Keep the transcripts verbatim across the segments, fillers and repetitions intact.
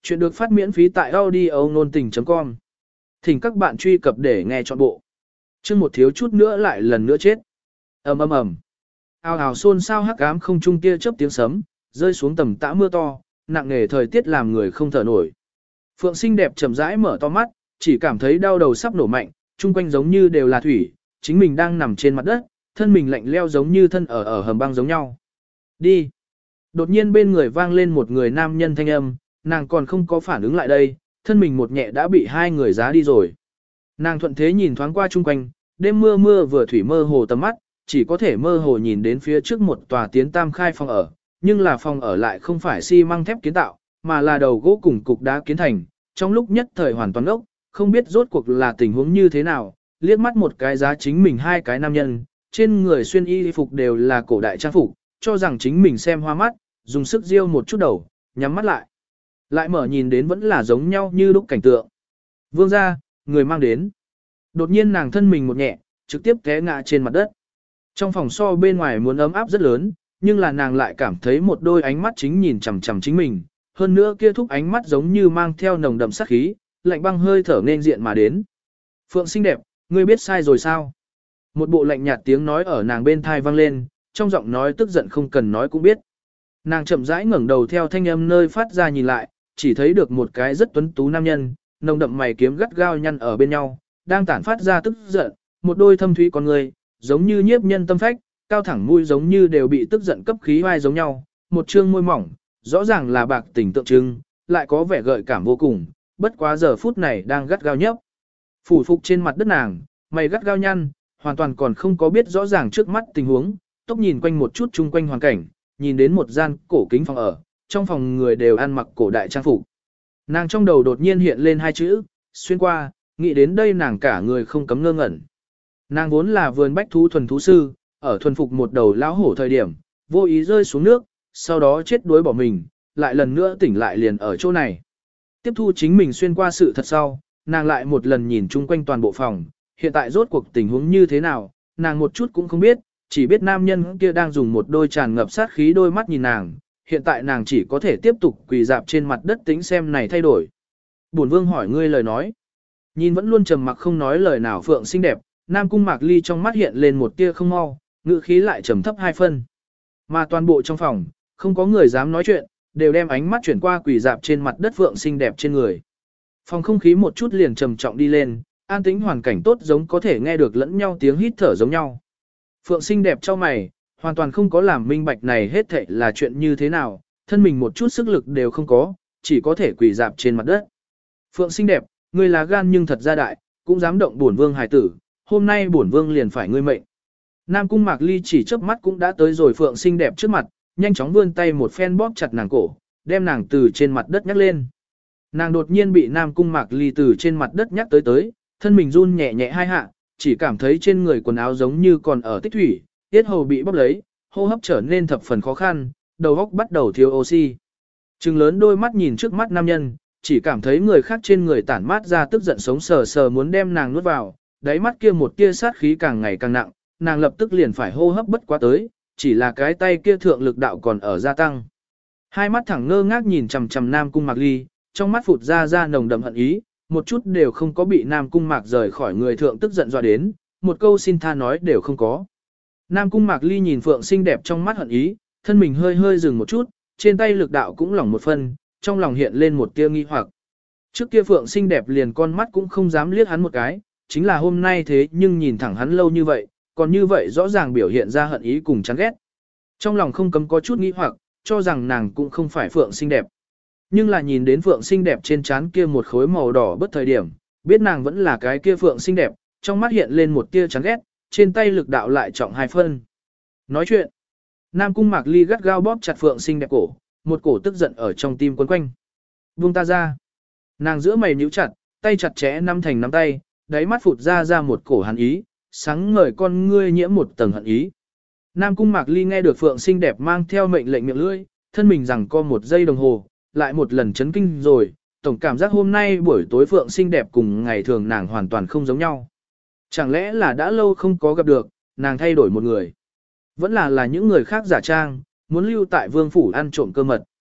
Chuyện được phát miễn phí tại audio nôn tình chấm com. Thỉnh các bạn truy cập để nghe trọn bộ. Chương một thiếu chút nữa lại lần nữa chết. Ầm ầm ầm. Ào ào xôn xao hắc ám không trung tia chớp tiếng sấm, rơi xuống tầm tã mưa to, nặng nề thời tiết làm người không thở nổi. Phượng xinh đẹp chậm rãi mở to mắt, chỉ cảm thấy đau đầu sắp nổ mạnh, chung quanh giống như đều là thủy, chính mình đang nằm trên mặt đất, thân mình lạnh leo giống như thân ở ở hầm băng giống nhau. Đi. Đột nhiên bên người vang lên một người nam nhân thanh âm, nàng còn không có phản ứng lại đây, thân mình một nhẹ đã bị hai người giá đi rồi. Nàng thuận thế nhìn thoáng qua chung quanh, đêm mưa mưa vừa thủy mơ hồ tầm mắt, chỉ có thể mơ hồ nhìn đến phía trước một tòa tiến tam khai phòng ở, nhưng là phòng ở lại không phải xi măng thép kiến tạo, mà là đầu gỗ cùng cục đá kiến thành, trong lúc nhất thời hoàn toàn ốc, không biết rốt cuộc là tình huống như thế nào, liếc mắt một cái giá chính mình hai cái nam nhân, trên người xuyên y phục đều là cổ đại trang phục, cho rằng chính mình xem hoa mắt, dùng sức riêu một chút đầu, nhắm mắt lại. Lại mở nhìn đến vẫn là giống nhau như lúc cảnh tượng. Vương gia, người mang đến. Đột nhiên nàng thân mình một nhẹ, trực tiếp té ngã trên mặt đất. Trong phòng so bên ngoài muốn ấm áp rất lớn, nhưng là nàng lại cảm thấy một đôi ánh mắt chính nhìn chằm chằm chính mình. Hơn nữa kia thúc ánh mắt giống như mang theo nồng đậm sát khí, lạnh băng hơi thở nên diện mà đến. Phượng xinh đẹp, ngươi biết sai rồi sao? Một bộ lạnh nhạt tiếng nói ở nàng bên thai vang lên, trong giọng nói tức giận không cần nói cũng biết. Nàng chậm rãi ngẩng đầu theo thanh âm nơi phát ra nhìn lại, chỉ thấy được một cái rất tuấn tú nam nhân, nồng đậm mày kiếm gắt gao nhăn ở bên nhau, đang tản phát ra tức giận, một đôi thâm thúy con người, giống như nhiếp nhân tâm phách, cao thẳng mũi giống như đều bị tức giận cấp khí vai giống nhau, một trương môi mỏng, rõ ràng là bạc tình tượng trưng, lại có vẻ gợi cảm vô cùng, bất quá giờ phút này đang gắt gao nhấp. Phủ phục trên mặt đất nàng, mày gắt gao nhăn, hoàn toàn còn không có biết rõ ràng trước mắt tình huống, tốc nhìn quanh một chút chung quanh hoàn cảnh, nhìn đến một gian cổ kính phòng ở, trong phòng người đều ăn mặc cổ đại trang phục. Nàng trong đầu đột nhiên hiện lên hai chữ, xuyên qua, nghĩ đến đây nàng cả người không cấm ngơ ngẩn. Nàng vốn là vườn bách thú thuần thú sư, ở thuần phục một đầu lão hổ thời điểm, vô ý rơi xuống nước, sau đó chết đuối bỏ mình, lại lần nữa tỉnh lại liền ở chỗ này. Tiếp thu chính mình xuyên qua sự thật sau, nàng lại một lần nhìn chung quanh toàn bộ phòng, hiện tại rốt cuộc tình huống như thế nào, nàng một chút cũng không biết, chỉ biết nam nhân kia đang dùng một đôi tràn ngập sát khí đôi mắt nhìn nàng, hiện tại nàng chỉ có thể tiếp tục quỳ dạp trên mặt đất tính xem này thay đổi. Bổn vương hỏi ngươi lời nói. Nhìn vẫn luôn trầm mặc không nói lời nào Phượng xinh đẹp, Nam Cung Mạc Ly trong mắt hiện lên một tia không mau, ngữ khí lại trầm thấp hai phân. Mà toàn bộ trong phòng, không có người dám nói chuyện, đều đem ánh mắt chuyển qua quỳ dạp trên mặt đất Phượng xinh đẹp trên người. Phòng không khí một chút liền trầm trọng đi lên, an tĩnh hoàn cảnh tốt giống có thể nghe được lẫn nhau tiếng hít thở giống nhau. Phượng xinh đẹp cho mày, hoàn toàn không có làm minh bạch này hết thảy là chuyện như thế nào, thân mình một chút sức lực đều không có, chỉ có thể quỳ dạp trên mặt đất. Phượng xinh đẹp, ngươi là gan nhưng thật ra đại, cũng dám động bổn vương hài tử, hôm nay bổn vương liền phải ngươi mệnh. Nam Cung Mạc Ly chỉ chớp mắt cũng đã tới rồi Phượng xinh đẹp trước mặt, nhanh chóng vươn tay một phen bóp chặt nàng cổ, đem nàng từ trên mặt đất nhắc lên. Nàng đột nhiên bị Nam Cung Mạc Ly từ trên mặt đất nhắc tới tới, thân mình run nhẹ nhẹ hai hạ, chỉ cảm thấy trên người quần áo giống như còn ở tích thủy, tiết hầu bị bóp lấy, hô hấp trở nên thập phần khó khăn, đầu óc bắt đầu thiếu oxy. Trừng lớn đôi mắt nhìn trước mắt nam nhân, chỉ cảm thấy người khác trên người tản mát ra tức giận sống sờ sờ muốn đem nàng nuốt vào, đáy mắt kia một tia sát khí càng ngày càng nặng, nàng lập tức liền phải hô hấp bất quá tới, chỉ là cái tay kia thượng lực đạo còn ở gia tăng. Hai mắt thẳng ngơ ngác nhìn chằm chằm Nam Cung Mạc Ly, trong mắt phụt ra ra nồng đậm hận ý, một chút đều không có bị Nam Cung Mạc rời khỏi người thượng tức giận dọa đến, một câu xin tha nói đều không có. Nam Cung Mạc Ly nhìn Phượng xinh đẹp trong mắt hận ý, thân mình hơi hơi dừng một chút, trên tay lực đạo cũng lỏng một phân, trong lòng hiện lên một tia nghi hoặc. Trước kia Phượng xinh đẹp liền con mắt cũng không dám liếc hắn một cái, chính là hôm nay thế nhưng nhìn thẳng hắn lâu như vậy, còn như vậy rõ ràng biểu hiện ra hận ý cùng chán ghét. Trong lòng không cấm có chút nghi hoặc, cho rằng nàng cũng không phải Phượng xinh đẹp. Nhưng là nhìn đến Phượng xinh đẹp trên trán kia một khối màu đỏ bất thời điểm, biết nàng vẫn là cái kia Phượng xinh đẹp, trong mắt hiện lên một tia chán ghét, trên tay lực đạo lại trọng hai phân. Nói chuyện, Nam Cung Mạc Ly gắt gao bóp chặt Phượng xinh đẹp cổ, một cổ tức giận ở trong tim quấn quanh. Buông ta ra. Nàng giữa mày nhíu chặt, tay chặt chẽ nắm thành nắm tay, đáy mắt phụt ra ra một cổ hàn ý, sáng ngời con ngươi nhiễm một tầng hận ý. Nam Cung Mạc Ly nghe được Phượng xinh đẹp mang theo mệnh lệnh miệng lưỡi, thân mình rằng co một giây đồng hồ, lại một lần chấn kinh rồi, tổng cảm giác hôm nay buổi tối Phượng xinh đẹp cùng ngày thường nàng hoàn toàn không giống nhau. Chẳng lẽ là đã lâu không có gặp được, nàng thay đổi một người. Vẫn là là những người khác giả trang, muốn lưu tại vương phủ ăn trộm cơ mật.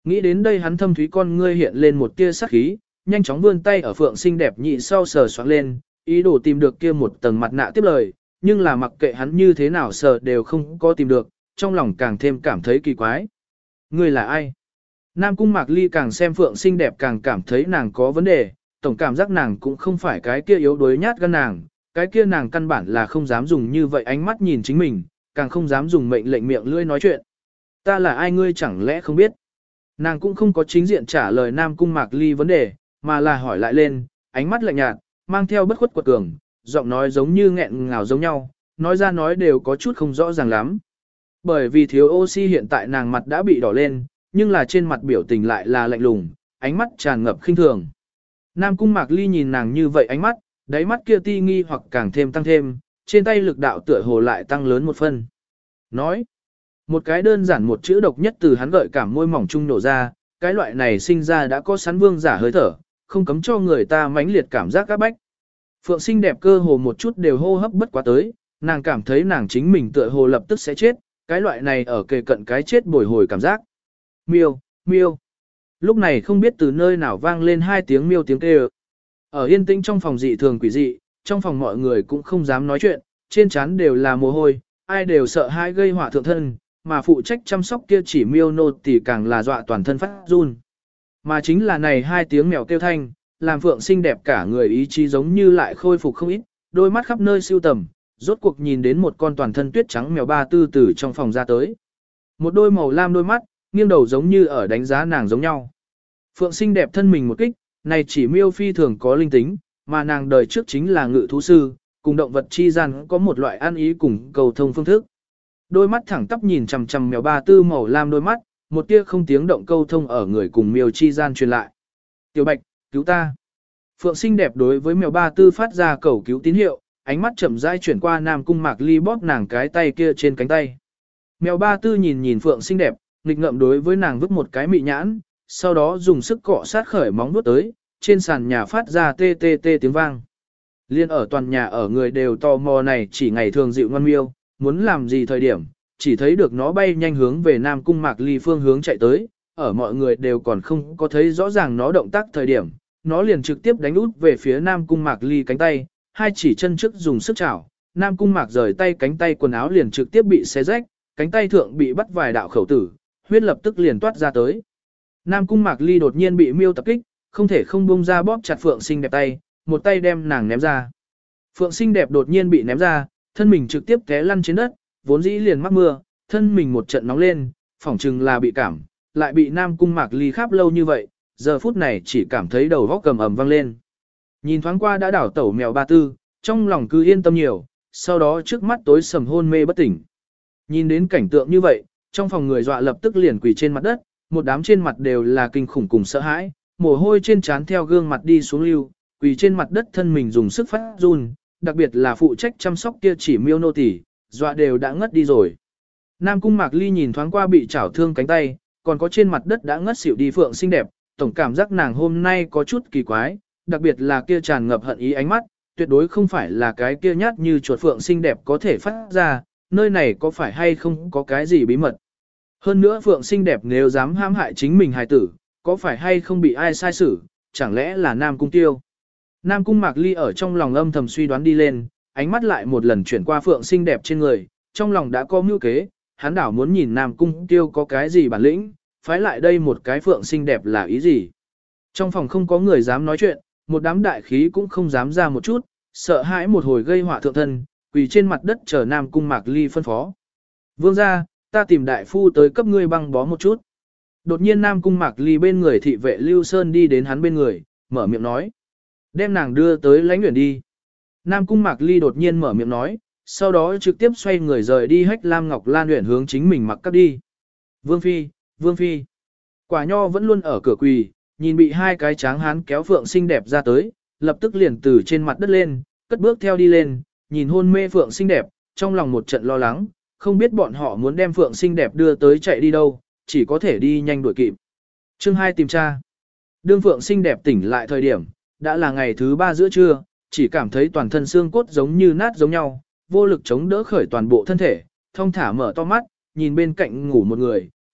Nghĩ đến đây hắn thâm thúy con ngươi hiện lên một tia sắc khí, nhanh chóng vươn tay ở Phượng xinh đẹp nhị sau sờ soạn lên, ý đồ tìm được kia một tầng mặt nạ tiếp lời, nhưng là mặc kệ hắn như thế nào sờ đều không có tìm được, trong lòng càng thêm cảm thấy kỳ quái. Ngươi là ai? Nam Cung Mạc Ly càng xem Phượng xinh đẹp càng cảm thấy nàng có vấn đề, tổng cảm giác nàng cũng không phải cái kia yếu đuối nhát gan nàng, cái kia nàng căn bản là không dám dùng như vậy ánh mắt nhìn chính mình, càng không dám dùng mệnh lệnh miệng lưỡi nói chuyện. Ta là ai ngươi chẳng lẽ không biết? Nàng cũng không có chính diện trả lời Nam Cung Mạc Ly vấn đề, mà là hỏi lại lên, ánh mắt lạnh nhạt, mang theo bất khuất quật cường, giọng nói giống như nghẹn ngào giống nhau, nói ra nói đều có chút không rõ ràng lắm. Bởi vì thiếu oxy hiện tại nàng mặt đã bị đỏ lên, nhưng là trên mặt biểu tình lại là lạnh lùng, ánh mắt tràn ngập khinh thường. Nam Cung Mạc Ly nhìn nàng như vậy ánh mắt, đáy mắt kia ti nghi hoặc càng thêm tăng thêm, trên tay lực đạo tựa hồ lại tăng lớn một phân. Nói, một cái đơn giản một chữ độc nhất từ hắn gợi cảm môi mỏng trung nổ ra, cái loại này sinh ra đã có sẵn vương giả hơi thở, không cấm cho người ta mãnh liệt cảm giác các bách. Phượng xinh đẹp cơ hồ một chút đều hô hấp bất quá tới, nàng cảm thấy nàng chính mình tựa hồ lập tức sẽ chết, cái loại này ở kề cận cái chết bồi hồi cảm giác. Miêu, miêu. Lúc này không biết từ nơi nào vang lên hai tiếng miêu tiếng kêu. Ở yên tĩnh trong phòng dị thường quỷ dị, trong phòng mọi người cũng không dám nói chuyện, trên trán đều là mồ hôi, ai đều sợ hai gây họa thượng thân, mà phụ trách chăm sóc kia chỉ miêu nô thì càng là dọa toàn thân phát run. Mà chính là này hai tiếng mèo kêu thanh, làm Phượng xinh đẹp cả người ý chí giống như lại khôi phục không ít, đôi mắt khắp nơi siêu tầm, rốt cuộc nhìn đến một con toàn thân tuyết trắng mèo ba tư từ trong phòng ra tới. Một đôi màu lam đôi mắt, nghiêng đầu giống như ở đánh giá nàng giống nhau. Phượng xinh đẹp thân mình một kích, này chỉ miêu phi thường có linh tính, mà nàng đời trước chính là ngự thú sư, cùng động vật chi gian có một loại ăn ý cùng cầu thông phương thức. Đôi mắt thẳng tắp nhìn chằm chằm mèo ba tư màu lam đôi mắt, một tia không tiếng động câu thông ở người cùng miêu chi gian truyền lại. Tiểu Bạch, cứu ta. Phượng xinh đẹp đối với mèo ba tư phát ra cầu cứu tín hiệu, ánh mắt chậm rãi chuyển qua Nam Cung Mạc Ly bóp nàng cái tay kia trên cánh tay. Mèo ba tư nhìn nhìn Phượng xinh đẹp, nghịch ngợm đối với nàng vứt một cái mị nhãn, sau đó dùng sức cọ sát khởi móng vuốt tới, trên sàn nhà phát ra tê tê tê tiếng vang. Liên ở toàn nhà ở người đều tò mò này chỉ ngày thường dịu ngoan miêu, muốn làm gì thời điểm, chỉ thấy được nó bay nhanh hướng về Nam Cung Mạc Ly phương hướng chạy tới, ở mọi người đều còn không có thấy rõ ràng nó động tác thời điểm, nó liền trực tiếp đánh út về phía Nam Cung Mạc Ly cánh tay, hai chỉ chân trước dùng sức chảo, Nam Cung Mạc rời tay cánh tay quần áo liền trực tiếp bị xé rách, cánh tay thượng bị bắt vài đạo khẩu tử, huyết lập tức liền toát ra tới. Nam Cung Mạc Ly đột nhiên bị miêu tập kích, không thể không buông ra bóp chặt Phượng xinh đẹp tay, một tay đem nàng ném ra. Phượng xinh đẹp đột nhiên bị ném ra, thân mình trực tiếp té lăn trên đất, vốn dĩ liền mắc mưa, thân mình một trận nóng lên, phỏng chừng là bị cảm, lại bị Nam Cung Mạc Ly khắp lâu như vậy, giờ phút này chỉ cảm thấy đầu góc cầm ầm vang lên. Nhìn thoáng qua đã đảo tẩu mèo ba tư, trong lòng cứ yên tâm nhiều, sau đó trước mắt tối sầm hôn mê bất tỉnh. Nhìn đến cảnh tượng như vậy, trong phòng người dọa lập tức liền quỳ trên mặt đất, một đám trên mặt đều là kinh khủng cùng sợ hãi, mồ hôi trên trán theo gương mặt đi xuống lưu, quỳ trên mặt đất thân mình dùng sức phát run, đặc biệt là phụ trách chăm sóc kia chỉ miêu nô tỳ, dọa đều đã ngất đi rồi. Nam Cung Mạc Ly nhìn thoáng qua bị chảo thương cánh tay, còn có trên mặt đất đã ngất xỉu đi Phượng xinh đẹp, tổng cảm giác nàng hôm nay có chút kỳ quái, đặc biệt là kia tràn ngập hận ý ánh mắt, tuyệt đối không phải là cái kia nhát như chuột Phượng xinh đẹp có thể phát ra, nơi này có phải hay không có cái gì bí mật. Hơn nữa Phượng xinh đẹp nếu dám hãm hại chính mình hài tử, có phải hay không bị ai sai xử, chẳng lẽ là Nam Cung Tiêu. Nam Cung Mạc Ly ở trong lòng âm thầm suy đoán đi lên, ánh mắt lại một lần chuyển qua Phượng xinh đẹp trên người, trong lòng đã có mưu kế, hắn đảo muốn nhìn Nam Cung Tiêu có cái gì bản lĩnh, phái lại đây một cái Phượng xinh đẹp là ý gì. Trong phòng không có người dám nói chuyện, một đám đại khí cũng không dám ra một chút, sợ hãi một hồi gây họa thượng thân, quỳ trên mặt đất chờ Nam Cung Mạc Ly phân phó. Vương gia, ta tìm đại phu tới cấp ngươi băng bó một chút. Đột nhiên Nam Cung Mạc Ly bên người thị vệ Lưu Sơn đi đến hắn bên người, mở miệng nói. Đem nàng đưa tới lãnh nguyện đi. Nam Cung Mạc Ly đột nhiên mở miệng nói, sau đó trực tiếp xoay người rời đi hách Lam Ngọc Lan luyện hướng chính mình mặc cắp đi. Vương Phi, Vương Phi. Quả nho vẫn luôn ở cửa quỳ, nhìn bị hai cái tráng hán kéo Phượng xinh đẹp ra tới, lập tức liền từ trên mặt đất lên, cất bước theo đi lên, nhìn hôn mê Phượng xinh đẹp, trong lòng một trận lo lắng, không biết bọn họ muốn đem Phượng xinh đẹp đưa tới chạy đi đâu, chỉ có thể đi nhanh đuổi kịp. Chương hai tìm tra. Đương Phượng xinh đẹp tỉnh lại thời điểm, đã là ngày thứ ba giữa trưa, chỉ cảm thấy toàn thân xương cốt giống như nát giống nhau, vô lực chống đỡ khởi toàn bộ thân thể, thông thả mở to mắt, nhìn bên cạnh ngủ một người,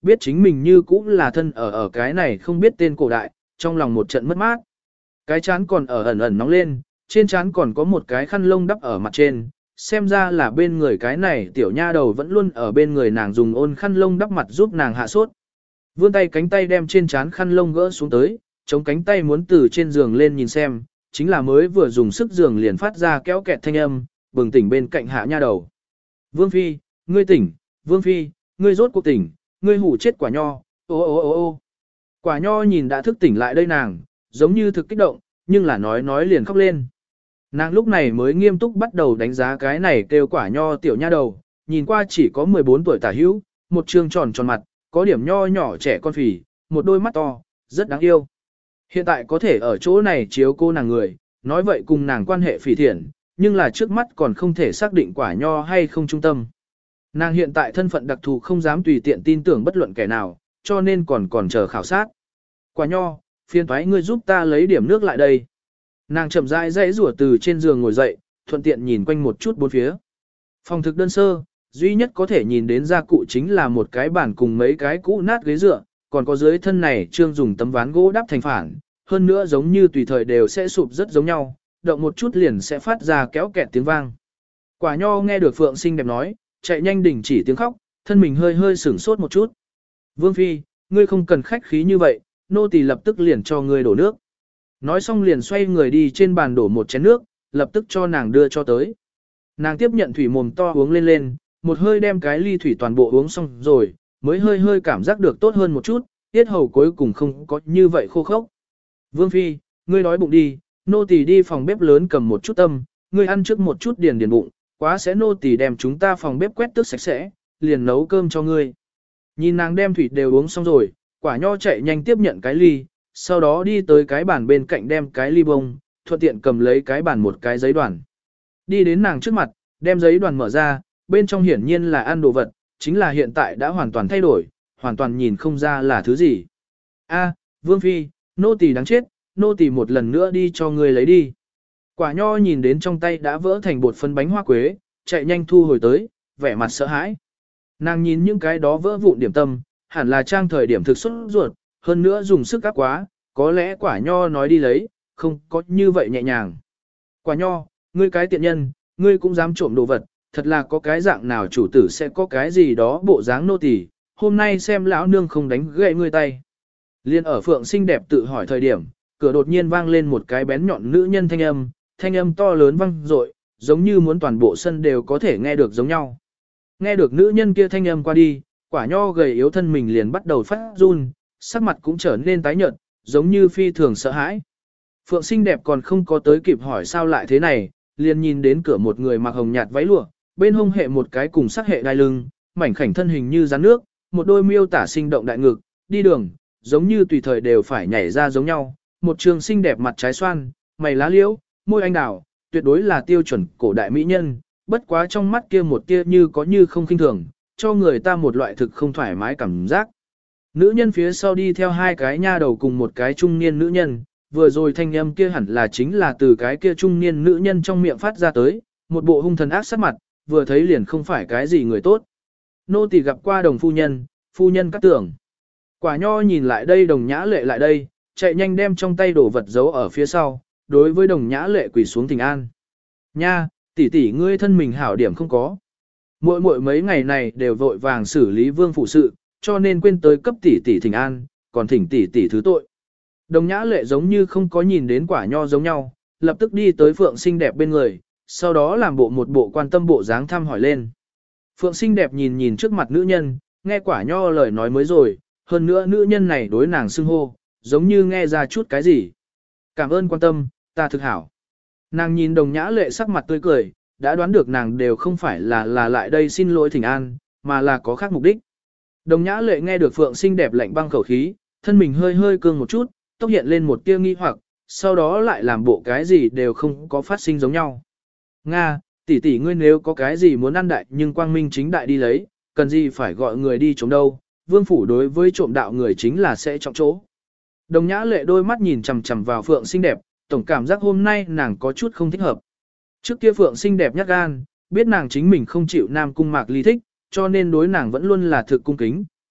biết chính mình như cũng là thân ở ở cái này không biết tên cổ đại, trong lòng một trận mất mát. Cái chán còn ở ẩn ẩn nóng lên, trên chán còn có một cái khăn lông đắp ở mặt trên, xem ra là bên người cái này tiểu nha đầu vẫn luôn ở bên người nàng dùng ôn khăn lông đắp mặt giúp nàng hạ sốt. Vươn tay cánh tay đem trên chán khăn lông gỡ xuống tới, chống cánh tay muốn từ trên giường lên nhìn xem, chính là mới vừa dùng sức giường liền phát ra kéo kẹt thanh âm, bừng tỉnh bên cạnh hạ nha đầu. Vương Phi, ngươi tỉnh, Vương Phi, ngươi rốt cuộc tỉnh, ngươi hủ chết quả nho, ô ô ô ô. Quả nho nhìn đã thức tỉnh lại đây nàng, giống như thực kích động, nhưng là nói nói liền khóc lên. Nàng lúc này mới nghiêm túc bắt đầu đánh giá cái này kêu quả nho tiểu nha đầu, nhìn qua chỉ có mười bốn tuổi tả hữu, một trương tròn tròn mặt, có điểm nho nhỏ trẻ con phì, một đôi mắt to, rất đáng yêu. Hiện tại có thể ở chỗ này chiếu cô nàng người, nói vậy cùng nàng quan hệ phỉ thiện, nhưng là trước mắt còn không thể xác định quả nho hay không trung tâm. Nàng hiện tại thân phận đặc thù không dám tùy tiện tin tưởng bất luận kẻ nào, cho nên còn còn chờ khảo sát. Quả nho, phiền thoái ngươi giúp ta lấy điểm nước lại đây. Nàng chậm rãi dãy rủa từ trên giường ngồi dậy, thuận tiện nhìn quanh một chút bốn phía. Phòng thực đơn sơ, duy nhất có thể nhìn đến gia cụ chính là một cái bàn cùng mấy cái cũ nát ghế dựa, còn có dưới thân này trương dùng tấm ván gỗ đắp thành phản, hơn nữa giống như tùy thời đều sẽ sụp rất giống nhau, động một chút liền sẽ phát ra kéo kẹt tiếng vang. Quả nho nghe được Phượng Xinh đẹp nói, chạy nhanh đình chỉ tiếng khóc, thân mình hơi hơi sửng sốt một chút. Vương Phi, ngươi không cần khách khí như vậy, nô tỳ lập tức liền cho ngươi đổ nước. Nói xong liền xoay người đi trên bàn đổ một chén nước, lập tức cho nàng đưa cho tới. Nàng tiếp nhận thủy mồm to uống lên lên, một hơi đem cái ly thủy toàn bộ uống xong rồi, mới hơi hơi cảm giác được tốt hơn một chút, tiết hầu cuối cùng không có như vậy khô khốc. Vương Phi, ngươi đói bụng đi, nô tỳ đi phòng bếp lớn cầm một chút tâm, ngươi ăn trước một chút điền điền bụng, quá sẽ nô tỳ đem chúng ta phòng bếp quét tước sạch sẽ, liền nấu cơm cho ngươi. Nhìn nàng đem thủy đều uống xong rồi, quả nho chạy nhanh tiếp nhận cái ly, sau đó đi tới cái bàn bên cạnh đem cái ly bông, thuận tiện cầm lấy cái bàn một cái giấy đoàn. Đi đến nàng trước mặt, đem giấy đoàn mở ra, bên trong hiển nhiên là ăn đồ vật, chính là hiện tại đã hoàn toàn thay đổi, hoàn toàn nhìn không ra là thứ gì. A, Vương Phi, nô tỳ đáng chết, nô tỳ một lần nữa đi cho ngươi lấy đi. Quả nho nhìn đến trong tay đã vỡ thành bột phân bánh hoa quế, chạy nhanh thu hồi tới, vẻ mặt sợ hãi. Nàng nhìn những cái đó vỡ vụn điểm tâm, hẳn là trang thời điểm thực xuất ruột, hơn nữa dùng sức áp quá, có lẽ quả nho nói đi lấy, không có như vậy nhẹ nhàng. Quả nho, ngươi cái tiện nhân, ngươi cũng dám trộm đồ vật, thật là có cái dạng nào chủ tử sẽ có cái gì đó bộ dáng nô tỳ, hôm nay xem lão nương không đánh gậy ngươi tay. Liên ở Phượng Xinh đẹp tự hỏi thời điểm, cửa đột nhiên vang lên một cái bén nhọn nữ nhân thanh âm, thanh âm to lớn vang dội, giống như muốn toàn bộ sân đều có thể nghe được giống nhau. Nghe được nữ nhân kia thanh âm qua đi, quả nho gầy yếu thân mình liền bắt đầu phát run, sắc mặt cũng trở nên tái nhợt, giống như phi thường sợ hãi. Phượng Xinh đẹp còn không có tới kịp hỏi sao lại thế này, liền nhìn đến cửa một người mặc hồng nhạt váy lụa, bên hông hệ một cái cùng sắc hệ đai lưng, mảnh khảnh thân hình như rắn nước, một đôi miêu tả sinh động đại ngực, đi đường, giống như tùy thời đều phải nhảy ra giống nhau, một trường xinh đẹp mặt trái xoan, mày lá liễu, môi anh đào, tuyệt đối là tiêu chuẩn cổ đại mỹ nhân, bất quá trong mắt kia một tia như có như không khinh thường, cho người ta một loại thực không thoải mái cảm giác. Nữ nhân phía sau đi theo hai cái nha đầu cùng một cái trung niên nữ nhân, vừa rồi thanh âm kia hẳn là chính là từ cái kia trung niên nữ nhân trong miệng phát ra tới, một bộ hung thần ác sát mặt, vừa thấy liền không phải cái gì người tốt. Nô tỳ gặp qua đồng phu nhân, phu nhân cắt tưởng. Quả nho nhìn lại đây đồng nhã lệ lại đây, chạy nhanh đem trong tay đổ vật giấu ở phía sau, đối với đồng nhã lệ quỳ xuống thỉnh an. Nha, tỷ tỷ ngươi thân mình hảo điểm không có. Mỗi mỗi mấy ngày này đều vội vàng xử lý vương phụ sự, cho nên quên tới cấp tỷ tỷ thỉnh an, còn thỉnh tỷ tỷ thứ tội. Đồng nhã lệ giống như không có nhìn đến quả nho giống nhau, lập tức đi tới Phượng Xinh đẹp bên người, sau đó làm bộ một bộ quan tâm bộ dáng thăm hỏi lên. Phượng Xinh đẹp nhìn nhìn trước mặt nữ nhân, nghe quả nho lời nói mới rồi, hơn nữa nữ nhân này đối nàng xưng hô, giống như nghe ra chút cái gì. Cảm ơn quan tâm, ta thực hảo. Nàng nhìn đồng nhã lệ sắc mặt tươi cười, đã đoán được nàng đều không phải là là lại đây xin lỗi thỉnh an, mà là có khác mục đích. Đồng nhã lệ nghe được Phượng Xinh đẹp lạnh băng khẩu khí, thân mình hơi hơi cương một chút, tốc hiện lên một tia nghi hoặc, sau đó lại làm bộ cái gì đều không có phát sinh giống nhau. Nga, tỷ tỷ ngươi nếu có cái gì muốn ăn đại nhưng quang minh chính đại đi lấy, cần gì phải gọi người đi trộm đâu, vương phủ đối với trộm đạo người chính là sẽ trọng chỗ. Đồng nhã lệ đôi mắt nhìn chằm chằm vào Phượng Xinh đẹp, tổng cảm giác hôm nay nàng có chút không thích hợp. Trước kia Phượng Xinh đẹp nhát gan, biết nàng chính mình không chịu Nam Cung Mạc Ly thích, cho nên đối nàng vẫn luôn là thực cung kính,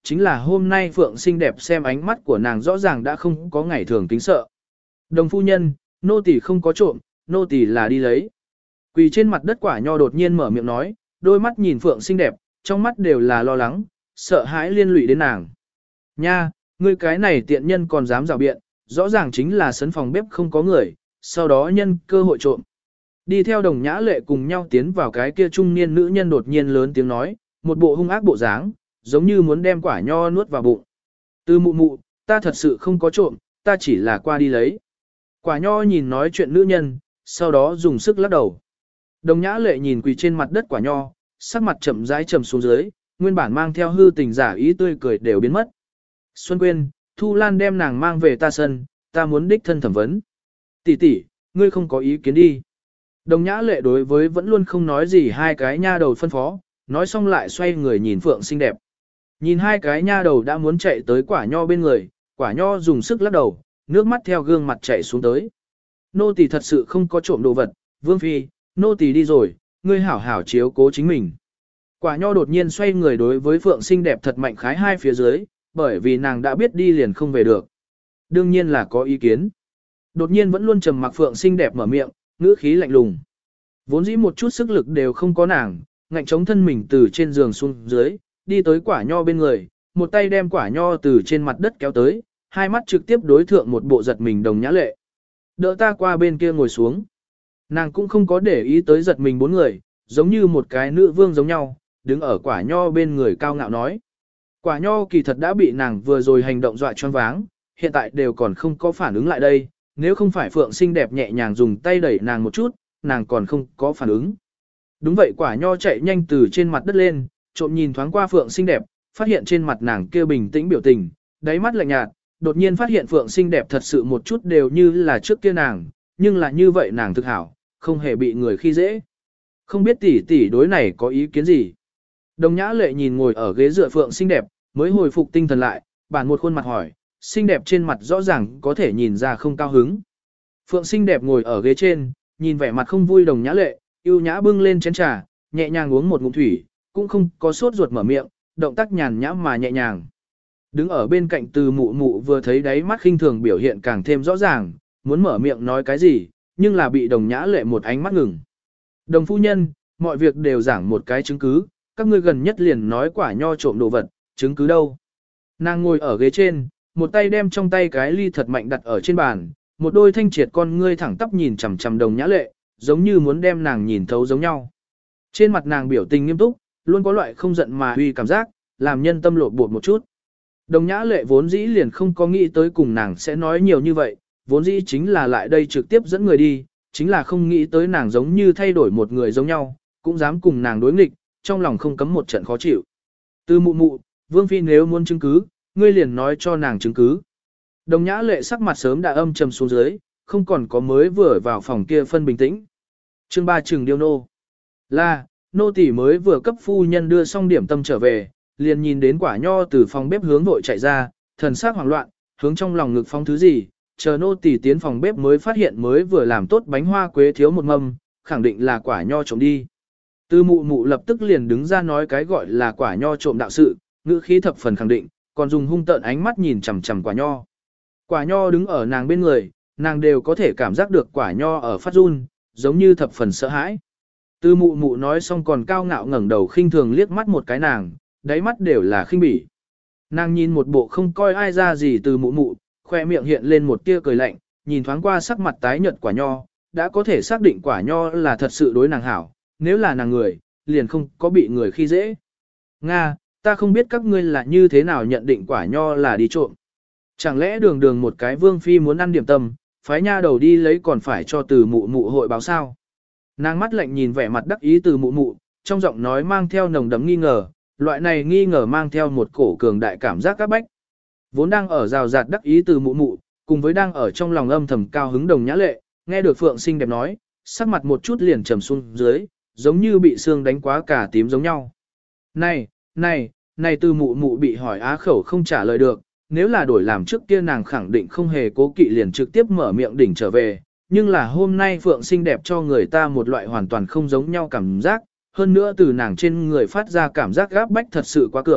chính là hôm nay Phượng xinh đẹp xem ánh mắt của nàng rõ ràng đã không có ngày thường kính sợ. Đồng phu nhân, nô tỳ không có trộm, nô tỳ là đi lấy. Quỳ trên mặt đất Quả Nho đột nhiên mở miệng nói, đôi mắt nhìn Phượng xinh đẹp, trong mắt đều là lo lắng, sợ hãi liên lụy đến nàng. Nha, ngươi cái này tiện nhân còn dám rào biện, rõ ràng chính là sấn phòng bếp không có người, sau đó nhân cơ hội trộm. Đi theo Đồng Nhã Lệ cùng nhau tiến vào cái kia trung niên nữ nhân đột nhiên lớn tiếng nói, một bộ hung ác bộ dáng, giống như muốn đem Quả Nho nuốt vào bụng. Từ mụ mụ, ta thật sự không có trộm, ta chỉ là qua đi lấy. Quả Nho nhìn nói chuyện nữ nhân, sau đó dùng sức lắc đầu. Đồng Nhã Lệ nhìn quỳ trên mặt đất Quả Nho, sắc mặt chậm rãi trầm xuống dưới, nguyên bản mang theo hư tình giả ý tươi cười đều biến mất. Xuân Quyên, Thu Lan đem nàng mang về ta sân, ta muốn đích thân thẩm vấn. Tỷ tỷ, ngươi không có ý kiến đi. Đồng Nhã Lệ đối với vẫn luôn không nói gì hai cái nha đầu phân phó, nói xong lại xoay người nhìn Phượng xinh đẹp. Nhìn hai cái nha đầu đã muốn chạy tới Quả Nho bên người, Quả Nho dùng sức lắc đầu, nước mắt theo gương mặt chảy xuống tới. Nô tỳ thật sự không có trộm đồ vật, Vương Phi, nô tỳ đi rồi, ngươi hảo hảo chiếu cố chính mình. Quả Nho đột nhiên xoay người đối với Phượng xinh đẹp thật mạnh khái hai phía dưới, bởi vì nàng đã biết đi liền không về được. Đương nhiên là có ý kiến. Đột nhiên vẫn luôn trầm mặc Phượng xinh đẹp mở miệng, ngữ khí lạnh lùng. Vốn dĩ một chút sức lực đều không có nàng, ngạnh chống thân mình từ trên giường xuống dưới, đi tới Quả Nho bên người, một tay đem Quả Nho từ trên mặt đất kéo tới, hai mắt trực tiếp đối thượng một bộ giật mình Đồng Nhã Lệ. Đỡ ta qua bên kia ngồi xuống. Nàng cũng không có để ý tới giật mình bốn người, giống như một cái nữ vương giống nhau, đứng ở Quả Nho bên người cao ngạo nói. Quả Nho kỳ thật đã bị nàng vừa rồi hành động dọa choáng váng, hiện tại đều còn không có phản ứng lại đây, nếu không phải Phượng xinh đẹp nhẹ nhàng dùng tay đẩy nàng một chút, nàng còn không có phản ứng. Đúng vậy, Quả Nho chạy nhanh từ trên mặt đất lên, trộm nhìn thoáng qua Phượng xinh đẹp, phát hiện trên mặt nàng kia bình tĩnh biểu tình, đáy mắt lạnh nhạt, đột nhiên phát hiện Phượng xinh đẹp thật sự một chút đều như là trước kia nàng, nhưng là như vậy nàng thực hảo, không hề bị người khi dễ. Không biết tỷ tỷ đối này có ý kiến gì? Đồng Nhã Lệ nhìn ngồi ở ghế dựa Phượng xinh đẹp, mới hồi phục tinh thần lại, bản một khuôn mặt hỏi, xinh đẹp trên mặt rõ ràng có thể nhìn ra không cao hứng. Phượng xinh đẹp ngồi ở ghế trên, nhìn vẻ mặt không vui Đồng Nhã Lệ, yêu nhã bưng lên chén trà, nhẹ nhàng uống một ngụm thủy, cũng không có sốt ruột mở miệng, động tác nhàn nhã mà nhẹ nhàng. Đứng ở bên cạnh Từ Mụ Mụ vừa thấy đáy mắt khinh thường biểu hiện càng thêm rõ ràng, muốn mở miệng nói cái gì, nhưng là bị Đồng Nhã Lệ một ánh mắt ngừng. Đồng phu nhân, mọi việc đều giảng một cái chứng cứ, các ngươi gần nhất liền nói Quả Nho trộm đồ vật, chứng cứ đâu? Nàng ngồi ở ghế trên, một tay đem trong tay cái ly thật mạnh đặt ở trên bàn, một đôi thanh triệt con ngươi thẳng tắp nhìn chằm chằm Đồng Nhã Lệ, giống như muốn đem nàng nhìn thấu giống nhau. Trên mặt nàng biểu tình nghiêm túc, luôn có loại không giận mà uy cảm giác, làm nhân tâm lột bột một chút. Đồng Nhã Lệ vốn dĩ liền không có nghĩ tới cùng nàng sẽ nói nhiều như vậy, vốn dĩ chính là lại đây trực tiếp dẫn người đi, chính là không nghĩ tới nàng giống như thay đổi một người giống nhau, cũng dám cùng nàng đối nghịch, trong lòng không cấm một trận khó chịu. Từ Mụ Mụ, Vương Phi nếu muốn chứng cứ, ngươi liền nói cho nàng chứng cứ. Đồng Nhã Lệ sắc mặt sớm đã âm trầm xuống dưới, không còn có mới vừa vào phòng kia phân bình tĩnh. Chương ba Trừng Điêu Nô. Là, nô tỳ mới vừa cấp phu nhân đưa xong điểm tâm trở về, liền nhìn đến Quả Nho từ phòng bếp hướng vội chạy ra, thần sắc hoảng loạn, hướng trong lòng ngực phong thứ gì, chờ nô tỳ tiến phòng bếp mới phát hiện mới vừa làm tốt bánh hoa quế thiếu một mâm, khẳng định là Quả Nho trộm đi. Từ Mụ Mụ lập tức liền đứng ra nói cái gọi là Quả Nho trộm đạo sự, ngữ khí thập phần khẳng định, còn dùng hung tợn ánh mắt nhìn chằm chằm Quả Nho. Quả Nho đứng ở nàng bên người, nàng đều có thể cảm giác được Quả Nho ở phát run, giống như thập phần sợ hãi. Từ Mụ Mụ nói xong còn cao ngạo ngẩng đầu khinh thường liếc mắt một cái nàng, đáy mắt đều là khinh bỉ. Nàng nhìn một bộ không coi ai ra gì Từ Mụ Mụ, khoe miệng hiện lên một tia cười lạnh, nhìn thoáng qua sắc mặt tái nhợt Quả Nho, đã có thể xác định Quả Nho là thật sự đối nàng hảo, nếu là nàng người, liền không có bị người khi dễ. Nga, ta không biết các ngươi là như thế nào nhận định Quả Nho là đi trộm. Chẳng lẽ đường đường một cái Vương Phi muốn ăn điểm tâm, phái nha đầu đi lấy còn phải cho Từ Mụ Mụ hội báo sao? Nàng mắt lạnh nhìn vẻ mặt đắc ý Từ Mụ Mụ, trong giọng nói mang theo nồng đấm nghi ngờ, loại này nghi ngờ mang theo một cổ cường đại cảm giác các bách. Vốn đang ở rào rạt đắc ý Từ Mụ Mụ, cùng với đang ở trong lòng âm thầm cao hứng Đồng Nhã Lệ, nghe được Phượng xinh đẹp nói, sắc mặt một chút liền trầm xuống dưới, giống như bị xương đánh quá cả tím giống nhau. Này, này, này Từ Mụ Mụ bị hỏi á khẩu không trả lời được, nếu là đổi làm trước kia nàng khẳng định không hề cố kỵ liền trực tiếp mở miệng đỉnh trở về, nhưng là hôm nay Phượng xinh đẹp cho người ta một loại hoàn toàn không giống nhau cảm giác, hơn nữa từ nàng trên người phát ra cảm giác gáp bách thật sự quá cường,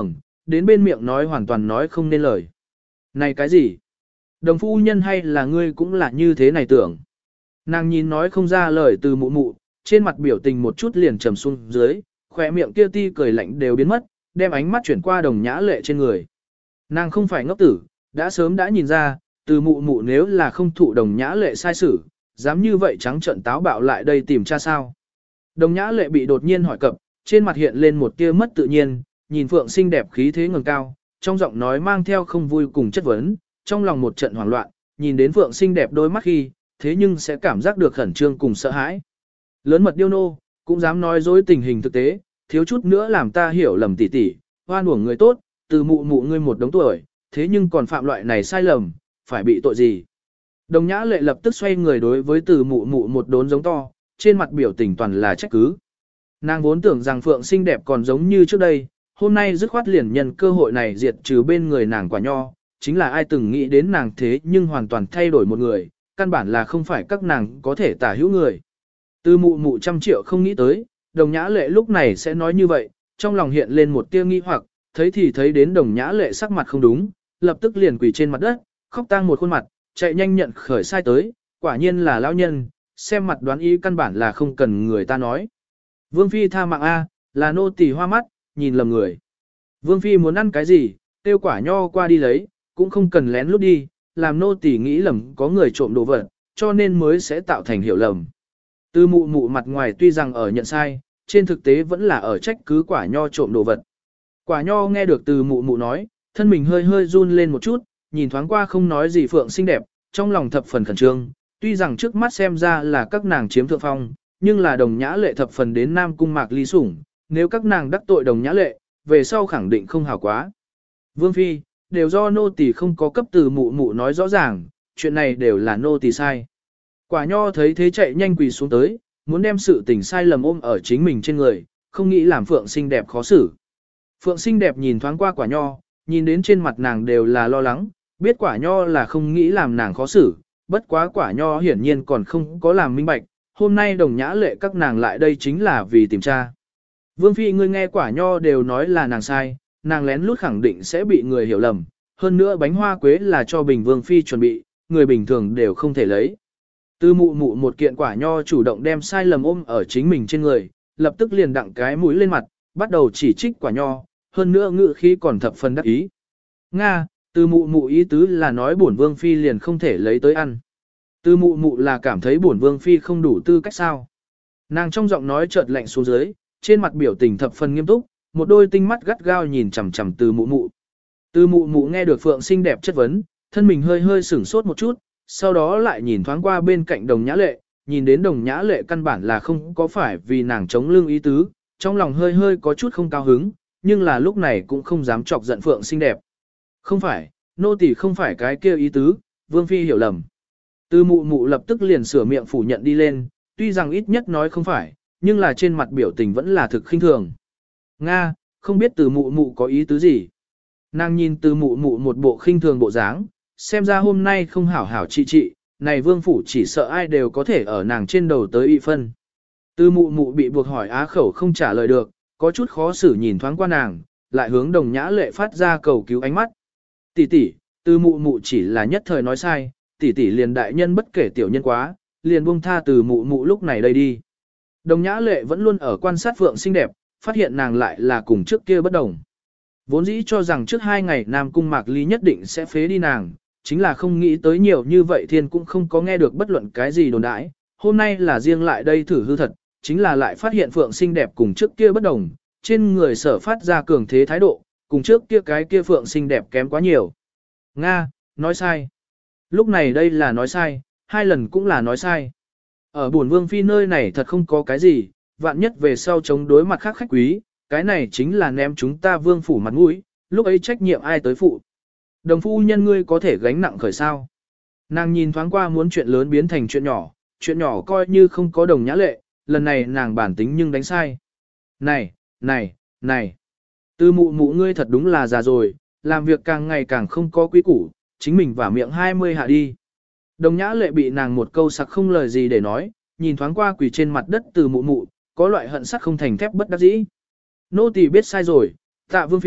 đến bên miệng nói hoàn toàn nói không nên lời. Này cái gì? Đồng phu nhân hay là ngươi cũng là như thế này tưởng. Nàng nhìn nói không ra lời từ mụ mụ, trên mặt biểu tình một chút liền trầm xuống dưới, khỏe miệng kia ti cười lạnh đều biến mất, đem ánh mắt chuyển qua đồng nhã lệ trên người. Nàng không phải ngốc tử, đã sớm đã nhìn ra, từ mụ mụ nếu là không thụ đồng nhã lệ sai xử, dám như vậy trắng trợn táo bạo lại đây tìm cha sao. Đồng nhã lệ bị đột nhiên hỏi cập, trên mặt hiện lên một tia mất tự nhiên, nhìn Phượng xinh đẹp khí thế ngẩng cao, trong giọng nói mang theo không vui cùng chất vấn, trong lòng một trận hoảng loạn, nhìn đến Phượng xinh đẹp đôi mắt khi, thế nhưng sẽ cảm giác được khẩn trương cùng sợ hãi. Lớn mật điêu nô, cũng dám nói dối tình hình thực tế, thiếu chút nữa làm ta hiểu lầm tỉ tỉ, hoan uổng người tốt, từ mụ mụ ngươi một đống tuổi, thế nhưng còn phạm loại này sai lầm, phải bị tội gì. Đồng nhã lệ lập tức xoay người đối với từ mụ mụ một đốn giống to, trên mặt biểu tình toàn là trách cứ. Nàng vốn tưởng rằng Phượng xinh đẹp còn giống như trước đây, hôm nay dứt khoát liền nhân cơ hội này diệt trừ bên người nàng quả nho, chính là ai từng nghĩ đến nàng thế nhưng hoàn toàn thay đổi một người, căn bản là không phải các nàng có thể tả hữu người. Từ mụ mụ trăm triệu không nghĩ tới, đồng nhã lệ lúc này sẽ nói như vậy, trong lòng hiện lên một tia nghi hoặc, thấy thì thấy đến đồng nhã lệ sắc mặt không đúng, lập tức liền quỳ trên mặt đất, khóc tang một khuôn mặt, chạy nhanh nhận khởi sai tới, quả nhiên là lão nhân, xem mặt đoán ý căn bản là không cần người ta nói. Vương Phi tha mạng A, là nô tỳ hoa mắt, nhìn lầm người. Vương Phi muốn ăn cái gì, tiêu quả nho qua đi lấy, cũng không cần lén lút đi, làm nô tỳ nghĩ lầm có người trộm đồ vật, cho nên mới sẽ tạo thành hiểu lầm. Từ mụ mụ mặt ngoài tuy rằng ở nhận sai, trên thực tế vẫn là ở trách cứ quả nho trộm đồ vật. Quả nho nghe được từ mụ mụ nói, thân mình hơi hơi run lên một chút, nhìn thoáng qua không nói gì Phượng xinh đẹp, trong lòng thập phần khẩn trương, tuy rằng trước mắt xem ra là các nàng chiếm thượng phong, nhưng là đồng nhã lệ thập phần đến Nam Cung Mạc Ly sủng, nếu các nàng đắc tội đồng nhã lệ, về sau khẳng định không hảo quá. Vương Phi, đều do nô tỳ không có cấp từ mụ mụ nói rõ ràng, chuyện này đều là nô tỳ sai. Quả nho thấy thế chạy nhanh quỳ xuống tới, muốn đem sự tình sai lầm ôm ở chính mình trên người, không nghĩ làm Phượng xinh đẹp khó xử. Phượng xinh đẹp nhìn thoáng qua quả nho, nhìn đến trên mặt nàng đều là lo lắng, biết quả nho là không nghĩ làm nàng khó xử, bất quá quả nho hiển nhiên còn không có làm minh bạch, hôm nay đồng nhã lệ các nàng lại đây chính là vì tìm tra. Vương Phi ngươi nghe quả nho đều nói là nàng sai, nàng lén lút khẳng định sẽ bị người hiểu lầm, hơn nữa bánh hoa quế là cho Bình Vương Phi chuẩn bị, người bình thường đều không thể lấy. Từ mụ mụ một kiện quả nho chủ động đem sai lầm ôm ở chính mình trên người, lập tức liền đặng cái mũi lên mặt, bắt đầu chỉ trích quả nho, hơn nữa ngự khí còn thập phần đắc ý. Nga, từ mụ mụ ý tứ là nói bổn Vương Phi liền không thể lấy tới ăn. Từ mụ mụ là cảm thấy bổn Vương Phi không đủ tư cách sao. Nàng trong giọng nói chợt lạnh xuống dưới, trên mặt biểu tình thập phần nghiêm túc, một đôi tinh mắt gắt gao nhìn chằm chằm từ mụ mụ. Từ mụ mụ nghe được Phượng xinh đẹp chất vấn, thân mình hơi hơi sửng sốt một chút, sau đó lại nhìn thoáng qua bên cạnh đồng nhã lệ, nhìn đến đồng nhã lệ căn bản là không có phải vì nàng chống lưng ý tứ, trong lòng hơi hơi có chút không cao hứng, nhưng là lúc này cũng không dám chọc giận Phượng xinh đẹp. Không phải, nô tỳ không phải cái kia ý tứ, Vương Phi hiểu lầm. Từ mụ mụ lập tức liền sửa miệng phủ nhận đi lên, tuy rằng ít nhất nói không phải, nhưng là trên mặt biểu tình vẫn là thực khinh thường. Nga, không biết từ mụ mụ có ý tứ gì. Nàng nhìn từ mụ mụ một bộ khinh thường bộ dáng, xem ra hôm nay không hảo hảo trị trị, này vương phủ chỉ sợ ai đều có thể ở nàng trên đầu tới y phân. Từ mụ mụ bị buộc hỏi á khẩu không trả lời được, có chút khó xử nhìn thoáng qua nàng, lại hướng đồng nhã lệ phát ra cầu cứu ánh mắt. Tỷ tỷ, từ mụ mụ chỉ là nhất thời nói sai, tỷ tỷ liền đại nhân bất kể tiểu nhân quá, liền buông tha từ mụ mụ lúc này đây đi. Đồng nhã lệ vẫn luôn ở quan sát Phượng xinh đẹp, phát hiện nàng lại là cùng trước kia bất đồng. Vốn dĩ cho rằng trước hai ngày Nam Cung Mạc Ly nhất định sẽ phế đi nàng, chính là không nghĩ tới nhiều như vậy thiên cũng không có nghe được bất luận cái gì đồn đãi. Hôm nay là riêng lại đây thử hư thật, chính là lại phát hiện Phượng xinh đẹp cùng trước kia bất đồng, trên người sở phát ra cường thế thái độ, cùng trước kia cái kia Phượng xinh đẹp kém quá nhiều. Nga, nói sai. Lúc này đây là nói sai, hai lần cũng là nói sai. Ở buồn Vương Phi nơi này thật không có cái gì, vạn nhất về sau chống đối mặt khác khách quý, cái này chính là ném chúng ta Vương phủ mặt mũi, lúc ấy trách nhiệm ai tới phụ. Đồng phu nhân ngươi có thể gánh nặng khởi sao. Nàng nhìn thoáng qua muốn chuyện lớn biến thành chuyện nhỏ, chuyện nhỏ coi như không có đồng nhã lệ, lần này nàng bản tính nhưng đánh sai. Này, này, này, từ mụ mụ ngươi thật đúng là già rồi, làm việc càng ngày càng không có quý củ, chính mình vả miệng hai mươi hạ đi. Đồng nhã lệ bị nàng một câu sặc không lời gì để nói, nhìn thoáng qua quỳ trên mặt đất từ mụ mụ, có loại hận sắt không thành thép bất đắc dĩ. Nô tỳ biết sai rồi, tạ Vương Phi,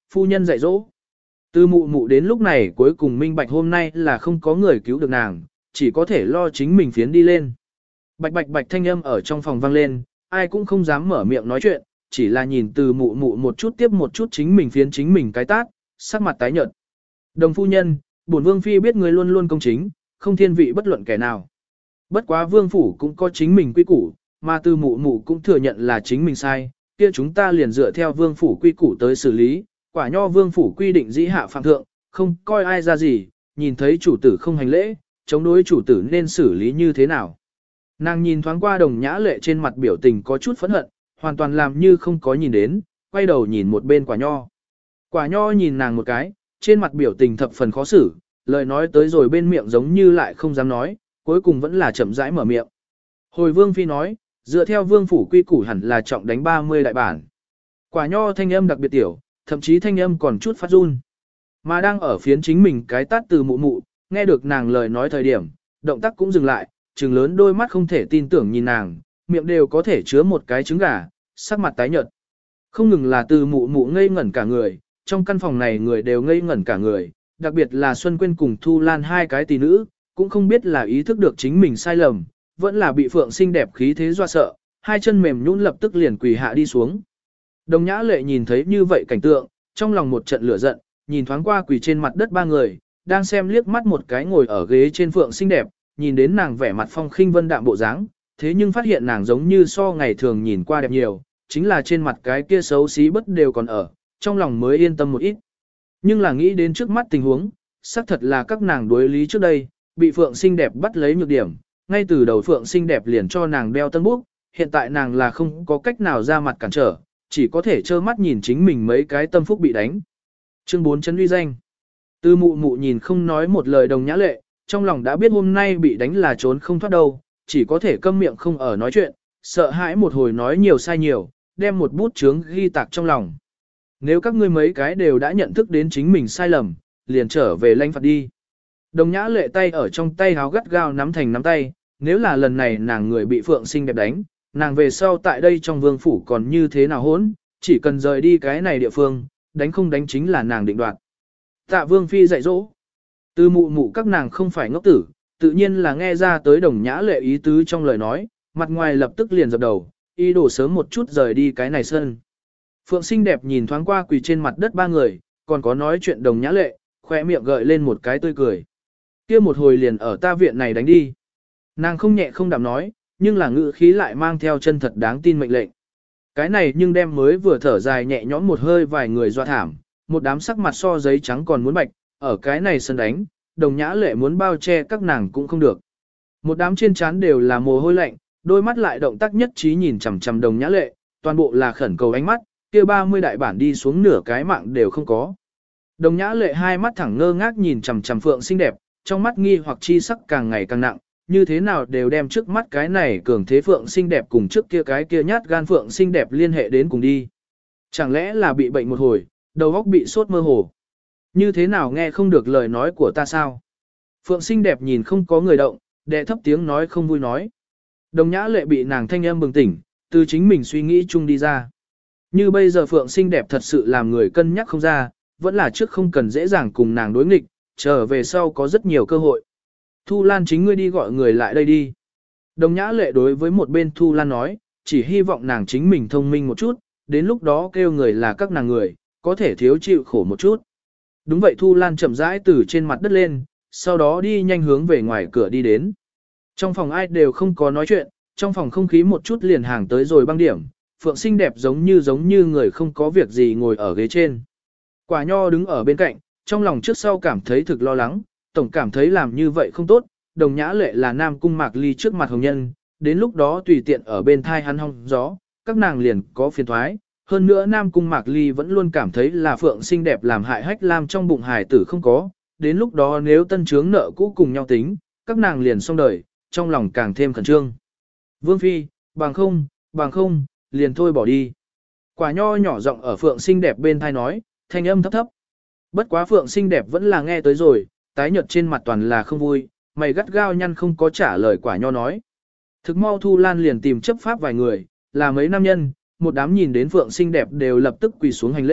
phu nhân dạy dỗ. Từ mụ mụ đến lúc này cuối cùng minh bạch hôm nay là không có người cứu được nàng, chỉ có thể lo chính mình phiến đi lên. Bạch bạch bạch thanh âm ở trong phòng vang lên, ai cũng không dám mở miệng nói chuyện, chỉ là nhìn từ mụ mụ một chút tiếp một chút chính mình phiến chính mình cái tát, sắc mặt tái nhợt. Đồng phu nhân, bổn vương phi biết người luôn luôn công chính, không thiên vị bất luận kẻ nào. Bất quá vương phủ cũng có chính mình quy củ, mà từ mụ mụ cũng thừa nhận là chính mình sai, kia chúng ta liền dựa theo vương phủ quy củ tới xử lý, quả nho vương phủ quy định dĩ hạ phạm thượng, không coi ai ra gì, nhìn thấy chủ tử không hành lễ, chống đối chủ tử nên xử lý như thế nào. Nàng nhìn thoáng qua đồng nhã lệ trên mặt biểu tình có chút phẫn hận, hoàn toàn làm như không có nhìn đến, quay đầu nhìn một bên quả nho. Quả nho nhìn nàng một cái, trên mặt biểu tình thập phần khó xử, lời nói tới rồi bên miệng giống như lại không dám nói, cuối cùng vẫn là chậm rãi mở miệng. Hồi vương phi nói, dựa theo vương phủ quy củ hẳn là trọng đánh ba mươi đại bản. Quả nho thanh âm đặc biệt tiểu, thậm chí thanh âm còn chút phát run. Mà đang ở phiến chính mình cái tát từ mụ mụ, nghe được nàng lời nói thời điểm, động tác cũng dừng lại, trừng lớn đôi mắt không thể tin tưởng nhìn nàng, miệng đều có thể chứa một cái trứng gà, sắc mặt tái nhợt. Không ngừng là từ mụ mụ ngây ngẩn cả người, trong căn phòng này người đều ngây ngẩn cả người, đặc biệt là Xuân Quyên cùng Thu Lan hai cái tỷ nữ, cũng không biết là ý thức được chính mình sai lầm, vẫn là bị Phượng xinh đẹp khí thế dọa sợ, hai chân mềm nhũn lập tức liền quỳ hạ đi xuống. Đồng Nhã Lệ nhìn thấy như vậy cảnh tượng, trong lòng một trận lửa giận, nhìn thoáng qua quỳ trên mặt đất ba người, đang xem liếc mắt một cái ngồi ở ghế trên Phượng xinh đẹp, nhìn đến nàng vẻ mặt phong khinh vân đạm bộ dáng, thế nhưng phát hiện nàng giống như so ngày thường nhìn qua đẹp nhiều, chính là trên mặt cái kia xấu xí bất đều còn ở, trong lòng mới yên tâm một ít. Nhưng là nghĩ đến trước mắt tình huống, xác thật là các nàng đối lý trước đây, bị Phượng xinh đẹp bắt lấy nhược điểm, ngay từ đầu Phượng xinh đẹp liền cho nàng đeo tân búc, hiện tại nàng là không có cách nào ra mặt cản trở, chỉ có thể trơ mắt nhìn chính mình mấy cái tâm phúc bị đánh. Chương bốn chấn uy danh. Từ mụ mụ nhìn không nói một lời Đồng Nhã Lệ, trong lòng đã biết hôm nay bị đánh là trốn không thoát đâu, chỉ có thể câm miệng không ở nói chuyện, sợ hãi một hồi nói nhiều sai nhiều, đem một bút chướng ghi tạc trong lòng. Nếu các ngươi mấy cái đều đã nhận thức đến chính mình sai lầm, liền trở về lãnh phạt đi. Đồng Nhã Lệ tay ở trong tay háo gắt gao nắm thành nắm tay, nếu là lần này nàng người bị Phượng xinh đẹp đánh, nàng về sau tại đây trong vương phủ còn như thế nào hỗn, chỉ cần rời đi cái này địa phương, đánh không đánh chính là nàng định đoạt. Tạ vương phi dạy dỗ. Từ mụ mụ các nàng không phải ngốc tử, tự nhiên là nghe ra tới Đồng Nhã Lệ ý tứ trong lời nói, mặt ngoài lập tức liền dập đầu, ý đồ sớm một chút rời đi cái này sân. Phượng xinh đẹp nhìn thoáng qua quỳ trên mặt đất ba người, còn có nói chuyện Đồng Nhã Lệ, khỏe miệng gợi lên một cái tươi cười. Kia một hồi liền ở ta viện này đánh đi. Nàng không nhẹ không đạm nói, nhưng là ngữ khí lại mang theo chân thật đáng tin mệnh lệnh. Cái này nhưng đem mới vừa thở dài nhẹ nhõm một hơi vài người doa thảm, một đám sắc mặt so giấy trắng còn muốn bạch, ở cái này sân đánh, Đồng Nhã Lệ muốn bao che các nàng cũng không được. Một đám trên trán đều là mồ hôi lạnh, đôi mắt lại động tác nhất trí nhìn chằm chằm Đồng Nhã Lệ, toàn bộ là khẩn cầu ánh mắt, kia ba mươi đại bản đi xuống nửa cái mạng đều không có. Đồng Nhã Lệ hai mắt thẳng ngơ ngác nhìn chằm chằm Phượng xinh đẹp, trong mắt nghi hoặc chi sắc càng ngày càng nặng, như thế nào đều đem trước mắt cái này cường thế Phượng xinh đẹp cùng trước kia cái kia nhát gan Phượng xinh đẹp liên hệ đến cùng đi. Chẳng lẽ là bị bệnh một hồi, đầu óc bị sốt mơ hồ. Như thế nào nghe không được lời nói của ta sao? Phượng xinh đẹp nhìn không có người động, đệ thấp tiếng nói không vui nói. Đồng Nhã Lệ bị nàng thanh âm bừng tỉnh, từ chính mình suy nghĩ chung đi ra. Như bây giờ Phượng xinh đẹp thật sự làm người cân nhắc không ra, vẫn là trước không cần dễ dàng cùng nàng đối nghịch, trở về sau có rất nhiều cơ hội. Thu Lan chính ngươi đi gọi người lại đây đi. Đồng Nhã Lệ đối với một bên Thu Lan nói, chỉ hy vọng nàng chính mình thông minh một chút, đến lúc đó kêu người là các nàng người, có thể thiếu chịu khổ một chút. Đúng vậy, Thu Lan chậm rãi từ trên mặt đất lên, sau đó đi nhanh hướng về ngoài cửa đi đến. Trong phòng ai đều không có nói chuyện, trong phòng không khí một chút liền hàng tới rồi băng điểm, Phượng xinh đẹp giống như giống như người không có việc gì ngồi ở ghế trên. Quả Nho đứng ở bên cạnh, trong lòng trước sau cảm thấy thực lo lắng, tổng cảm thấy làm như vậy không tốt, Đồng Nhã Lệ là Nam Cung Mạc Ly trước mặt hồng nhân, đến lúc đó tùy tiện ở bên thai hắn hong gió, các nàng liền có phiền thoái. Hơn nữa Nam Cung Mạc Ly vẫn luôn cảm thấy là Phượng xinh đẹp làm hại Hách Lam trong bụng hài tử không có, đến lúc đó nếu tân chướng nợ cũ cùng nhau tính, các nàng liền xong đời, trong lòng càng thêm khẩn trương. Vương Phi, bằng không, bằng không, liền thôi bỏ đi. Quả Nho nhỏ giọng ở Phượng xinh đẹp bên thai nói, thanh âm thấp thấp. Bất quá Phượng xinh đẹp vẫn là nghe tới rồi, tái nhợt trên mặt toàn là không vui, mày gắt gao nhăn không có trả lời Quả Nho nói. Thực mau Thu Lan liền tìm chấp pháp vài người, là mấy nam nhân, một đám nhìn đến Phượng xinh đẹp đều lập tức quỳ xuống hành lễ,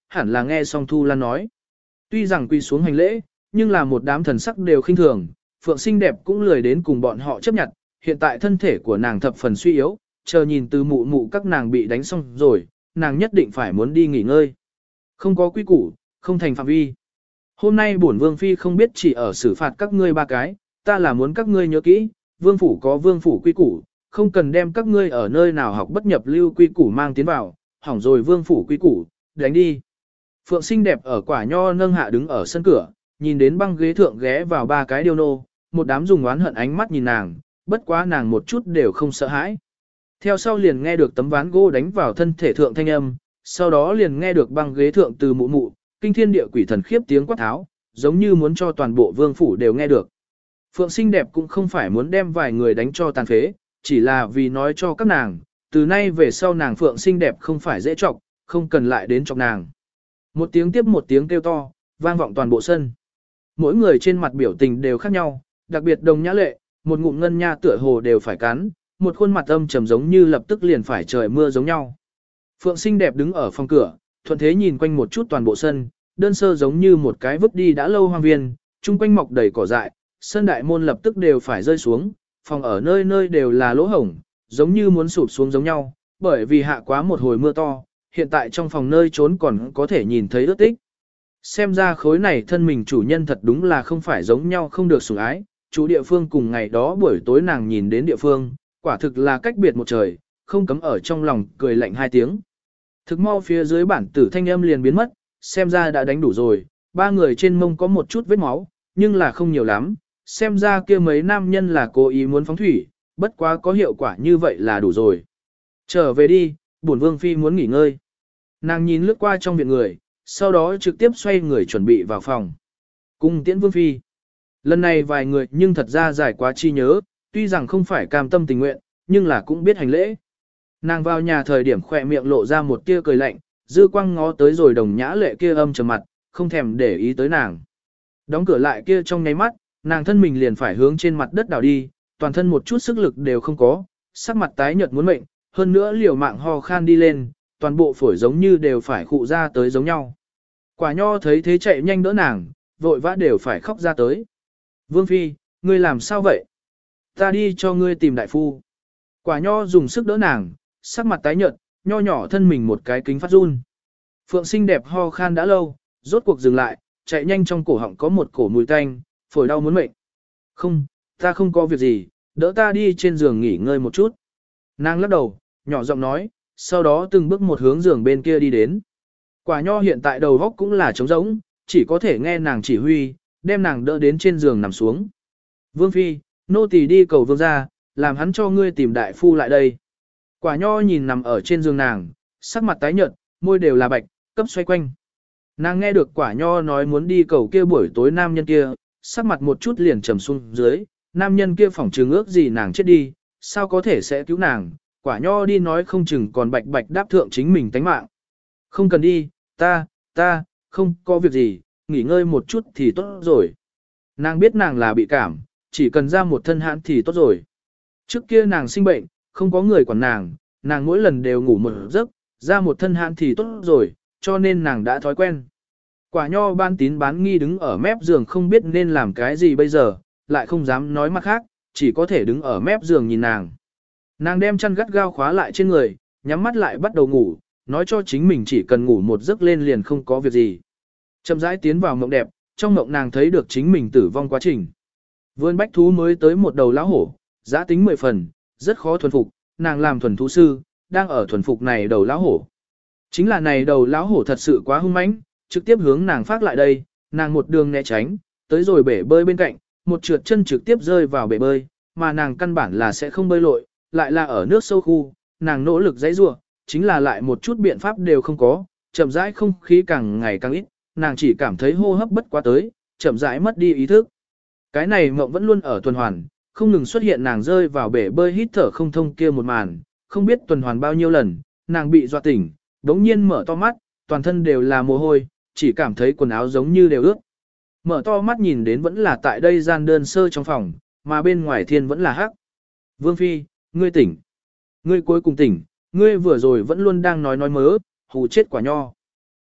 hẳn là nghe xong Thu Lan nói. Tuy rằng quy xuống hành lễ, nhưng là một đám thần sắc đều khinh thường, Phượng xinh đẹp cũng lười đến cùng bọn họ chấp nhận, hiện tại thân thể của nàng thập phần suy yếu, chờ nhìn từ mụ mụ các nàng bị đánh xong rồi, nàng nhất định phải muốn đi nghỉ ngơi. Không có quy củ, không thành phạm vi. Hôm nay bổn vương phi không biết chỉ ở xử phạt các ngươi ba cái, ta là muốn các ngươi nhớ kỹ, vương phủ có vương phủ quy củ, không cần đem các ngươi ở nơi nào học bất nhập lưu quy củ mang tiến vào, hỏng rồi vương phủ quy củ, đánh đi. Phượng xinh đẹp ở quả nho nâng hạ đứng ở sân cửa, nhìn đến băng ghế thượng ghé vào ba cái điêu nô, một đám dùng oán hận ánh mắt nhìn nàng, bất quá nàng một chút đều không sợ hãi. Theo sau liền nghe được tấm ván gỗ đánh vào thân thể thượng thanh âm, sau đó liền nghe được băng ghế thượng từ mụ mụ, kinh thiên địa quỷ thần khiếp tiếng quát tháo, giống như muốn cho toàn bộ vương phủ đều nghe được. Phượng xinh đẹp cũng không phải muốn đem vài người đánh cho tàn phế, chỉ là vì nói cho các nàng, từ nay về sau nàng Phượng xinh đẹp không phải dễ chọc, không cần lại đến chọc nàng. Một tiếng tiếp một tiếng kêu to, vang vọng toàn bộ sân. Mỗi người trên mặt biểu tình đều khác nhau, đặc biệt Đồng Nhã Lệ, một ngụm ngân nha tựa hồ đều phải cắn, một khuôn mặt âm trầm giống như lập tức liền phải trời mưa giống nhau. Phượng xinh đẹp đứng ở phòng cửa, thuận thế nhìn quanh một chút toàn bộ sân, đơn sơ giống như một cái vứt đi đã lâu hoang viên, chung quanh mọc đầy cỏ dại, sân đại môn lập tức đều phải rơi xuống, phòng ở nơi nơi đều là lỗ hổng, giống như muốn sụp xuống giống nhau, bởi vì hạ quá một hồi mưa to, hiện tại trong phòng nơi trốn còn có thể nhìn thấy ướt tích. Xem ra khối này thân mình chủ nhân thật đúng là không phải giống nhau không được sủng ái, chủ địa phương cùng ngày đó buổi tối nàng nhìn đến địa phương, quả thực là cách biệt một trời, không cấm ở trong lòng cười lạnh hai tiếng. Thực mau phía dưới bản tử thanh âm liền biến mất, xem ra đã đánh đủ rồi, ba người trên mông có một chút vết máu, nhưng là không nhiều lắm, xem ra kia mấy nam nhân là cố ý muốn phóng thủy, bất quá có hiệu quả như vậy là đủ rồi. Trở về đi, bổn vương phi muốn nghỉ ngơi. Nàng nhìn lướt qua trong viện người, sau đó trực tiếp xoay người chuẩn bị vào phòng. Cung tiễn vương phi. Lần này vài người nhưng thật ra giải quá chi nhớ, tuy rằng không phải cam tâm tình nguyện, nhưng là cũng biết hành lễ. Nàng vào nhà thời điểm khỏe miệng lộ ra một tia cười lạnh, dư quang ngó tới rồi Đồng Nhã Lệ kia âm trầm mặt, không thèm để ý tới nàng. Đóng cửa lại kia trong nháy mắt, nàng thân mình liền phải hướng trên mặt đất đảo đi, toàn thân một chút sức lực đều không có, sắc mặt tái nhợt muốn mệnh, hơn nữa liều mạng ho khan đi lên, toàn bộ phổi giống như đều phải khụ ra tới giống nhau. Quả nho thấy thế chạy nhanh đỡ nàng, vội vã đều phải khóc ra tới. Vương phi, ngươi làm sao vậy? Ta đi cho ngươi tìm đại phu. Quả nho dùng sức đỡ nàng, sắc mặt tái nhợt, nho nhỏ thân mình một cái kính phát run. Phượng xinh đẹp ho khan đã lâu, rốt cuộc dừng lại, chạy nhanh trong cổ họng có một cổ mùi tanh, phổi đau muốn mệnh. Không, ta không có việc gì, đỡ ta đi trên giường nghỉ ngơi một chút. Nàng lắc đầu, nhỏ giọng nói, sau đó từng bước một hướng giường bên kia đi đến. Quả nho hiện tại đầu góc cũng là trống rỗng, chỉ có thể nghe nàng chỉ huy, đem nàng đỡ đến trên giường nằm xuống. Vương phi, nô tỳ đi cầu vương ra, làm hắn cho ngươi tìm đại phu lại đây. Quả nho nhìn nằm ở trên giường nàng, sắc mặt tái nhợt, môi đều là bạch, cấp xoay quanh. Nàng nghe được quả nho nói muốn đi cầu kia buổi tối nam nhân kia, sắc mặt một chút liền trầm xuống dưới, nam nhân kia phỏng trừng ước gì nàng chết đi, sao có thể sẽ cứu nàng, quả nho đi nói không chừng còn bạch bạch đáp thượng chính mình tánh mạng. Không cần đi, ta, ta, không có việc gì, nghỉ ngơi một chút thì tốt rồi. Nàng biết nàng là bị cảm, chỉ cần ra một thân hãn thì tốt rồi. Trước kia nàng sinh bệnh, không có người quản nàng, nàng mỗi lần đều ngủ một giấc, ra một thân hãn thì tốt rồi, cho nên nàng đã thói quen. Quả nho ban tín bán nghi đứng ở mép giường không biết nên làm cái gì bây giờ, lại không dám nói mặt khác, chỉ có thể đứng ở mép giường nhìn nàng. Nàng đem chăn gắt gao khóa lại trên người, nhắm mắt lại bắt đầu ngủ, nói cho chính mình chỉ cần ngủ một giấc lên liền không có việc gì. Chậm rãi tiến vào mộng đẹp, trong mộng nàng thấy được chính mình tử vong quá trình. Vườn bách thú mới tới một đầu lão hổ, giá tính mười phần, rất khó thuần phục, nàng làm thuần thú sư, đang ở thuần phục này đầu lão hổ. Chính là này đầu lão hổ thật sự quá hung mãnh, trực tiếp hướng nàng phát lại đây, nàng một đường né tránh, tới rồi bể bơi bên cạnh, một trượt chân trực tiếp rơi vào bể bơi, mà nàng căn bản là sẽ không bơi lội, lại là ở nước sâu khu, nàng nỗ lực giãy giụa, chính là lại một chút biện pháp đều không có, chậm rãi không khí càng ngày càng ít, nàng chỉ cảm thấy hô hấp bất quá tới, chậm rãi mất đi ý thức. Cái này mộng vẫn luôn ở tuần hoàn, không ngừng xuất hiện nàng rơi vào bể bơi hít thở không thông kia một màn, không biết tuần hoàn bao nhiêu lần, nàng bị dọa tỉnh, đống nhiên mở to mắt, toàn thân đều là mồ hôi, chỉ cảm thấy quần áo giống như đều ướt. Mở to mắt nhìn đến vẫn là tại đây gian đơn sơ trong phòng, mà bên ngoài thiên vẫn là hắc. Vương phi, ngươi tỉnh. Ngươi cuối cùng tỉnh, ngươi vừa rồi vẫn luôn đang nói nói mớ, hù chết quả nho.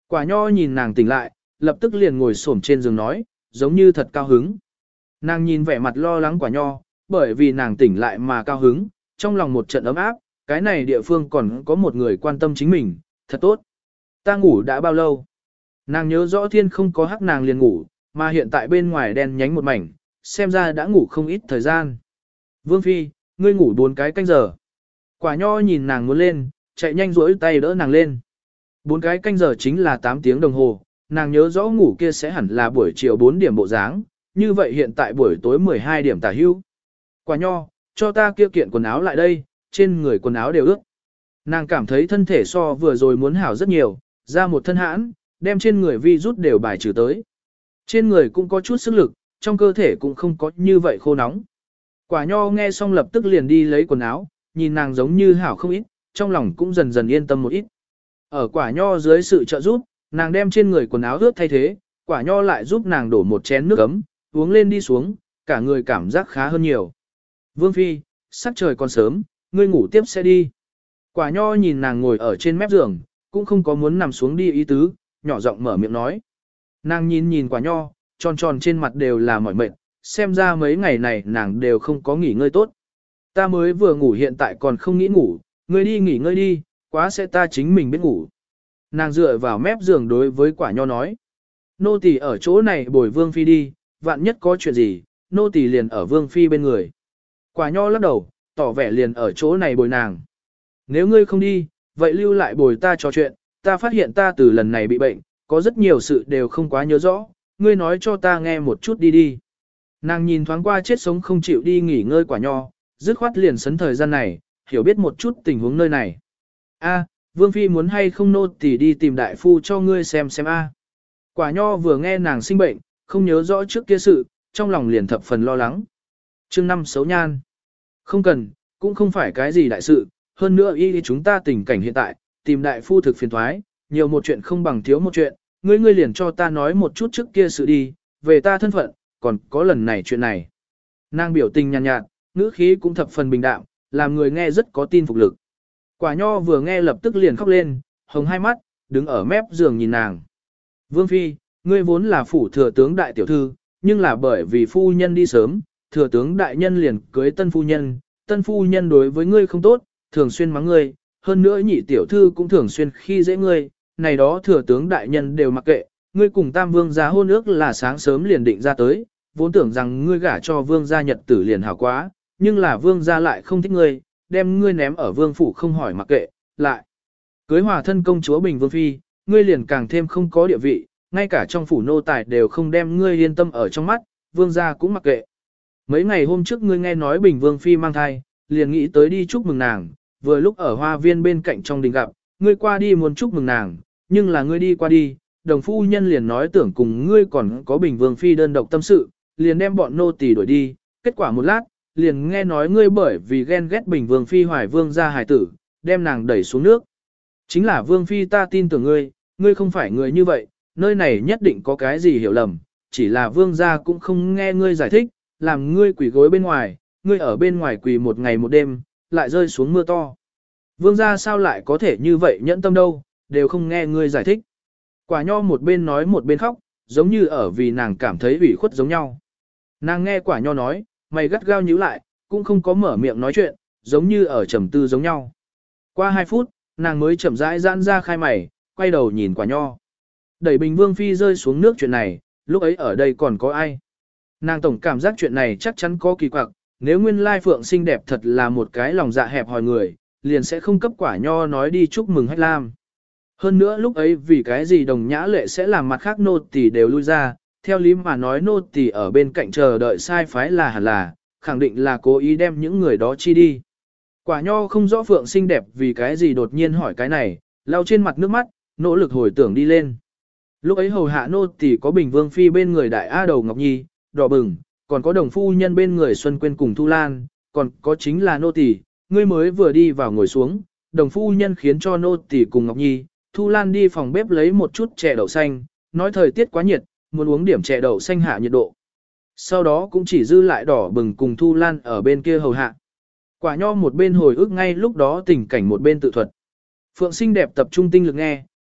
Quả nho nhìn nàng tỉnh lại, lập tức liền ngồi xổm trên giường nói, giống như thật cao hứng. Nàng nhìn vẻ mặt lo lắng quả nho, bởi vì nàng tỉnh lại mà cao hứng, trong lòng một trận ấm áp, cái này địa phương còn có một người quan tâm chính mình, thật tốt. Ta ngủ đã bao lâu? Nàng nhớ rõ thiên không có hắc nàng liền ngủ, mà hiện tại bên ngoài đen nhánh một mảnh, xem ra đã ngủ không ít thời gian. Vương Phi, ngươi ngủ bốn cái canh giờ. Quả nho nhìn nàng muốn lên, chạy nhanh rỗi tay đỡ nàng lên. Bốn cái canh giờ chính là tám tiếng đồng hồ, nàng nhớ rõ ngủ kia sẽ hẳn là buổi chiều bốn điểm bộ dáng, như vậy hiện tại buổi tối mười hai điểm tả hưu. Quả nho, cho ta kia kiện quần áo lại đây, trên người quần áo đều ướt. Nàng cảm thấy thân thể so vừa rồi muốn hảo rất nhiều, ra một thân hãn, đem trên người vi rút đều bài trừ tới. Trên người cũng có chút sức lực, trong cơ thể cũng không có như vậy khô nóng. Quả nho nghe xong lập tức liền đi lấy quần áo, nhìn nàng giống như hảo không ít, trong lòng cũng dần dần yên tâm một ít. Ở quả nho dưới sự trợ giúp, nàng đem trên người quần áo ướt thay thế, quả nho lại giúp nàng đổ một chén nước ấm, uống lên đi xuống, cả người cảm giác khá hơn nhiều. Vương Phi, sắc trời còn sớm, ngươi ngủ tiếp sẽ đi. Quả nho nhìn nàng ngồi ở trên mép giường, cũng không có muốn nằm xuống đi ý tứ, nhỏ giọng mở miệng nói. Nàng nhìn nhìn quả nho, tròn tròn trên mặt đều là mỏi mệt, xem ra mấy ngày này nàng đều không có nghỉ ngơi tốt. Ta mới vừa ngủ hiện tại còn không nghĩ ngủ, ngươi đi nghỉ ngơi đi, quá sẽ ta chính mình biết ngủ. Nàng dựa vào mép giường đối với quả nho nói. Nô tỳ ở chỗ này bồi Vương Phi đi, vạn nhất có chuyện gì, nô tỳ liền ở Vương Phi bên người. Quả nho lắc đầu, tỏ vẻ liền ở chỗ này bồi nàng. Nếu ngươi không đi, vậy lưu lại bồi ta trò chuyện, ta phát hiện ta từ lần này bị bệnh, có rất nhiều sự đều không quá nhớ rõ, ngươi nói cho ta nghe một chút đi đi. Nàng nhìn thoáng qua chết sống không chịu đi nghỉ ngơi quả nho, dứt khoát liền sấn thời gian này, hiểu biết một chút tình huống nơi này. A, Vương Phi muốn hay không nô tỳ đi tìm đại phu cho ngươi xem xem a. Quả nho vừa nghe nàng sinh bệnh, không nhớ rõ trước kia sự, trong lòng liền thập phần lo lắng. Chương năm xấu nhan. Không cần, cũng không phải cái gì đại sự, hơn nữa y chúng ta tình cảnh hiện tại, tìm đại phu thực phiền thoái, nhiều một chuyện không bằng thiếu một chuyện, ngươi ngươi liền cho ta nói một chút trước kia sự đi, về ta thân phận, còn có lần này chuyện này. Nàng biểu tình nhàn nhạt, nhạt, ngữ khí cũng thập phần bình đạm, làm người nghe rất có tin phục lực. Quả nho vừa nghe lập tức liền khóc lên, hồng hai mắt, đứng ở mép giường nhìn nàng. Vương Phi, ngươi vốn là phủ thừa tướng đại tiểu thư, nhưng là bởi vì phu nhân đi sớm, thừa tướng đại nhân liền cưới tân phu nhân, tân phu nhân đối với ngươi không tốt, thường xuyên mắng ngươi, hơn nữa nhị tiểu thư cũng thường xuyên khi dễ ngươi, này đó thừa tướng đại nhân đều mặc kệ, ngươi cùng tam vương gia hôn ước là sáng sớm liền định ra tới, vốn tưởng rằng ngươi gả cho vương gia nhật tử liền hảo quá, nhưng là vương gia lại không thích ngươi, đem ngươi ném ở vương phủ không hỏi mặc kệ, lại cưới hòa thân công chúa Bình Vương Phi, ngươi liền càng thêm không có địa vị, ngay cả trong phủ nô tài đều không đem ngươi yên tâm ở trong mắt, vương gia cũng mặc kệ. Mấy ngày hôm trước ngươi nghe nói Bình Vương Phi mang thai, liền nghĩ tới đi chúc mừng nàng, vừa lúc ở hoa viên bên cạnh trong đình gặp, ngươi qua đi muốn chúc mừng nàng, nhưng là ngươi đi qua đi, đồng phu nhân liền nói tưởng cùng ngươi còn có Bình Vương Phi đơn độc tâm sự, liền đem bọn nô tỳ đuổi đi, kết quả một lát, liền nghe nói ngươi bởi vì ghen ghét Bình Vương Phi hoài vương gia hài tử, đem nàng đẩy xuống nước. Chính là Vương Phi ta tin tưởng ngươi, ngươi không phải người như vậy, nơi này nhất định có cái gì hiểu lầm, chỉ là vương gia cũng không nghe ngươi giải thích, làm ngươi quỳ gối bên ngoài, ngươi ở bên ngoài quỳ một ngày một đêm, lại rơi xuống mưa to. Vương gia sao lại có thể như vậy nhẫn tâm đâu, đều không nghe ngươi giải thích. Quả nho một bên nói một bên khóc, giống như ở vì nàng cảm thấy ủy khuất giống nhau. Nàng nghe quả nho nói, mày gắt gao nhíu lại, cũng không có mở miệng nói chuyện, giống như ở trầm tư giống nhau. Qua hai phút, nàng mới chậm rãi giãn ra khai mày, quay đầu nhìn quả nho. Đẩy Bình Vương Phi rơi xuống nước chuyện này, lúc ấy ở đây còn có ai? Nàng tổng cảm giác chuyện này chắc chắn có kỳ quặc, nếu nguyên lai phượng xinh đẹp thật là một cái lòng dạ hẹp hòi người, liền sẽ không cấp quả nho nói đi chúc mừng Hách Lam. Hơn nữa lúc ấy vì cái gì đồng nhã lệ sẽ làm mặt khác nô tỳ đều lui ra, theo lý mà nói nô tỳ ở bên cạnh chờ đợi sai phái là hẳn là, khẳng định là cố ý đem những người đó chi đi. Quả nho không rõ phượng xinh đẹp vì cái gì đột nhiên hỏi cái này, lau trên mặt nước mắt, nỗ lực hồi tưởng đi lên. Lúc ấy hầu hạ nô tỳ có Bình Vương Phi bên người đại A Đầu Ngọc Nhi, đỏ bừng, còn có đồng phu nhân bên người Xuân Quyên cùng Thu Lan, còn có chính là nô tỳ, ngươi mới vừa đi vào ngồi xuống, đồng phu nhân khiến cho nô tỳ cùng Ngọc Nhi, Thu Lan đi phòng bếp lấy một chút chè đậu xanh, nói thời tiết quá nhiệt, muốn uống điểm chè đậu xanh hạ nhiệt độ. Sau đó cũng chỉ dư lại đỏ bừng cùng Thu Lan ở bên kia hầu hạ. Quả nho một bên hồi ức ngay lúc đó tình cảnh một bên tự thuật. Phượng xinh đẹp tập trung tinh lực nghe,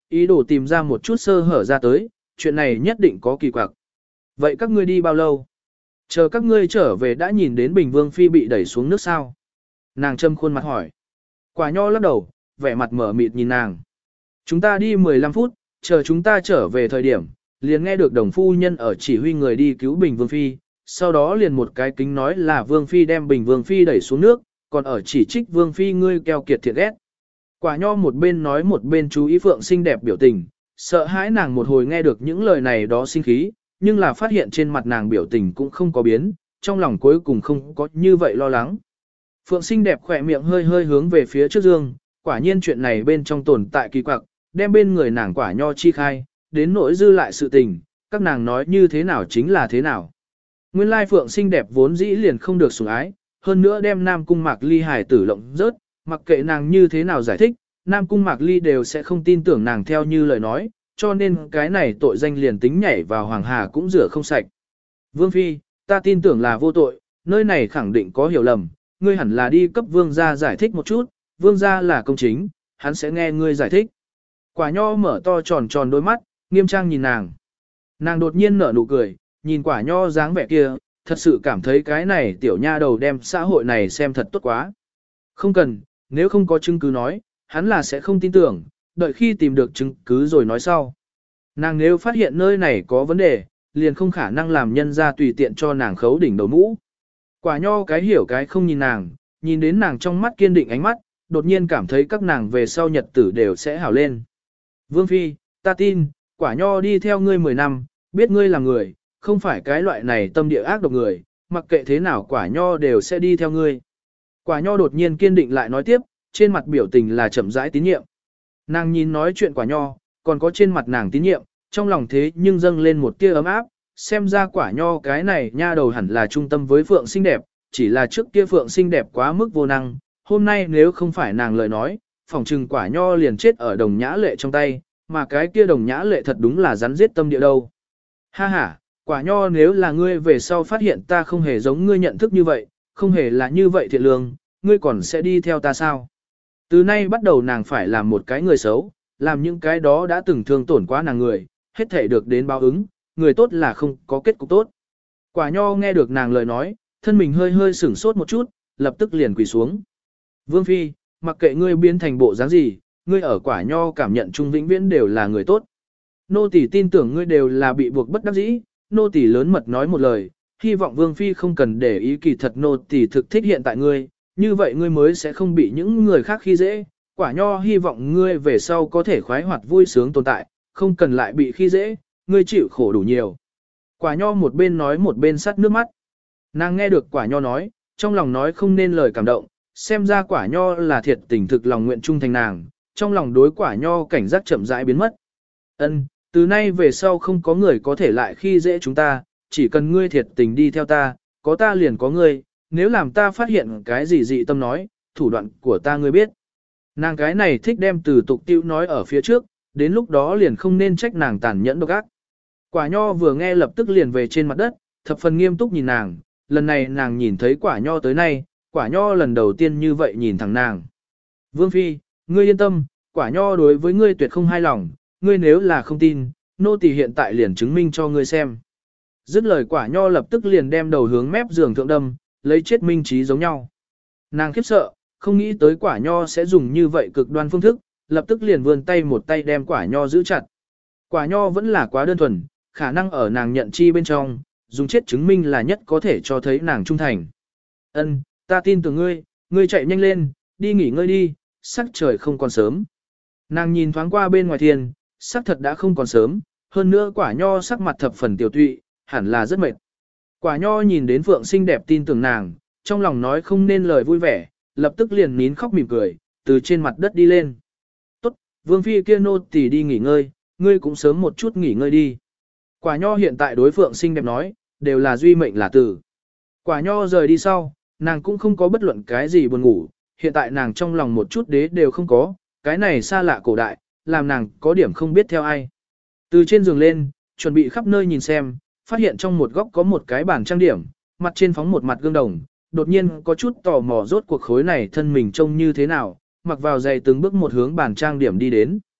ý đồ tìm ra một chút sơ hở ra tới, chuyện này nhất định có kỳ quặc. Vậy các ngươi đi bao lâu? Chờ các ngươi trở về đã nhìn đến Bình Vương Phi bị đẩy xuống nước sao? Nàng châm khuôn mặt hỏi. Quả nho lắc đầu, vẻ mặt mở mịt nhìn nàng. Chúng ta đi mười lăm phút, chờ chúng ta trở về thời điểm, liền nghe được đồng phu nhân ở chỉ huy người đi cứu Bình Vương Phi, sau đó liền một cái kính nói là Vương Phi đem Bình Vương Phi đẩy xuống nước, còn ở chỉ trích Vương Phi ngươi keo kiệt thiệt ghét. Quả nho một bên nói một bên chú ý Phượng xinh đẹp biểu tình, sợ hãi nàng một hồi nghe được những lời này đó sinh khí, nhưng là phát hiện trên mặt nàng biểu tình cũng không có biến, trong lòng cuối cùng không có như vậy lo lắng. Phượng xinh đẹp khỏe miệng hơi hơi hướng về phía trước dương, quả nhiên chuyện này bên trong tồn tại kỳ quặc, đem bên người nàng quả nho chi khai, đến nỗi dư lại sự tình, các nàng nói như thế nào chính là thế nào. Nguyên lai Phượng xinh đẹp vốn dĩ liền không được sủng ái, hơn nữa đem Nam Cung Mạc Ly hài tử lộng rớt, mặc kệ nàng như thế nào giải thích, Nam Cung Mạc Ly đều sẽ không tin tưởng nàng theo như lời nói, cho nên cái này tội danh liền tính nhảy vào Hoàng Hà cũng rửa không sạch. Vương Phi, ta tin tưởng là vô tội, nơi này khẳng định có hiểu lầm, ngươi hẳn là đi cấp Vương gia giải thích một chút, Vương gia là công chính, hắn sẽ nghe ngươi giải thích. Quả nho mở to tròn tròn đôi mắt, nghiêm trang nhìn nàng. Nàng đột nhiên nở nụ cười, nhìn quả nho dáng vẻ kia, thật sự cảm thấy cái này tiểu nha đầu đem xã hội này xem thật tốt quá. Không cần, nếu không có chứng cứ nói, hắn là sẽ không tin tưởng, đợi khi tìm được chứng cứ rồi nói sau. Nàng nếu phát hiện nơi này có vấn đề, liền không khả năng làm nhân ra tùy tiện cho nàng khấu đỉnh đầu mũ. Quả nho cái hiểu cái không nhìn nàng, nhìn đến nàng trong mắt kiên định ánh mắt, đột nhiên cảm thấy các nàng về sau nhật tử đều sẽ hảo lên. Vương Phi, ta tin, quả nho đi theo ngươi mười năm, biết ngươi là người, không phải cái loại này tâm địa ác độc người, mặc kệ thế nào quả nho đều sẽ đi theo ngươi. Quả nho đột nhiên kiên định lại nói tiếp, trên mặt biểu tình là chậm rãi tín nhiệm. Nàng nhìn nói chuyện quả nho, còn có trên mặt nàng tín nhiệm, trong lòng thế nhưng dâng lên một tia ấm áp, xem ra quả nho cái này nha đầu hẳn là trung tâm với Phượng xinh đẹp, chỉ là trước kia Phượng xinh đẹp quá mức vô năng, hôm nay nếu không phải nàng lời nói, phỏng trừng quả nho liền chết ở đồng nhã lệ trong tay, mà cái kia đồng nhã lệ thật đúng là rắn giết tâm địa đâu. Ha ha, quả nho nếu là ngươi về sau phát hiện ta không hề giống ngươi nhận thức như vậy, không hề là như vậy thiện lương, ngươi còn sẽ đi theo ta sao? Từ nay bắt đầu nàng phải làm một cái người xấu, làm những cái đó đã từng thương tổn quá nàng người, hết thể được đến báo ứng, người tốt là không có kết cục tốt. Quả nho nghe được nàng lời nói, thân mình hơi hơi sửng sốt một chút, lập tức liền quỳ xuống. Vương Phi, mặc kệ ngươi biến thành bộ dáng gì, ngươi ở quả nho cảm nhận trung vĩnh viễn đều là người tốt. Nô tỳ tin tưởng ngươi đều là bị buộc bất đắc dĩ, nô tỳ lớn mật nói một lời, hy vọng Vương Phi không cần để ý, kỳ thật nô tỳ thực thích hiện tại ngươi, như vậy ngươi mới sẽ không bị những người khác khi dễ. Quả nho hy vọng ngươi về sau có thể khoái hoạt vui sướng tồn tại, không cần lại bị khi dễ, ngươi chịu khổ đủ nhiều. Quả nho một bên nói một bên sắt nước mắt. Nàng nghe được quả nho nói, trong lòng nói không nên lời cảm động, xem ra quả nho là thiệt tình thực lòng nguyện trung thành nàng, trong lòng đối quả nho cảnh giác chậm rãi biến mất. Ân, từ nay về sau không có người có thể lại khi dễ chúng ta, chỉ cần ngươi thiệt tình đi theo ta, có ta liền có ngươi, nếu làm ta phát hiện cái gì dị tâm nói, thủ đoạn của ta ngươi biết. Nàng cái này thích đem từ tục tiêu nói ở phía trước, đến lúc đó liền không nên trách nàng tàn nhẫn độc ác. Quả nho vừa nghe lập tức liền về trên mặt đất, thập phần nghiêm túc nhìn nàng, lần này nàng nhìn thấy quả nho tới nay, quả nho lần đầu tiên như vậy nhìn thẳng nàng. Vương Phi, ngươi yên tâm, quả nho đối với ngươi tuyệt không hài lòng, ngươi nếu là không tin, nô tỳ hiện tại liền chứng minh cho ngươi xem. Dứt lời quả nho lập tức liền đem đầu hướng mép giường thượng đâm, lấy chết minh trí giống nhau. Nàng khiếp sợ, không nghĩ tới quả nho sẽ dùng như vậy cực đoan phương thức, lập tức liền vươn tay một tay đem quả nho giữ chặt. Quả nho vẫn là quá đơn thuần, khả năng ở nàng nhận chi bên trong, dùng chết chứng minh là nhất có thể cho thấy nàng trung thành. Ân, ta tin tưởng ngươi, ngươi chạy nhanh lên, đi nghỉ ngơi đi, sắc trời không còn sớm. Nàng nhìn thoáng qua bên ngoài thiên, sắc thật đã không còn sớm, hơn nữa quả nho sắc mặt thập phần tiểu tụy, hẳn là rất mệt. Quả nho nhìn đến Phượng xinh đẹp tin tưởng nàng, trong lòng nói không nên lời vui vẻ, lập tức liền nín khóc mỉm cười, từ trên mặt đất đi lên. Tốt, Vương Phi kia nô tỳ đi nghỉ ngơi, ngươi cũng sớm một chút nghỉ ngơi đi. Quả nho hiện tại đối Phượng xinh đẹp nói, đều là duy mệnh là tử. Quả nho rời đi sau, nàng cũng không có bất luận cái gì buồn ngủ, hiện tại nàng trong lòng một chút đế đều không có, cái này xa lạ cổ đại, làm nàng có điểm không biết theo ai. Từ trên giường lên, chuẩn bị khắp nơi nhìn xem, phát hiện trong một góc có một cái bàn trang điểm, mặt trên phóng một mặt gương đồng, đột nhiên có chút tò mò rốt cuộc khối này thân mình trông như thế nào, mặc vào giày từng bước một hướng bàn trang điểm đi đến.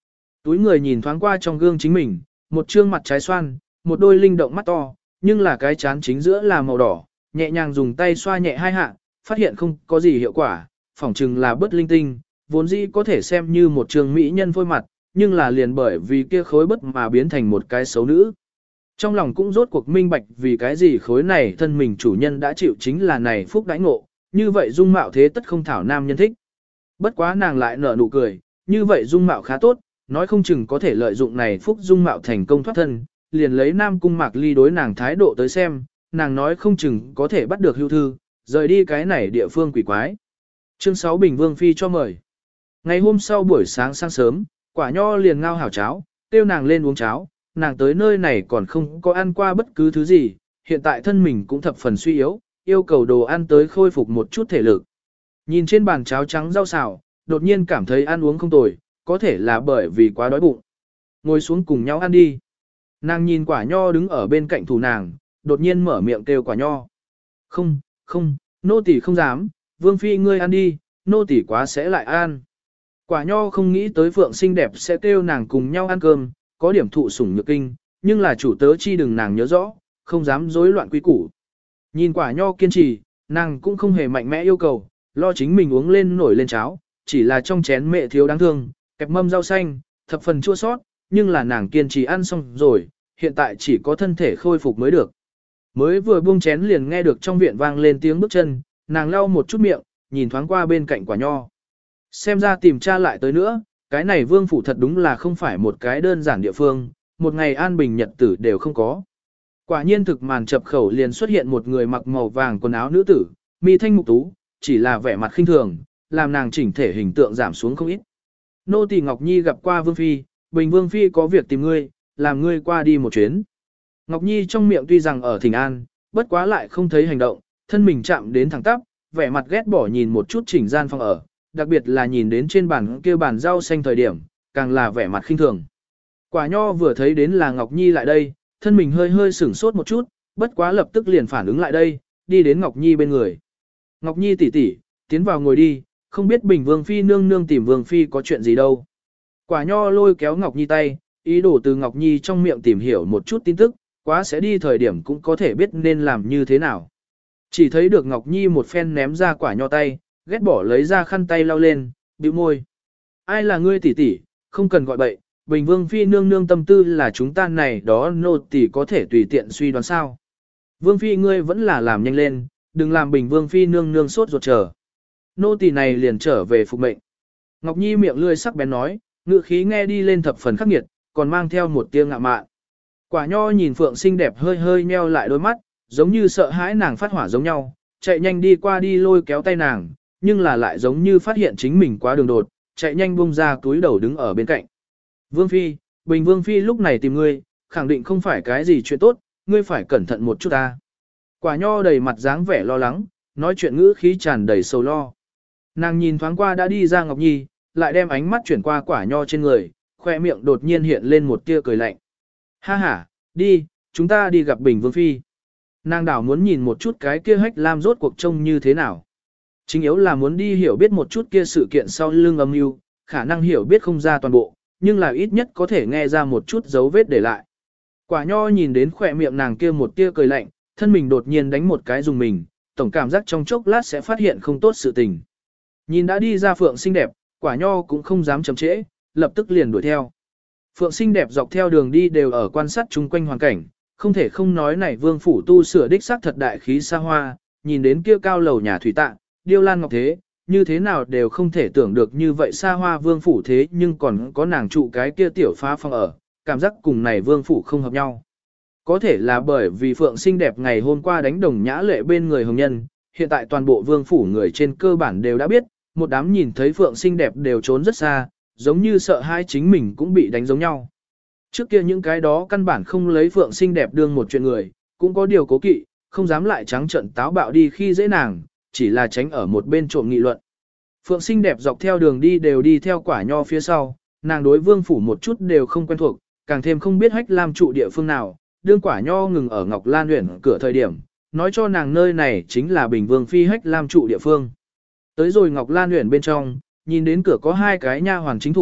Túi người nhìn thoáng qua trong gương chính mình, một trương mặt trái xoan, một đôi linh động mắt to, nhưng là cái chán chính giữa là màu đỏ, nhẹ nhàng dùng tay xoa nhẹ hai hạ, phát hiện không có gì hiệu quả, phỏng chừng là bớt linh tinh, vốn dĩ có thể xem như một trường mỹ nhân phôi mặt, nhưng là liền bởi vì kia khối bất mà biến thành một cái xấu nữ. Trong lòng cũng rốt cuộc minh bạch vì cái gì khối này thân mình chủ nhân đã chịu chính là này phúc đãi ngộ, như vậy dung mạo thế tất không thảo nam nhân thích. Bất quá nàng lại nở nụ cười, như vậy dung mạo khá tốt, nói không chừng có thể lợi dụng này phúc dung mạo thành công thoát thân, liền lấy nam cung mạc ly đối nàng thái độ tới xem, nàng nói không chừng có thể bắt được hưu thư, rời đi cái này địa phương quỷ quái. Chương sáu Bình Vương Phi cho mời. Ngày hôm sau buổi sáng sáng sớm, Quả Nho liền ngao hảo cháo, tiêu nàng lên uống cháo, nàng tới nơi này còn không có ăn qua bất cứ thứ gì, hiện tại thân mình cũng thập phần suy yếu, yêu cầu đồ ăn tới khôi phục một chút thể lực. Nhìn trên bàn cháo trắng rau xào, đột nhiên cảm thấy ăn uống không tồi, có thể là bởi vì quá đói bụng. Ngồi xuống cùng nhau ăn đi. Nàng nhìn Quả Nho đứng ở bên cạnh thủ nàng, đột nhiên mở miệng kêu Quả Nho. Không, không, nô tỳ không dám, Vương Phi ngươi ăn đi, nô tỳ quá sẽ lại ăn. Quả Nho không nghĩ tới Phượng xinh đẹp sẽ kêu nàng cùng nhau ăn cơm, có điểm thụ sủng nhược kinh, nhưng là chủ tớ chi đừng nàng nhớ rõ, không dám rối loạn quy củ. Nhìn Quả Nho kiên trì, nàng cũng không hề mạnh mẽ yêu cầu, lo chính mình uống lên nổi lên cháo, chỉ là trong chén mẹ thiếu đáng thương, kẹp mâm rau xanh, thập phần chua sót, nhưng là nàng kiên trì ăn xong rồi, hiện tại chỉ có thân thể khôi phục mới được. Mới vừa buông chén liền nghe được trong viện vang lên tiếng bước chân, nàng lau một chút miệng, nhìn thoáng qua bên cạnh Quả Nho. Xem ra tìm cha lại tới nữa, cái này vương phủ thật đúng là không phải một cái đơn giản địa phương, một ngày an bình nhật tử đều không có. Quả nhiên thực màn chập khẩu liền xuất hiện một người mặc màu vàng quần áo nữ tử, mi thanh mục tú, chỉ là vẻ mặt khinh thường, làm nàng chỉnh thể hình tượng giảm xuống không ít. Nô tỳ Ngọc Nhi gặp qua Vương Phi, Bình Vương Phi có việc tìm ngươi, làm ngươi qua đi một chuyến. Ngọc Nhi trong miệng tuy rằng ở thỉnh an, bất quá lại không thấy hành động, thân mình chạm đến thẳng tắp, vẻ mặt ghét bỏ nhìn một chút chỉnh gian phòng ở, đặc biệt là nhìn đến trên bàn kia bàn rau xanh thời điểm, càng là vẻ mặt khinh thường. Quả Nho vừa thấy đến là Ngọc Nhi lại đây, thân mình hơi hơi sửng sốt một chút, bất quá lập tức liền phản ứng lại đây, đi đến Ngọc Nhi bên người. Ngọc Nhi tỷ tỷ, tiến vào ngồi đi, không biết Bình Vương Phi nương nương tìm Vương Phi có chuyện gì đâu. Quả Nho lôi kéo Ngọc Nhi tay, ý đồ từ Ngọc Nhi trong miệng tìm hiểu một chút tin tức, quá sẽ đi thời điểm cũng có thể biết nên làm như thế nào. Chỉ thấy được Ngọc Nhi một phen ném ra Quả Nho tay, ghét bỏ lấy ra khăn tay lau lên, bĩu môi. Ai là ngươi tỷ tỷ, không cần gọi bậy, Bình Vương Phi nương nương tâm tư là chúng ta này đó nô tỳ có thể tùy tiện suy đoán sao. Vương Phi ngươi vẫn là làm nhanh lên, đừng làm Bình Vương Phi nương nương sốt ruột chờ. Nô tỳ này liền trở về phục mệnh. Ngọc Nhi miệng lươi sắc bén nói, ngữ khí nghe đi lên thập phần khắc nghiệt, còn mang theo một tia ngạ mạn. Quả Nho nhìn Phượng xinh đẹp hơi hơi nheo lại đôi mắt, giống như sợ hãi nàng phát hỏa giống nhau, chạy nhanh đi qua đi lôi kéo tay nàng, nhưng là lại giống như phát hiện chính mình quá đường đột, chạy nhanh buông ra túi đầu đứng ở bên cạnh. Vương Phi, Bình Vương Phi lúc này tìm ngươi, khẳng định không phải cái gì chuyện tốt, ngươi phải cẩn thận một chút ta. Quả Nho đầy mặt dáng vẻ lo lắng, nói chuyện ngữ khí tràn đầy sầu lo. Nàng nhìn thoáng qua đã đi ra Ngọc Nhi, lại đem ánh mắt chuyển qua Quả Nho trên người, khoe miệng đột nhiên hiện lên một tia cười lạnh. Ha ha, đi, chúng ta đi gặp Bình Vương Phi. Nàng đảo muốn nhìn một chút cái kia Hách Lam rốt cuộc trông như thế nào. Chính yếu là muốn đi hiểu biết một chút kia sự kiện sau lưng âm mưu, khả năng hiểu biết không ra toàn bộ, nhưng là ít nhất có thể nghe ra một chút dấu vết để lại. Quả Nho nhìn đến khỏe miệng nàng kia một tia cười lạnh, thân mình đột nhiên đánh một cái dùng mình, tổng cảm giác trong chốc lát sẽ phát hiện không tốt sự tình. Nhìn đã đi ra Phượng xinh đẹp, Quả Nho cũng không dám chậm trễ, lập tức liền đuổi theo. Phượng xinh đẹp dọc theo đường đi đều ở quan sát chung quanh hoàn cảnh, không thể không nói này vương phủ tu sửa đích xác thật đại khí xa hoa, nhìn đến kia cao lầu nhà thủy tạ, điêu lan ngọc thế, như thế nào đều không thể tưởng được như vậy xa hoa vương phủ thế nhưng còn có nàng trụ cái kia tiểu phá phòng ở, cảm giác cùng này vương phủ không hợp nhau. Có thể là bởi vì Phượng xinh đẹp ngày hôm qua đánh đồng nhã lệ bên người hồng nhân, hiện tại toàn bộ vương phủ người trên cơ bản đều đã biết, một đám nhìn thấy Phượng xinh đẹp đều trốn rất xa, giống như sợ hai chính mình cũng bị đánh giống nhau. Trước kia những cái đó căn bản không lấy Phượng xinh đẹp đương một chuyện người, cũng có điều cố kỵ, không dám lại trắng trận táo bạo đi khi dễ nàng, chỉ là tránh ở một bên trộm nghị luận. Phượng xinh đẹp dọc theo đường đi đều đi theo Quả Nho phía sau, nàng đối vương phủ một chút đều không quen thuộc, càng thêm không biết Hách Lam trụ địa phương nào, đương Quả Nho ngừng ở Ngọc Lan Uyển cửa thời điểm, nói cho nàng nơi này chính là Bình Vương Phi Hách Lam trụ địa phương. Tới rồi Ngọc Lan Uyển bên trong, nhìn đến cửa có hai cái nha hoàn chính thủ,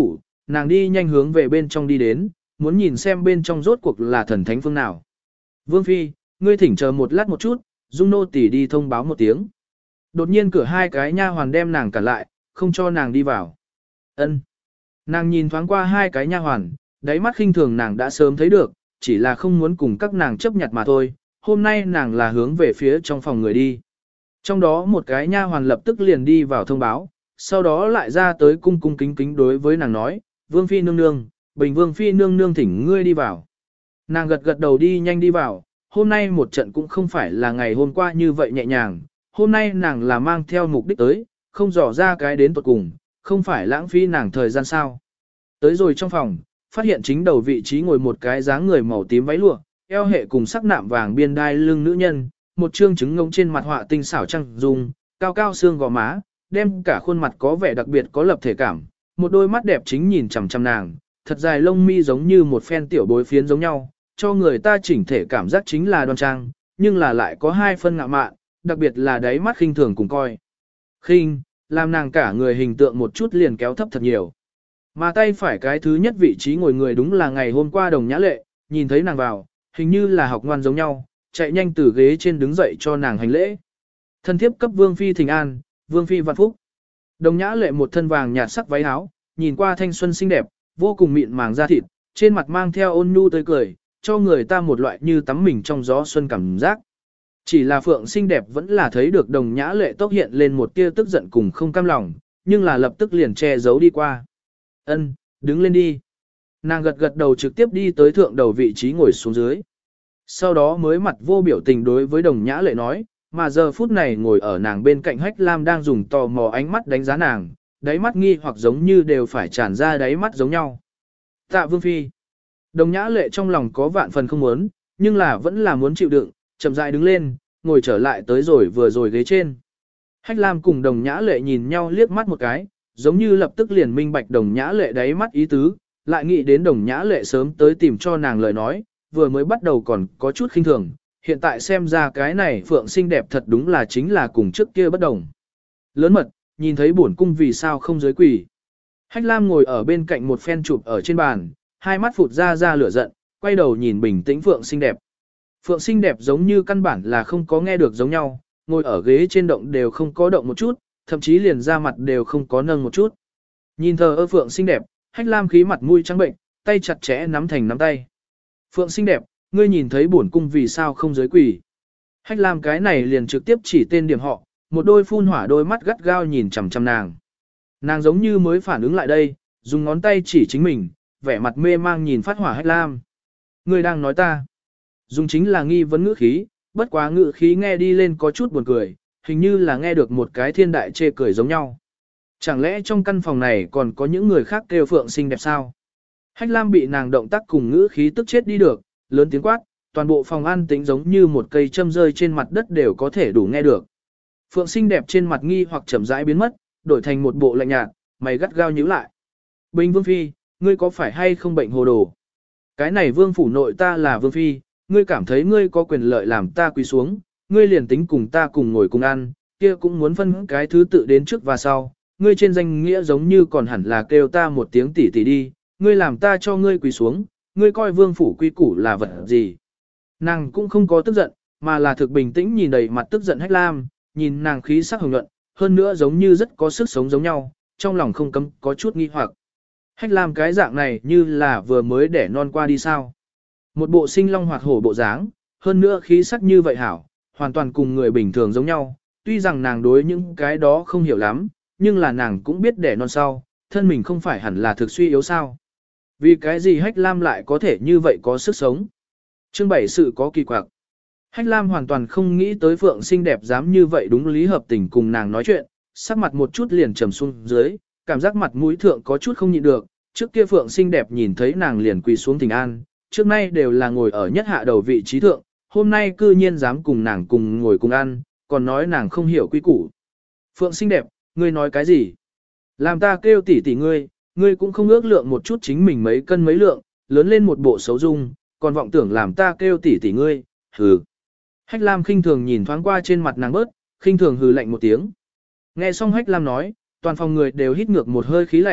nàng đi nhanh hướng về bên trong đi đến, muốn nhìn xem bên trong rốt cuộc là thần thánh phương nào. Vương Phi, ngươi thỉnh chờ một lát một chút, Dung nô tỳ đi thông báo một tiếng. Đột nhiên cửa hai cái nha hoàn đem nàng cản lại, không cho nàng đi vào. Ân. Nàng nhìn thoáng qua hai cái nha hoàn, đáy mắt khinh thường nàng đã sớm thấy được, chỉ là không muốn cùng các nàng chấp nhặt mà thôi. Hôm nay nàng là hướng về phía trong phòng người đi. Trong đó một cái nha hoàn lập tức liền đi vào thông báo, sau đó lại ra tới cung cung kính kính đối với nàng nói, Vương Phi nương nương, Bình Vương Phi nương nương thỉnh ngươi đi vào. Nàng gật gật đầu đi nhanh đi vào, hôm nay một trận cũng không phải là ngày hôm qua như vậy nhẹ nhàng, hôm nay nàng là mang theo mục đích tới, không dò ra cái đến tuột cùng, không phải lãng phí nàng thời gian sao. Tới rồi trong phòng, phát hiện chính đầu vị trí ngồi một cái dáng người màu tím váy lụa, eo hệ cùng sắc nạm vàng biên đai lưng nữ nhân, một trương trứng ngông trên mặt họa tinh xảo trăng dung, cao cao xương gò má, đem cả khuôn mặt có vẻ đặc biệt có lập thể cảm, một đôi mắt đẹp chính nhìn chằm chằm nàng, thật dài lông mi giống như một phen tiểu bối phiến giống nhau, cho người ta chỉnh thể cảm giác chính là đoan trang, nhưng là lại có hai phân ngạo mạn, đặc biệt là đáy mắt khinh thường cùng coi. Khinh, làm nàng cả người hình tượng một chút liền kéo thấp thật nhiều. Mà tay phải cái thứ nhất vị trí ngồi người đúng là ngày hôm qua Đồng Nhã Lệ, nhìn thấy nàng vào, hình như là học ngoan giống nhau, chạy nhanh từ ghế trên đứng dậy cho nàng hành lễ. Thân thiếp cấp Vương Phi thỉnh an, Vương Phi vạn phúc. Đồng Nhã Lệ một thân vàng nhạt sắc váy áo, nhìn qua thanh xuân xinh đẹp, vô cùng mịn màng da thịt, trên mặt mang theo ôn nhu tươi cười, cho người ta một loại như tắm mình trong gió xuân cảm giác. Chỉ là Phượng xinh đẹp vẫn là thấy được Đồng Nhã Lệ tốc hiện lên một tia tức giận cùng không cam lòng, nhưng là lập tức liền che giấu đi qua. Ân, đứng lên đi. Nàng gật gật đầu trực tiếp đi tới thượng đầu vị trí ngồi xuống dưới. Sau đó mới mặt vô biểu tình đối với Đồng Nhã Lệ nói, mà giờ phút này ngồi ở nàng bên cạnh Hách Lam đang dùng tò mò ánh mắt đánh giá nàng, đáy mắt nghi hoặc giống như đều phải tràn ra đáy mắt giống nhau. Tạ Vương Phi. Đồng Nhã Lệ trong lòng có vạn phần không muốn, nhưng là vẫn là muốn chịu đựng, chậm rãi đứng lên, ngồi trở lại tới rồi vừa rồi ghế trên. Hách Lam cùng Đồng Nhã Lệ nhìn nhau liếc mắt một cái, giống như lập tức liền minh bạch Đồng Nhã Lệ đáy mắt ý tứ, lại nghĩ đến Đồng Nhã Lệ sớm tới tìm cho nàng lời nói, vừa mới bắt đầu còn có chút khinh thường, hiện tại xem ra cái này Phượng xinh đẹp thật đúng là chính là cùng trước kia bất đồng. Lớn mật, nhìn thấy bổn cung vì sao không giới quỳ. Hách Lam ngồi ở bên cạnh một phen chụp ở trên bàn, hai mắt phụt ra ra lửa giận, quay đầu nhìn bình tĩnh Phượng xinh đẹp. Phượng xinh đẹp giống như căn bản là không có nghe được giống nhau, ngồi ở ghế trên động đều không có động một chút, thậm chí liền ra mặt đều không có nâng một chút. Nhìn thờ ơ Phượng xinh đẹp, Hách Lam khí mặt mũi trắng bệnh, tay chặt chẽ nắm thành nắm tay. Phượng xinh đẹp, ngươi nhìn thấy bổn cung vì sao không giới quỳ. Hách Lam cái này liền trực tiếp chỉ tên điểm họ, một đôi phun hỏa đôi mắt gắt gao nhìn chằm chằm nàng. Nàng giống như mới phản ứng lại đây, dùng ngón tay chỉ chính mình, vẻ mặt mê mang nhìn phát hỏa Hách Lam. Ngươi đang nói ta. Dùng chính là nghi vấn ngữ khí, bất quá ngữ khí nghe đi lên có chút buồn cười, hình như là nghe được một cái thiên đại chê cười giống nhau. Chẳng lẽ trong căn phòng này còn có những người khác kêu Phượng xinh đẹp sao? Hách Lam bị nàng động tác cùng ngữ khí tức chết đi được, lớn tiếng quát, toàn bộ phòng an tĩnh giống như một cây châm rơi trên mặt đất đều có thể đủ nghe được. Phượng xinh đẹp trên mặt nghi hoặc chậm rãi biến mất, đổi thành một bộ lạnh nhạt, mày gắt gao nhíu lại. Bình Vương Phi, ngươi có phải hay không bệnh hồ đồ? Cái này vương phủ nội ta là Vương Phi, ngươi cảm thấy ngươi có quyền lợi làm ta quỳ xuống, ngươi liền tính cùng ta cùng ngồi cùng ăn, kia cũng muốn phân cái thứ tự đến trước và sau, ngươi trên danh nghĩa giống như còn hẳn là kêu ta một tiếng tỷ tỷ đi, ngươi làm ta cho ngươi quỳ xuống, ngươi coi vương phủ quy củ là vật gì. Nàng cũng không có tức giận, mà là thực bình tĩnh nhìn đầy mặt tức giận Hách Lam, nhìn nàng khí sắc hồng nhuận, hơn nữa giống như rất có sức sống giống nhau, trong lòng không cấm có chút nghi hoặc. Hách Lam cái dạng này như là vừa mới đẻ non qua đi sao. Một bộ sinh long hoạt hổ bộ dáng, hơn nữa khí sắc như vậy hảo, hoàn toàn cùng người bình thường giống nhau, tuy rằng nàng đối những cái đó không hiểu lắm, nhưng là nàng cũng biết đẻ non sau, thân mình không phải hẳn là thực suy yếu sao. Vì cái gì Hách Lam lại có thể như vậy có sức sống? Chương bảy sự có kỳ quặc. Hách Lam hoàn toàn không nghĩ tới Phượng xinh đẹp dám như vậy đúng lý hợp tình cùng nàng nói chuyện, sắc mặt một chút liền trầm xuống dưới, cảm giác mặt mũi thượng có chút không nhịn được, trước kia Phượng xinh đẹp nhìn thấy nàng liền quỳ xuống thỉnh an, trước nay đều là ngồi ở nhất hạ đầu vị trí thượng, hôm nay cư nhiên dám cùng nàng cùng ngồi cùng ăn, còn nói nàng không hiểu quy củ. Phượng xinh đẹp, ngươi nói cái gì? Làm ta kêu tỷ tỷ ngươi, ngươi cũng không ước lượng một chút chính mình mấy cân mấy lượng, lớn lên một bộ xấu dung, còn vọng tưởng làm ta kêu tỷ tỷ ngươi, hừ. Hách Lam khinh thường nhìn thoáng qua trên mặt nàng bớt, khinh thường hừ lạnh một tiếng. Nghe xong Hách Lam nói, toàn phòng người đều hít ngược một hơi khí lạnh,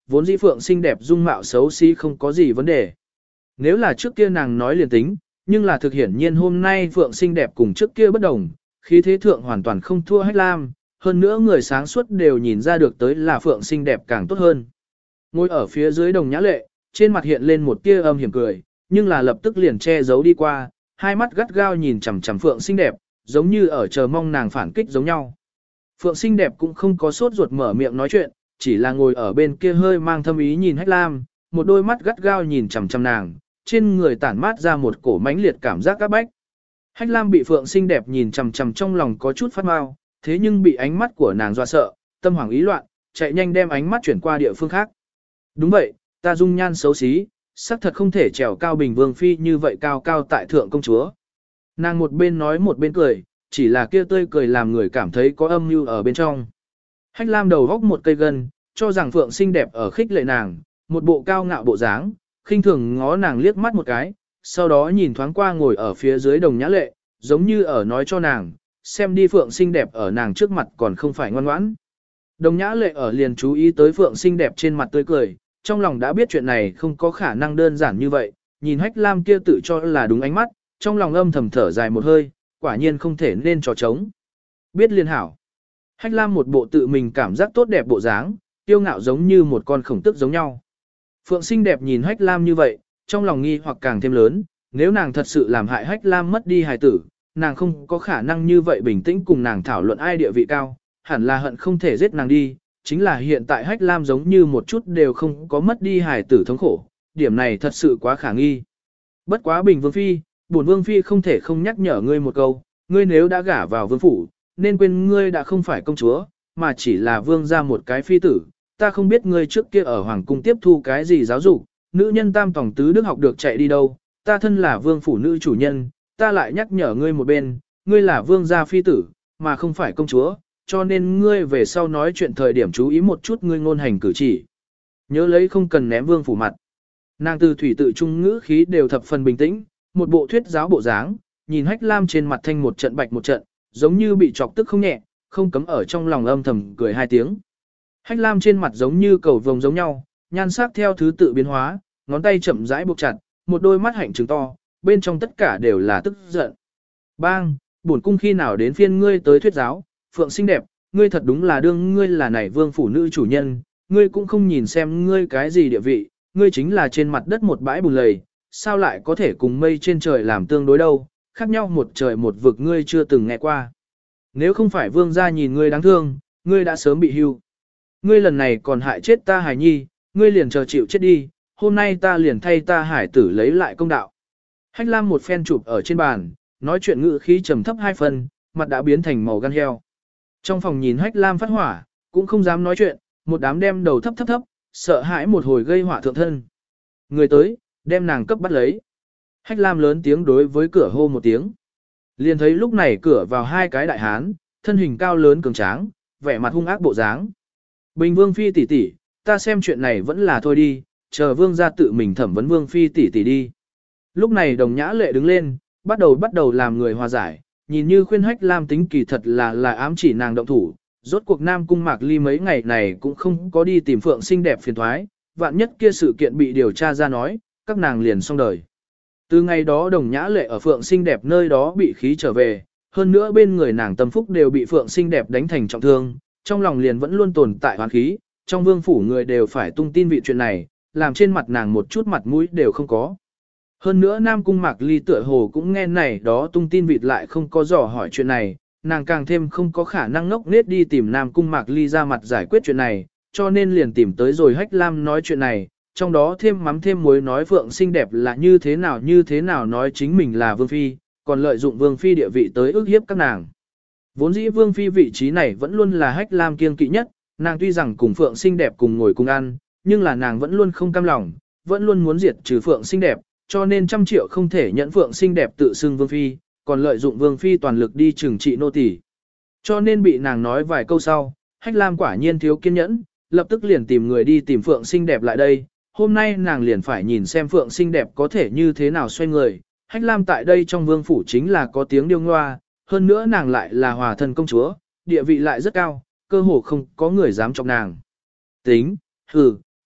vốn dĩ Phượng xinh đẹp dung mạo xấu xí không có gì vấn đề. Nếu là trước kia nàng nói liền tính, nhưng là thực hiển nhiên hôm nay Phượng xinh đẹp cùng trước kia bất đồng, khí thế thượng hoàn toàn không thua Hách Lam, hơn nữa người sáng suốt đều nhìn ra được tới là Phượng xinh đẹp càng tốt hơn. Ngồi ở phía dưới Đồng Nhã Lệ, trên mặt hiện lên một tia âm hiểm cười, nhưng là lập tức liền che giấu đi qua, hai mắt gắt gao nhìn chằm chằm Phượng xinh đẹp, giống như ở chờ mong nàng phản kích giống nhau. Phượng xinh đẹp cũng không có sốt ruột mở miệng nói chuyện, chỉ là ngồi ở bên kia hơi mang thâm ý nhìn Hách Lam, một đôi mắt gắt gao nhìn chằm chằm nàng, trên người tản mát ra một cổ mãnh liệt cảm giác các bách. Hách Lam bị Phượng xinh đẹp nhìn chằm chằm trong lòng có chút phát mau, thế nhưng bị ánh mắt của nàng dọa sợ, tâm hoảng ý loạn, chạy nhanh đem ánh mắt chuyển qua địa phương khác. Đúng vậy, ta dung nhan xấu xí, xác thật không thể trèo cao Bình Vương phi như vậy cao cao tại thượng công chúa. Nàng một bên nói một bên cười, chỉ là kia tươi cười làm người cảm thấy có âm mưu ở bên trong. Hách Lam đầu góc một cây gân, cho rằng Phượng xinh đẹp ở khích lệ nàng, một bộ cao ngạo bộ dáng, khinh thường ngó nàng liếc mắt một cái, sau đó nhìn thoáng qua ngồi ở phía dưới Đồng Nhã Lệ, giống như ở nói cho nàng, xem đi Phượng xinh đẹp ở nàng trước mặt còn không phải ngoan ngoãn. Đồng Nhã Lệ ở liền chú ý tới Phượng xinh đẹp trên mặt tươi cười, trong lòng đã biết chuyện này không có khả năng đơn giản như vậy, nhìn Hách Lam kia tự cho là đúng ánh mắt, trong lòng âm thầm thở dài một hơi, quả nhiên không thể nên trò trống. Biết liên hảo. Hách Lam một bộ tự mình cảm giác tốt đẹp bộ dáng, tiêu ngạo giống như một con khổng tức giống nhau. Phượng xinh đẹp nhìn Hách Lam như vậy, trong lòng nghi hoặc càng thêm lớn, nếu nàng thật sự làm hại Hách Lam mất đi hài tử, nàng không có khả năng như vậy bình tĩnh cùng nàng thảo luận ai địa vị cao, hẳn là hận không thể giết nàng đi, chính là hiện tại Hách Lam giống như một chút đều không có mất đi hài tử thống khổ, điểm này thật sự quá khả nghi. Bất quá Bình Vương phi, bổn Vương phi không thể không nhắc nhở ngươi một câu, ngươi nếu đã gả vào vương phủ, nên quên ngươi đã không phải công chúa, mà chỉ là vương gia một cái phi tử, ta không biết ngươi trước kia ở hoàng cung tiếp thu cái gì giáo dục, nữ nhân tam tổng tứ đức học được chạy đi đâu, ta thân là vương phủ nữ chủ nhân, ta lại nhắc nhở ngươi một bên, ngươi là vương gia phi tử, mà không phải công chúa, cho nên ngươi về sau nói chuyện thời điểm chú ý một chút ngươi ngôn hành cử chỉ. Nhớ lấy không cần ném vương phủ mặt. Nàng từ thủy tự trung ngữ khí đều thập phần bình tĩnh, một bộ thuyết giáo bộ dáng, nhìn Hách Lam trên mặt thanh một trận bạch một trận, giống như bị chọc tức không nhẹ, không cấm ở trong lòng âm thầm cười hai tiếng. Hách Lam trên mặt giống như cầu vồng giống nhau, nhan sắc theo thứ tự biến hóa, ngón tay chậm rãi buộc chặt, một đôi mắt hạnh trừng to, bên trong tất cả đều là tức giận. Bang, bổn cung khi nào đến phiên ngươi tới thuyết giáo, Phượng xinh đẹp, ngươi thật đúng là đương ngươi là nảy vương phủ nữ chủ nhân, ngươi cũng không nhìn xem ngươi cái gì địa vị, ngươi chính là trên mặt đất một bãi bùn lầy, sao lại có thể cùng mây trên trời làm tương đối đâu, khác nhau một trời một vực ngươi chưa từng nghe qua. Nếu không phải vương gia nhìn ngươi đáng thương, ngươi đã sớm bị hưu. Ngươi lần này còn hại chết ta hải nhi, ngươi liền chờ chịu chết đi, hôm nay ta liền thay ta hải tử lấy lại công đạo. Hách Lam một phen chụp ở trên bàn, nói chuyện ngữ khí trầm thấp hai phần, mặt đã biến thành màu gan heo. Trong phòng nhìn Hách Lam phát hỏa, cũng không dám nói chuyện, một đám đem đầu thấp thấp thấp, sợ hãi một hồi gây hỏa thượng thân. Người tới, đem nàng cấp bắt lấy. Hách Lam lớn tiếng đối với cửa hô một tiếng. Liền thấy lúc này cửa vào hai cái đại hán, thân hình cao lớn cường tráng, vẻ mặt hung ác bộ dáng. Bình Vương phi tỷ tỷ, ta xem chuyện này vẫn là thôi đi, chờ vương gia tự mình thẩm vấn Vương phi tỷ tỷ đi. Lúc này Đồng Nhã Lệ đứng lên, bắt đầu bắt đầu làm người hòa giải, nhìn như khuyên Hách Lam tính kỳ thật là là ám chỉ nàng động thủ. Rốt cuộc Nam Cung Mạc Ly mấy ngày này cũng không có đi tìm Phượng xinh đẹp phiền thoái, vạn nhất kia sự kiện bị điều tra ra nói, các nàng liền xong đời. Từ ngày đó Đồng Nhã Lệ ở Phượng xinh đẹp nơi đó bị khí trở về, hơn nữa bên người nàng tâm phúc đều bị Phượng xinh đẹp đánh thành trọng thương, trong lòng liền vẫn luôn tồn tại hoán khí, trong vương phủ người đều phải tung tin vị chuyện này, làm trên mặt nàng một chút mặt mũi đều không có. Hơn nữa Nam Cung Mạc Ly tựa hồ cũng nghe này đó tung tin vịt lại không có dò hỏi chuyện này, nàng càng thêm không có khả năng ngốc nết đi tìm Nam Cung Mạc Ly ra mặt giải quyết chuyện này, cho nên liền tìm tới rồi Hách Lam nói chuyện này, trong đó thêm mắm thêm muối nói Phượng xinh đẹp là như thế nào như thế nào nói chính mình là Vương Phi, còn lợi dụng Vương Phi địa vị tới ức hiếp các nàng. Vốn dĩ Vương Phi vị trí này vẫn luôn là Hách Lam kiêng kỵ nhất, nàng tuy rằng cùng Phượng xinh đẹp cùng ngồi cùng ăn, nhưng là nàng vẫn luôn không cam lòng, vẫn luôn muốn diệt trừ Phượng xinh đẹp, cho nên trăm triệu không thể nhận Phượng xinh đẹp tự xưng Vương Phi, còn lợi dụng Vương Phi toàn lực đi trừng trị nô tỳ. Cho nên bị nàng nói vài câu sau, Hách Lam quả nhiên thiếu kiên nhẫn, lập tức liền tìm người đi tìm Phượng xinh đẹp lại đây. Hôm nay nàng liền phải nhìn xem Phượng xinh đẹp có thể như thế nào xoay người. Hách Lam tại đây trong vương phủ chính là có tiếng điêu ngoa, hơn nữa nàng lại là hòa thân công chúa, địa vị lại rất cao, cơ hồ không có người dám chọc nàng. Tính, hừ,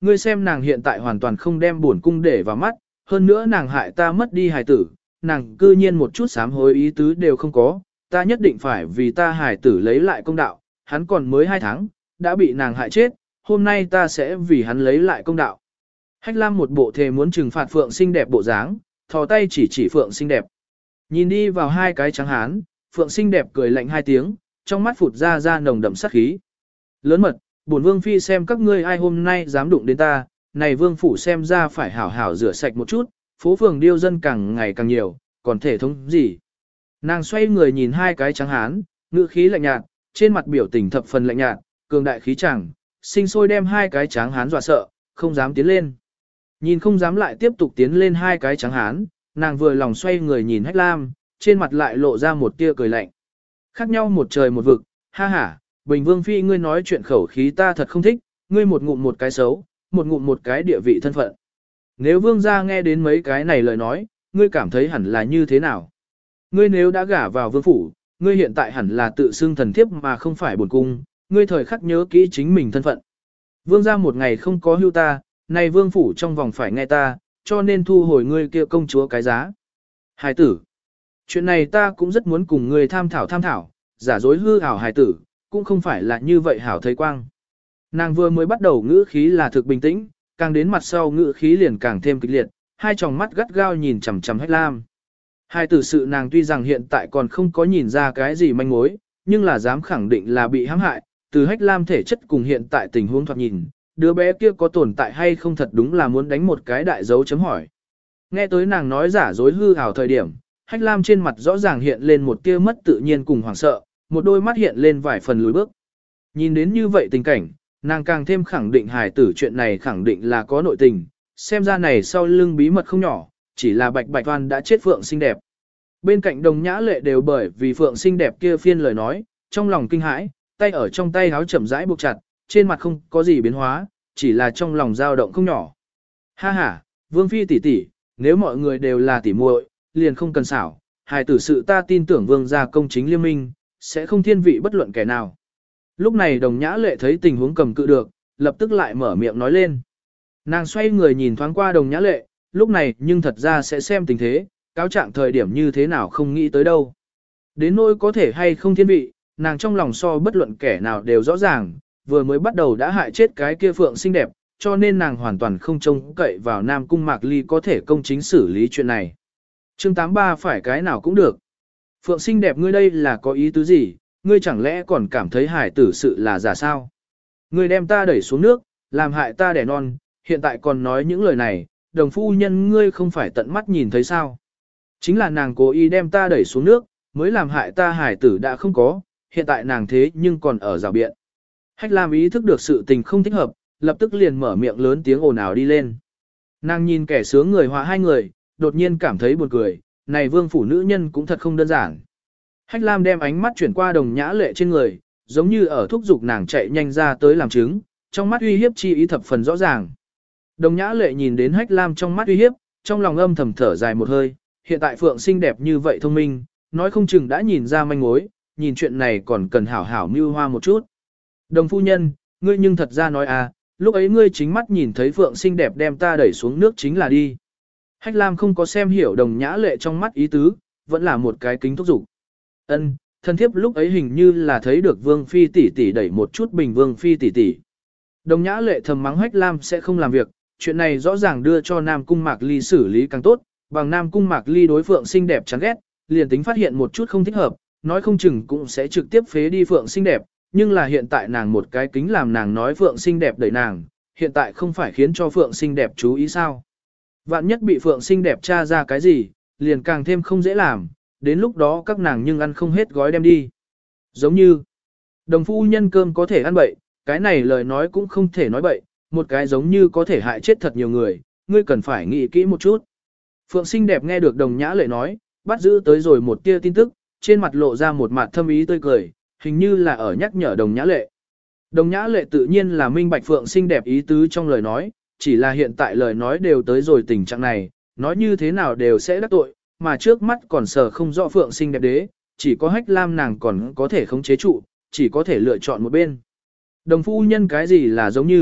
ngươi xem nàng hiện tại hoàn toàn không đem bổn cung để vào mắt, hơn nữa nàng hại ta mất đi hài tử, nàng cư nhiên một chút sám hối ý tứ đều không có, ta nhất định phải vì ta hài tử lấy lại công đạo, hắn còn mới hai tháng, đã bị nàng hại chết, hôm nay ta sẽ vì hắn lấy lại công đạo. Hách Lam một bộ thề muốn trừng phạt Phượng xinh đẹp bộ dáng, thò tay chỉ chỉ Phượng xinh đẹp. Nhìn đi vào hai cái trắng hán, Phượng xinh đẹp cười lạnh hai tiếng, trong mắt phụt ra ra nồng đậm sát khí. Lớn mật, bổn vương phi xem các ngươi ai hôm nay dám đụng đến ta, này vương phủ xem ra phải hảo hảo rửa sạch một chút, phố phường điêu dân càng ngày càng nhiều, còn thể thống gì. Nàng xoay người nhìn hai cái trắng hán, ngữ khí lạnh nhạt, trên mặt biểu tình thập phần lạnh nhạt, cường đại khí chẳng, sinh sôi đem hai cái trắng hán dọa sợ, không dám tiến lên. Nhìn không dám lại tiếp tục tiến lên hai cái trắng hán, nàng vừa lòng xoay người nhìn Hách Lam, trên mặt lại lộ ra một tia cười lạnh. Khác nhau một trời một vực, ha ha, Bình Vương Phi ngươi nói chuyện khẩu khí ta thật không thích, ngươi một ngụm một cái xấu, một ngụm một cái địa vị thân phận. Nếu Vương gia nghe đến mấy cái này lời nói, ngươi cảm thấy hẳn là như thế nào? Ngươi nếu đã gả vào Vương Phủ, ngươi hiện tại hẳn là tự xưng thần thiếp mà không phải bổn cung, ngươi thời khắc nhớ kỹ chính mình thân phận. Vương gia một ngày không có hưu ta, này Vương Phủ trong vòng phải nghe ta, cho nên thu hồi ngươi kia công chúa cái giá. Hài tử, chuyện này ta cũng rất muốn cùng ngươi tham thảo tham thảo, giả dối hư ảo hài tử, cũng không phải là như vậy hảo thấy quang. Nàng vừa mới bắt đầu ngữ khí là thực bình tĩnh, càng đến mặt sau ngữ khí liền càng thêm kịch liệt, hai tròng mắt gắt gao nhìn chằm chằm Hách Lam. Hai tử sự nàng tuy rằng hiện tại còn không có nhìn ra cái gì manh mối, nhưng là dám khẳng định là bị hãm hại, từ Hách Lam thể chất cùng hiện tại tình huống thoạt nhìn, đứa bé kia có tồn tại hay không thật đúng là muốn đánh một cái đại dấu chấm hỏi. Nghe tới nàng nói giả dối hư ảo thời điểm, Hách Lam trên mặt rõ ràng hiện lên một tia mất tự nhiên cùng hoảng sợ, một đôi mắt hiện lên vài phần lùi bước. Nhìn đến như vậy tình cảnh, nàng càng thêm khẳng định hài tử chuyện này khẳng định là có nội tình, xem ra này sau lưng bí mật không nhỏ, chỉ là bạch bạch toan đã chết Phượng xinh đẹp. Bên cạnh Đồng Nhã Lệ đều bởi vì Phượng xinh đẹp kia phiên lời nói, trong lòng kinh hãi, tay ở trong tay háo chậm rãi buộc chặt, trên mặt không có gì biến hóa, chỉ là trong lòng dao động không nhỏ. Ha ha, Vương Phi tỷ tỷ, nếu mọi người đều là tỷ muội, liền không cần xảo, hài tử sự ta tin tưởng Vương gia công chính liên minh, sẽ không thiên vị bất luận kẻ nào. Lúc này Đồng Nhã Lệ thấy tình huống cầm cự được, lập tức lại mở miệng nói lên. Nàng xoay người nhìn thoáng qua Đồng Nhã Lệ, lúc này nhưng thật ra sẽ xem tình thế, cáo trạng thời điểm như thế nào không nghĩ tới đâu. Đến nỗi có thể hay không thiên vị, nàng trong lòng so bất luận kẻ nào đều rõ ràng, vừa mới bắt đầu đã hại chết cái kia Phượng xinh đẹp, cho nên nàng hoàn toàn không trông cậy vào Nam Cung Mạc Ly có thể công chính xử lý chuyện này. chương tám mươi ba phải cái nào cũng được. Phượng xinh đẹp ngươi đây là có ý tứ gì, ngươi chẳng lẽ còn cảm thấy hải tử sự là giả sao? Ngươi đem ta đẩy xuống nước, làm hại ta đẻ non, hiện tại còn nói những lời này, đồng phu nhân ngươi không phải tận mắt nhìn thấy sao? Chính là nàng cố ý đem ta đẩy xuống nước, mới làm hại ta hải tử đã không có, hiện tại nàng thế nhưng còn ở rào biện. Hách Lam ý thức được sự tình không thích hợp, lập tức liền mở miệng lớn tiếng ồn ào đi lên. Nàng nhìn kẻ sướng người họa hai người, đột nhiên cảm thấy buồn cười, này vương phủ nữ nhân cũng thật không đơn giản. Hách Lam đem ánh mắt chuyển qua Đồng Nhã Lệ trên người, giống như ở thúc giục nàng chạy nhanh ra tới làm chứng, trong mắt uy hiếp chi ý thập phần rõ ràng. Đồng Nhã Lệ nhìn đến Hách Lam trong mắt uy hiếp, trong lòng âm thầm thở dài một hơi, hiện tại Phượng xinh đẹp như vậy thông minh, nói không chừng đã nhìn ra manh mối, nhìn chuyện này còn cần hảo hảo mưu hoa một chút. Đồng phu nhân, ngươi nhưng thật ra nói à, lúc ấy ngươi chính mắt nhìn thấy Phượng xinh đẹp đem ta đẩy xuống nước chính là đi. Hách Lam không có xem hiểu Đồng Nhã Lệ trong mắt ý tứ, vẫn là một cái kính thúc giục. Ân, thân thiếp lúc ấy hình như là thấy được Vương Phi tỷ tỷ đẩy một chút Bình Vương Phi tỷ tỷ. Đồng Nhã Lệ thầm mắng Hách Lam sẽ không làm việc, chuyện này rõ ràng đưa cho Nam Cung Mạc Ly xử lý càng tốt, bằng Nam Cung Mạc Ly đối Phượng xinh đẹp chán ghét, liền tính phát hiện một chút không thích hợp, nói không chừng cũng sẽ trực tiếp phế đi Phượng xinh đẹp, nhưng là hiện tại nàng một cái kính làm nàng nói Phượng xinh đẹp đẩy nàng, hiện tại không phải khiến cho Phượng xinh đẹp chú ý sao. Vạn nhất bị Phượng xinh đẹp tra ra cái gì, liền càng thêm không dễ làm, đến lúc đó các nàng nhưng ăn không hết gói đem đi. Giống như, đồng phu nhân cơm có thể ăn bậy, cái này lời nói cũng không thể nói bậy, một cái giống như có thể hại chết thật nhiều người, ngươi cần phải nghĩ kỹ một chút. Phượng xinh đẹp nghe được Đồng Nhã Lệ nói, bắt giữ tới rồi một tia tin tức, trên mặt lộ ra một mặt thâm ý tươi cười, hình như là ở nhắc nhở Đồng Nhã Lệ. Đồng Nhã Lệ tự nhiên là minh bạch Phượng xinh đẹp ý tứ trong lời nói, chỉ là hiện tại lời nói đều tới rồi tình trạng này, nói như thế nào đều sẽ đắc tội, mà trước mắt còn sờ không rõ Phượng xinh đẹp đế, chỉ có Hách Lam nàng còn có thể khống chế trụ, chỉ có thể lựa chọn một bên. Đồng phu nhân cái gì là giống như,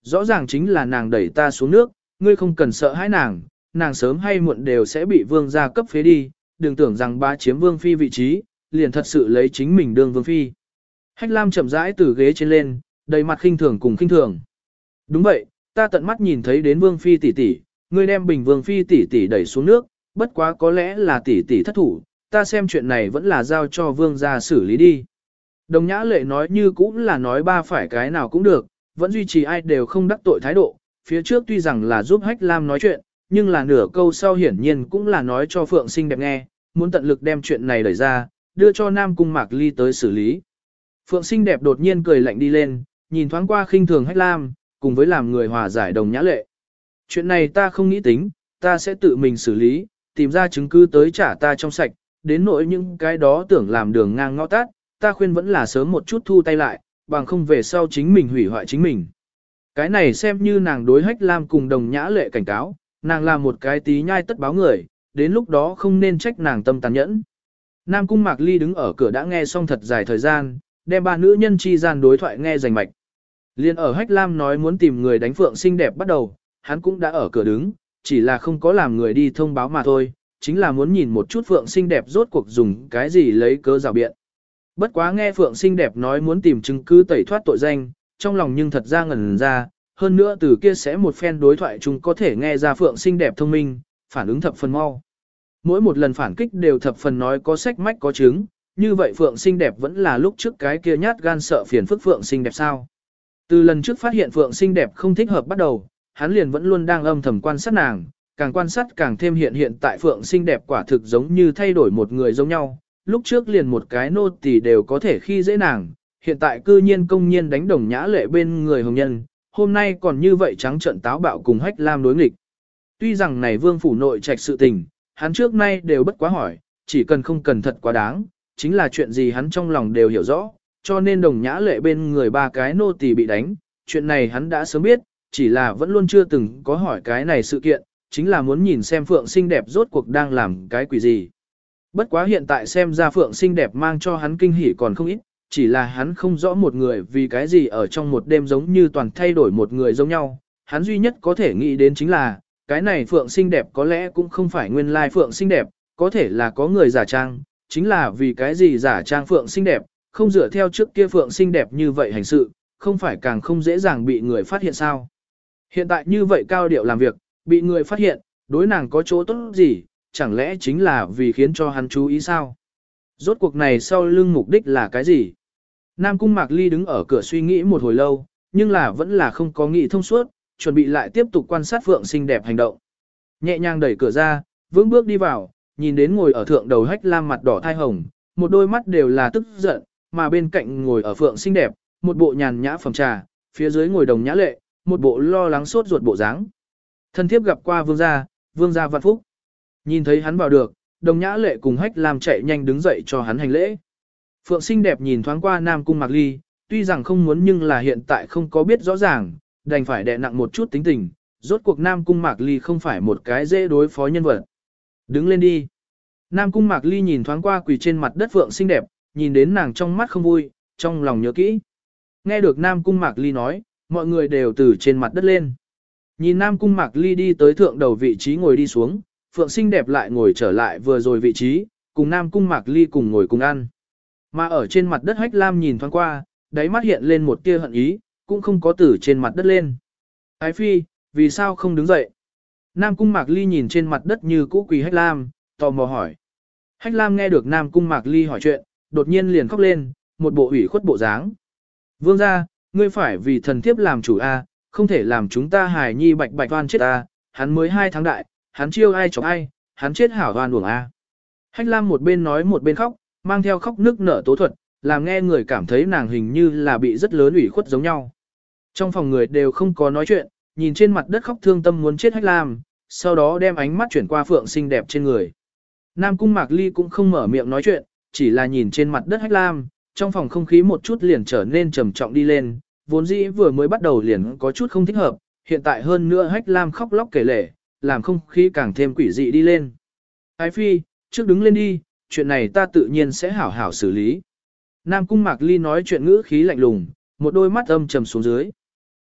rõ ràng chính là nàng đẩy ta xuống nước, ngươi không cần sợ hãi nàng, nàng sớm hay muộn đều sẽ bị vương gia cấp phế đi, đừng tưởng rằng bá chiếm vương phi vị trí, liền thật sự lấy chính mình đương vương phi. Hách Lam chậm rãi từ ghế trên lên, đầy mặt khinh thường cùng khinh thường. Đúng vậy, ta tận mắt nhìn thấy đến vương phi tỷ tỷ, ngươi đem bình vương phi tỷ tỷ đẩy xuống nước, bất quá có lẽ là tỷ tỷ thất thủ, ta xem chuyện này vẫn là giao cho vương gia xử lý đi. Đồng Nhã Lệ nói như cũng là nói ba phải cái nào cũng được, vẫn duy trì ai đều không đắc tội thái độ, phía trước tuy rằng là giúp Hách Lam nói chuyện, nhưng là nửa câu sau hiển nhiên cũng là nói cho Phượng Xinh Đẹp nghe, muốn tận lực đem chuyện này đẩy ra, đưa cho Nam Cung Mạc Ly tới xử lý. Phượng Xinh Đẹp đột nhiên cười lạnh đi lên, nhìn thoáng qua khinh thường Hách Lam, cùng với làm người hòa giải Đồng Nhã Lệ. Chuyện này ta không nghĩ tính, ta sẽ tự mình xử lý, tìm ra chứng cứ tới trả ta trong sạch, đến nỗi những cái đó tưởng làm đường ngang ngõ tát, ta khuyên vẫn là sớm một chút thu tay lại, bằng không về sau chính mình hủy hoại chính mình. Cái này xem như nàng đối Hách Lam cùng Đồng Nhã Lệ cảnh cáo, nàng là một cái tí nhai tất báo người, đến lúc đó không nên trách nàng tâm tàn nhẫn. Nam Cung Mạc Ly đứng ở cửa đã nghe xong thật dài thời gian, đem ba nữ nhân chi gian đối thoại nghe rành mạch. Liên ở Hách Lam nói muốn tìm người đánh Phượng Xinh Đẹp bắt đầu, hắn cũng đã ở cửa đứng, chỉ là không có làm người đi thông báo mà thôi, chính là muốn nhìn một chút Phượng Xinh Đẹp rốt cuộc dùng cái gì lấy cớ rào biện. Bất quá nghe Phượng Xinh Đẹp nói muốn tìm chứng cứ tẩy thoát tội danh, trong lòng nhưng thật ra ngẩn ra, hơn nữa từ kia sẽ một phen đối thoại chúng có thể nghe ra Phượng Xinh Đẹp thông minh, phản ứng thập phần mau. Mỗi một lần phản kích đều thập phần nói có sách mách có chứng, như vậy Phượng Xinh Đẹp vẫn là lúc trước cái kia nhát gan sợ phiền phức Phượng Xinh Đẹp sao. Từ lần trước phát hiện Phượng Xinh Đẹp không thích hợp bắt đầu, hắn liền vẫn luôn đang âm thầm quan sát nàng, càng quan sát càng thêm hiện hiện tại Phượng Xinh Đẹp quả thực giống như thay đổi một người giống nhau, lúc trước liền một cái nô tỳ đều có thể khi dễ nàng, hiện tại cư nhiên công nhiên đánh Đồng Nhã Lệ bên người hồng nhân, hôm nay còn như vậy trắng trợn táo bạo cùng Hách Lam đối nghịch. Tuy rằng này vương phủ nội trạch sự tình, hắn trước nay đều bất quá hỏi, chỉ cần không cần thật quá đáng, chính là chuyện gì hắn trong lòng đều hiểu rõ, cho nên Đồng Nhã Lệ bên người ba cái nô tỳ bị đánh, chuyện này hắn đã sớm biết, chỉ là vẫn luôn chưa từng có hỏi cái này sự kiện, chính là muốn nhìn xem Phượng Xinh Đẹp rốt cuộc đang làm cái quỷ gì. Bất quá hiện tại xem ra Phượng Xinh Đẹp mang cho hắn kinh hỉ còn không ít, chỉ là hắn không rõ một người vì cái gì ở trong một đêm giống như toàn thay đổi một người giống nhau, hắn duy nhất có thể nghĩ đến chính là, cái này Phượng Xinh Đẹp có lẽ cũng không phải nguyên lai Phượng Xinh Đẹp, có thể là có người giả trang, chính là vì cái gì giả trang Phượng Xinh Đẹp, không dựa theo trước kia Phượng Xinh Đẹp như vậy hành sự, không phải càng không dễ dàng bị người phát hiện sao. Hiện tại như vậy cao điệu làm việc, bị người phát hiện, đối nàng có chỗ tốt gì, chẳng lẽ chính là vì khiến cho hắn chú ý sao? Rốt cuộc này sau lưng mục đích là cái gì? Nam Cung Mạc Ly đứng ở cửa suy nghĩ một hồi lâu, nhưng là vẫn là không có nghĩ thông suốt, chuẩn bị lại tiếp tục quan sát Phượng Xinh Đẹp hành động. Nhẹ nhàng đẩy cửa ra, vững bước đi vào, nhìn đến ngồi ở thượng đầu Hách Lam mặt đỏ thai hồng, một đôi mắt đều là tức giận, mà bên cạnh ngồi ở Phượng Xinh Đẹp, một bộ nhàn nhã phẩm trà, phía dưới ngồi Đồng Nhã Lệ, một bộ lo lắng sốt ruột bộ dáng. Thân thiếp gặp qua vương gia, vương gia vạn phúc. Nhìn thấy hắn vào được, Đồng Nhã Lệ cùng Hách Lam chạy nhanh đứng dậy cho hắn hành lễ. Phượng Xinh Đẹp nhìn thoáng qua Nam Cung Mạc Ly, tuy rằng không muốn nhưng là hiện tại không có biết rõ ràng, đành phải đè nặng một chút tính tình, rốt cuộc Nam Cung Mạc Ly không phải một cái dễ đối phó nhân vật. Đứng lên đi. Nam Cung Mạc Ly nhìn thoáng qua quỳ trên mặt đất Phượng Xinh Đẹp, nhìn đến nàng trong mắt không vui, trong lòng nhớ kỹ. Nghe được Nam Cung Mạc Ly nói, mọi người đều từ trên mặt đất lên. Nhìn Nam Cung Mạc Ly đi tới thượng đầu vị trí ngồi đi xuống, Phượng Xinh Đẹp lại ngồi trở lại vừa rồi vị trí, cùng Nam Cung Mạc Ly cùng ngồi cùng ăn. Mà ở trên mặt đất Hách Lam nhìn thoáng qua, đáy mắt hiện lên một tia hận ý, cũng không có từ trên mặt đất lên. Ái phi, vì sao không đứng dậy? Nam Cung Mạc Ly nhìn trên mặt đất như cũ quỳ Hách Lam, tò mò hỏi. Hách Lam nghe được Nam Cung Mạc Ly hỏi chuyện, đột nhiên liền khóc lên, một bộ ủy khuất bộ dáng. Vương gia, ngươi phải vì thần thiếp làm chủ a, không thể làm chúng ta hài nhi bạch bạch oan chết a, hắn mới hai tháng đại, hắn chiêu ai chọc ai, hắn chết hảo oan uổng a. Hách Lam một bên nói một bên khóc, mang theo khóc nước nở tố thuật, làm nghe người cảm thấy nàng hình như là bị rất lớn ủy khuất giống nhau. Trong phòng người đều không có nói chuyện, nhìn trên mặt đất khóc thương tâm muốn chết Hách Lam, sau đó đem ánh mắt chuyển qua Phượng Xinh Đẹp trên người. Nam Cung Mạc Ly cũng không mở miệng nói chuyện, chỉ là nhìn trên mặt đất Hách Lam, trong phòng không khí một chút liền trở nên trầm trọng đi lên, vốn dĩ vừa mới bắt đầu liền có chút không thích hợp, hiện tại hơn nữa Hách Lam khóc lóc kể lể, làm không khí càng thêm quỷ dị đi lên. Ái phi, trước đứng lên đi, chuyện này ta tự nhiên sẽ hảo hảo xử lý. Nam Cung Mạc Ly nói chuyện ngữ khí lạnh lùng, một đôi mắt âm trầm xuống dưới.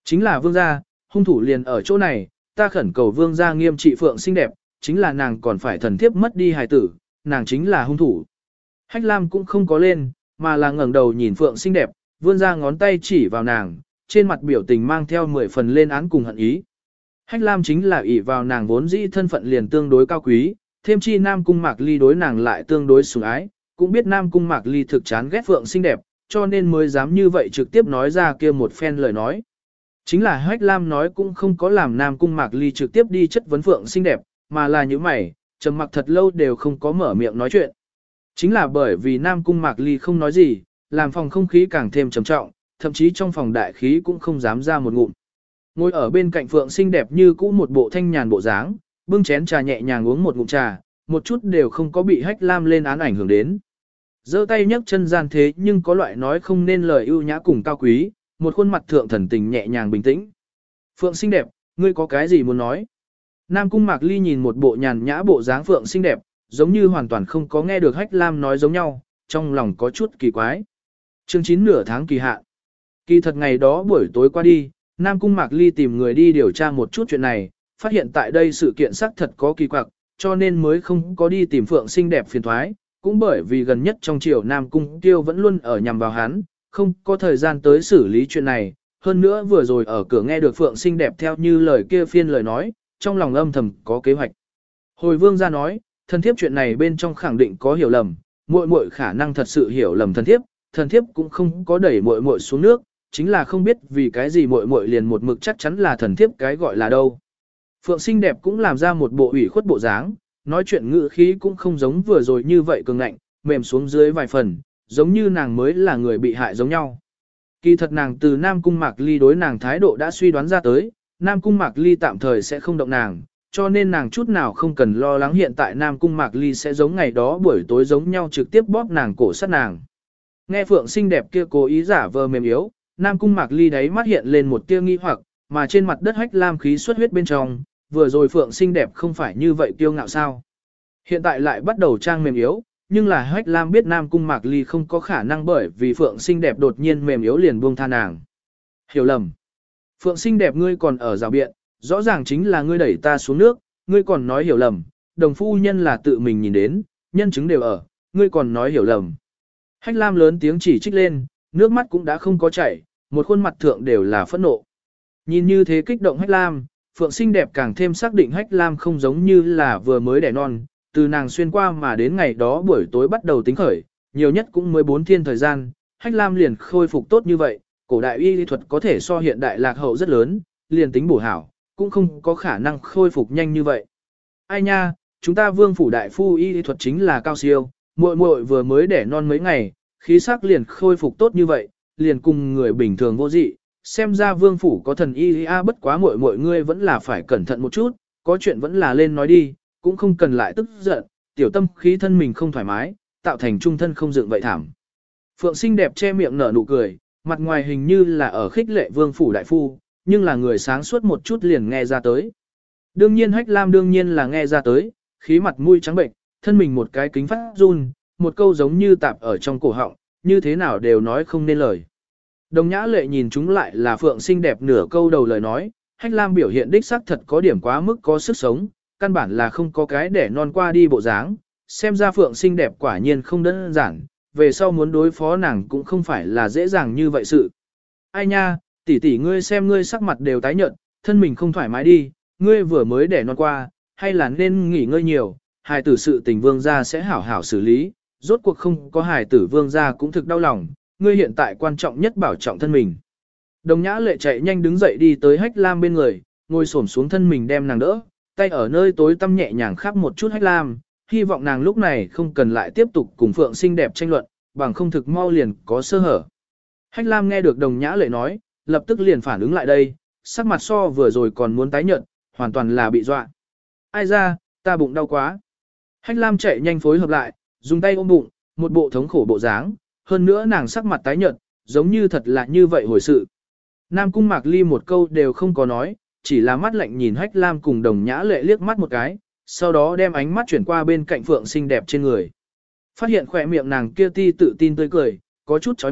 Chính là vương gia, hung thủ liền ở chỗ này, ta khẩn cầu vương gia nghiêm trị Phượng xinh đẹp, chính là nàng còn phải thần thiếp mất đi hài tử, nàng chính là hung thủ. Hách Lam cũng không có lên, mà là ngẩng đầu nhìn Phượng xinh đẹp, vươn ra ngón tay chỉ vào nàng, trên mặt biểu tình mang theo mười phần lên án cùng hận ý. Hách Lam chính là ỷ vào nàng vốn dĩ thân phận liền tương đối cao quý, thêm chi Nam Cung Mạc Ly đối nàng lại tương đối sủng ái, cũng biết Nam Cung Mạc Ly thực chán ghét Phượng xinh đẹp, cho nên mới dám như vậy trực tiếp nói ra kia một phen lời nói. Chính là Hách Lam nói cũng không có làm Nam Cung Mạc Ly trực tiếp đi chất vấn Phượng xinh đẹp, mà là những mày, trầm mặc thật lâu đều không có mở miệng nói chuyện. Chính là bởi vì Nam Cung Mạc Ly không nói gì, làm phòng không khí càng thêm trầm trọng, thậm chí trong phòng đại khí cũng không dám ra một ngụm. Ngồi ở bên cạnh Phượng xinh đẹp như cũ một bộ thanh nhàn bộ dáng, bưng chén trà nhẹ nhàng uống một ngụm trà, một chút đều không có bị Hách Lam lên án ảnh hưởng đến. Giơ tay nhấc chân gian thế nhưng có loại nói không nên lời ưu nhã cùng cao quý, một khuôn mặt thượng thần tình nhẹ nhàng bình tĩnh. Phượng xinh đẹp, ngươi có cái gì muốn nói? Nam Cung Mạc Ly nhìn một bộ nhàn nhã bộ dáng Phượng xinh đẹp, giống như hoàn toàn không có nghe được Hách Lam nói giống nhau, trong lòng có chút kỳ quái. Chương chín nửa tháng kỳ hạn. Kỳ thật ngày đó buổi tối qua đi, Nam Cung Mạc Ly tìm người đi điều tra một chút chuyện này, phát hiện tại đây sự kiện xác thật có kỳ quặc, cho nên mới không có đi tìm Phượng xinh đẹp phiền thoái, cũng bởi vì gần nhất trong triều Nam Cung Tiêu vẫn luôn ở nhằm vào hắn, không có thời gian tới xử lý chuyện này, hơn nữa vừa rồi ở cửa nghe được Phượng xinh đẹp theo như lời kia phiên lời nói, trong lòng âm thầm có kế hoạch. Hồi vương ra nói, thần thiếp chuyện này bên trong khẳng định có hiểu lầm, muội muội khả năng thật sự hiểu lầm thần thiếp, thần thiếp cũng không có đẩy muội muội xuống nước, chính là không biết vì cái gì muội muội liền một mực chắc chắn là thần thiếp cái gọi là đâu. Phượng xinh đẹp cũng làm ra một bộ ủy khuất bộ dáng, nói chuyện ngữ khí cũng không giống vừa rồi như vậy cường ngạnh, mềm xuống dưới vài phần, giống như nàng mới là người bị hại giống nhau. Kỳ thật nàng từ Nam Cung Mạc Ly đối nàng thái độ đã suy đoán ra tới, Nam Cung Mạc Ly tạm thời sẽ không động nàng, cho nên nàng chút nào không cần lo lắng hiện tại Nam Cung Mạc Ly sẽ giống ngày đó buổi tối giống nhau trực tiếp bóp nàng cổ sát nàng. Nghe Phượng xinh đẹp kia cố ý giả vờ mềm yếu, Nam Cung Mạc Ly đáy mắt hiện lên một tia nghi hoặc, mà trên mặt đất Hách Lam khí xuất huyết bên trong, vừa rồi Phượng xinh đẹp không phải như vậy kiêu ngạo sao. Hiện tại lại bắt đầu trang mềm yếu, nhưng là Hách Lam biết Nam Cung Mạc Ly không có khả năng bởi vì Phượng xinh đẹp đột nhiên mềm yếu liền buông tha nàng. Hiểu lầm. Phượng xinh đẹp ngươi còn ở rào biện, rõ ràng chính là ngươi đẩy ta xuống nước, ngươi còn nói hiểu lầm, đồng phu nhân là tự mình nhìn đến, nhân chứng đều ở, ngươi còn nói hiểu lầm. Hách Lam lớn tiếng chỉ trích lên, nước mắt cũng đã không có chảy, một khuôn mặt thượng đều là phẫn nộ. Nhìn như thế kích động Hách Lam, Phượng xinh đẹp càng thêm xác định Hách Lam không giống như là vừa mới đẻ non, từ nàng xuyên qua mà đến ngày đó buổi tối bắt đầu tính khởi, nhiều nhất cũng mới bốn thiên thời gian, Hách Lam liền khôi phục tốt như vậy, cổ đại y lý thuật có thể so hiện đại lạc hậu rất lớn, liền tính bổ hảo, cũng không có khả năng khôi phục nhanh như vậy. Ai nha, chúng ta vương phủ đại phu y lý thuật chính là cao siêu, muội muội vừa mới đẻ non mấy ngày, khí sắc liền khôi phục tốt như vậy, liền cùng người bình thường vô dị, xem ra vương phủ có thần y a bất quá muội muội ngươi vẫn là phải cẩn thận một chút, có chuyện vẫn là lên nói đi, cũng không cần lại tức giận, tiểu tâm khí thân mình không thoải mái, tạo thành trung thân không dựng vậy thảm. Phượng xinh đẹp che miệng nở nụ cười, mặt ngoài hình như là ở khích lệ vương phủ đại phu, nhưng là người sáng suốt một chút liền nghe ra tới. Đương nhiên Hách Lam đương nhiên là nghe ra tới, khí mặt mũi trắng bệnh, thân mình một cái kính phát run, một câu giống như tạp ở trong cổ họng, như thế nào đều nói không nên lời. Đồng Nhã Lệ nhìn chúng lại là Phượng xinh đẹp nửa câu đầu lời nói, Hách Lam biểu hiện đích xác thật có điểm quá mức có sức sống, căn bản là không có cái để non qua đi bộ dáng, xem ra Phượng xinh đẹp quả nhiên không đơn giản, về sau muốn đối phó nàng cũng không phải là dễ dàng như vậy sự. Ai nha, tỷ tỷ ngươi xem ngươi sắc mặt đều tái nhợt, thân mình không thoải mái đi, ngươi vừa mới để non qua, hay là nên nghỉ ngơi nhiều, hài tử sự tình vương gia sẽ hảo hảo xử lý, rốt cuộc không có hài tử vương gia cũng thực đau lòng, ngươi hiện tại quan trọng nhất bảo trọng thân mình. Đồng Nhã Lệ chạy nhanh đứng dậy đi tới Hách Lam bên người, ngồi xổm xuống thân mình đem nàng đỡ, tay ở nơi tối tăm nhẹ nhàng khắp một chút Hách Lam, hy vọng nàng lúc này không cần lại tiếp tục cùng Phượng xinh đẹp tranh luận, bằng không thực mau liền có sơ hở. Hách Lam nghe được Đồng Nhã Lệ nói, lập tức liền phản ứng lại đây, sắc mặt so vừa rồi còn muốn tái nhợt, hoàn toàn là bị dọa. Ai ra, ta bụng đau quá. Hách Lam chạy nhanh phối hợp lại, dùng tay ôm bụng, một bộ thống khổ bộ dáng, hơn nữa nàng sắc mặt tái nhợt, giống như thật là như vậy hồi sự. Nam Cung Mạc Ly một câu đều không có nói, chỉ là mắt lạnh nhìn Hách Lam cùng Đồng Nhã Lệ liếc mắt một cái, sau đó đem ánh mắt chuyển qua bên cạnh Phượng xinh đẹp trên người. Phát hiện khỏe miệng nàng kia ti tự tin tươi cười, có chút chói mắt,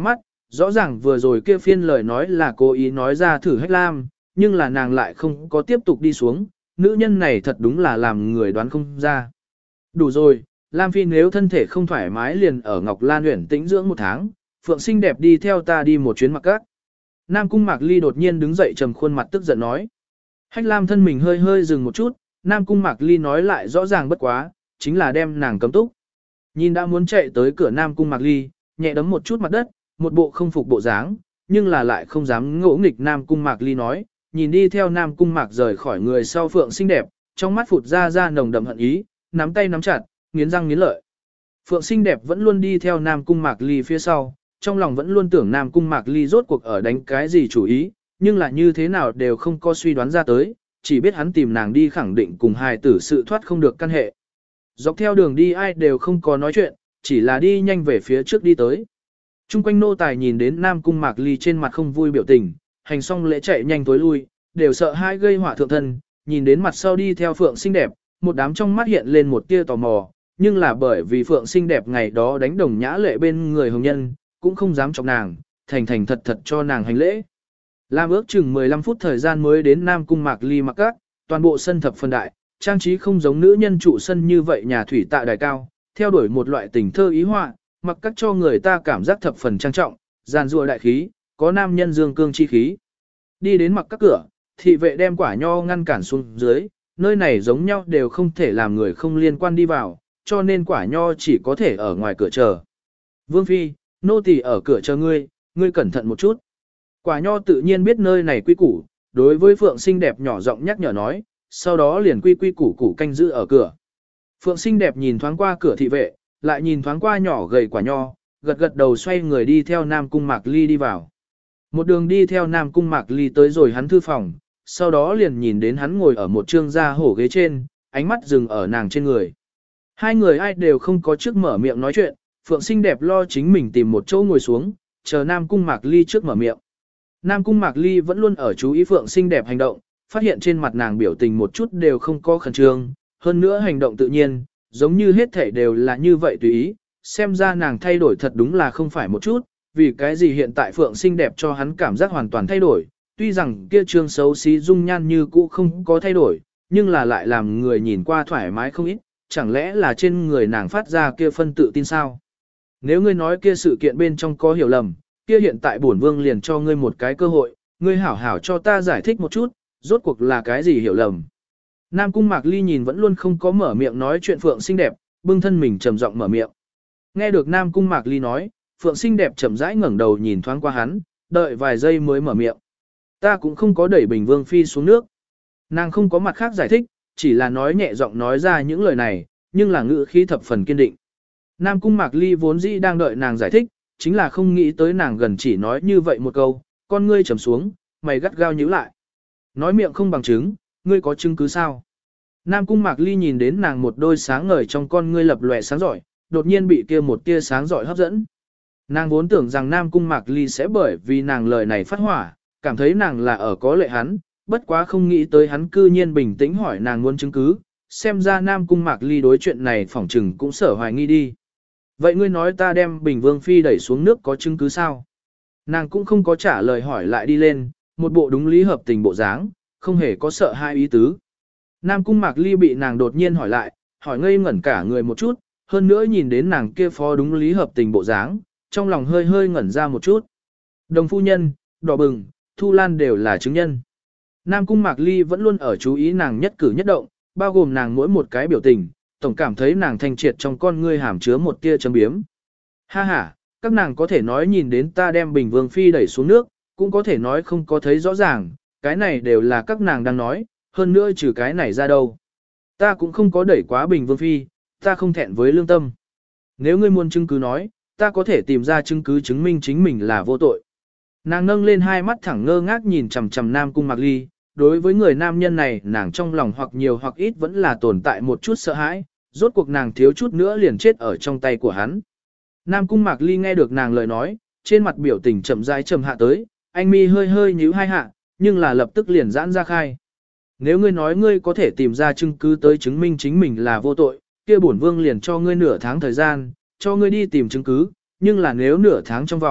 rõ ràng vừa rồi kia phiên lời nói là cố ý nói ra thử Hách Lam, nhưng là nàng lại không có tiếp tục đi xuống, nữ nhân này thật đúng là làm người đoán không ra. Đủ rồi, Lam Phi nếu thân thể không thoải mái liền ở Ngọc Lan Uyển tĩnh dưỡng một tháng, Phượng xinh đẹp đi theo ta đi một chuyến mặc các. Nam Cung Mạc Ly đột nhiên đứng dậy trầm khuôn mặt tức giận nói. Hách Lam thân mình hơi hơi dừng một chút, Nam Cung Mạc Ly nói lại rõ ràng bất quá, chính là đem nàng cấm túc. Nhìn đã muốn chạy tới cửa Nam Cung Mạc Ly, nhẹ đấm một chút mặt đất, một bộ không phục bộ dáng, nhưng là lại không dám ngỗ nghịch Nam Cung Mạc Ly nói, nhìn đi theo Nam Cung Mạc rời khỏi người sau Phượng xinh đẹp, trong mắt phụt ra ra nồng đậm hận ý, nắm tay nắm chặt, nghiến răng nghiến lợi. Phượng xinh đẹp vẫn luôn đi theo Nam Cung Mạc Ly phía sau, trong lòng vẫn luôn tưởng Nam Cung Mạc Ly rốt cuộc ở đánh cái gì chủ ý, nhưng là như thế nào đều không có suy đoán ra tới, chỉ biết hắn tìm nàng đi khẳng định cùng hài tử sự thoát không được căn hệ. Dọc theo đường đi ai đều không có nói chuyện, chỉ là đi nhanh về phía trước đi tới. Trung quanh nô tài nhìn đến Nam Cung Mạc Ly trên mặt không vui biểu tình, hành xong lễ chạy nhanh tối lui, đều sợ hai gây họa thượng thân, nhìn đến mặt sau đi theo Phượng xinh đẹp, một đám trong mắt hiện lên một tia tò mò, nhưng là bởi vì Phượng xinh đẹp ngày đó đánh đồng nhã lệ bên người hồng nhân, cũng không dám chọc nàng, thành thành thật thật cho nàng hành lễ. Làm ước chừng mười lăm phút thời gian mới đến Nam Cung Mạc Ly mặc các, toàn bộ sân thập phần đại, trang trí không giống nữ nhân trụ sân như vậy nhà thủy tạ đài cao, theo đuổi một loại tình thơ ý họa, mặc các cho người ta cảm giác thập phần trang trọng, giàn rùa đại khí, có nam nhân dương cương chi khí. Đi đến mặc các cửa, thị vệ đem quả nho ngăn cản xuống dưới, nơi này giống nhau đều không thể làm người không liên quan đi vào, cho nên quả nho chỉ có thể ở ngoài cửa chờ. Vương Phi, nô tỳ ở cửa chờ ngươi, ngươi cẩn thận một chút. Quả nho tự nhiên biết nơi này quy củ, đối với Phượng xinh đẹp nhỏ giọng nhắc nhở nói, sau đó liền quy quy củ củ canh giữ ở cửa. Phượng xinh đẹp nhìn thoáng qua cửa thị vệ, lại nhìn thoáng qua nhỏ gầy quả nho, gật gật đầu xoay người đi theo Nam Cung Mạc Ly đi vào. Một đường đi theo Nam Cung Mạc Ly tới rồi hắn thư phòng, sau đó liền nhìn đến hắn ngồi ở một trương da hổ ghế trên, ánh mắt dừng ở nàng trên người. Hai người ai đều không có trước mở miệng nói chuyện, Phượng xinh đẹp lo chính mình tìm một chỗ ngồi xuống, chờ Nam Cung Mạc Ly trước mở miệng. Nam Cung Mạc Ly vẫn luôn ở chú ý Phượng xinh đẹp hành động, phát hiện trên mặt nàng biểu tình một chút đều không có khẩn trương, hơn nữa hành động tự nhiên, giống như hết thể đều là như vậy tùy ý, xem ra nàng thay đổi thật đúng là không phải một chút, vì cái gì hiện tại Phượng xinh đẹp cho hắn cảm giác hoàn toàn thay đổi, tuy rằng kia trương xấu xí dung nhan như cũ không có thay đổi, nhưng là lại làm người nhìn qua thoải mái không ít, chẳng lẽ là trên người nàng phát ra kia phân tự tin sao? Nếu ngươi nói kia sự kiện bên trong có hiểu lầm, kia hiện tại bổn vương liền cho ngươi một cái cơ hội, ngươi hảo hảo cho ta giải thích một chút, rốt cuộc là cái gì hiểu lầm. Nam Cung Mạc Ly nhìn vẫn luôn không có mở miệng nói chuyện Phượng xinh đẹp, bưng thân mình trầm giọng mở miệng. Nghe được Nam Cung Mạc Ly nói, Phượng xinh đẹp chậm rãi ngẩng đầu nhìn thoáng qua hắn, đợi vài giây mới mở miệng. Ta cũng không có đẩy Bình Vương Phi xuống nước. Nàng không có mặt khác giải thích, chỉ là nói nhẹ giọng nói ra những lời này, nhưng là ngữ khí thập phần kiên định. Nam Cung Mạc Ly vốn dĩ đang đợi nàng giải thích, chính là không nghĩ tới nàng gần chỉ nói như vậy một câu, con ngươi trầm xuống, mày gắt gao nhíu lại. Nói miệng không bằng chứng, ngươi có chứng cứ sao? Nam Cung Mạc Ly nhìn đến nàng một đôi sáng ngời trong con ngươi lập lòe sáng giỏi, đột nhiên bị kia một tia sáng giỏi hấp dẫn. Nàng vốn tưởng rằng Nam Cung Mạc Ly sẽ bởi vì nàng lời này phát hỏa, cảm thấy nàng là ở có lệ hắn, bất quá không nghĩ tới hắn cư nhiên bình tĩnh hỏi nàng muốn chứng cứ, xem ra Nam Cung Mạc Ly đối chuyện này phỏng chừng cũng sở hoài nghi đi. Vậy ngươi nói ta đem Bình Vương Phi đẩy xuống nước có chứng cứ sao? Nàng cũng không có trả lời hỏi lại đi lên, một bộ đúng lý hợp tình bộ dáng, không hề có sợ hai ý tứ. Nam Cung Mạc Ly bị nàng đột nhiên hỏi lại, hỏi ngây ngẩn cả người một chút, hơn nữa nhìn đến nàng kia phó đúng lý hợp tình bộ dáng, trong lòng hơi hơi ngẩn ra một chút. Đồng phu nhân, Đỏ Bừng, Thu Lan đều là chứng nhân. Nam Cung Mạc Ly vẫn luôn ở chú ý nàng nhất cử nhất động, bao gồm nàng mỗi một cái biểu tình, tổng cảm thấy nàng thanh triệt trong con ngươi hàm chứa một tia châm biếm. Ha ha, các nàng có thể nói nhìn đến ta đem Bình Vương Phi đẩy xuống nước, cũng có thể nói không có thấy rõ ràng, cái này đều là các nàng đang nói, hơn nữa trừ cái này ra đâu. Ta cũng không có đẩy quá Bình Vương Phi, ta không thẹn với lương tâm. Nếu ngươi muốn chứng cứ nói, ta có thể tìm ra chứng cứ chứng minh chính mình là vô tội. Nàng nâng lên hai mắt thẳng ngơ ngác nhìn chằm chằm Nam Cung Mạc Ly, đối với người nam nhân này nàng trong lòng hoặc nhiều hoặc ít vẫn là tồn tại một chút sợ hãi, rốt cuộc nàng thiếu chút nữa liền chết ở trong tay của hắn. Nam Cung Mạc Ly nghe được nàng lời nói, trên mặt biểu tình chậm rãi trầm hạ tới, anh mi hơi hơi nhíu hai hạ, nhưng là lập tức liền giãn ra khai. Nếu ngươi nói ngươi có thể tìm ra chứng cứ tới chứng minh chính mình là vô tội, kia bổn vương liền cho ngươi nửa tháng thời gian, cho ngươi đi tìm chứng cứ, nhưng là nếu nửa tháng trong vòng,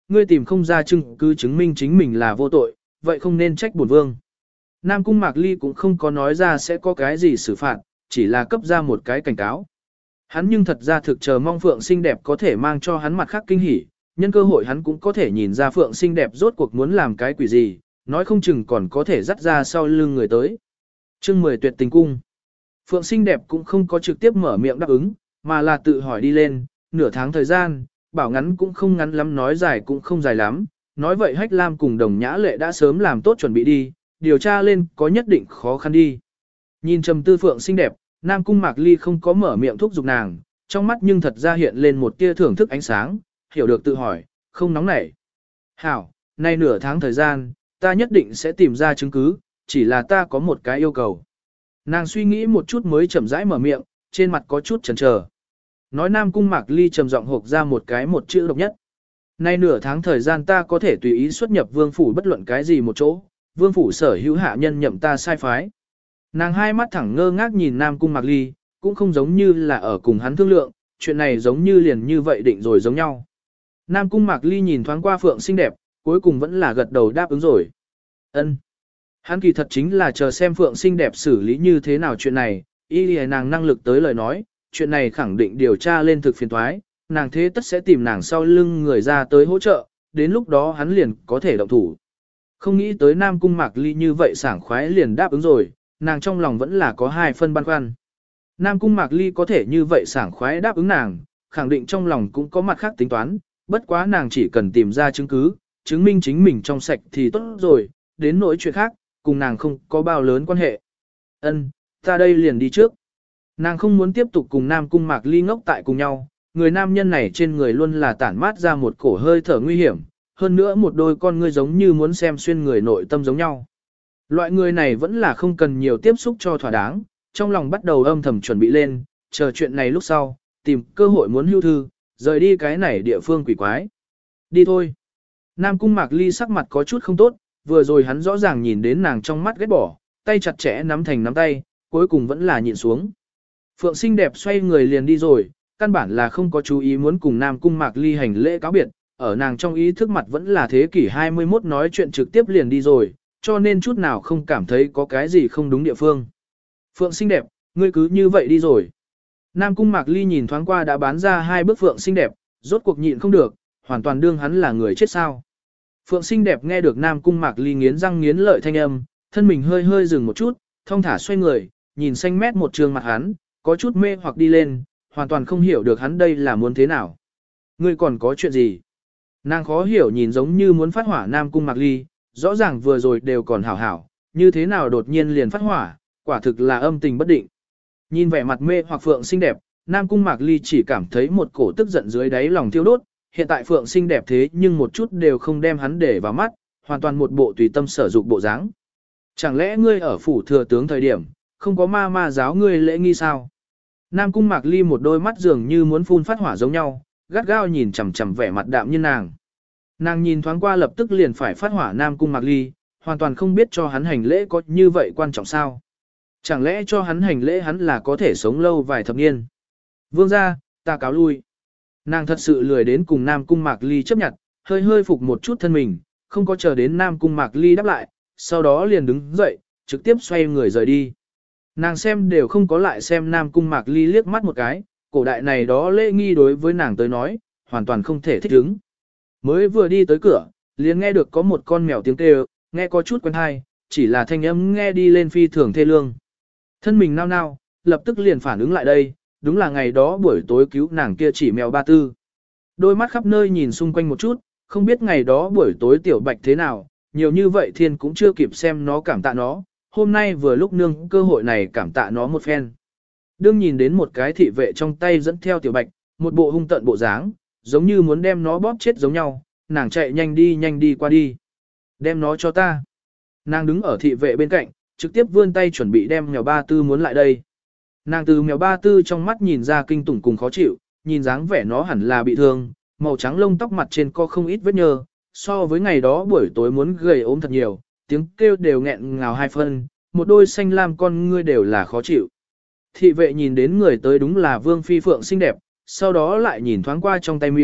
ngươi tìm không ra chứng cứ chứng minh chính mình là vô tội, vậy không nên trách bổn vương. Nam Cung Mạc Ly cũng không có nói ra sẽ có cái gì xử phạt, chỉ là cấp ra một cái cảnh cáo. Hắn nhưng thật ra thực chờ mong Phượng xinh đẹp có thể mang cho hắn mặt khác kinh hỉ, nhân cơ hội hắn cũng có thể nhìn ra Phượng xinh đẹp rốt cuộc muốn làm cái quỷ gì, nói không chừng còn có thể dắt ra sau lưng người tới. Chương mười tuyệt tình cung. Phượng xinh đẹp cũng không có trực tiếp mở miệng đáp ứng, mà là tự hỏi đi lên, nửa tháng thời gian, bảo ngắn cũng không ngắn lắm nói dài cũng không dài lắm, nói vậy Hách Lam cùng Đồng Nhã Lệ đã sớm làm tốt chuẩn bị đi, điều tra lên có nhất định khó khăn đi. Nhìn trầm tư Phượng xinh đẹp, Nam Cung Mạc Ly không có mở miệng thúc giục nàng, trong mắt nhưng thật ra hiện lên một tia thưởng thức ánh sáng, hiểu được tự hỏi, không nóng nảy. Hảo, nay nửa tháng thời gian, ta nhất định sẽ tìm ra chứng cứ, chỉ là ta có một cái yêu cầu. Nàng suy nghĩ một chút mới chậm rãi mở miệng, trên mặt có chút chần chờ. Nói Nam Cung Mạc Ly trầm giọng hộc ra một cái một chữ độc nhất. Nay nửa tháng thời gian ta có thể tùy ý xuất nhập vương phủ bất luận cái gì một chỗ, vương phủ sở hữu hạ nhân nhậm ta sai phái. Nàng hai mắt thẳng ngơ ngác nhìn Nam Cung Mạc Ly, cũng không giống như là ở cùng hắn thương lượng, chuyện này giống như liền như vậy định rồi giống nhau. Nam Cung Mạc Ly nhìn thoáng qua Phượng xinh đẹp, cuối cùng vẫn là gật đầu đáp ứng rồi. Ân. Hắn kỳ thật chính là chờ xem Phượng xinh đẹp xử lý như thế nào chuyện này, y lìa nàng năng lực tới lời nói, chuyện này khẳng định điều tra lên thực phiền thoái, nàng thế tất sẽ tìm nàng sau lưng người ra tới hỗ trợ, đến lúc đó hắn liền có thể động thủ. Không nghĩ tới Nam Cung Mạc Ly như vậy sảng khoái liền đáp ứng rồi, nàng trong lòng vẫn là có hai phân băn khoăn. Nam Cung Mạc Ly có thể như vậy sảng khoái đáp ứng nàng, khẳng định trong lòng cũng có mặt khác tính toán, bất quá nàng chỉ cần tìm ra chứng cứ, chứng minh chính mình trong sạch thì tốt rồi, đến nỗi chuyện khác, cùng nàng không có bao lớn quan hệ. Ân, ta đây liền đi trước. Nàng không muốn tiếp tục cùng Nam Cung Mạc Ly ngốc tại cùng nhau, người nam nhân này trên người luôn là tản mát ra một cổ hơi thở nguy hiểm, hơn nữa một đôi con ngươi giống như muốn xem xuyên người nội tâm giống nhau. Loại người này vẫn là không cần nhiều tiếp xúc cho thỏa đáng, trong lòng bắt đầu âm thầm chuẩn bị lên, chờ chuyện này lúc sau, tìm cơ hội muốn hưu thư, rời đi cái này địa phương quỷ quái. Đi thôi. Nam Cung Mạc Ly sắc mặt có chút không tốt, vừa rồi hắn rõ ràng nhìn đến nàng trong mắt ghét bỏ, tay chặt chẽ nắm thành nắm tay, cuối cùng vẫn là nhịn xuống. Phượng xinh đẹp xoay người liền đi rồi, căn bản là không có chú ý muốn cùng Nam Cung Mạc Ly hành lễ cáo biệt, ở nàng trong ý thức mặt vẫn là thế kỷ hai mươi mốt nói chuyện trực tiếp liền đi rồi, cho nên chút nào không cảm thấy có cái gì không đúng địa phương. Phượng xinh đẹp, ngươi cứ như vậy đi rồi. Nam Cung Mạc Ly nhìn thoáng qua đã bán ra hai bước Phượng xinh đẹp, rốt cuộc nhịn không được, hoàn toàn đương hắn là người chết sao. Phượng xinh đẹp nghe được Nam Cung Mạc Ly nghiến răng nghiến lợi thanh âm, thân mình hơi hơi dừng một chút, thong thả xoay người, nhìn xanh mét một trường mặt hắn, có chút mê hoặc đi lên, hoàn toàn không hiểu được hắn đây là muốn thế nào. Ngươi còn có chuyện gì? Nàng khó hiểu nhìn giống như muốn phát hỏa Nam Cung Mạc Ly, rõ ràng vừa rồi đều còn hảo hảo, như thế nào đột nhiên liền phát hỏa, quả thực là âm tình bất định. Nhìn vẻ mặt mê hoặc Phượng xinh đẹp, Nam Cung Mạc Ly chỉ cảm thấy một cổ tức giận dưới đáy lòng thiêu đốt, hiện tại Phượng xinh đẹp thế nhưng một chút đều không đem hắn để vào mắt, hoàn toàn một bộ tùy tâm sở dụng bộ dáng. Chẳng lẽ ngươi ở phủ thừa tướng thời điểm, không có ma ma giáo ngươi lễ nghi sao? Nam Cung Mạc Ly một đôi mắt dường như muốn phun phát hỏa giống nhau, gắt gao nhìn chằm chằm vẻ mặt đạm như nàng. Nàng nhìn thoáng qua lập tức liền phải phát hỏa Nam Cung Mạc Ly, hoàn toàn không biết cho hắn hành lễ có như vậy quan trọng sao. Chẳng lẽ cho hắn hành lễ hắn là có thể sống lâu vài thập niên. Vương gia, ta cáo lui. Nàng thật sự lười đến cùng Nam Cung Mạc Ly chấp nhận, hơi hơi phục một chút thân mình, không có chờ đến Nam Cung Mạc Ly đáp lại, sau đó liền đứng dậy, trực tiếp xoay người rời đi. Nàng xem đều không có lại xem Nam Cung Mạc Ly liếc mắt một cái, cổ đại này đó lễ nghi đối với nàng tới nói, hoàn toàn không thể thích ứng. Mới vừa đi tới cửa, liền nghe được có một con mèo tiếng kêu, nghe có chút quen hay, chỉ là thanh âm nghe đi lên phi thường thê lương. Thân mình nao nao, lập tức liền phản ứng lại đây, đúng là ngày đó buổi tối cứu nàng kia chỉ mèo ba tư. Đôi mắt khắp nơi nhìn xung quanh một chút, không biết ngày đó buổi tối tiểu bạch thế nào, nhiều như vậy thiên cũng chưa kịp xem nó cảm tạ nó, hôm nay vừa lúc nương cơ hội này cảm tạ nó một phen. Đương nhìn đến một cái thị vệ trong tay dẫn theo tiểu bạch, một bộ hung tận bộ dáng, giống như muốn đem nó bóp chết giống nhau, nàng chạy nhanh đi nhanh đi qua đi. Đem nó cho ta. Nàng đứng ở thị vệ bên cạnh, trực tiếp vươn tay chuẩn bị đem mèo ba tư muốn lại đây. Nàng từ mèo ba tư trong mắt nhìn ra kinh tủng cùng khó chịu, nhìn dáng vẻ nó hẳn là bị thương, màu trắng lông tóc mặt trên có không ít vết nhơ, so với ngày đó buổi tối muốn gầy ốm thật nhiều, tiếng kêu đều nghẹn ngào hai phân, một đôi xanh lam con ngươi đều là khó chịu. Thị vệ nhìn đến người tới đúng là Vương Phi Phượng xinh đẹp, sau đó lại nhìn thoáng qua trong tay miêu,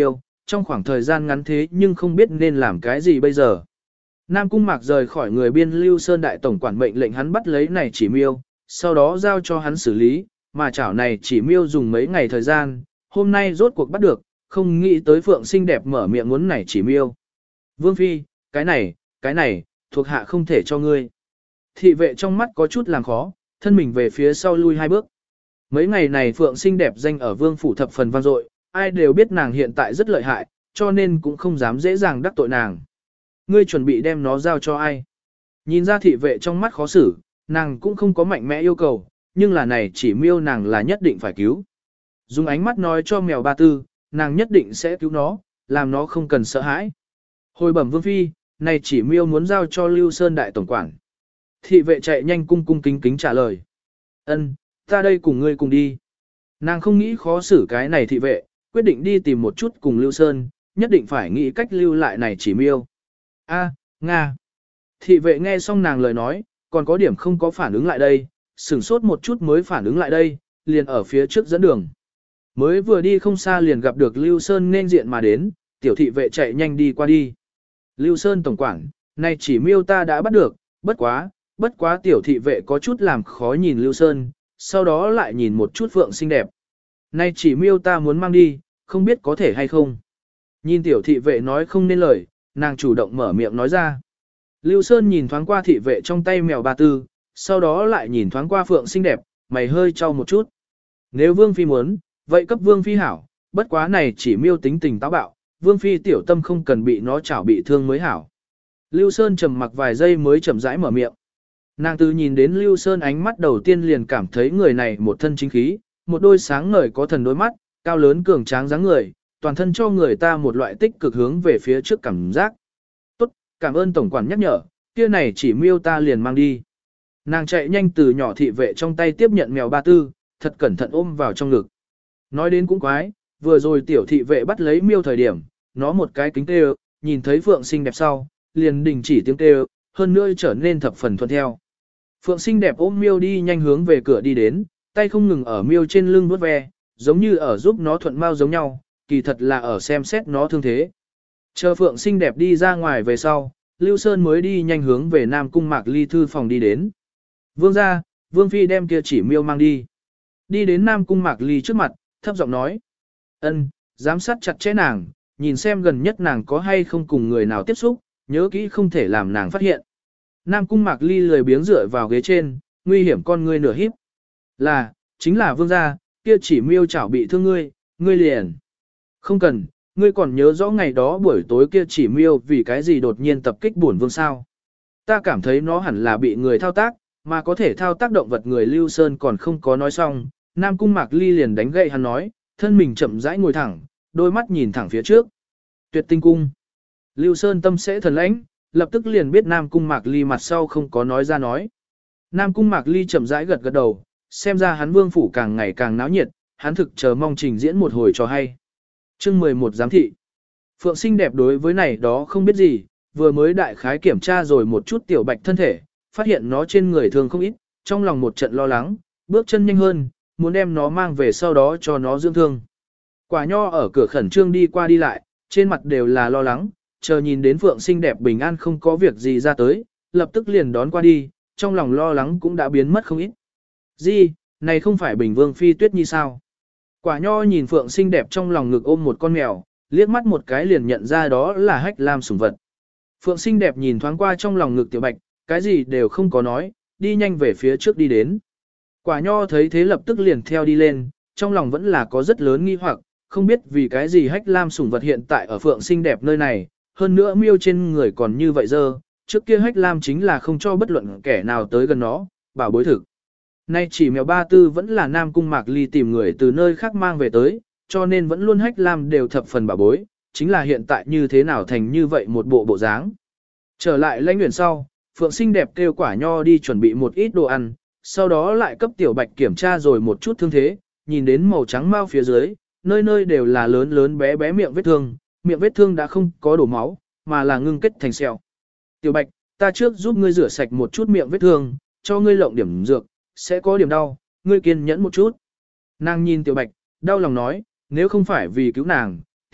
trong khoảng thời gian ngắn thế nhưng không biết nên làm cái gì bây giờ. Nam Cung Mạc rời khỏi người biên Lưu Sơn đại tổng quản mệnh lệnh hắn bắt lấy này chỉ miêu, sau đó giao cho hắn xử lý, mà chảo này chỉ miêu dùng mấy ngày thời gian, hôm nay rốt cuộc bắt được, không nghĩ tới Phượng xinh đẹp mở miệng muốn này chỉ miêu. Vương Phi, cái này, cái này, thuộc hạ không thể cho ngươi. Thị vệ trong mắt có chút làm khó, thân mình về phía sau lui hai bước. Mấy ngày này Phượng xinh đẹp danh ở Vương Phủ thập phần vang dội, ai đều biết nàng hiện tại rất lợi hại, cho nên cũng không dám dễ dàng đắc tội nàng. Ngươi chuẩn bị đem nó giao cho ai? Nhìn ra thị vệ trong mắt khó xử, nàng cũng không có mạnh mẽ yêu cầu, nhưng là này chỉ miêu nàng là nhất định phải cứu. Dùng ánh mắt nói cho mèo ba tư, nàng nhất định sẽ cứu nó, làm nó không cần sợ hãi. Hồi bẩm Vương Phi, này chỉ miêu muốn giao cho Lưu Sơn đại tổng quản. Thị vệ chạy nhanh cung cung kính kính trả lời. Ân, ta đây cùng ngươi cùng đi. Nàng không nghĩ khó xử cái này thị vệ, quyết định đi tìm một chút cùng Lưu Sơn, nhất định phải nghĩ cách lưu lại này chỉ miêu. A, Nga. Thị vệ nghe xong nàng lời nói, còn có điểm không có phản ứng lại đây, sửng sốt một chút mới phản ứng lại đây, liền ở phía trước dẫn đường. Mới vừa đi không xa liền gặp được Lưu Sơn nên diện mà đến, tiểu thị vệ chạy nhanh đi qua đi. Lưu Sơn tổng quản, này chỉ miêu ta đã bắt được, bất quá, bất quá tiểu thị vệ có chút làm khó nhìn Lưu Sơn, sau đó lại nhìn một chút Phượng xinh đẹp. Này chỉ miêu ta muốn mang đi, không biết có thể hay không. Nhìn tiểu thị vệ nói không nên lời, nàng chủ động mở miệng nói ra. Lưu Sơn nhìn thoáng qua thị vệ trong tay mèo ba tư, sau đó lại nhìn thoáng qua Phượng xinh đẹp, mày hơi trao một chút. Nếu Vương Phi muốn, vậy cấp Vương Phi hảo, bất quá này chỉ miêu tính tình táo bạo, Vương Phi tiểu tâm không cần bị nó chảo bị thương mới hảo. Lưu Sơn trầm mặc vài giây mới chậm rãi mở miệng. Nàng từ nhìn đến Lưu Sơn ánh mắt đầu tiên liền cảm thấy người này một thân chính khí, một đôi sáng ngời có thần đôi mắt, cao lớn cường tráng dáng người, toàn thân cho người ta một loại tích cực hướng về phía trước cảm giác. Tốt, cảm ơn tổng quản nhắc nhở, kia này chỉ miêu ta liền mang đi. Nàng chạy nhanh từ nhỏ thị vệ trong tay tiếp nhận mèo ba tư, thật cẩn thận ôm vào trong ngực. Nói đến cũng quái, vừa rồi tiểu thị vệ bắt lấy miêu thời điểm, nó một cái kính kêu, nhìn thấy Phượng xinh đẹp sau, liền đình chỉ tiếng kêu, hơn nữa trở nên thập phần thuận theo. Phượng xinh đẹp ôm miêu đi nhanh hướng về cửa đi đến, tay không ngừng ở miêu trên lưng vuốt ve, giống như ở giúp nó thuận mau giống nhau, kỳ thật là ở xem xét nó thương thế. Chờ Phượng xinh đẹp đi ra ngoài về sau, Lưu Sơn mới đi nhanh hướng về Nam Cung Mạc Ly thư phòng đi đến. Vương gia, Vương Phi đem kia chỉ miêu mang đi. Đi đến Nam Cung Mạc Ly trước mặt, thấp giọng nói. Ân, giám sát chặt chẽ nàng, nhìn xem gần nhất nàng có hay không cùng người nào tiếp xúc, nhớ kỹ không thể làm nàng phát hiện. Nam Cung Mạc Ly lười biếng dựa vào ghế trên, nguy hiểm con ngươi nửa híp. Là, chính là vương gia, kia chỉ miêu chảo bị thương ngươi, ngươi liền. Không cần, ngươi còn nhớ rõ ngày đó buổi tối kia chỉ miêu vì cái gì đột nhiên tập kích bổn vương sao. Ta cảm thấy nó hẳn là bị người thao tác, mà có thể thao tác động vật người Lưu Sơn còn không có nói xong. Nam Cung Mạc Ly liền đánh gậy hắn nói, thân mình chậm rãi ngồi thẳng, đôi mắt nhìn thẳng phía trước. Tuyệt tinh cung. Lưu Sơn tâm sẽ thần lãnh, lập tức liền biết Nam Cung Mạc Ly mặt sau không có nói ra nói. Nam Cung Mạc Ly chậm rãi gật gật đầu, xem ra hắn vương phủ càng ngày càng náo nhiệt, hắn thực chờ mong trình diễn một hồi cho hay. Chương mười một giám thị. Phượng xinh đẹp đối với này đó không biết gì, vừa mới đại khái kiểm tra rồi một chút tiểu bạch thân thể, phát hiện nó trên người thường không ít, trong lòng một trận lo lắng, bước chân nhanh hơn, muốn đem nó mang về sau đó cho nó dưỡng thương. Quả nho ở cửa khẩn trương đi qua đi lại, trên mặt đều là lo lắng, chờ nhìn đến Phượng xinh đẹp bình an không có việc gì ra tới, lập tức liền đón qua đi, trong lòng lo lắng cũng đã biến mất không ít. Gì, này không phải Bình Vương Phi Tuyết Nhi sao? Quả nho nhìn Phượng xinh đẹp trong lòng ngực ôm một con mèo, liếc mắt một cái liền nhận ra đó là Hách Lam sủng vật. Phượng xinh đẹp nhìn thoáng qua trong lòng ngực tiểu bạch, cái gì đều không có nói, đi nhanh về phía trước đi đến. Quả nho thấy thế lập tức liền theo đi lên, trong lòng vẫn là có rất lớn nghi hoặc, không biết vì cái gì Hách Lam sủng vật hiện tại ở Phượng xinh đẹp nơi này, hơn nữa miêu trên người còn như vậy dơ, trước kia Hách Lam chính là không cho bất luận kẻ nào tới gần nó, bảo bối thực. Nay chỉ mèo ba tư vẫn là Nam Cung Mạc Ly tìm người từ nơi khác mang về tới, cho nên vẫn luôn Hách Lam đều thập phần bảo bối, chính là hiện tại như thế nào thành như vậy một bộ bộ dáng. Trở lại lãnh nguyện sau, Phượng xinh đẹp kêu quả nho đi chuẩn bị một ít đồ ăn, sau đó lại cấp tiểu bạch kiểm tra rồi một chút thương thế, nhìn đến màu trắng mau phía dưới, nơi nơi đều là lớn lớn bé bé miệng vết thương, miệng vết thương đã không có đổ máu, mà là ngưng kết thành sẹo. Tiểu bạch, ta trước giúp ngươi rửa sạch một chút miệng vết thương, cho ngươi lộng điểm dược, sẽ có điểm đau, ngươi kiên nhẫn một chút. Nàng nhìn tiểu bạch, đau lòng nói, nếu không phải vì cứu nàng,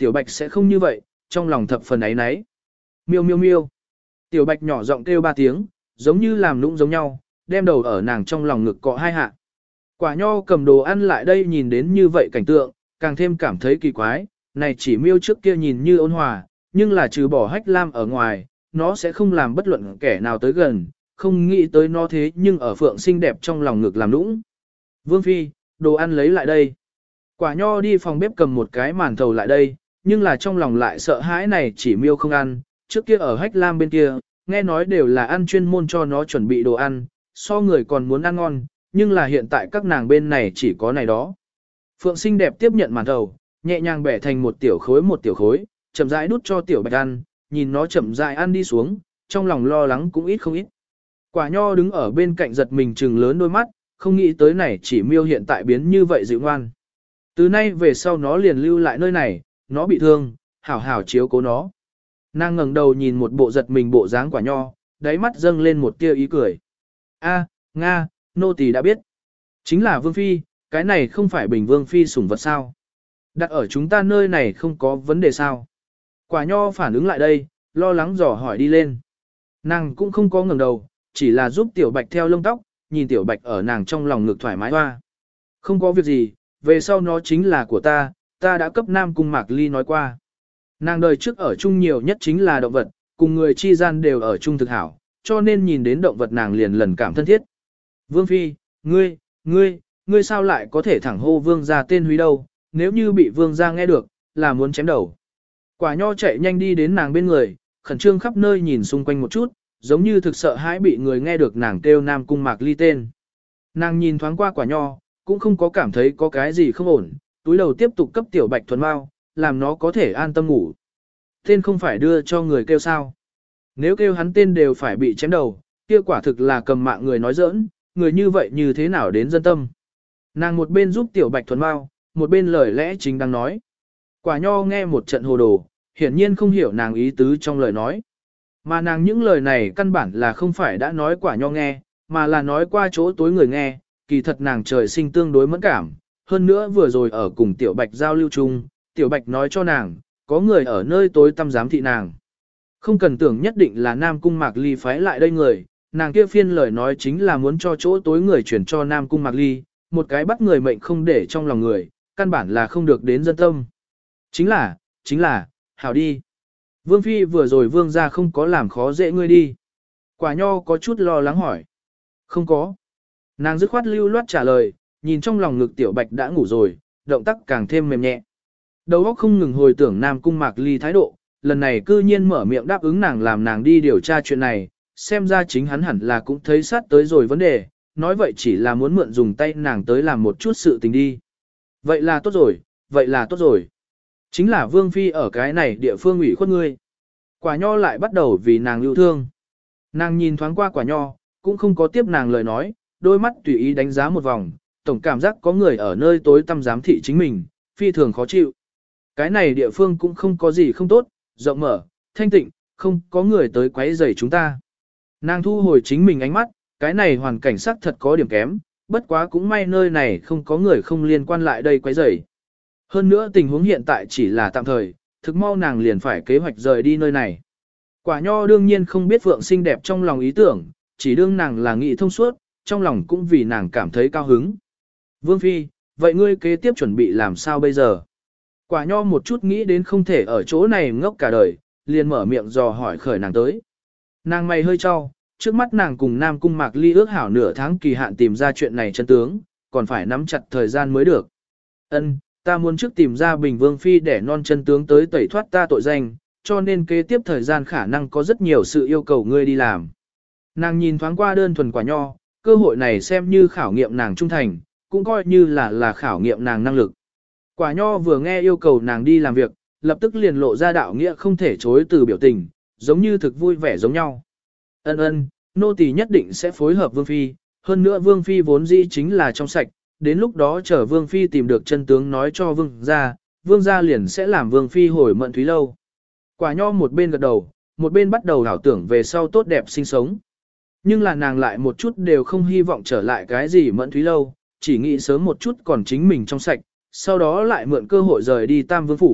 tiểu bạch sẽ không như vậy, trong lòng thập phần ấy nấy. Miêu miêu miêu. Tiểu bạch nhỏ giọng kêu ba tiếng, giống như làm nũng giống nhau, đem đầu ở nàng trong lòng ngực cọ hai hạ. Quả nho cầm đồ ăn lại đây nhìn đến như vậy cảnh tượng, càng thêm cảm thấy kỳ quái, này chỉ miêu trước kia nhìn như ôn hòa, nhưng là trừ bỏ hách lam ở ngoài, nó sẽ không làm bất luận kẻ nào tới gần, không nghĩ tới nó thế nhưng ở phượng xinh đẹp trong lòng ngực làm nũng. Vương Phi, đồ ăn lấy lại đây. Quả nho đi phòng bếp cầm một cái màn thầu lại đây, nhưng là trong lòng lại sợ hãi này chỉ miêu không ăn, trước kia ở hách lam bên kia, nghe nói đều là ăn chuyên môn cho nó chuẩn bị đồ ăn, so người còn muốn ăn ngon, nhưng là hiện tại các nàng bên này chỉ có này đó. Phượng xinh đẹp tiếp nhận màn thầu, nhẹ nhàng bẻ thành một tiểu khối một tiểu khối, chậm rãi đút cho tiểu bạch ăn, nhìn nó chậm rãi ăn đi xuống, trong lòng lo lắng cũng ít không ít. Quả nho đứng ở bên cạnh giật mình trừng lớn đôi mắt, không nghĩ tới này chỉ miêu hiện tại biến như vậy dịu ngoan. Từ nay về sau nó liền lưu lại nơi này, nó bị thương, hảo hảo chiếu cố nó. Nàng ngẩng đầu nhìn một bộ giật mình bộ dáng quả nho, đáy mắt dâng lên một tia ý cười. A, Nga, nô tỳ đã biết. Chính là Vương Phi, cái này không phải Bình Vương Phi sủng vật sao. Đặt ở chúng ta nơi này không có vấn đề sao. Quả nho phản ứng lại đây, lo lắng dò hỏi đi lên. Nàng cũng không có ngẩng đầu, chỉ là giúp tiểu bạch theo lông tóc, nhìn tiểu bạch ở nàng trong lòng ngực thoải mái hoa. Không có việc gì, về sau nó chính là của ta, ta đã cấp Nam Cung Mạc Ly nói qua. Nàng đời trước ở chung nhiều nhất chính là động vật, cùng người chi gian đều ở chung thực hảo, cho nên nhìn đến động vật nàng liền lần cảm thân thiết. Vương Phi, ngươi, ngươi, ngươi sao lại có thể thẳng hô vương gia tên húy đâu, nếu như bị vương gia nghe được, là muốn chém đầu. Quả nho chạy nhanh đi đến nàng bên người, khẩn trương khắp nơi nhìn xung quanh một chút, giống như thực sợ hãi bị người nghe được nàng kêu Nam Cung Mạc Ly tên. Nàng nhìn thoáng qua quả nho, cũng không có cảm thấy có cái gì không ổn, túi đầu tiếp tục cấp tiểu bạch thuần mau, làm nó có thể an tâm ngủ. Tên không phải đưa cho người kêu sao. Nếu kêu hắn tên đều phải bị chém đầu, kia quả thực là cầm mạng người nói giỡn, người như vậy như thế nào đến dân tâm. Nàng một bên giúp tiểu bạch thuần mau, một bên lời lẽ chính đang nói. Quả nho nghe một trận hồ đồ, hiển nhiên không hiểu nàng ý tứ trong lời nói. Mà nàng những lời này căn bản là không phải đã nói quả nho nghe, mà là nói qua chỗ tối người nghe, kỳ thật nàng trời sinh tương đối mẫn cảm. Hơn nữa vừa rồi ở cùng tiểu bạch giao lưu chung, tiểu bạch nói cho nàng, có người ở nơi tối tăm giám thị nàng. Không cần tưởng nhất định là Nam Cung Mạc Ly phái lại đây người, nàng kia phiên lời nói chính là muốn cho chỗ tối người chuyển cho Nam Cung Mạc Ly, một cái bắt người mệnh không để trong lòng người, căn bản là không được đến dân tâm. Chính là, chính là, hảo đi. Vương Phi vừa rồi vương gia không có làm khó dễ ngươi đi. Quả nho có chút lo lắng hỏi. Không có. Nàng dứt khoát lưu loát trả lời, nhìn trong lòng ngực tiểu bạch đã ngủ rồi, động tác càng thêm mềm nhẹ. Đầu óc không ngừng hồi tưởng Nam Cung Mạc Ly thái độ, lần này cư nhiên mở miệng đáp ứng nàng làm nàng đi điều tra chuyện này, xem ra chính hắn hẳn là cũng thấy sát tới rồi vấn đề, nói vậy chỉ là muốn mượn dùng tay nàng tới làm một chút sự tình đi. Vậy là tốt rồi, vậy là tốt rồi. Chính là Vương Phi ở cái này địa phương ủy khuất ngươi. Quả nho lại bắt đầu vì nàng yêu thương. Nàng nhìn thoáng qua quả nho, cũng không có tiếp nàng lời nói, đôi mắt tùy ý đánh giá một vòng, tổng cảm giác có người ở nơi tối tăm giám thị chính mình, phi thường khó chịu. Cái này địa phương cũng không có gì không tốt, rộng mở, thanh tịnh, không có người tới quấy rầy chúng ta. Nàng thu hồi chính mình ánh mắt, cái này hoàn cảnh sắc thật có điểm kém, bất quá cũng may nơi này không có người không liên quan lại đây quấy rầy. Hơn nữa tình huống hiện tại chỉ là tạm thời, thực mau nàng liền phải kế hoạch rời đi nơi này. Quả nho đương nhiên không biết Phượng xinh đẹp trong lòng ý tưởng, chỉ đương nàng là nghĩ thông suốt, trong lòng cũng vì nàng cảm thấy cao hứng. Vương Phi, vậy ngươi kế tiếp chuẩn bị làm sao bây giờ? Quả nho một chút nghĩ đến không thể ở chỗ này ngốc cả đời, liền mở miệng dò hỏi khởi nàng tới. Nàng mày hơi cho, trước mắt nàng cùng Nam Cung Mạc Ly ước hảo nửa tháng kỳ hạn tìm ra chuyện này chân tướng, còn phải nắm chặt thời gian mới được. Ân, ta muốn trước tìm ra Bình Vương Phi để non chân tướng tới tẩy thoát ta tội danh, cho nên kế tiếp thời gian khả năng có rất nhiều sự yêu cầu ngươi đi làm. Nàng nhìn thoáng qua đơn thuần quả nho, cơ hội này xem như khảo nghiệm nàng trung thành, cũng coi như là là khảo nghiệm nàng năng lực. Quả nho vừa nghe yêu cầu nàng đi làm việc, lập tức liền lộ ra đạo nghĩa không thể chối từ biểu tình, giống như thực vui vẻ giống nhau. Ân ân, nô tỳ nhất định sẽ phối hợp Vương Phi, hơn nữa Vương Phi vốn dĩ chính là trong sạch, đến lúc đó chờ Vương Phi tìm được chân tướng nói cho Vương gia, Vương gia liền sẽ làm Vương Phi hồi mận thúy lâu. Quả nho một bên gật đầu, một bên bắt đầu ảo tưởng về sau tốt đẹp sinh sống. Nhưng là nàng lại một chút đều không hy vọng trở lại cái gì mận thúy lâu, chỉ nghĩ sớm một chút còn chính mình trong sạch, sau đó lại mượn cơ hội rời đi Tam Vương Phủ,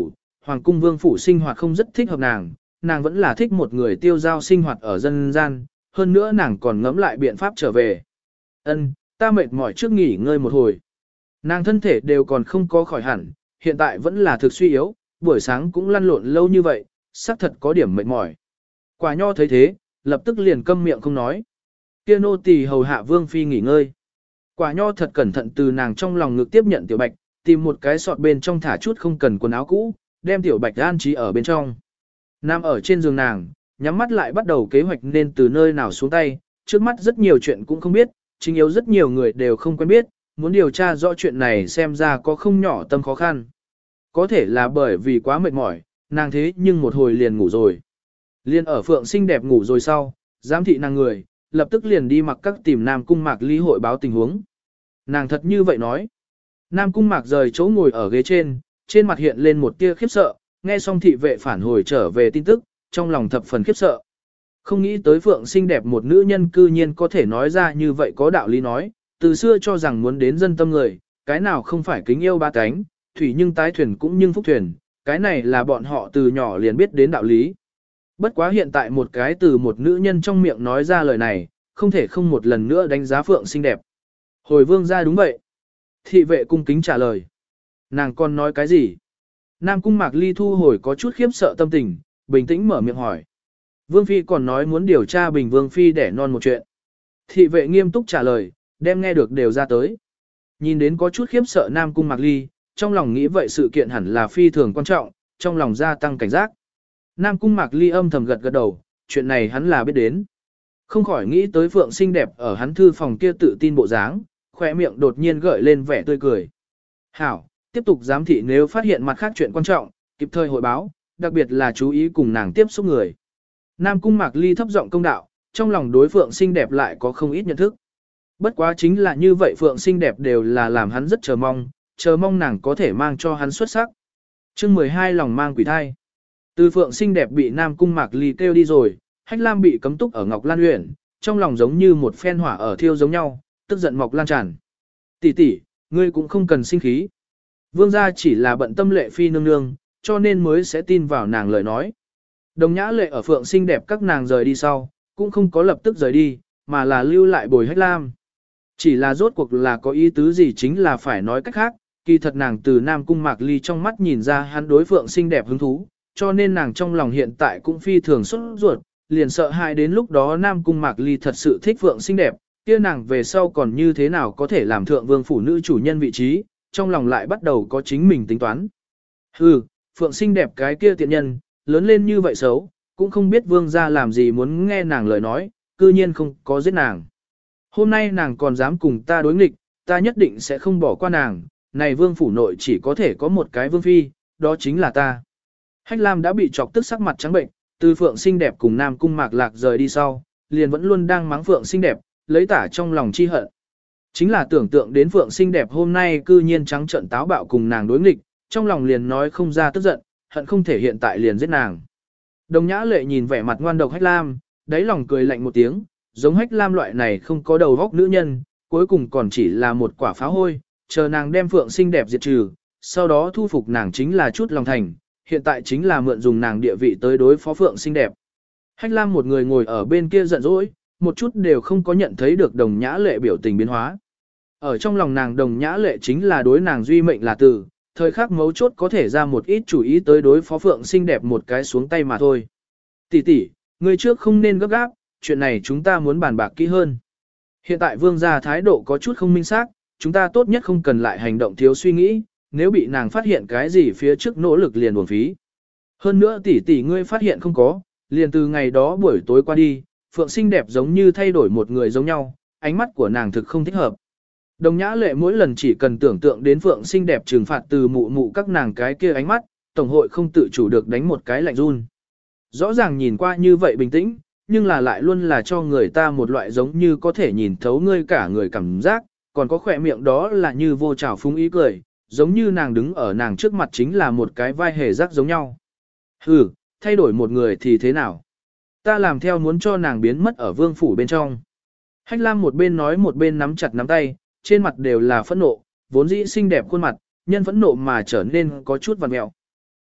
hoàng cung vương phủ sinh hoạt không rất thích hợp nàng, nàng vẫn là thích một người tiêu giao sinh hoạt ở dân gian, hơn nữa nàng còn ngẫm lại biện pháp trở về. Ân, ta mệt mỏi trước nghỉ ngơi một hồi. Nàng thân thể đều còn không có khỏi hẳn, hiện tại vẫn là thực suy yếu, buổi sáng cũng lăn lộn lâu như vậy, xác thật có điểm mệt mỏi. Quả nho thấy thế, lập tức liền câm miệng không nói. Kia nô tỳ hầu hạ vương phi nghỉ ngơi. Quả nho thật cẩn thận từ nàng trong lòng ngực tiếp nhận tiểu bạch, tìm một cái sọt bên trong thả chút không cần quần áo cũ, đem tiểu bạch an trí ở bên trong. Nằm ở trên giường nàng, nhắm mắt lại bắt đầu kế hoạch nên từ nơi nào xuống tay, trước mắt rất nhiều chuyện cũng không biết, chính yếu rất nhiều người đều không quen biết, muốn điều tra rõ chuyện này xem ra có không nhỏ tâm khó khăn. Có thể là bởi vì quá mệt mỏi, nàng thế nhưng một hồi liền ngủ rồi. Liên ở Phượng xinh đẹp ngủ rồi sau, giám thị nàng người, lập tức liền đi mặc các tìm Nam Cung Mạc Ly hội báo tình huống. Nàng thật như vậy nói. Nam Cung Mạc rời chỗ ngồi ở ghế trên, trên mặt hiện lên một tia khiếp sợ, nghe xong thị vệ phản hồi trở về tin tức, trong lòng thập phần khiếp sợ. Không nghĩ tới Phượng xinh đẹp một nữ nhân cư nhiên có thể nói ra như vậy có đạo lý nói, từ xưa cho rằng muốn đến dân tâm người, cái nào không phải kính yêu ba cánh, thủy nhưng tái thuyền cũng nhưng phúc thuyền, cái này là bọn họ từ nhỏ liền biết đến đạo lý. Bất quá hiện tại một cái từ một nữ nhân trong miệng nói ra lời này, không thể không một lần nữa đánh giá Phượng xinh đẹp. Hồi vương ra đúng vậy. Thị vệ cung kính trả lời. Nàng còn nói cái gì? Nam Cung Mạc Ly thu hồi có chút khiếp sợ tâm tình, bình tĩnh mở miệng hỏi. Vương Phi còn nói muốn điều tra Bình Vương Phi để non một chuyện. Thị vệ nghiêm túc trả lời, đem nghe được đều ra tới. Nhìn đến có chút khiếp sợ Nam Cung Mạc Ly, trong lòng nghĩ vậy sự kiện hẳn là phi thường quan trọng, trong lòng gia tăng cảnh giác. Nam Cung Mạc Ly âm thầm gật gật đầu, chuyện này hắn là biết đến. Không khỏi nghĩ tới Phượng xinh đẹp ở hắn thư phòng kia tự tin bộ dáng, khỏe miệng đột nhiên gợi lên vẻ tươi cười. Hảo, tiếp tục giám thị nếu phát hiện mặt khác chuyện quan trọng, kịp thời hội báo, đặc biệt là chú ý cùng nàng tiếp xúc người. Nam Cung Mạc Ly thấp giọng công đạo, trong lòng đối Phượng xinh đẹp lại có không ít nhận thức. Bất quá chính là như vậy Phượng xinh đẹp đều là làm hắn rất chờ mong, chờ mong nàng có thể mang cho hắn xuất sắc. chương mười hai lòng mang quỷ thai. Từ Phượng xinh đẹp bị Nam Cung Mạc Ly kêu đi rồi, Hách Lam bị cấm túc ở Ngọc Lan Uyển, trong lòng giống như một phen hỏa ở thiêu giống nhau, tức giận mọc lan tràn. Tỷ tỷ, ngươi cũng không cần sinh khí. Vương gia chỉ là bận tâm Lệ Phi nương nương, cho nên mới sẽ tin vào nàng lời nói. Đồng Nhã Lệ ở Phượng xinh đẹp các nàng rời đi sau, cũng không có lập tức rời đi, mà là lưu lại bồi Hách Lam. Chỉ là rốt cuộc là có ý tứ gì chính là phải nói cách khác, kỳ thật nàng từ Nam Cung Mạc Ly trong mắt nhìn ra hắn đối Phượng xinh đẹp hứng thú, cho nên nàng trong lòng hiện tại cũng phi thường xuất ruột, liền sợ hãi đến lúc đó Nam Cung Mạc Ly thật sự thích Phượng xinh đẹp, kia nàng về sau còn như thế nào có thể làm thượng vương phủ nữ chủ nhân vị trí, trong lòng lại bắt đầu có chính mình tính toán. Hừ, Phượng xinh đẹp cái kia tiện nhân, lớn lên như vậy xấu, cũng không biết vương gia làm gì muốn nghe nàng lời nói, cư nhiên không có giết nàng. Hôm nay nàng còn dám cùng ta đối nghịch, ta nhất định sẽ không bỏ qua nàng, này vương phủ nội chỉ có thể có một cái vương phi, đó chính là ta. Hách Lam đã bị chọc tức sắc mặt trắng bệnh, từ Phượng xinh đẹp cùng Nam Cung Mạc Lạc rời đi sau, liền vẫn luôn đang mắng Phượng xinh đẹp, lấy tả trong lòng chi hận. Chính là tưởng tượng đến Phượng xinh đẹp hôm nay cư nhiên trắng trợn táo bạo cùng nàng đối nghịch, trong lòng liền nói không ra tức giận, hận không thể hiện tại liền giết nàng. Đồng Nhã Lệ nhìn vẻ mặt ngoan độc Hách Lam, đáy lòng cười lạnh một tiếng, giống Hách Lam loại này không có đầu óc nữ nhân, cuối cùng còn chỉ là một quả pháo hôi, chờ nàng đem Phượng xinh đẹp diệt trừ, sau đó thu phục nàng chính là chút lòng thành, hiện tại chính là mượn dùng nàng địa vị tới đối phó Phượng xinh đẹp. Hách Lam một người ngồi ở bên kia giận dỗi, một chút đều không có nhận thấy được Đồng Nhã Lệ biểu tình biến hóa. Ở trong lòng nàng Đồng Nhã Lệ chính là đối nàng duy mệnh là tử, thời khắc mấu chốt có thể ra một ít chủ ý tới đối phó Phượng xinh đẹp một cái xuống tay mà thôi. Tỷ tỷ, người trước không nên gấp gáp, chuyện này chúng ta muốn bàn bạc kỹ hơn. Hiện tại vương gia thái độ có chút không minh xác, chúng ta tốt nhất không cần lại hành động thiếu suy nghĩ, nếu bị nàng phát hiện cái gì phía trước nỗ lực liền uổng phí. Hơn nữa tỷ tỷ ngươi phát hiện không có, liền từ ngày đó buổi tối qua đi, Phượng xinh đẹp giống như thay đổi một người giống nhau, ánh mắt của nàng thực không thích hợp. Đồng Nhã Lệ mỗi lần chỉ cần tưởng tượng đến Phượng xinh đẹp trừng phạt từ mụ mụ các nàng cái kia ánh mắt, tổng hội không tự chủ được đánh một cái lạnh run. Rõ ràng nhìn qua như vậy bình tĩnh, nhưng là lại luôn là cho người ta một loại giống như có thể nhìn thấu ngươi cả người cảm giác, còn có khỏe miệng đó là như vô trào phúng ý cười, giống như nàng đứng ở nàng trước mặt chính là một cái vai hề rác giống nhau. Hừ, thay đổi một người thì thế nào? Ta làm theo muốn cho nàng biến mất ở vương phủ bên trong. Hách Lam một bên nói một bên nắm chặt nắm tay, trên mặt đều là phẫn nộ, vốn dĩ xinh đẹp khuôn mặt, nhân phẫn nộ mà trở nên có chút vằn mẹo.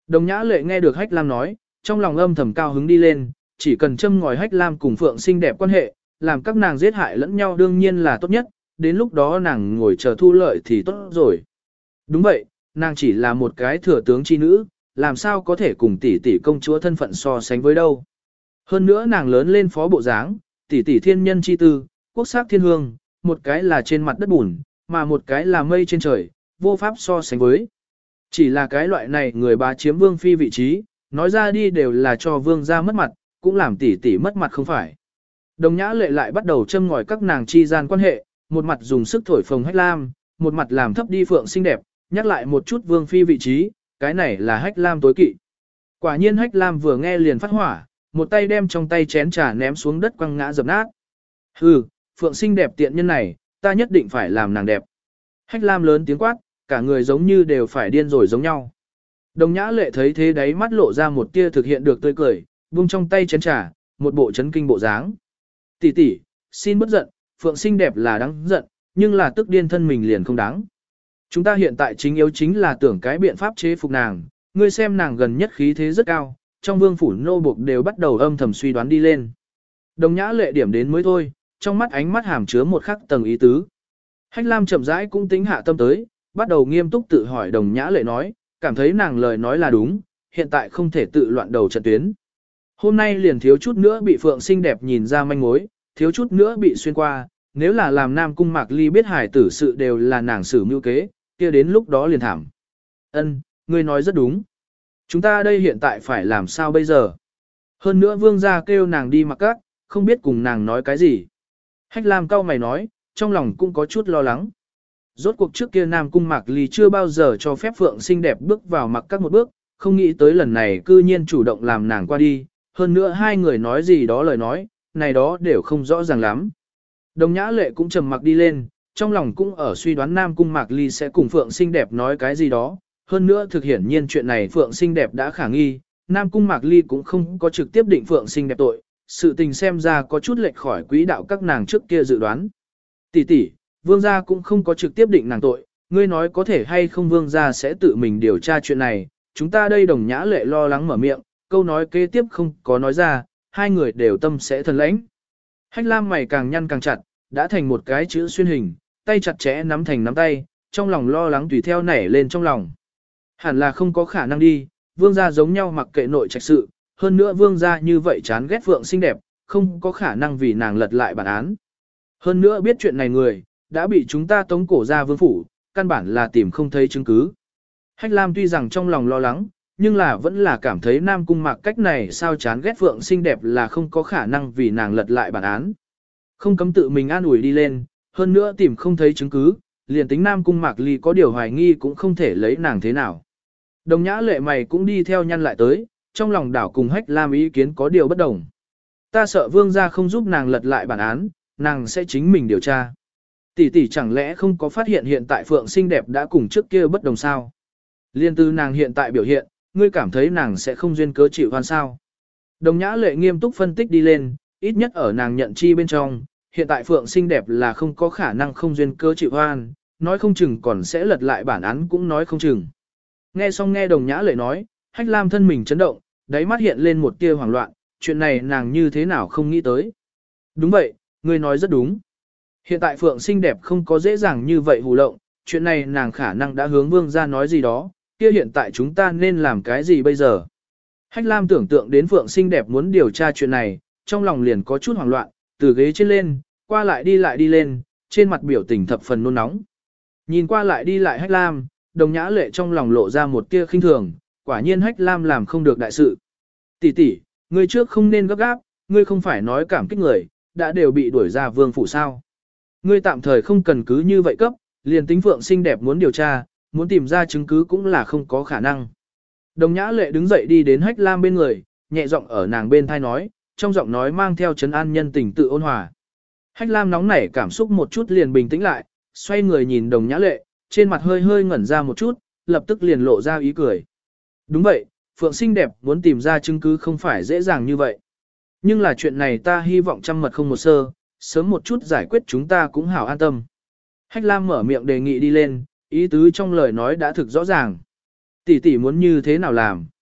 Đồng Nhã Lệ nghe được Hách Lam nói, trong lòng âm thầm cao hứng đi lên, chỉ cần châm ngòi Hách Lam cùng Phượng xinh đẹp quan hệ, làm các nàng giết hại lẫn nhau đương nhiên là tốt nhất, đến lúc đó nàng ngồi chờ thu lợi thì tốt rồi. Đúng vậy, nàng chỉ là một cái thừa tướng chi nữ, làm sao có thể cùng tỷ tỷ công chúa thân phận so sánh với đâu. Hơn nữa nàng lớn lên phó bộ dáng, tỷ tỷ thiên nhân chi tư, quốc sắc thiên hương, một cái là trên mặt đất bùn, mà một cái là mây trên trời, vô pháp so sánh với. Chỉ là cái loại này người bà chiếm vương phi vị trí, nói ra đi đều là cho vương gia mất mặt, cũng làm tỷ tỷ mất mặt không phải. Đồng Nhã Lệ lại bắt đầu châm ngòi các nàng chi gian quan hệ, một mặt dùng sức thổi phồng Hách Lam, một mặt làm thấp đi Phượng xinh đẹp, nhắc lại một chút vương phi vị trí, cái này là Hách Lam tối kỵ. Quả nhiên Hách Lam vừa nghe liền phát hỏa, một tay đem trong tay chén trà ném xuống đất quăng ngã dập nát. Hừ, Phượng xinh đẹp tiện nhân này, ta nhất định phải làm nàng đẹp. Hách Lam lớn tiếng quát, cả người giống như đều phải điên rồi giống nhau. Đồng Nhã Lệ thấy thế đấy mắt lộ ra một tia thực hiện được tươi cười, buông trong tay chén trà, một bộ chấn kinh bộ dáng. Tỷ tỷ, xin bất giận, Phượng xinh đẹp là đáng giận, nhưng là tức điên thân mình liền không đáng. Chúng ta hiện tại chính yếu chính là tưởng cái biện pháp chế phục nàng, ngươi xem nàng gần nhất khí thế rất cao, trong vương phủ nô buộc đều bắt đầu âm thầm suy đoán đi lên. Đồng Nhã Lệ điểm đến mới thôi, trong mắt ánh mắt hàm chứa một khắc tầng ý tứ. Hách Lam chậm rãi cũng tính hạ tâm tới, bắt đầu nghiêm túc tự hỏi Đồng Nhã Lệ nói, cảm thấy nàng lời nói là đúng, hiện tại không thể tự loạn đầu trận tuyến. Hôm nay liền thiếu chút nữa bị Phượng xinh đẹp nhìn ra manh mối, thiếu chút nữa bị xuyên qua, nếu là làm Nam Cung Mạc Ly biết hải tử sự đều là nàng xử mưu kế, kia đến lúc đó liền thảm. Ân, ngươi nói rất đúng. Chúng ta đây hiện tại phải làm sao bây giờ? Hơn nữa vương gia kêu nàng đi mặc các, không biết cùng nàng nói cái gì. Hách Lam cau mày nói, trong lòng cũng có chút lo lắng. Rốt cuộc trước kia Nam Cung Mạc Ly chưa bao giờ cho phép Phượng xinh đẹp bước vào mặc các một bước, không nghĩ tới lần này cư nhiên chủ động làm nàng qua đi, hơn nữa hai người nói gì đó lời nói, này đó đều không rõ ràng lắm. Đồng Nhã Lệ cũng trầm mặc đi lên, trong lòng cũng ở suy đoán Nam Cung Mạc Ly sẽ cùng Phượng xinh đẹp nói cái gì đó, hơn nữa thực hiển nhiên chuyện này Phượng xinh đẹp đã khả nghi, Nam Cung Mạc Ly cũng không có trực tiếp định Phượng xinh đẹp tội, sự tình xem ra có chút lệch khỏi quỹ đạo các nàng trước kia dự đoán. Tỷ tỷ, vương gia cũng không có trực tiếp định nàng tội, ngươi nói có thể hay không vương gia sẽ tự mình điều tra chuyện này, chúng ta đây Đồng Nhã Lệ lo lắng mở miệng, câu nói kế tiếp không có nói ra, hai người đều tâm sẽ thần lãnh. Hách Lam mày càng nhăn càng chặt, đã thành một cái chữ xuyên hình, tay chặt chẽ nắm thành nắm tay, trong lòng lo lắng tùy theo nảy lên trong lòng. Hẳn là không có khả năng đi, vương gia giống nhau mặc kệ nội trạch sự, hơn nữa vương gia như vậy chán ghét Phượng xinh đẹp, không có khả năng vì nàng lật lại bản án. Hơn nữa biết chuyện này người, đã bị chúng ta tống cổ ra vương phủ, căn bản là tìm không thấy chứng cứ. Hách Lam tuy rằng trong lòng lo lắng, nhưng là vẫn là cảm thấy Nam Cung Mạc cách này sao chán ghét Phượng xinh đẹp là không có khả năng vì nàng lật lại bản án. Không cấm tự mình an ủi đi lên, hơn nữa tìm không thấy chứng cứ, liền tính Nam Cung Mạc Ly có điều hoài nghi cũng không thể lấy nàng thế nào. Đồng Nhã Lệ mày cũng đi theo nhăn lại tới, trong lòng đảo cùng Hách Lam ý kiến có điều bất đồng. Ta sợ vương gia không giúp nàng lật lại bản án, nàng sẽ chính mình điều tra. Tỷ tỷ chẳng lẽ không có phát hiện hiện tại Phượng xinh đẹp đã cùng trước kia bất đồng sao? Liên từ nàng hiện tại biểu hiện, ngươi cảm thấy nàng sẽ không duyên cớ chịu hoan sao? Đồng Nhã Lệ nghiêm túc phân tích đi lên, ít nhất ở nàng nhận chi bên trong, hiện tại Phượng xinh đẹp là không có khả năng không duyên cớ chịu hoan, nói không chừng còn sẽ lật lại bản án cũng nói không chừng. Nghe xong nghe Đồng Nhã Lệ nói, Hách Lam thân mình chấn động, đáy mắt hiện lên một tia hoảng loạn, chuyện này nàng như thế nào không nghĩ tới. Đúng vậy, ngươi nói rất đúng. Hiện tại Phượng xinh đẹp không có dễ dàng như vậy hù lộng, chuyện này nàng khả năng đã hướng vương gia nói gì đó, kia hiện tại chúng ta nên làm cái gì bây giờ? Hách Lam tưởng tượng đến Phượng xinh đẹp muốn điều tra chuyện này, trong lòng liền có chút hoảng loạn, từ ghế trên lên, qua lại đi lại đi lên, trên mặt biểu tình thập phần nôn nóng. Nhìn qua lại đi lại Hách Lam, Đồng Nhã Lệ trong lòng lộ ra một tia khinh thường, quả nhiên Hách Lam làm không được đại sự. Tỷ tỷ, ngươi trước không nên gấp gáp, ngươi không phải nói cảm kích người, đã đều bị đuổi ra vương phủ sao. Ngươi tạm thời không cần cứ như vậy cấp, liền tính Phượng xinh đẹp muốn điều tra, muốn tìm ra chứng cứ cũng là không có khả năng. Đồng Nhã Lệ đứng dậy đi đến Hách Lam bên người, nhẹ giọng ở nàng bên thai nói, trong giọng nói mang theo trấn an nhân tình tự ôn hòa. Hách Lam nóng nảy cảm xúc một chút liền bình tĩnh lại, xoay người nhìn Đồng Nhã Lệ, trên mặt hơi hơi ngẩn ra một chút, lập tức liền lộ ra ý cười. Đúng vậy, Phượng xinh đẹp muốn tìm ra chứng cứ không phải dễ dàng như vậy. Nhưng là chuyện này ta hy vọng trăm mật không một sơ, sớm một chút giải quyết chúng ta cũng hảo an tâm. Hách Lam mở miệng đề nghị đi lên, ý tứ trong lời nói đã thực rõ ràng. Tỷ tỷ muốn như thế nào làm?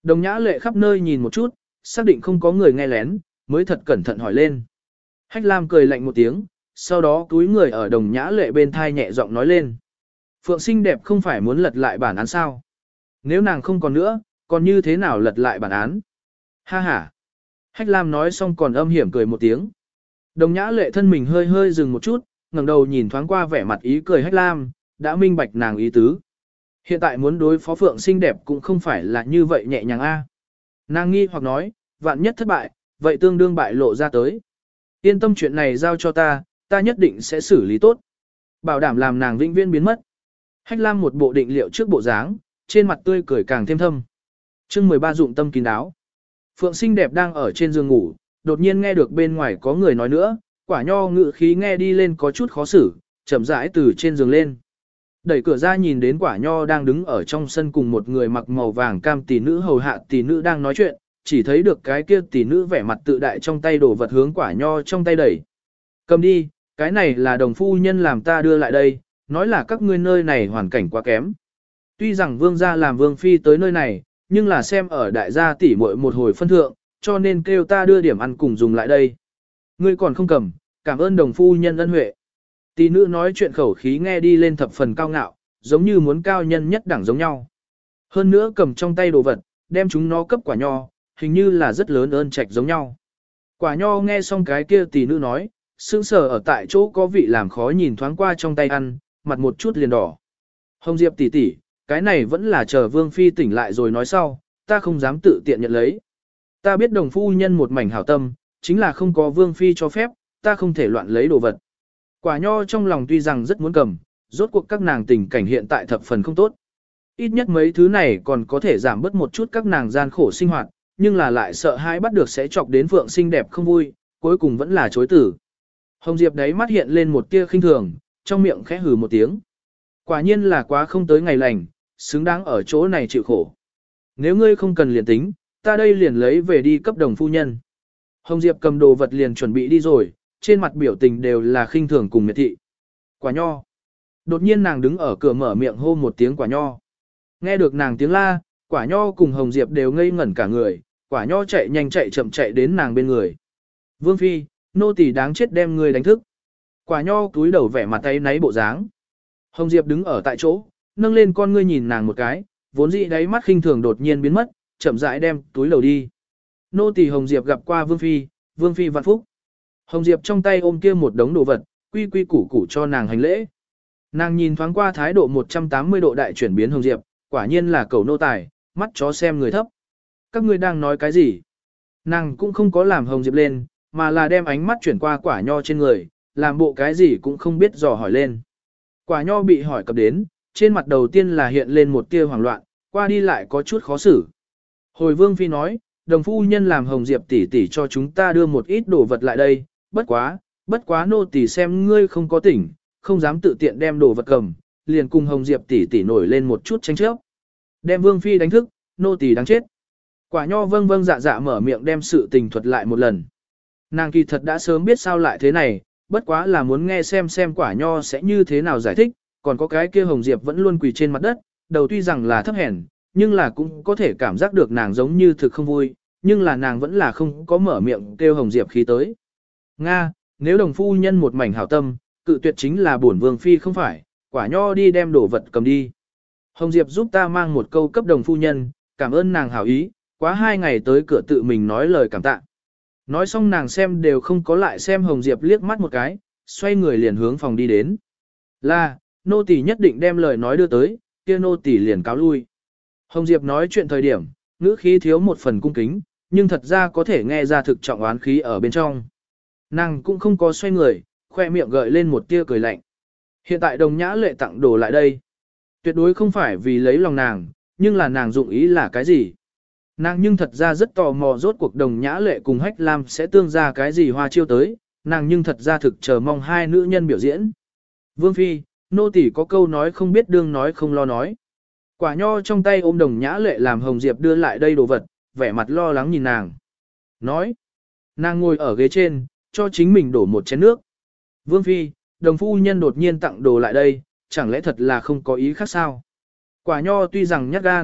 Đồng nhã lệ khắp nơi nhìn một chút, xác định không có người nghe lén, mới thật cẩn thận hỏi lên. Hách Lam cười lạnh một tiếng, sau đó túi người ở đồng nhã lệ bên thai nhẹ giọng nói lên. Phượng xinh đẹp không phải muốn lật lại bản án sao? Nếu nàng không còn nữa, còn như thế nào lật lại bản án? Ha ha! Hách Lam nói xong còn âm hiểm cười một tiếng. Đồng nhã lệ thân mình hơi hơi dừng một chút, ngẩng đầu nhìn thoáng qua vẻ mặt ý cười Hách Lam, đã minh bạch nàng ý tứ. Hiện tại muốn đối phó Phượng xinh đẹp cũng không phải là như vậy nhẹ nhàng a. Nàng nghi hoặc nói, vạn nhất thất bại, vậy tương đương bại lộ ra tới. Yên tâm chuyện này giao cho ta, ta nhất định sẽ xử lý tốt. Bảo đảm làm nàng vĩnh viễn biến mất. Hách Lam một bộ định liệu trước bộ dáng, trên mặt tươi cười càng thêm thâm. chương mười ba dụng tâm kín đáo. Phượng xinh đẹp đang ở trên giường ngủ, đột nhiên nghe được bên ngoài có người nói nữa, quả nho ngự khí nghe đi lên có chút khó xử, chậm rãi từ trên giường lên. Đẩy cửa ra nhìn đến quả nho đang đứng ở trong sân cùng một người mặc màu vàng cam tỷ nữ hầu hạ tỷ nữ đang nói chuyện, chỉ thấy được cái kia tỷ nữ vẻ mặt tự đại trong tay đổ vật hướng quả nho trong tay đẩy. Cầm đi, cái này là đồng phu nhân làm ta đưa lại đây, nói là các ngươi nơi này hoàn cảnh quá kém. Tuy rằng vương gia làm vương phi tới nơi này, nhưng là xem ở đại gia tỷ muội một hồi phân thượng, cho nên kêu ta đưa điểm ăn cùng dùng lại đây. Ngươi còn không cầm, cảm ơn đồng phu nhân ân huệ. Tỷ nữ nói chuyện khẩu khí nghe đi lên thập phần cao ngạo, giống như muốn cao nhân nhất đẳng giống nhau. Hơn nữa cầm trong tay đồ vật, đem chúng nó cấp quả nho, hình như là rất lớn ơn trạch giống nhau. Quả nho nghe xong cái kia tỷ nữ nói, sững sờ ở tại chỗ có vị làm khó nhìn thoáng qua trong tay ăn, mặt một chút liền đỏ. Hồng Diệp tỷ tỷ, cái này vẫn là chờ Vương Phi tỉnh lại rồi nói sau, ta không dám tự tiện nhận lấy. Ta biết đồng phu nhân một mảnh hảo tâm, chính là không có Vương Phi cho phép, ta không thể loạn lấy đồ vật. Quả nho trong lòng tuy rằng rất muốn cầm, rốt cuộc các nàng tình cảnh hiện tại thập phần không tốt. Ít nhất mấy thứ này còn có thể giảm bớt một chút các nàng gian khổ sinh hoạt, nhưng là lại sợ hãi bắt được sẽ chọc đến Phượng xinh đẹp không vui, cuối cùng vẫn là chối tử. Hồng Diệp đấy mắt hiện lên một tia khinh thường, trong miệng khẽ hừ một tiếng. Quả nhiên là quá không tới ngày lành, xứng đáng ở chỗ này chịu khổ. Nếu ngươi không cần liền tính, ta đây liền lấy về đi cấp đồng phu nhân. Hồng Diệp cầm đồ vật liền chuẩn bị đi rồi, trên mặt biểu tình đều là khinh thường cùng miệt thị. Quả nho. Đột nhiên nàng đứng ở cửa mở miệng hô một tiếng quả nho. Nghe được nàng tiếng la, quả nho cùng Hồng Diệp đều ngây ngẩn cả người, quả nho chạy nhanh chạy chậm chạy đến nàng bên người. Vương Phi, nô tỳ đáng chết đem ngươi đánh thức. Quả nho cúi đầu vẻ mặt tay náy bộ dáng. Hồng Diệp đứng ở tại chỗ, nâng lên con ngươi nhìn nàng một cái, vốn dĩ đáy mắt khinh thường đột nhiên biến mất, chậm rãi đem túi đầu đi. Nô tỳ Hồng Diệp gặp qua Vương Phi, Vương Phi vạn phúc. Hồng Diệp trong tay ôm kia một đống đồ vật, quy quy củ củ cho nàng hành lễ. Nàng nhìn thoáng qua thái độ một trăm tám mươi độ đại chuyển biến Hồng Diệp, quả nhiên là cầu nô tài, mắt chó xem người thấp. Các ngươi đang nói cái gì? Nàng cũng không có làm Hồng Diệp lên, mà là đem ánh mắt chuyển qua quả nho trên người, làm bộ cái gì cũng không biết dò hỏi lên. Quả nho bị hỏi cập đến, trên mặt đầu tiên là hiện lên một tia hoảng loạn, qua đi lại có chút khó xử. Hồi Vương Phi nói, đồng phu nhân làm Hồng Diệp tỷ tỷ cho chúng ta đưa một ít đồ vật lại đây, bất quá, bất quá nô tỷ xem ngươi không có tỉnh, không dám tự tiện đem đồ vật cầm, liền cùng Hồng Diệp tỷ tỷ nổi lên một chút tranh chấp. Đem Vương Phi đánh thức, nô tỷ đáng chết. Quả nho vâng vâng dạ dạ mở miệng đem sự tình thuật lại một lần. Nàng kỳ thật đã sớm biết sao lại thế này, bất quá là muốn nghe xem xem quả nho sẽ như thế nào giải thích, còn có cái kia Hồng Diệp vẫn luôn quỳ trên mặt đất, đầu tuy rằng là thấp hèn, nhưng là cũng có thể cảm giác được nàng giống như thực không vui, nhưng là nàng vẫn là không có mở miệng kêu Hồng Diệp khí tới. Nga, nếu đồng phu nhân một mảnh hảo tâm, cự tuyệt chính là bổn Vương Phi không phải, quả nho đi đem đồ vật cầm đi. Hồng Diệp giúp ta mang một câu cấp đồng phu nhân, cảm ơn nàng hảo ý, quá hai ngày tới cửa tự mình nói lời cảm tạ. Nói xong nàng xem đều không có lại xem Hồng Diệp liếc mắt một cái, xoay người liền hướng phòng đi đến. Là, nô tỳ nhất định đem lời nói đưa tới, kia nô tỳ liền cáo lui. Hồng Diệp nói chuyện thời điểm, ngữ khí thiếu một phần cung kính, nhưng thật ra có thể nghe ra thực trọng oán khí ở bên trong. Nàng cũng không có xoay người, khoe miệng gợi lên một tia cười lạnh. Hiện tại đồng nhã lệ tặng đồ lại đây. Tuyệt đối không phải vì lấy lòng nàng, nhưng là nàng dụng ý là cái gì? Nàng nhưng thật ra rất tò mò rốt cuộc đồng nhã lệ cùng Hách Lam sẽ tương ra cái gì hoa chiêu tới, nàng nhưng thật ra thực chờ mong hai nữ nhân biểu diễn. Vương Phi, nô tỳ có câu nói không biết đương nói không lo nói. Quả nho trong tay ôm đồng nhã lệ làm Hồng Diệp đưa lại đây đồ vật, vẻ mặt lo lắng nhìn nàng. Nói, nàng ngồi ở ghế trên, cho chính mình đổ một chén nước. Vương Phi, đồng phu nhân đột nhiên tặng đồ lại đây, chẳng lẽ thật là không có ý khác sao? Quả nho tuy rằng nhát gan,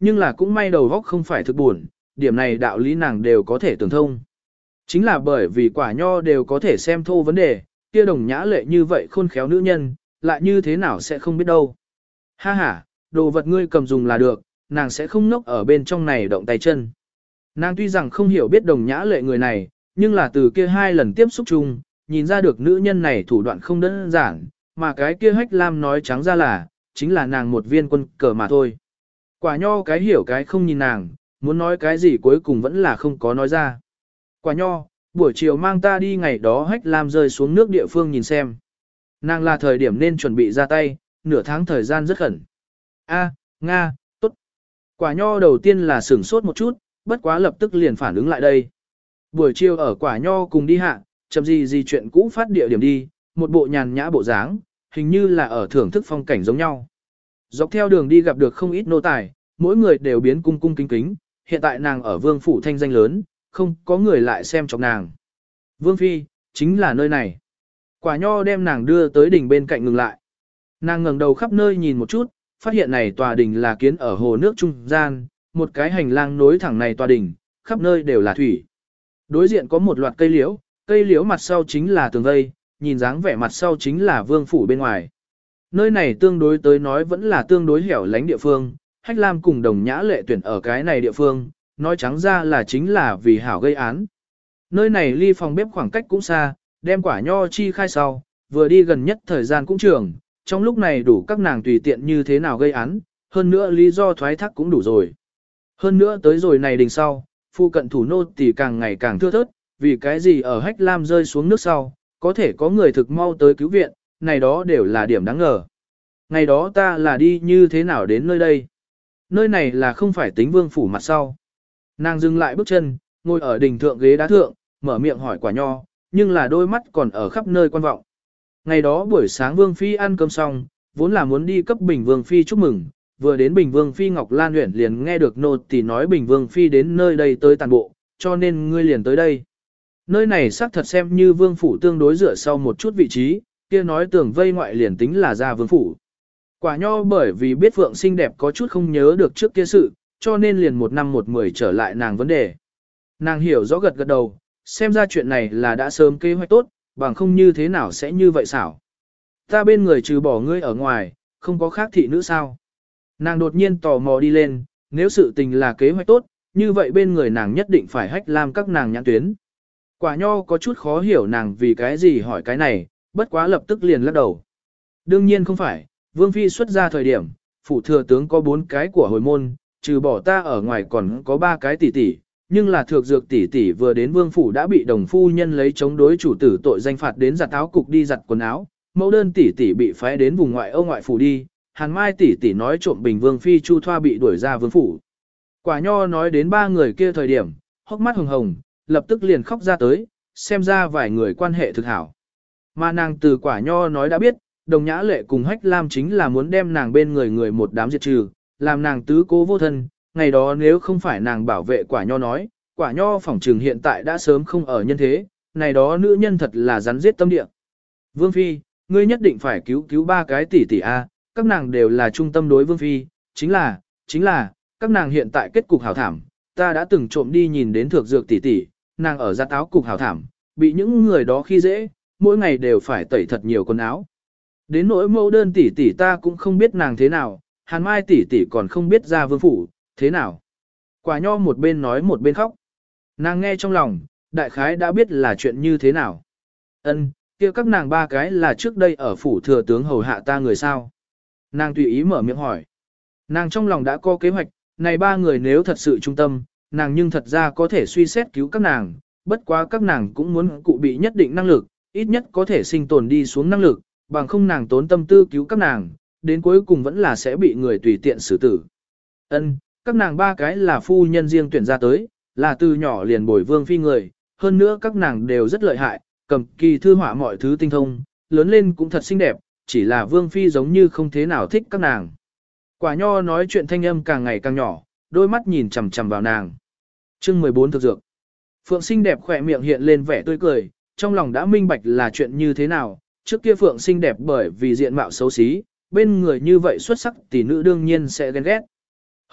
nhưng là cũng may đầu óc không phải thực buồn, điểm này đạo lý nàng đều có thể tưởng thông. Chính là bởi vì quả nho đều có thể xem thô vấn đề, kia Đồng Nhã Lệ như vậy khôn khéo nữ nhân, lại như thế nào sẽ không biết đâu. Ha ha, đồ vật ngươi cầm dùng là được, nàng sẽ không nốc ở bên trong này động tay chân. Nàng tuy rằng không hiểu biết Đồng Nhã Lệ người này, nhưng là từ kia hai lần tiếp xúc chung, nhìn ra được nữ nhân này thủ đoạn không đơn giản, mà cái kia Hách Lam nói trắng ra là, chính là nàng một viên quân cờ mà thôi. Quả nho cái hiểu cái không nhìn nàng, muốn nói cái gì cuối cùng vẫn là không có nói ra. Quả nho, buổi chiều mang ta đi ngày đó Hách Lam rơi xuống nước địa phương nhìn xem. Nàng là thời điểm nên chuẩn bị ra tay, nửa tháng thời gian rất khẩn. A, Nga, tốt. Quả nho đầu tiên là sửng sốt một chút, bất quá lập tức liền phản ứng lại đây. Buổi chiều ở quả nho cùng đi hạ, chậm gì gì chuyện cũ phát địa điểm đi, một bộ nhàn nhã bộ dáng, hình như là ở thưởng thức phong cảnh giống nhau. Dọc theo đường đi gặp được không ít nô tài, mỗi người đều biến cung cung kính kính, hiện tại nàng ở vương phủ thanh danh lớn, không có người lại xem chọc nàng. Vương phi, chính là nơi này. Quả nho đem nàng đưa tới đỉnh bên cạnh ngừng lại. Nàng ngẩng đầu khắp nơi nhìn một chút, phát hiện này tòa đỉnh là kiến ở hồ nước trung gian, một cái hành lang nối thẳng này tòa đỉnh, khắp nơi đều là thủy. Đối diện có một loạt cây liễu, cây liễu mặt sau chính là tường vây, nhìn dáng vẻ mặt sau chính là vương phủ bên ngoài. Nơi này tương đối tới nói vẫn là tương đối hẻo lánh địa phương, Hách Lam cùng Đồng Nhã Lệ tuyển ở cái này địa phương, nói trắng ra là chính là vì hảo gây án. Nơi này ly phòng bếp khoảng cách cũng xa, đem quả nho chi khai sau, vừa đi gần nhất thời gian cũng trường, trong lúc này đủ các nàng tùy tiện như thế nào gây án, hơn nữa lý do thoái thác cũng đủ rồi. Hơn nữa tới rồi này đình sau, phu cận thủ nô thì càng ngày càng thưa thớt, vì cái gì ở Hách Lam rơi xuống nước sau, có thể có người thực mau tới cứu viện, này đó đều là điểm đáng ngờ. Ngày đó ta là đi như thế nào đến nơi đây? Nơi này là không phải tính vương phủ mặt sau. Nàng dừng lại bước chân, ngồi ở đỉnh thượng ghế đá thượng, mở miệng hỏi quả nho, nhưng là đôi mắt còn ở khắp nơi quan vọng. Ngày đó buổi sáng Vương Phi ăn cơm xong, vốn là muốn đi cấp Bình Vương Phi chúc mừng, vừa đến Bình Vương Phi Ngọc Lan Uyển liền nghe được nô tỳ nói Bình Vương Phi đến nơi đây tới tàn bộ, cho nên ngươi liền tới đây. Nơi này xác thật xem như Vương Phủ tương đối dựa sau một chút vị trí, kia nói tưởng vây ngoại liền tính là ra Vương Phủ. Quả nho bởi vì biết Phượng xinh đẹp có chút không nhớ được trước kia sự, cho nên liền một năm một mười trở lại nàng vấn đề. Nàng hiểu rõ gật gật đầu, xem ra chuyện này là đã sớm kế hoạch tốt, bằng không như thế nào sẽ như vậy xảo. Ta bên người trừ bỏ ngươi ở ngoài, không có khác thị nữ sao. Nàng đột nhiên tò mò đi lên, nếu sự tình là kế hoạch tốt, như vậy bên người nàng nhất định phải Hách Lam các nàng nhãn tuyến. Quả nho có chút khó hiểu nàng vì cái gì hỏi cái này, bất quá lập tức liền lắc đầu. Đương nhiên không phải, Vương Phi xuất ra thời điểm, phủ thừa tướng có bốn cái của hồi môn, trừ bỏ ta ở ngoài còn có ba cái tỷ tỷ, nhưng là thược dược tỷ tỷ vừa đến Vương Phủ đã bị đồng phu nhân lấy chống đối chủ tử tội danh phạt đến giặt áo cục đi giặt quần áo, mẫu đơn tỷ tỷ bị phái đến vùng ngoại ô ngoại phủ đi, Hàn Mai tỷ tỷ nói trộm Bình Vương Phi Chu Thoa bị đuổi ra Vương Phủ. Quả nho nói đến ba người kia thời điểm, hốc mắt hồng hồng, lập tức liền khóc ra tới, xem ra vài người quan hệ thực hảo. Mà nàng từ quả nho nói đã biết, Đồng Nhã Lệ cùng Hách Lam chính là muốn đem nàng bên người người một đám diệt trừ, làm nàng tứ cố vô thân, ngày đó nếu không phải nàng bảo vệ quả nho nói, quả nho phỏng trừng hiện tại đã sớm không ở nhân thế, này đó nữ nhân thật là rắn giết tâm địa. Vương Phi, ngươi nhất định phải cứu cứu ba cái tỷ tỷ A, các nàng đều là trung tâm đối Vương Phi, chính là, chính là, các nàng hiện tại kết cục hảo thảm, ta đã từng trộm đi nhìn đến thược dược tỷ tỷ, nàng ở giặt áo cục hảo thảm, bị những người đó khi dễ, mỗi ngày đều phải tẩy thật nhiều quần áo. Đến nỗi mẫu đơn tỷ tỷ ta cũng không biết nàng thế nào, Hàn Mai tỷ tỷ còn không biết ra Vương Phủ, thế nào. Quả nho một bên nói một bên khóc. Nàng nghe trong lòng, đại khái đã biết là chuyện như thế nào. Ân, kia các nàng ba cái là trước đây ở phủ thừa tướng hầu hạ ta người sao. Nàng tùy ý mở miệng hỏi. Nàng trong lòng đã có kế hoạch, này ba người nếu thật sự trung tâm, nàng nhưng thật ra có thể suy xét cứu các nàng, bất quá các nàng cũng muốn cụ bị nhất định năng lực, ít nhất có thể sinh tồn đi xuống năng lực, bằng không nàng tốn tâm tư cứu các nàng, đến cuối cùng vẫn là sẽ bị người tùy tiện xử tử. Ân, các nàng ba cái là phu nhân riêng tuyển ra tới, là từ nhỏ liền bồi Vương Phi người, hơn nữa các nàng đều rất lợi hại, cầm kỳ thư họa mọi thứ tinh thông, lớn lên cũng thật xinh đẹp, chỉ là Vương Phi giống như không thế nào thích các nàng. Quả nho nói chuyện thanh âm càng ngày càng nhỏ, đôi mắt nhìn chằm chằm vào nàng. Chương mười bốn thực dược. Phượng xinh đẹp khỏe miệng hiện lên vẻ tươi cười, trong lòng đã minh bạch là chuyện như thế nào, trước kia Phượng xinh đẹp bởi vì diện mạo xấu xí, bên người như vậy xuất sắc tỷ nữ đương nhiên sẽ ghen ghét.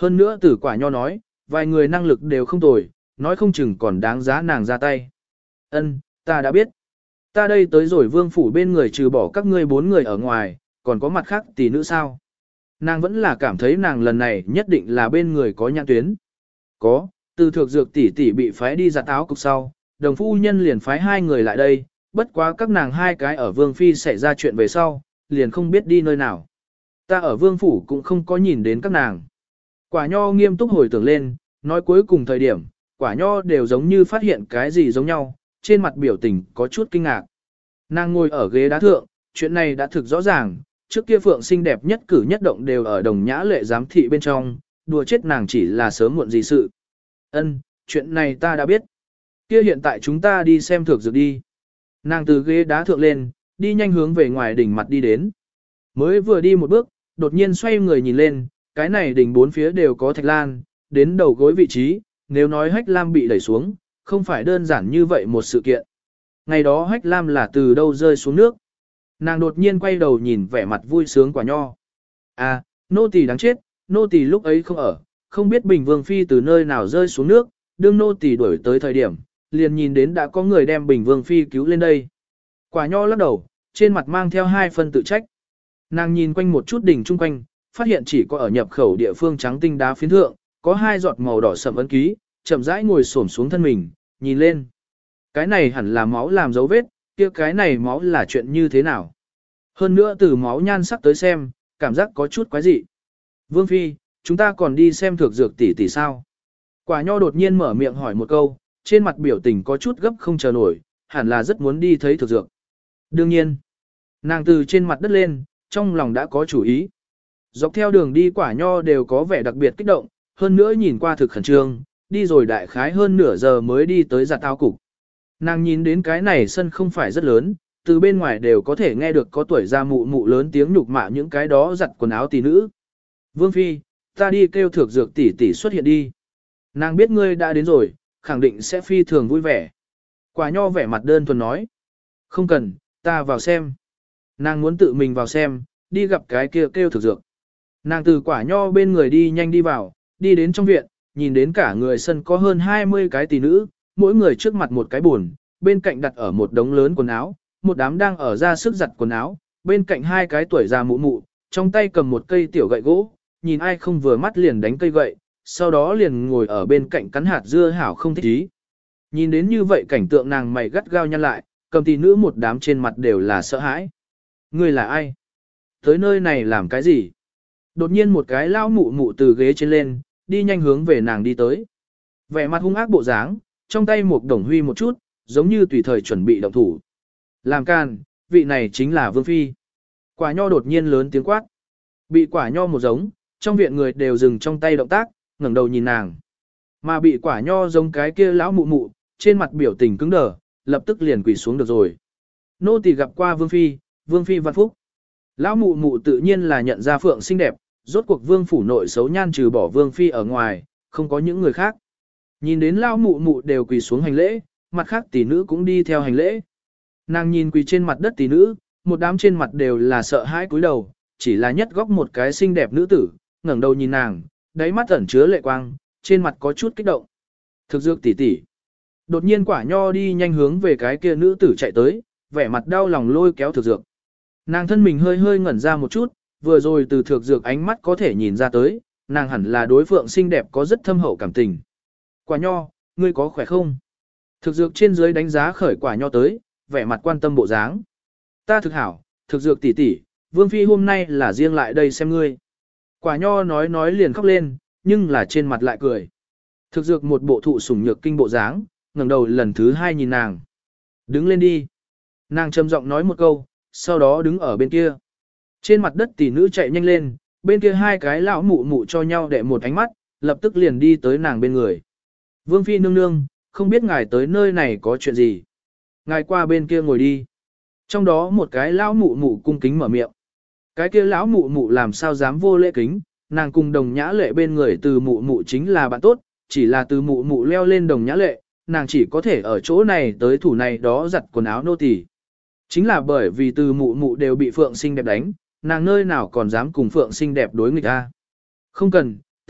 Hơn nữa từ quả nho nói, vài người năng lực đều không tồi, nói không chừng còn đáng giá nàng ra tay. Ân, ta đã biết. Ta đây tới rồi vương phủ bên người trừ bỏ các ngươi bốn người ở ngoài, còn có mặt khác tỷ nữ sao? Nàng vẫn là cảm thấy nàng lần này nhất định là bên người có nhãn tuyến. Có, từ thược dược tỷ tỷ bị phái đi giặt áo cục sau, đồng phu nhân liền phái hai người lại đây, bất quá các nàng hai cái ở vương phi xảy ra chuyện về sau, liền không biết đi nơi nào. Ta ở vương phủ cũng không có nhìn đến các nàng. Quả nho nghiêm túc hồi tưởng lên, nói cuối cùng thời điểm, quả nho đều giống như phát hiện cái gì giống nhau, trên mặt biểu tình có chút kinh ngạc. Nàng ngồi ở ghế đá thượng, chuyện này đã thực rõ ràng, trước kia Phượng xinh đẹp nhất cử nhất động đều ở đồng nhã lệ giám thị bên trong, đùa chết nàng chỉ là sớm muộn gì sự. Ân, chuyện này ta đã biết. Kia hiện tại chúng ta đi xem thược dược đi. Nàng từ ghế đá thượng lên, đi nhanh hướng về ngoài đỉnh mặt đi đến. Mới vừa đi một bước, đột nhiên xoay người nhìn lên, cái này đỉnh bốn phía đều có thạch lan, đến đầu gối vị trí, nếu nói hách lam bị đẩy xuống, không phải đơn giản như vậy một sự kiện. Ngày đó hách lam là từ đâu rơi xuống nước. Nàng đột nhiên quay đầu nhìn vẻ mặt vui sướng quả nho. À, nô tỳ đáng chết, nô tỳ lúc ấy không ở, không biết Bình Vương Phi từ nơi nào rơi xuống nước, đương nô tỳ đuổi tới thời điểm, liền nhìn đến đã có người đem Bình Vương Phi cứu lên đây. Quả nho lắc đầu, trên mặt mang theo hai phần tự trách. Nàng nhìn quanh một chút đỉnh chung quanh, phát hiện chỉ có ở nhập khẩu địa phương trắng tinh đá phiến thượng, có hai giọt màu đỏ sậm ấn ký, chậm rãi ngồi xổm xuống thân mình, nhìn lên. Cái này hẳn là máu làm dấu vết, kia cái này máu là chuyện như thế nào? Hơn nữa từ máu nhan sắc tới xem, cảm giác có chút quái dị. Vương Phi, chúng ta còn đi xem thược dược tỷ tỷ sao? Quả nho đột nhiên mở miệng hỏi một câu, trên mặt biểu tình có chút gấp không chờ nổi, hẳn là rất muốn đi thấy thược dược. Đương nhiên, nàng từ trên mặt đất lên, trong lòng đã có chủ ý. Dọc theo đường đi quả nho đều có vẻ đặc biệt kích động, hơn nữa nhìn qua thực khẩn trương, đi rồi đại khái hơn nửa giờ mới đi tới giặt áo cục. Nàng nhìn đến cái này sân không phải rất lớn, từ bên ngoài đều có thể nghe được có tuổi ra mụ mụ lớn tiếng nhục mạ những cái đó giặt quần áo tỷ nữ. Vương Phi, ta đi kêu thược dược tỷ tỷ xuất hiện đi. Nàng biết ngươi đã đến rồi, khẳng định sẽ phi thường vui vẻ. Quả nho vẻ mặt đơn thuần nói. Không cần, ta vào xem. Nàng muốn tự mình vào xem, đi gặp cái kia kêu, kêu thực dược. Nàng từ quả nho bên người đi nhanh đi vào, đi đến trong viện, nhìn đến cả người sân có hơn hai mươi cái tỷ nữ, mỗi người trước mặt một cái buồn, bên cạnh đặt ở một đống lớn quần áo, một đám đang ở ra sức giặt quần áo, bên cạnh hai cái tuổi già mụ mụ, trong tay cầm một cây tiểu gậy gỗ, nhìn ai không vừa mắt liền đánh cây gậy, sau đó liền ngồi ở bên cạnh cắn hạt dưa hảo không thích ý. Nhìn đến như vậy cảnh tượng nàng mày gắt gao nhăn lại, cầm tỷ nữ một đám trên mặt đều là sợ hãi. Ngươi là ai? Tới nơi này làm cái gì? Đột nhiên một cái lao mụ mụ từ ghế trên lên, đi nhanh hướng về nàng đi tới. Vẻ mặt hung ác bộ dáng, trong tay một đồng huy một chút, giống như tùy thời chuẩn bị động thủ. Làm can, vị này chính là Vương Phi. Quả nho đột nhiên lớn tiếng quát. Bị quả nho một giống, trong viện người đều dừng trong tay động tác, ngẩng đầu nhìn nàng. Mà bị quả nho giống cái kia lão mụ mụ, trên mặt biểu tình cứng đờ, lập tức liền quỳ xuống được rồi. Nô tỳ gặp qua Vương Phi, Vương Phi văn phúc. Lão mụ mụ tự nhiên là nhận ra Phượng xinh đẹp, rốt cuộc Vương phủ nội xấu nhan trừ bỏ Vương Phi ở ngoài, không có những người khác. Nhìn đến lão mụ mụ đều quỳ xuống hành lễ, mặt khác tỷ nữ cũng đi theo hành lễ. Nàng nhìn quỳ trên mặt đất tỷ nữ, một đám trên mặt đều là sợ hãi cúi đầu, chỉ là nhất góc một cái xinh đẹp nữ tử, ngẩng đầu nhìn nàng, đáy mắt ẩn chứa lệ quang, trên mặt có chút kích động. Thực dược tỷ tỷ. Đột nhiên quả nho đi nhanh hướng về cái kia nữ tử chạy tới, vẻ mặt đau lòng lôi kéo thực dược. Nàng thân mình hơi hơi ngẩn ra một chút, vừa rồi từ thực dược ánh mắt có thể nhìn ra tới, nàng hẳn là đối phượng xinh đẹp có rất thâm hậu cảm tình. Quả nho, ngươi có khỏe không? Thực dược trên dưới đánh giá khởi quả nho tới, vẻ mặt quan tâm bộ dáng. Ta thực hảo, thực dược tỷ tỷ, Vương Phi hôm nay là riêng lại đây xem ngươi. Quả nho nói nói liền khóc lên, nhưng là trên mặt lại cười. Thực dược một bộ thụ sủng nhược kinh bộ dáng, ngẩng đầu lần thứ hai nhìn nàng. Đứng lên đi. Nàng trầm giọng nói một câu, sau đó đứng ở bên kia. Trên mặt đất tỷ nữ chạy nhanh lên, bên kia hai cái lão mụ mụ cho nhau đệ một ánh mắt, lập tức liền đi tới nàng bên người. Vương Phi nương nương, không biết ngài tới nơi này có chuyện gì. Ngài qua bên kia ngồi đi. Trong đó một cái lão mụ mụ cung kính mở miệng. Cái kia lão mụ mụ làm sao dám vô lễ kính, nàng cùng đồng nhã lệ bên người từ mụ mụ chính là bạn tốt, chỉ là từ mụ mụ leo lên đồng nhã lệ, nàng chỉ có thể ở chỗ này tới thủ này đó giặt quần áo nô tỳ. Chính là bởi vì từ mụ mụ đều bị Phượng xinh đẹp đánh, nàng nơi nào còn dám cùng Phượng xinh đẹp đối nghịch a. Không cần,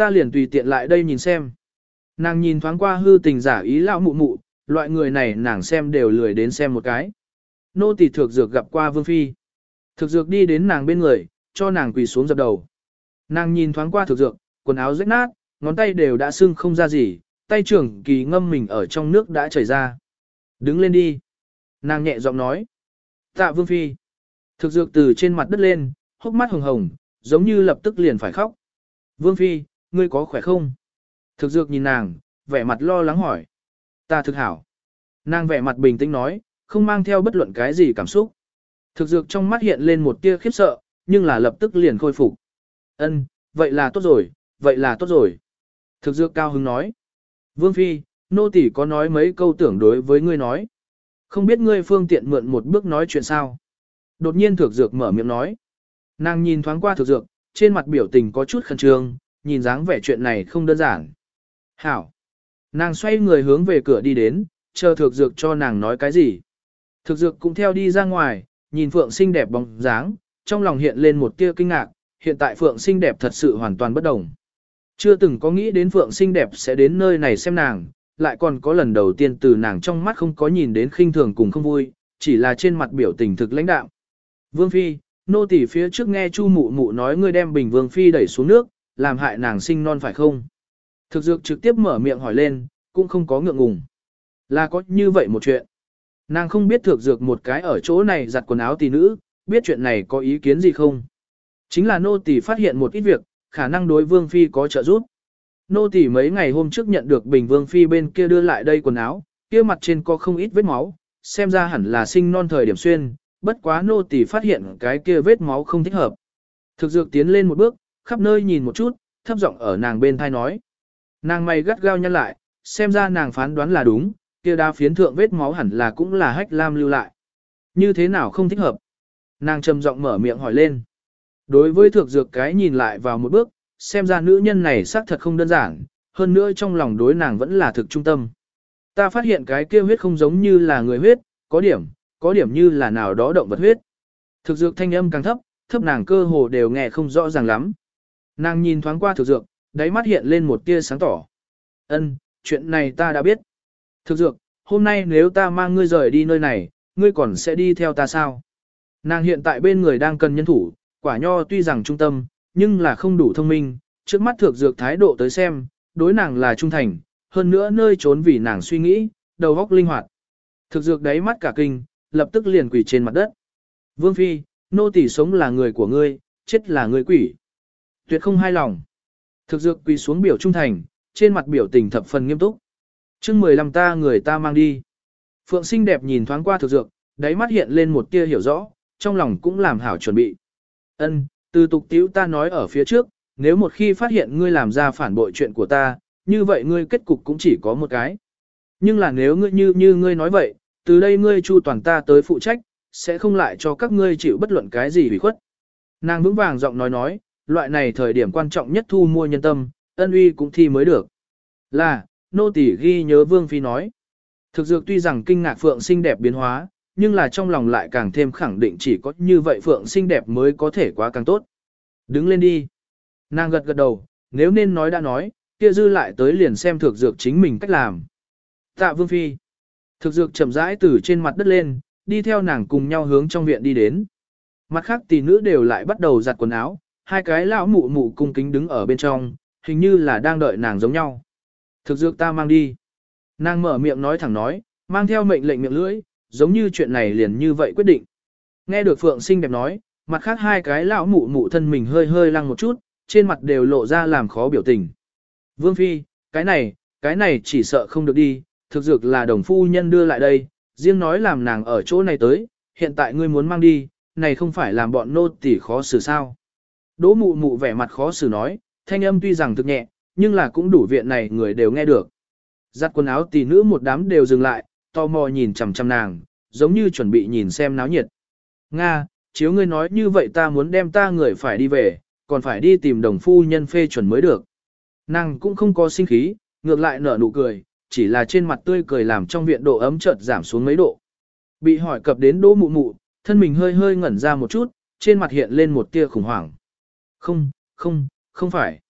ta liền tùy tiện lại đây nhìn xem. Nàng nhìn thoáng qua hư tình giả ý lão mụ mụ, loại người này nàng xem đều lười đến xem một cái. Nô tỳ thực dược gặp qua Vương Phi. Thực dược đi đến nàng bên người, cho nàng quỳ xuống dập đầu. Nàng nhìn thoáng qua thực dược, quần áo rách nát, ngón tay đều đã sưng không ra gì, tay trưởng kỳ ngâm mình ở trong nước đã chảy ra. Đứng lên đi. Nàng nhẹ giọng nói. Tạ Vương Phi. Thực dược từ trên mặt đất lên, hốc mắt hồng hồng, giống như lập tức liền phải khóc. Vương Phi, ngươi có khỏe không? Thực dược nhìn nàng, vẻ mặt lo lắng hỏi. Ta thực hảo. Nàng vẻ mặt bình tĩnh nói, không mang theo bất luận cái gì cảm xúc. Thực dược trong mắt hiện lên một tia khiếp sợ, nhưng là lập tức liền khôi phục. Ân, vậy là tốt rồi, vậy là tốt rồi. Thực dược cao hứng nói. Vương Phi, nô tỳ có nói mấy câu tưởng đối với ngươi nói. Không biết ngươi phương tiện mượn một bước nói chuyện sao. Đột nhiên thực dược mở miệng nói. Nàng nhìn thoáng qua thực dược, trên mặt biểu tình có chút khẩn trương, nhìn dáng vẻ chuyện này không đơn giản. Hảo. Nàng xoay người hướng về cửa đi đến, chờ thực dược cho nàng nói cái gì. Thực dược cũng theo đi ra ngoài, nhìn Phượng xinh đẹp bóng dáng, trong lòng hiện lên một tia kinh ngạc, hiện tại Phượng xinh đẹp thật sự hoàn toàn bất đồng. Chưa từng có nghĩ đến Phượng xinh đẹp sẽ đến nơi này xem nàng, lại còn có lần đầu tiên từ nàng trong mắt không có nhìn đến khinh thường cùng không vui, chỉ là trên mặt biểu tình thực lãnh đạm. Vương Phi, nô tỳ phía trước nghe Chu mụ mụ nói ngươi đem Bình Vương Phi đẩy xuống nước, làm hại nàng sinh non phải không? Thực dược trực tiếp mở miệng hỏi lên, cũng không có ngượng ngùng. Là có như vậy một chuyện. Nàng không biết thực dược một cái ở chỗ này giặt quần áo tỷ nữ, biết chuyện này có ý kiến gì không? Chính là nô tỳ phát hiện một ít việc, khả năng đối Vương Phi có trợ giúp. Nô tỳ mấy ngày hôm trước nhận được Bình Vương Phi bên kia đưa lại đây quần áo, kia mặt trên có không ít vết máu, xem ra hẳn là sinh non thời điểm xuyên, bất quá nô tỳ phát hiện cái kia vết máu không thích hợp. Thực dược tiến lên một bước, khắp nơi nhìn một chút, thấp giọng ở nàng bên thai nói. Nàng mày gắt gao nhăn lại, xem ra nàng phán đoán là đúng, kia đa phiến thượng vết máu hẳn là cũng là Hách Lam lưu lại. Như thế nào không thích hợp? Nàng trầm giọng mở miệng hỏi lên. Đối với thực dược cái nhìn lại vào một bước, xem ra nữ nhân này xác thật không đơn giản, hơn nữa trong lòng đối nàng vẫn là thực trung tâm. Ta phát hiện cái kia huyết không giống như là người huyết, có điểm, có điểm như là nào đó động vật huyết. Thực dược thanh âm càng thấp, thấp nàng cơ hồ đều nghe không rõ ràng lắm. Nàng nhìn thoáng qua thực dược, đáy mắt hiện lên một tia sáng tỏ. Ân, chuyện này ta đã biết. Thực dược, hôm nay nếu ta mang ngươi rời đi nơi này, ngươi còn sẽ đi theo ta sao? Nàng hiện tại bên người đang cần nhân thủ, quả nho tuy rằng trung tâm, nhưng là không đủ thông minh, trước mắt thực dược thái độ tới xem, đối nàng là trung thành, hơn nữa nơi trốn vì nàng suy nghĩ, đầu óc linh hoạt. Thực dược đáy mắt cả kinh, lập tức liền quỳ trên mặt đất. Vương Phi, nô tỳ sống là người của ngươi, chết là người quỷ. Tuyệt không hai lòng. Thực dược quỳ xuống biểu trung thành, trên mặt biểu tình thập phần nghiêm túc. chương mười lăm ta người ta mang đi. Phượng xinh đẹp nhìn thoáng qua thực dược, đáy mắt hiện lên một tia hiểu rõ, trong lòng cũng làm hảo chuẩn bị. Ân, từ tục tiễu ta nói ở phía trước, nếu một khi phát hiện ngươi làm ra phản bội chuyện của ta, như vậy ngươi kết cục cũng chỉ có một cái. Nhưng là nếu ngươi như như ngươi nói vậy, từ đây ngươi chu toàn ta tới phụ trách, sẽ không lại cho các ngươi chịu bất luận cái gì bị khuất. Nàng vững vàng giọng nói nói, loại này thời điểm quan trọng nhất thu mua nhân tâm, ân uy cũng thi mới được. Là, nô tỳ ghi nhớ Vương Phi nói. Thực dược tuy rằng kinh ngạc Phượng xinh đẹp biến hóa, nhưng là trong lòng lại càng thêm khẳng định chỉ có như vậy Phượng xinh đẹp mới có thể quá càng tốt. Đứng lên đi. Nàng gật gật đầu, nếu nên nói đã nói, kia dư lại tới liền xem thực dược chính mình cách làm. Tạ Vương Phi. Thực dược chậm rãi từ trên mặt đất lên, đi theo nàng cùng nhau hướng trong viện đi đến. Mặt khác tỷ nữ đều lại bắt đầu giặt quần áo, hai cái lão mụ mụ cung kính đứng ở bên trong, hình như là đang đợi nàng giống nhau. Thực dược ta mang đi. Nàng mở miệng nói thẳng nói, mang theo mệnh lệnh miệng lưỡi, giống như chuyện này liền như vậy quyết định. Nghe được Phượng xinh đẹp nói, mặt khác hai cái lão mụ mụ thân mình hơi hơi lăng một chút, trên mặt đều lộ ra làm khó biểu tình. Vương Phi, cái này, cái này chỉ sợ không được đi, thực dược là đồng phu nhân đưa lại đây, riêng nói làm nàng ở chỗ này tới, hiện tại ngươi muốn mang đi, này không phải làm bọn nô tỳ khó xử sao. Đỗ mụ mụ vẻ mặt khó xử nói, thanh âm tuy rằng thực nhẹ, nhưng là cũng đủ viện này người đều nghe được. Giặt quần áo tỷ nữ một đám đều dừng lại, tò mò nhìn chằm chằm nàng, giống như chuẩn bị nhìn xem náo nhiệt. Nga, chiếu ngươi nói như vậy ta muốn đem ta người phải đi về, còn phải đi tìm đồng phu nhân phê chuẩn mới được. Nàng cũng không có sinh khí, ngược lại nở nụ cười, chỉ là trên mặt tươi cười làm trong viện độ ấm chợt giảm xuống mấy độ. Bị hỏi cập đến Đỗ mụ mụ, thân mình hơi hơi ngẩn ra một chút, trên mặt hiện lên một tia khủng hoảng. Không, không, không phải.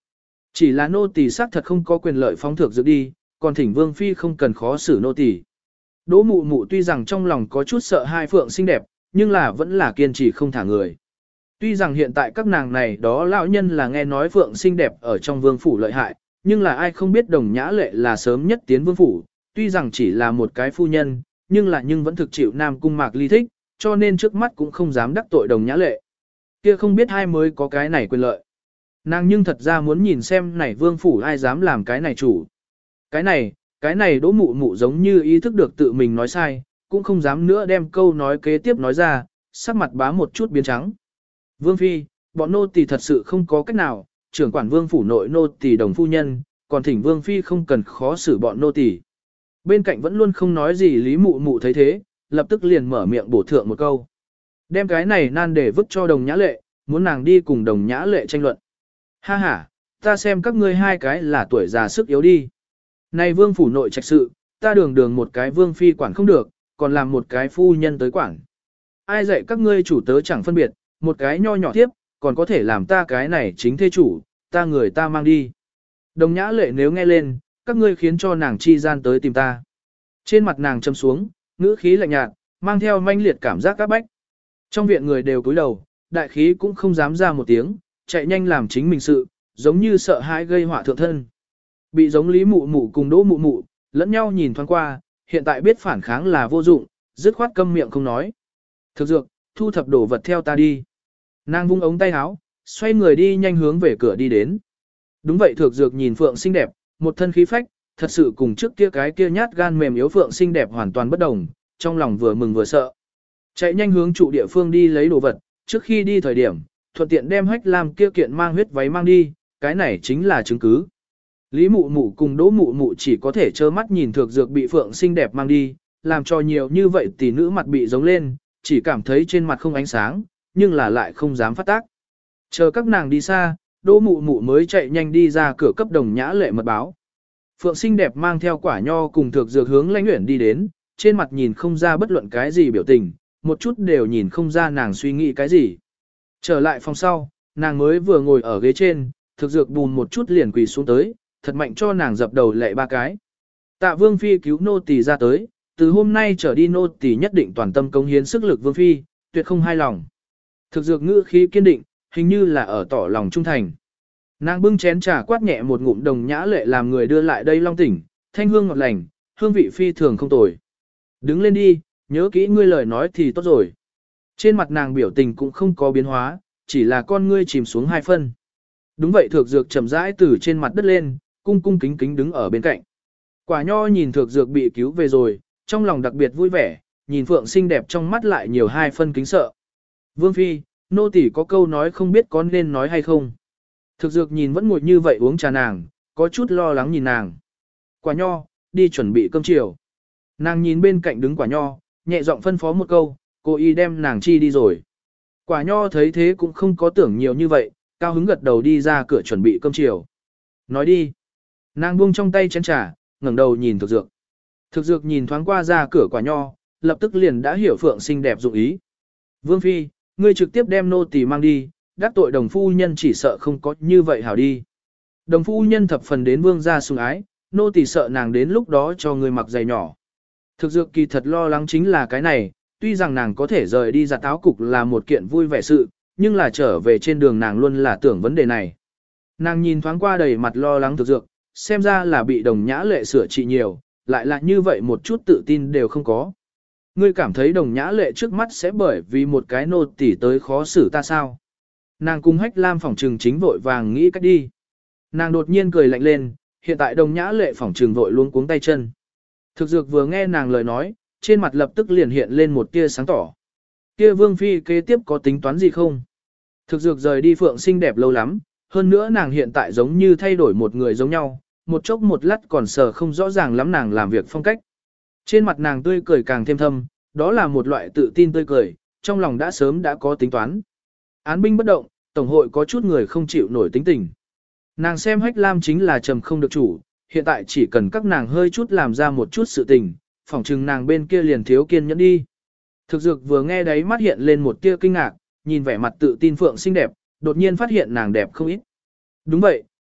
Chỉ là nô tỳ xác thật không có quyền lợi phóng thược dược đi, còn thỉnh vương phi không cần khó xử nô tỳ. Đỗ mụ mụ tuy rằng trong lòng có chút sợ hai phượng xinh đẹp, nhưng là vẫn là kiên trì không thả người. Tuy rằng hiện tại các nàng này đó lão nhân là nghe nói phượng xinh đẹp ở trong vương phủ lợi hại, nhưng là ai không biết đồng nhã lệ là sớm nhất tiến vương phủ, tuy rằng chỉ là một cái phu nhân, nhưng là nhưng vẫn thực chịu nam cung mạc ly thích, cho nên trước mắt cũng không dám đắc tội đồng nhã lệ. Kia không biết ai mới có cái này quyền lợi. Nàng nhưng thật ra muốn nhìn xem này vương phủ ai dám làm cái này chủ. Cái này, cái này đỗ mụ mụ giống như ý thức được tự mình nói sai, cũng không dám nữa đem câu nói kế tiếp nói ra, sắc mặt bá một chút biến trắng. Vương phi, bọn nô tỳ thật sự không có cách nào, trưởng quản vương phủ nội nô tỳ đồng phu nhân, còn thỉnh vương phi không cần khó xử bọn nô tỳ. Bên cạnh vẫn luôn không nói gì Lý mụ mụ thấy thế, lập tức liền mở miệng bổ thượng một câu. Đem cái này nan để vứt cho đồng nhã lệ, muốn nàng đi cùng đồng nhã lệ tranh luận. Ha ha, ta xem các ngươi hai cái là tuổi già sức yếu đi. Này vương phủ nội trạch sự, ta đường đường một cái vương phi quản không được, còn làm một cái phu nhân tới quản. Ai dạy các ngươi chủ tớ chẳng phân biệt, một cái nho nhỏ tiếp, còn có thể làm ta cái này chính thê chủ, ta người ta mang đi. Đồng nhã lệ nếu nghe lên, các ngươi khiến cho nàng chi gian tới tìm ta. Trên mặt nàng châm xuống, ngữ khí lạnh nhạt, mang theo manh liệt cảm giác các bách. Trong viện người đều cúi đầu, đại khí cũng không dám ra một tiếng, chạy nhanh làm chính mình sự, giống như sợ hãi gây họa thượng thân. Bị giống Lý mụ mụ cùng Đỗ mụ mụ, lẫn nhau nhìn thoáng qua, hiện tại biết phản kháng là vô dụng, dứt khoát câm miệng không nói. Thực dược, thu thập đồ vật theo ta đi. Nàng vung ống tay áo, xoay người đi nhanh hướng về cửa đi đến. Đúng vậy, Thược dược nhìn Phượng xinh đẹp, một thân khí phách, thật sự cùng trước kia cái kia nhát gan mềm yếu Phượng xinh đẹp hoàn toàn bất đồng, trong lòng vừa mừng vừa sợ. Chạy nhanh hướng trụ địa phương đi lấy đồ vật, trước khi đi thời điểm, thuận tiện đem Hách Lam kia kiện mang huyết váy mang đi, cái này chính là chứng cứ. Lý mụ mụ cùng Đỗ mụ mụ chỉ có thể trơ mắt nhìn Thược dược bị Phượng xinh đẹp mang đi, làm cho nhiều như vậy tỷ nữ mặt bị giống lên, chỉ cảm thấy trên mặt không ánh sáng, nhưng là lại không dám phát tác. Chờ các nàng đi xa, Đỗ mụ mụ mới chạy nhanh đi ra cửa cấp đồng nhã lệ mật báo. Phượng xinh đẹp mang theo quả nho cùng Thược dược hướng Lãnh Uyển đi đến, trên mặt nhìn không ra bất luận cái gì biểu tình, một chút đều nhìn không ra nàng suy nghĩ cái gì. Trở lại phòng sau, nàng mới vừa ngồi ở ghế trên, Thược dược bùn một chút liền quỳ xuống tới, thật mạnh cho nàng dập đầu lệ ba cái. Tạ vương phi cứu nô tỳ ra tới, từ hôm nay trở đi nô tỳ nhất định toàn tâm cống hiến sức lực vương phi, tuyệt không hai lòng. Thực dược ngữ khí kiên định, hình như là ở tỏ lòng trung thành. Nàng bưng chén trà quát nhẹ một ngụm đồng nhã lệ làm người đưa lại đây long tỉnh, thanh hương ngọt lành, hương vị phi thường không tồi. Đứng lên đi, nhớ kỹ ngươi lời nói thì tốt rồi. Trên mặt nàng biểu tình cũng không có biến hóa, chỉ là con ngươi chìm xuống hai phân. Đúng vậy, Thược dược chậm rãi từ trên mặt đất lên, cung cung kính kính đứng ở bên cạnh. Quả nho nhìn Thược dược bị cứu về rồi, trong lòng đặc biệt vui vẻ, nhìn Phượng xinh đẹp trong mắt lại nhiều hai phân kính sợ. Vương phi, nô tỳ có câu nói không biết có nên nói hay không. Thực dược nhìn vẫn ngồi như vậy uống trà nàng, có chút lo lắng nhìn nàng. Quả nho, đi chuẩn bị cơm chiều. Nàng nhìn bên cạnh đứng quả nho, nhẹ giọng phân phó một câu, cô y đem nàng chi đi rồi. Quả nho thấy thế cũng không có tưởng nhiều như vậy, cao hứng gật đầu đi ra cửa chuẩn bị cơm chiều. Nói đi. Nàng buông trong tay chén trà, ngẩng đầu nhìn thực dược. Thực dược nhìn thoáng qua ra cửa quả nho, lập tức liền đã hiểu Phượng xinh đẹp dụng ý. Vương phi, ngươi trực tiếp đem nô tỳ mang đi, đắc tội đồng phu nhân chỉ sợ không có như vậy hảo đi. Đồng phu nhân thập phần đến vương gia sủng ái, nô tỳ sợ nàng đến lúc đó cho ngươi mặc giày nhỏ. Thực dược kỳ thật lo lắng chính là cái này, tuy rằng nàng có thể rời đi giặt áo cục là một kiện vui vẻ sự, nhưng là trở về trên đường nàng luôn là tưởng vấn đề này. Nàng nhìn thoáng qua đầy mặt lo lắng thực dược, xem ra là bị đồng nhã lệ sửa trị nhiều, lại là như vậy một chút tự tin đều không có. Ngươi cảm thấy đồng nhã lệ trước mắt sẽ bởi vì một cái nô tỳ tới khó xử ta sao? Nàng cung Hách Lam phỏng trừng chính vội vàng nghĩ cách đi. Nàng đột nhiên cười lạnh lên, hiện tại đồng nhã lệ phỏng trừng vội luống cuống tay chân. Thực dược vừa nghe nàng lời nói, trên mặt lập tức liền hiện lên một tia sáng tỏ. Kia vương phi kế tiếp có tính toán gì không? Thực dược rời đi Phượng xinh đẹp lâu lắm, hơn nữa nàng hiện tại giống như thay đổi một người giống nhau, một chốc một lát còn sờ không rõ ràng lắm nàng làm việc phong cách. Trên mặt nàng tươi cười càng thêm thâm, đó là một loại tự tin tươi cười, trong lòng đã sớm đã có tính toán. Án binh bất động, tổng hội có chút người không chịu nổi tính tình. Nàng xem Hách Lam chính là trầm không được chủ, hiện tại chỉ cần các nàng hơi chút làm ra một chút sự tình, phỏng chừng nàng bên kia liền thiếu kiên nhẫn đi. Thực dược vừa nghe đấy mắt hiện lên một tia kinh ngạc, nhìn vẻ mặt tự tin Phượng xinh đẹp, đột nhiên phát hiện nàng đẹp không ít. Đúng vậy,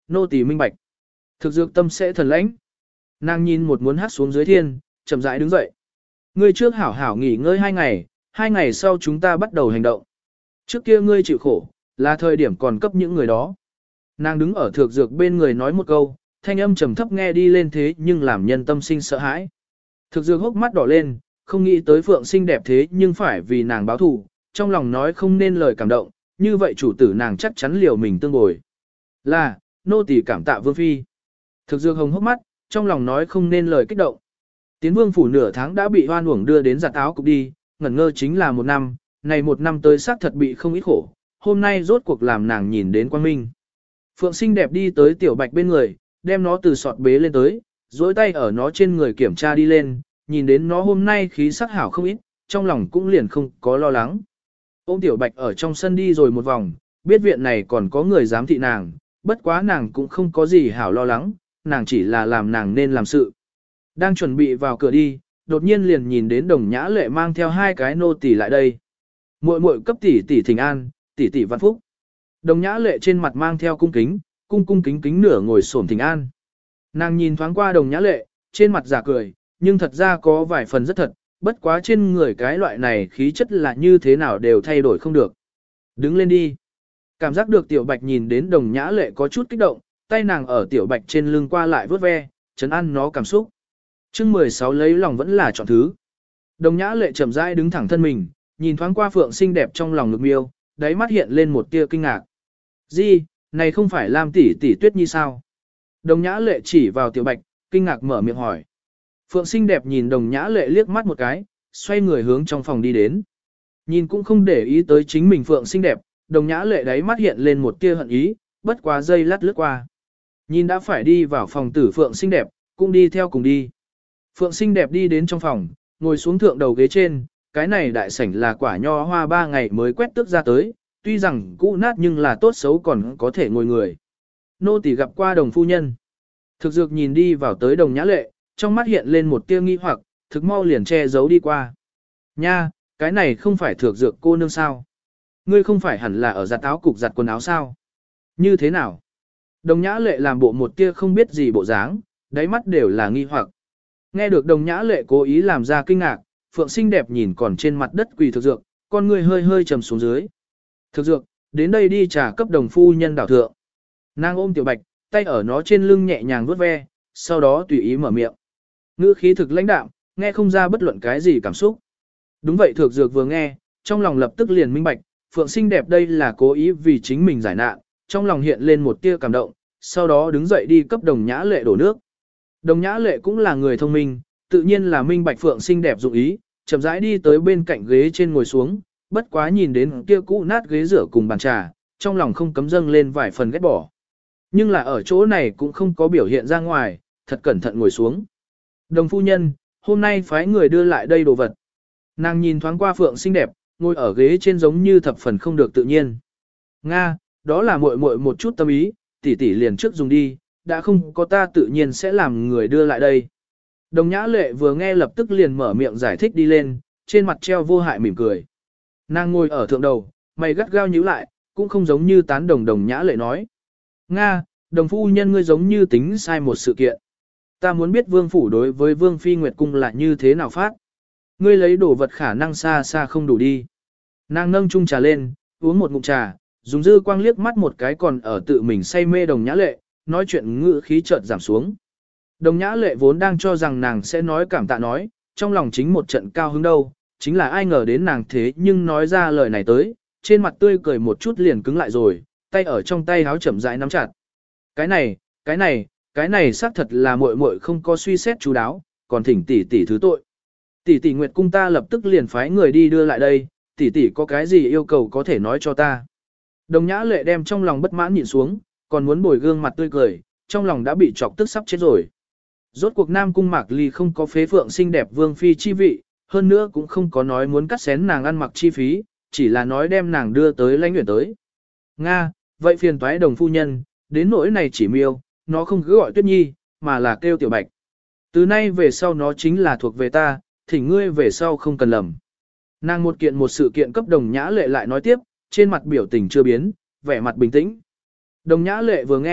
nô tỳ minh bạch. Thực dược tâm sẽ thần lãnh. Nàng nhìn một muốn hát xuống dưới thiên, chậm rãi đứng dậy. Ngươi trước hảo hảo nghỉ ngơi hai ngày, hai ngày sau chúng ta bắt đầu hành động. Trước kia ngươi chịu khổ, là thời điểm còn cấp những người đó. Nàng đứng ở thược dược bên người nói một câu, thanh âm trầm thấp nghe đi lên thế nhưng làm nhân tâm sinh sợ hãi. Thực dược hốc mắt đỏ lên, không nghĩ tới Phượng xinh đẹp thế nhưng phải vì nàng báo thù, trong lòng nói không nên lời cảm động, như vậy chủ tử nàng chắc chắn liều mình tương bồi. Là, nô tỳ cảm tạ vương phi. Thực dược hồng hốc mắt, trong lòng nói không nên lời kích động. Tiến vương phủ nửa tháng đã bị hoan uổng đưa đến giặt áo cục đi, ngẩn ngơ chính là một năm, này một năm tới xác thật bị không ít khổ, hôm nay rốt cuộc làm nàng nhìn đến quang minh. Phượng xinh đẹp đi tới tiểu bạch bên người, đem nó từ sọt bế lên tới, duỗi tay ở nó trên người kiểm tra đi lên, nhìn đến nó hôm nay khí sắc hảo không ít, trong lòng cũng liền không có lo lắng. Ôm tiểu bạch ở trong sân đi rồi một vòng, biết viện này còn có người giám thị nàng, bất quá nàng cũng không có gì hảo lo lắng, nàng chỉ là làm nàng nên làm sự. Đang chuẩn bị vào cửa đi, đột nhiên liền nhìn đến Đồng Nhã Lệ mang theo hai cái nô tỳ lại đây. Muội muội cấp tỷ tỷ thỉnh an, tỷ tỷ văn phúc. Đồng Nhã Lệ trên mặt mang theo cung kính, cung cung kính kính nửa ngồi xổm thỉnh an. Nàng nhìn thoáng qua Đồng Nhã Lệ, trên mặt giả cười, nhưng thật ra có vài phần rất thật, bất quá trên người cái loại này khí chất là như thế nào đều thay đổi không được. Đứng lên đi. Cảm giác được Tiểu Bạch nhìn đến Đồng Nhã Lệ có chút kích động, tay nàng ở Tiểu Bạch trên lưng qua lại vớt ve, trấn an nó cảm xúc. Chương mười sáu lấy lòng vẫn là chọn thứ. Đồng Nhã Lệ chậm rãi đứng thẳng thân mình, nhìn thoáng qua Phượng xinh đẹp trong lòng ngực miêu, đáy mắt hiện lên một tia kinh ngạc. Gì, này không phải Lam tỷ tỷ Tuyết Nhi sao? Đồng Nhã Lệ chỉ vào Tiểu Bạch, kinh ngạc mở miệng hỏi. Phượng xinh đẹp nhìn Đồng Nhã Lệ liếc mắt một cái, xoay người hướng trong phòng đi đến. Nhìn cũng không để ý tới chính mình Phượng xinh đẹp, Đồng Nhã Lệ đáy mắt hiện lên một tia hận ý, bất quá giây lát lướt qua. Nhìn đã phải đi vào phòng tử Phượng xinh đẹp, cũng đi theo cùng đi. Phượng xinh đẹp đi đến trong phòng, ngồi xuống thượng đầu ghế trên, cái này đại sảnh là quả nho hoa ba ngày mới quét tước ra tới, tuy rằng cũ nát nhưng là tốt xấu còn có thể ngồi người. Nô tỳ gặp qua Đồng phu nhân. Thực dược nhìn đi vào tới Đồng Nhã Lệ, trong mắt hiện lên một tia nghi hoặc, thực mau liền che giấu đi qua. Nha, cái này không phải thực dược cô nương sao? Ngươi không phải hẳn là ở giặt áo cục giặt quần áo sao? Như thế nào? Đồng Nhã Lệ làm bộ một tia không biết gì bộ dáng, đáy mắt đều là nghi hoặc. Nghe được Đồng Nhã Lệ cố ý làm ra kinh ngạc, Phượng xinh đẹp nhìn còn trên mặt đất quỳ thực dược, con người hơi hơi trầm xuống dưới. Thực dược, đến đây đi trà cấp Đồng phu nhân đảo thượng. Nàng ôm Tiểu Bạch, tay ở nó trên lưng nhẹ nhàng vuốt ve, sau đó tùy ý mở miệng. Ngữ khí thực lãnh đạm, nghe không ra bất luận cái gì cảm xúc. Đúng vậy thực dược vừa nghe, trong lòng lập tức liền minh bạch, Phượng xinh đẹp đây là cố ý vì chính mình giải nạn, trong lòng hiện lên một tia cảm động, sau đó đứng dậy đi cấp Đồng Nhã Lệ đổ nước. Đồng Nhã Lệ cũng là người thông minh, tự nhiên là minh bạch Phượng xinh đẹp dụng ý, chậm rãi đi tới bên cạnh ghế trên ngồi xuống, bất quá nhìn đến kia cũ nát ghế rửa cùng bàn trà, trong lòng không cấm dâng lên vài phần ghét bỏ. Nhưng là ở chỗ này cũng không có biểu hiện ra ngoài, thật cẩn thận ngồi xuống. Đồng phu nhân, hôm nay phái người đưa lại đây đồ vật. Nàng nhìn thoáng qua Phượng xinh đẹp, ngồi ở ghế trên giống như thập phần không được tự nhiên. Nga, đó là muội muội một chút tâm ý, tỷ tỷ liền trước dùng đi, đã không có ta tự nhiên sẽ làm người đưa lại đây. Đồng Nhã Lệ vừa nghe lập tức liền mở miệng giải thích đi lên, trên mặt treo vô hại mỉm cười. Nàng ngồi ở thượng đầu, mày gắt gao nhíu lại, cũng không giống như tán đồng Đồng Nhã Lệ nói. Nga, đồng phu nhân ngươi giống như tính sai một sự kiện. Ta muốn biết vương phủ đối với vương phi Nguyệt Cung là như thế nào phát. Ngươi lấy đồ vật khả năng xa xa không đủ đi. Nàng nâng chung trà lên, uống một ngụm trà, dùng dư quang liếc mắt một cái còn ở tự mình say mê Đồng Nhã Lệ, nói chuyện ngữ khí chợt giảm xuống. Đồng Nhã Lệ vốn đang cho rằng nàng sẽ nói cảm tạ nói, trong lòng chính một trận cao hứng đâu, chính là ai ngờ đến nàng thế nhưng nói ra lời này tới, trên mặt tươi cười một chút liền cứng lại rồi, tay ở trong tay háo chậm rãi nắm chặt. Cái này, cái này, cái này xác thật là muội muội không có suy xét chú đáo, còn thỉnh tỷ tỷ thứ tội. Tỷ tỷ Nguyệt Cung ta lập tức liền phái người đi đưa lại đây, tỷ tỷ có cái gì yêu cầu có thể nói cho ta. Đồng Nhã Lệ đem trong lòng bất mãn nhìn xuống, còn muốn bồi gương mặt tươi cười, trong lòng đã bị chọc tức sắp chết rồi. Rốt cuộc Nam Cung Mạc Ly không có phế phượng xinh đẹp vương phi chi vị, hơn nữa cũng không có nói muốn cắt xén nàng ăn mặc chi phí, chỉ là nói đem nàng đưa tới lãnh nguyện tới. Nga, vậy phiền toái Đồng phu nhân, đến nỗi này chỉ miêu, nó không cứ gọi Tuyết Nhi, mà là kêu Tiểu Bạch. Từ nay về sau nó chính là thuộc về ta, thỉnh ngươi về sau không cần lầm. Nàng một kiện một sự kiện cấp Đồng Nhã Lệ lại nói tiếp, trên mặt biểu tình chưa biến, vẻ mặt bình tĩnh. Đồng Nhã Lệ vừa nghe,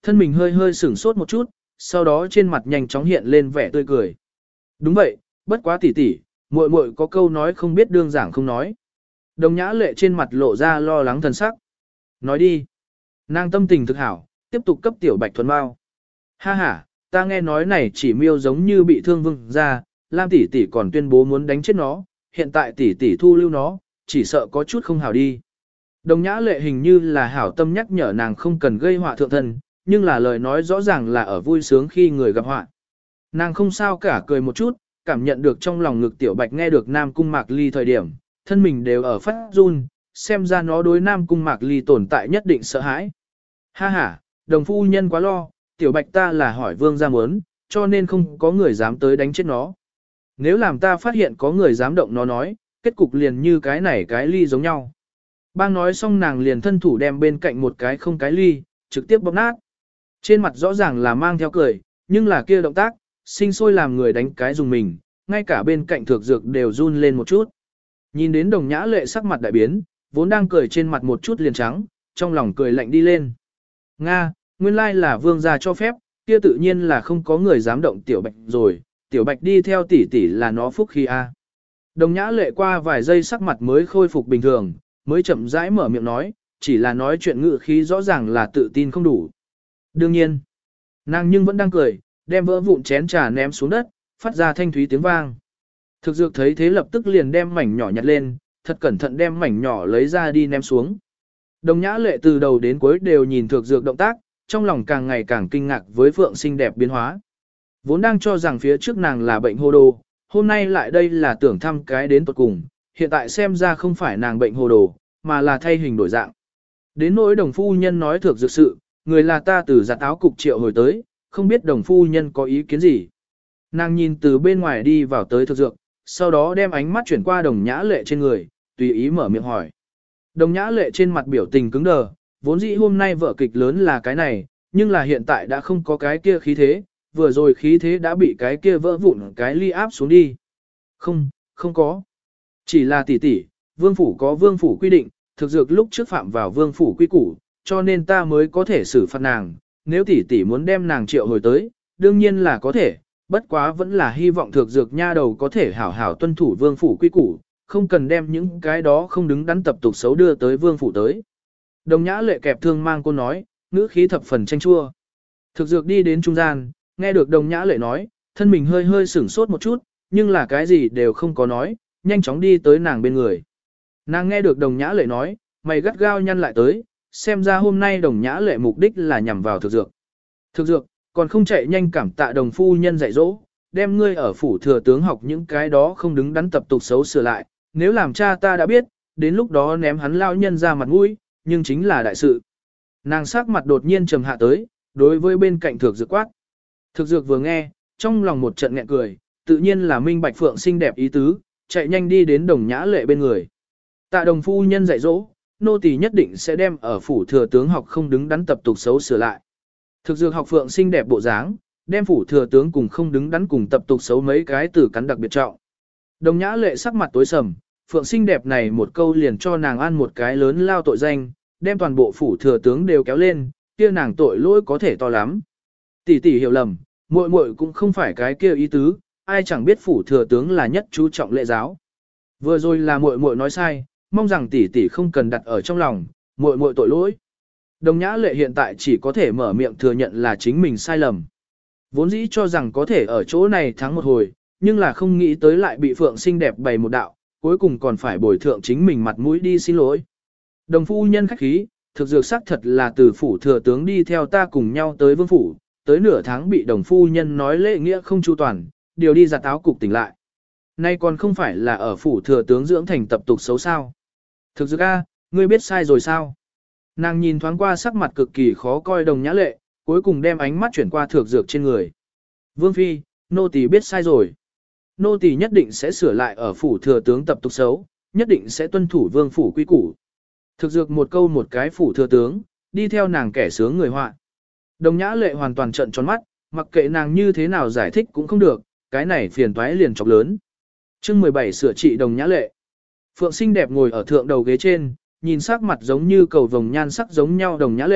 thân mình hơi hơi sửng sốt một chút, sau đó trên mặt nhanh chóng hiện lên vẻ tươi cười. Đúng vậy, bất quá tỷ tỷ, muội muội có câu nói không biết đương giảng không nói. Đồng Nhã Lệ trên mặt lộ ra lo lắng thần sắc. Nói đi. Nàng tâm tình thực hảo, tiếp tục cấp tiểu bạch thuần bao. Ha ha, ta nghe nói này chỉ miêu giống như bị thương vương ra, Lam tỷ tỷ còn tuyên bố muốn đánh chết nó, hiện tại tỷ tỷ thu lưu nó, chỉ sợ có chút không hảo đi. Đồng Nhã Lệ hình như là hảo tâm nhắc nhở nàng không cần gây họa thượng thân, nhưng là lời nói rõ ràng là ở vui sướng khi người gặp họa. Nàng không sao cả cười một chút, cảm nhận được trong lòng ngực tiểu bạch nghe được Nam Cung Mạc Ly thời điểm, thân mình đều ở phát run, xem ra nó đối Nam Cung Mạc Ly tồn tại nhất định sợ hãi. Ha ha, đồng phu nhân quá lo, tiểu bạch ta là hỏi vương gia muốn, cho nên không có người dám tới đánh chết nó. Nếu làm ta phát hiện có người dám động nó nói, kết cục liền như cái này cái ly giống nhau. Bang nói xong nàng liền thân thủ đem bên cạnh một cái không cái ly, trực tiếp bóp nát. Trên mặt rõ ràng là mang theo cười, nhưng là kia động tác, sinh sôi làm người đánh cái dùng mình, ngay cả bên cạnh thược dược đều run lên một chút. Nhìn đến Đồng Nhã Lệ sắc mặt đại biến, vốn đang cười trên mặt một chút liền trắng, trong lòng cười lạnh đi lên. Nga, nguyên lai là vương gia cho phép, kia tự nhiên là không có người dám động tiểu bạch rồi, tiểu bạch đi theo tỷ tỷ là nó phúc khi a. Đồng Nhã Lệ qua vài giây sắc mặt mới khôi phục bình thường, mới chậm rãi mở miệng nói, chỉ là nói chuyện ngự khí rõ ràng là tự tin không đủ. Đương nhiên, nàng nhưng vẫn đang cười, đem vỡ vụn chén trà ném xuống đất, phát ra thanh thúy tiếng vang. Thực dược thấy thế lập tức liền đem mảnh nhỏ nhặt lên, thật cẩn thận đem mảnh nhỏ lấy ra đi ném xuống. Đồng Nhã Lệ từ đầu đến cuối đều nhìn thực dược động tác, trong lòng càng ngày càng kinh ngạc với phượng xinh đẹp biến hóa. Vốn đang cho rằng phía trước nàng là bệnh hồ đồ, hôm nay lại đây là tưởng thăm cái đến tuột cùng, hiện tại xem ra không phải nàng bệnh hồ đồ, mà là thay hình đổi dạng. Đến nỗi đồng phu nhân nói thực dược sự, người là ta từ giặt áo cục triệu hồi tới, không biết đồng phu nhân có ý kiến gì. Nàng nhìn từ bên ngoài đi vào tới thực dược, sau đó đem ánh mắt chuyển qua Đồng Nhã Lệ trên người, tùy ý mở miệng hỏi. Đồng Nhã Lệ trên mặt biểu tình cứng đờ, vốn dĩ hôm nay vở kịch lớn là cái này, nhưng là hiện tại đã không có cái kia khí thế, vừa rồi khí thế đã bị cái kia vỡ vụn cái ly áp xuống đi. Không, không có. Chỉ là tỷ tỷ, vương phủ có vương phủ quy định, thực dược lúc trước phạm vào vương phủ quy củ, cho nên ta mới có thể xử phạt nàng, nếu tỷ tỷ muốn đem nàng triệu hồi tới, đương nhiên là có thể, bất quá vẫn là hy vọng thực dược nha đầu có thể hảo hảo tuân thủ vương phủ quy củ, không cần đem những cái đó không đứng đắn tập tục xấu đưa tới vương phủ tới. Đồng Nhã Lệ kẹp thương mang cô nói, ngữ khí thập phần chanh chua. Thực dược đi đến trung gian, nghe được Đồng Nhã Lệ nói, thân mình hơi hơi sửng sốt một chút, nhưng là cái gì đều không có nói, nhanh chóng đi tới nàng bên người. Nàng nghe được Đồng Nhã Lệ nói, mày gắt gao nhăn lại tới, xem ra hôm nay Đồng Nhã Lệ mục đích là nhằm vào thực dược. Thực dược, còn không chạy nhanh cảm tạ đồng phu nhân dạy dỗ, đem ngươi ở phủ thừa tướng học những cái đó không đứng đắn tập tục xấu sửa lại, nếu làm cha ta đã biết, đến lúc đó ném hắn lao nhân ra mặt mũi, nhưng chính là đại sự. Nàng sắc mặt đột nhiên trầm hạ tới, đối với bên cạnh thực dược quát. Thực dược vừa nghe, trong lòng một trận nghẹn cười, tự nhiên là minh bạch phượng xinh đẹp ý tứ, chạy nhanh đi đến Đồng Nhã Lệ bên người. Tạ đồng phu nhân dạy dỗ, nô tỳ nhất định sẽ đem ở phủ thừa tướng học không đứng đắn tập tục xấu sửa lại. Thực dược học phượng xinh đẹp bộ dáng, đem phủ thừa tướng cùng không đứng đắn cùng tập tục xấu mấy cái từ cắn đặc biệt trọng. Đồng Nhã Lệ sắc mặt tối sầm, phượng xinh đẹp này một câu liền cho nàng ăn một cái lớn lao tội danh, đem toàn bộ phủ thừa tướng đều kéo lên, kia nàng tội lỗi có thể to lắm. Tỷ tỷ hiểu lầm, muội muội cũng không phải cái kia ý tứ, ai chẳng biết phủ thừa tướng là nhất chú trọng lễ giáo. Vừa rồi là muội muội nói sai, mong rằng tỷ tỷ không cần đặt ở trong lòng, muội muội tội lỗi. Đồng Nhã Lệ hiện tại chỉ có thể mở miệng thừa nhận là chính mình sai lầm. Vốn dĩ cho rằng có thể ở chỗ này thắng một hồi, nhưng là không nghĩ tới lại bị phượng xinh đẹp bày một đạo, cuối cùng còn phải bồi thượng chính mình mặt mũi đi xin lỗi. Đồng phu nhân khách khí, thực dược sắc thật là từ phủ thừa tướng đi theo ta cùng nhau tới vương phủ, tới nửa tháng bị đồng phu nhân nói lễ nghĩa không chu toàn, điều đi giặt áo cục tỉnh lại. Nay còn không phải là ở phủ thừa tướng dưỡng thành tập tục xấu sao. Thực dược a, ngươi biết sai rồi sao? Nàng nhìn thoáng qua sắc mặt cực kỳ khó coi Đồng Nhã Lệ, cuối cùng đem ánh mắt chuyển qua thực dược trên người. Vương phi, nô tỳ biết sai rồi. Nô tỳ nhất định sẽ sửa lại ở phủ thừa tướng tập tục xấu, nhất định sẽ tuân thủ vương phủ quy củ. Thực dược một câu một cái phủ thừa tướng, đi theo nàng kẻ sướng người họa. Đồng Nhã Lệ hoàn toàn trợn tròn mắt, mặc kệ nàng như thế nào giải thích cũng không được, cái này phiền toái liền chọc lớn. Chương mười bảy sửa trị Đồng Nhã Lệ. Phượng xinh đẹp ngồi ở thượng đầu ghế trên, nhìn sắc mặt giống như cầu vồng nhan sắc giống nhau Đồng Nhã Lệ,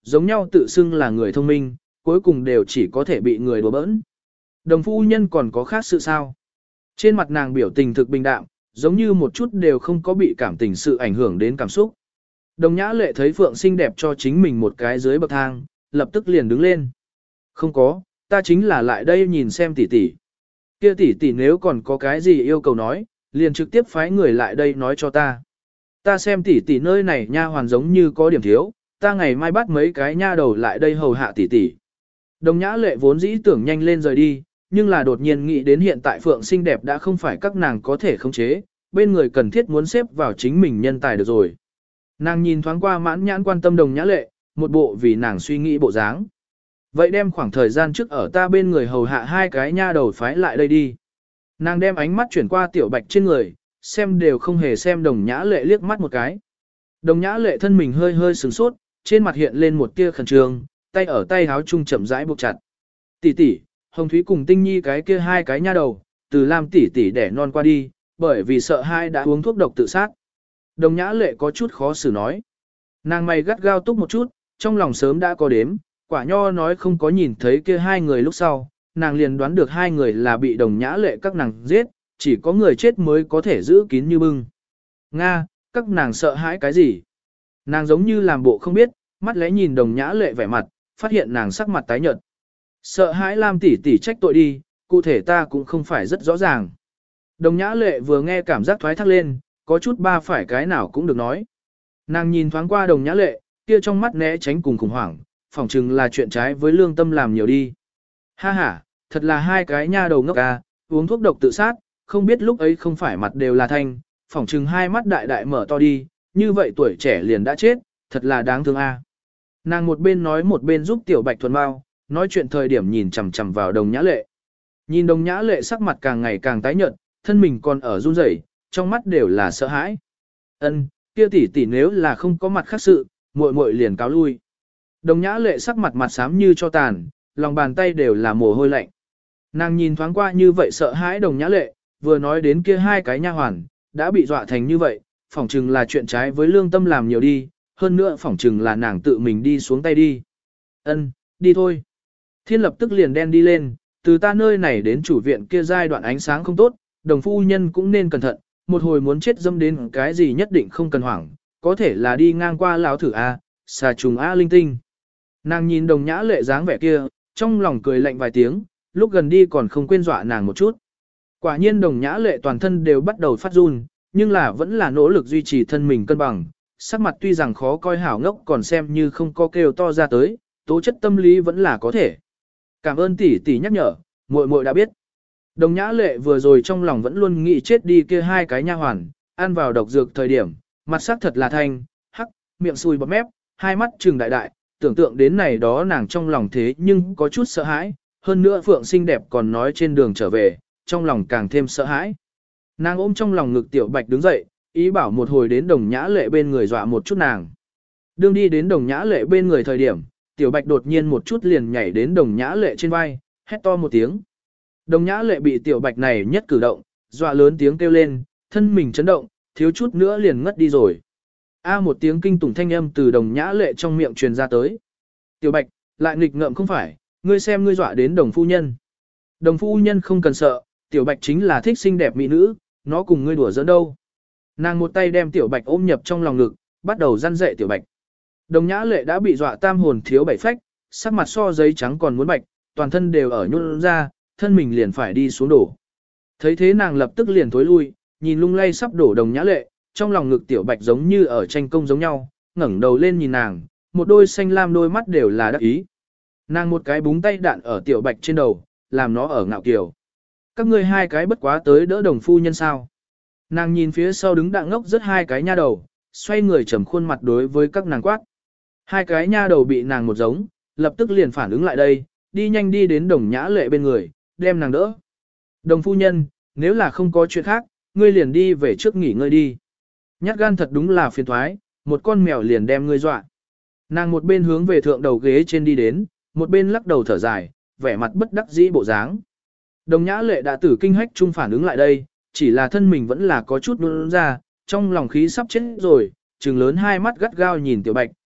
giống nhau tự xưng là người thông minh, cuối cùng đều chỉ có thể bị người đùa bỡn. Đồng phu nhân còn có khác sự sao? Trên mặt nàng biểu tình thực bình đạm, giống như một chút đều không có bị cảm tình sự ảnh hưởng đến cảm xúc. Đồng nhã lệ thấy Phượng xinh đẹp cho chính mình một cái dưới bậc thang, lập tức liền đứng lên. Không có, ta chính là lại đây nhìn xem tỷ tỷ. Kia tỷ tỷ nếu còn có cái gì yêu cầu nói, liền trực tiếp phái người lại đây nói cho ta. Ta xem tỷ tỷ nơi này nha hoàn giống như có điểm thiếu, ta ngày mai bắt mấy cái nha đầu lại đây hầu hạ tỷ tỷ. Đồng nhã lệ vốn dĩ tưởng nhanh lên rời đi, nhưng là đột nhiên nghĩ đến hiện tại Phượng xinh đẹp đã không phải các nàng có thể khống chế, bên người cần thiết muốn xếp vào chính mình nhân tài được rồi. Nàng nhìn thoáng qua mãn nhãn quan tâm đồng nhã lệ, một bộ vì nàng suy nghĩ bộ dáng. Vậy đem khoảng thời gian trước ở ta bên người hầu hạ hai cái nha đầu phái lại đây đi. Nàng đem ánh mắt chuyển qua tiểu bạch trên người, xem đều không hề xem đồng nhã lệ liếc mắt một cái. Đồng nhã lệ thân mình hơi hơi sửng sốt, trên mặt hiện lên một tia khẩn trương, tay ở tay háo chung chậm rãi buộc chặt. Tỷ tỷ, Hồng Thúy cùng Tinh Nhi cái kia hai cái nha đầu, từ Lam tỷ tỷ đẻ non qua đi, bởi vì sợ hai đã uống thuốc độc tự sát. Đồng nhã lệ có chút khó xử nói. Nàng mày gắt gao túc một chút, trong lòng sớm đã có đếm, quả nho nói không có nhìn thấy kia hai người lúc sau, nàng liền đoán được hai người là bị đồng nhã lệ các nàng giết, chỉ có người chết mới có thể giữ kín như bưng. Nga, các nàng sợ hãi cái gì? Nàng giống như làm bộ không biết, mắt lẽ nhìn đồng nhã lệ vẻ mặt, phát hiện nàng sắc mặt tái nhợt. Sợ hãi Lam tỷ tỷ trách tội đi, cụ thể ta cũng không phải rất rõ ràng. Đồng nhã lệ vừa nghe cảm giác thoái thác lên, có chút ba phải cái nào cũng được nói. Nàng nhìn thoáng qua đồng nhã lệ, kia trong mắt né tránh cùng khủng hoảng, phỏng chừng là chuyện trái với lương tâm làm nhiều đi. Ha ha, thật là hai cái nha đầu ngốc à, uống thuốc độc tự sát, không biết lúc ấy không phải mặt đều là thanh, phỏng chừng hai mắt đại đại mở to đi, như vậy tuổi trẻ liền đã chết, thật là đáng thương a. À. Nàng một bên nói một bên giúp tiểu bạch thuần bao, nói chuyện thời điểm nhìn chằm chằm vào đồng nhã lệ. Nhìn đồng nhã lệ sắc mặt càng ngày càng tái nhợt, thân mình còn ở run rẩy, trong mắt đều là sợ hãi. Ân, kia tỷ tỷ nếu là không có mặt khác sự, muội muội liền cáo lui. Đồng nhã lệ sắc mặt mặt xám như cho tàn, lòng bàn tay đều là mồ hôi lạnh. Nàng nhìn thoáng qua như vậy sợ hãi đồng nhã lệ, vừa nói đến kia hai cái nha hoàn, đã bị dọa thành như vậy, phỏng chừng là chuyện trái với lương tâm làm nhiều đi, hơn nữa phỏng chừng là nàng tự mình đi xuống tay đi. Ân, đi thôi. Thiên lập tức liền đen đi lên, từ ta nơi này đến chủ viện kia giai đoạn ánh sáng không tốt, đồng phu nhân cũng nên cẩn thận, một hồi muốn chết dâm đến cái gì nhất định không cần hoảng, có thể là đi ngang qua lão thử A, xà trùng A linh tinh. Nàng nhìn đồng nhã lệ dáng vẻ kia, trong lòng cười lạnh vài tiếng, lúc gần đi còn không quên dọa nàng một chút. Quả nhiên đồng nhã lệ toàn thân đều bắt đầu phát run, nhưng là vẫn là nỗ lực duy trì thân mình cân bằng, sắc mặt tuy rằng khó coi hảo ngốc còn xem như không có kêu to ra tới, tố chất tâm lý vẫn là có thể. Cảm ơn tỷ tỷ nhắc nhở, muội muội đã biết. Đồng nhã lệ vừa rồi trong lòng vẫn luôn nghĩ chết đi kia hai cái nha hoàn, ăn vào độc dược thời điểm, mặt sắc thật là thanh, hắc, miệng sùi bọt mép, hai mắt trừng đại đại, tưởng tượng đến này đó nàng trong lòng thế nhưng có chút sợ hãi, hơn nữa Phượng xinh đẹp còn nói trên đường trở về, trong lòng càng thêm sợ hãi. Nàng ôm trong lòng ngực tiểu bạch đứng dậy, ý bảo một hồi đến đồng nhã lệ bên người dọa một chút nàng. Đương đi đến đồng nhã lệ bên người thời điểm, tiểu bạch đột nhiên một chút liền nhảy đến đồng nhã lệ trên vai, hét to một tiếng. Đồng nhã lệ bị tiểu bạch này nhất cử động, dọa lớn tiếng kêu lên, thân mình chấn động, thiếu chút nữa liền ngất đi rồi. A một tiếng kinh tủng thanh âm từ đồng nhã lệ trong miệng truyền ra tới. Tiểu bạch, lại nghịch ngợm không phải, ngươi xem ngươi dọa đến đồng phu nhân. Đồng phu nhân không cần sợ, tiểu bạch chính là thích xinh đẹp mỹ nữ, nó cùng ngươi đùa giỡn đâu. Nàng một tay đem tiểu bạch ôm nhập trong lòng ngực, bắt đầu răn dạy tiểu bạch. Đồng nhã lệ đã bị dọa tam hồn thiếu bảy phách, sắc mặt so giấy trắng còn muốn bạch, toàn thân đều ở nhún ra, thân mình liền phải đi xuống đổ. Thấy thế nàng lập tức liền thối lui, nhìn lung lay sắp đổ đồng nhã lệ, trong lòng ngực tiểu bạch giống như ở tranh công giống nhau, ngẩng đầu lên nhìn nàng, một đôi xanh lam đôi mắt đều là đắc ý. Nàng một cái búng tay đạn ở tiểu bạch trên đầu, làm nó ở ngạo kiều. Các ngươi hai cái bất quá tới đỡ đồng phu nhân sao. Nàng nhìn phía sau đứng đạng ngốc rất hai cái nha đầu, xoay người trầm khuôn mặt đối với các nàng quát. Hai cái nha đầu bị nàng một giống, lập tức liền phản ứng lại đây, đi nhanh đi đến đồng nhã lệ bên người, đem nàng đỡ. Đồng phu nhân, nếu là không có chuyện khác, ngươi liền đi về trước nghỉ ngơi đi. Nhát gan thật đúng là phiền thoái, một con mèo liền đem ngươi dọa. Nàng một bên hướng về thượng đầu ghế trên đi đến, một bên lắc đầu thở dài, vẻ mặt bất đắc dĩ bộ dáng. Đồng nhã lệ đã tử kinh hách chung phản ứng lại đây, chỉ là thân mình vẫn là có chút nôn ra, trong lòng khí sắp chết rồi, trừng lớn hai mắt gắt gao nhìn tiểu bạch,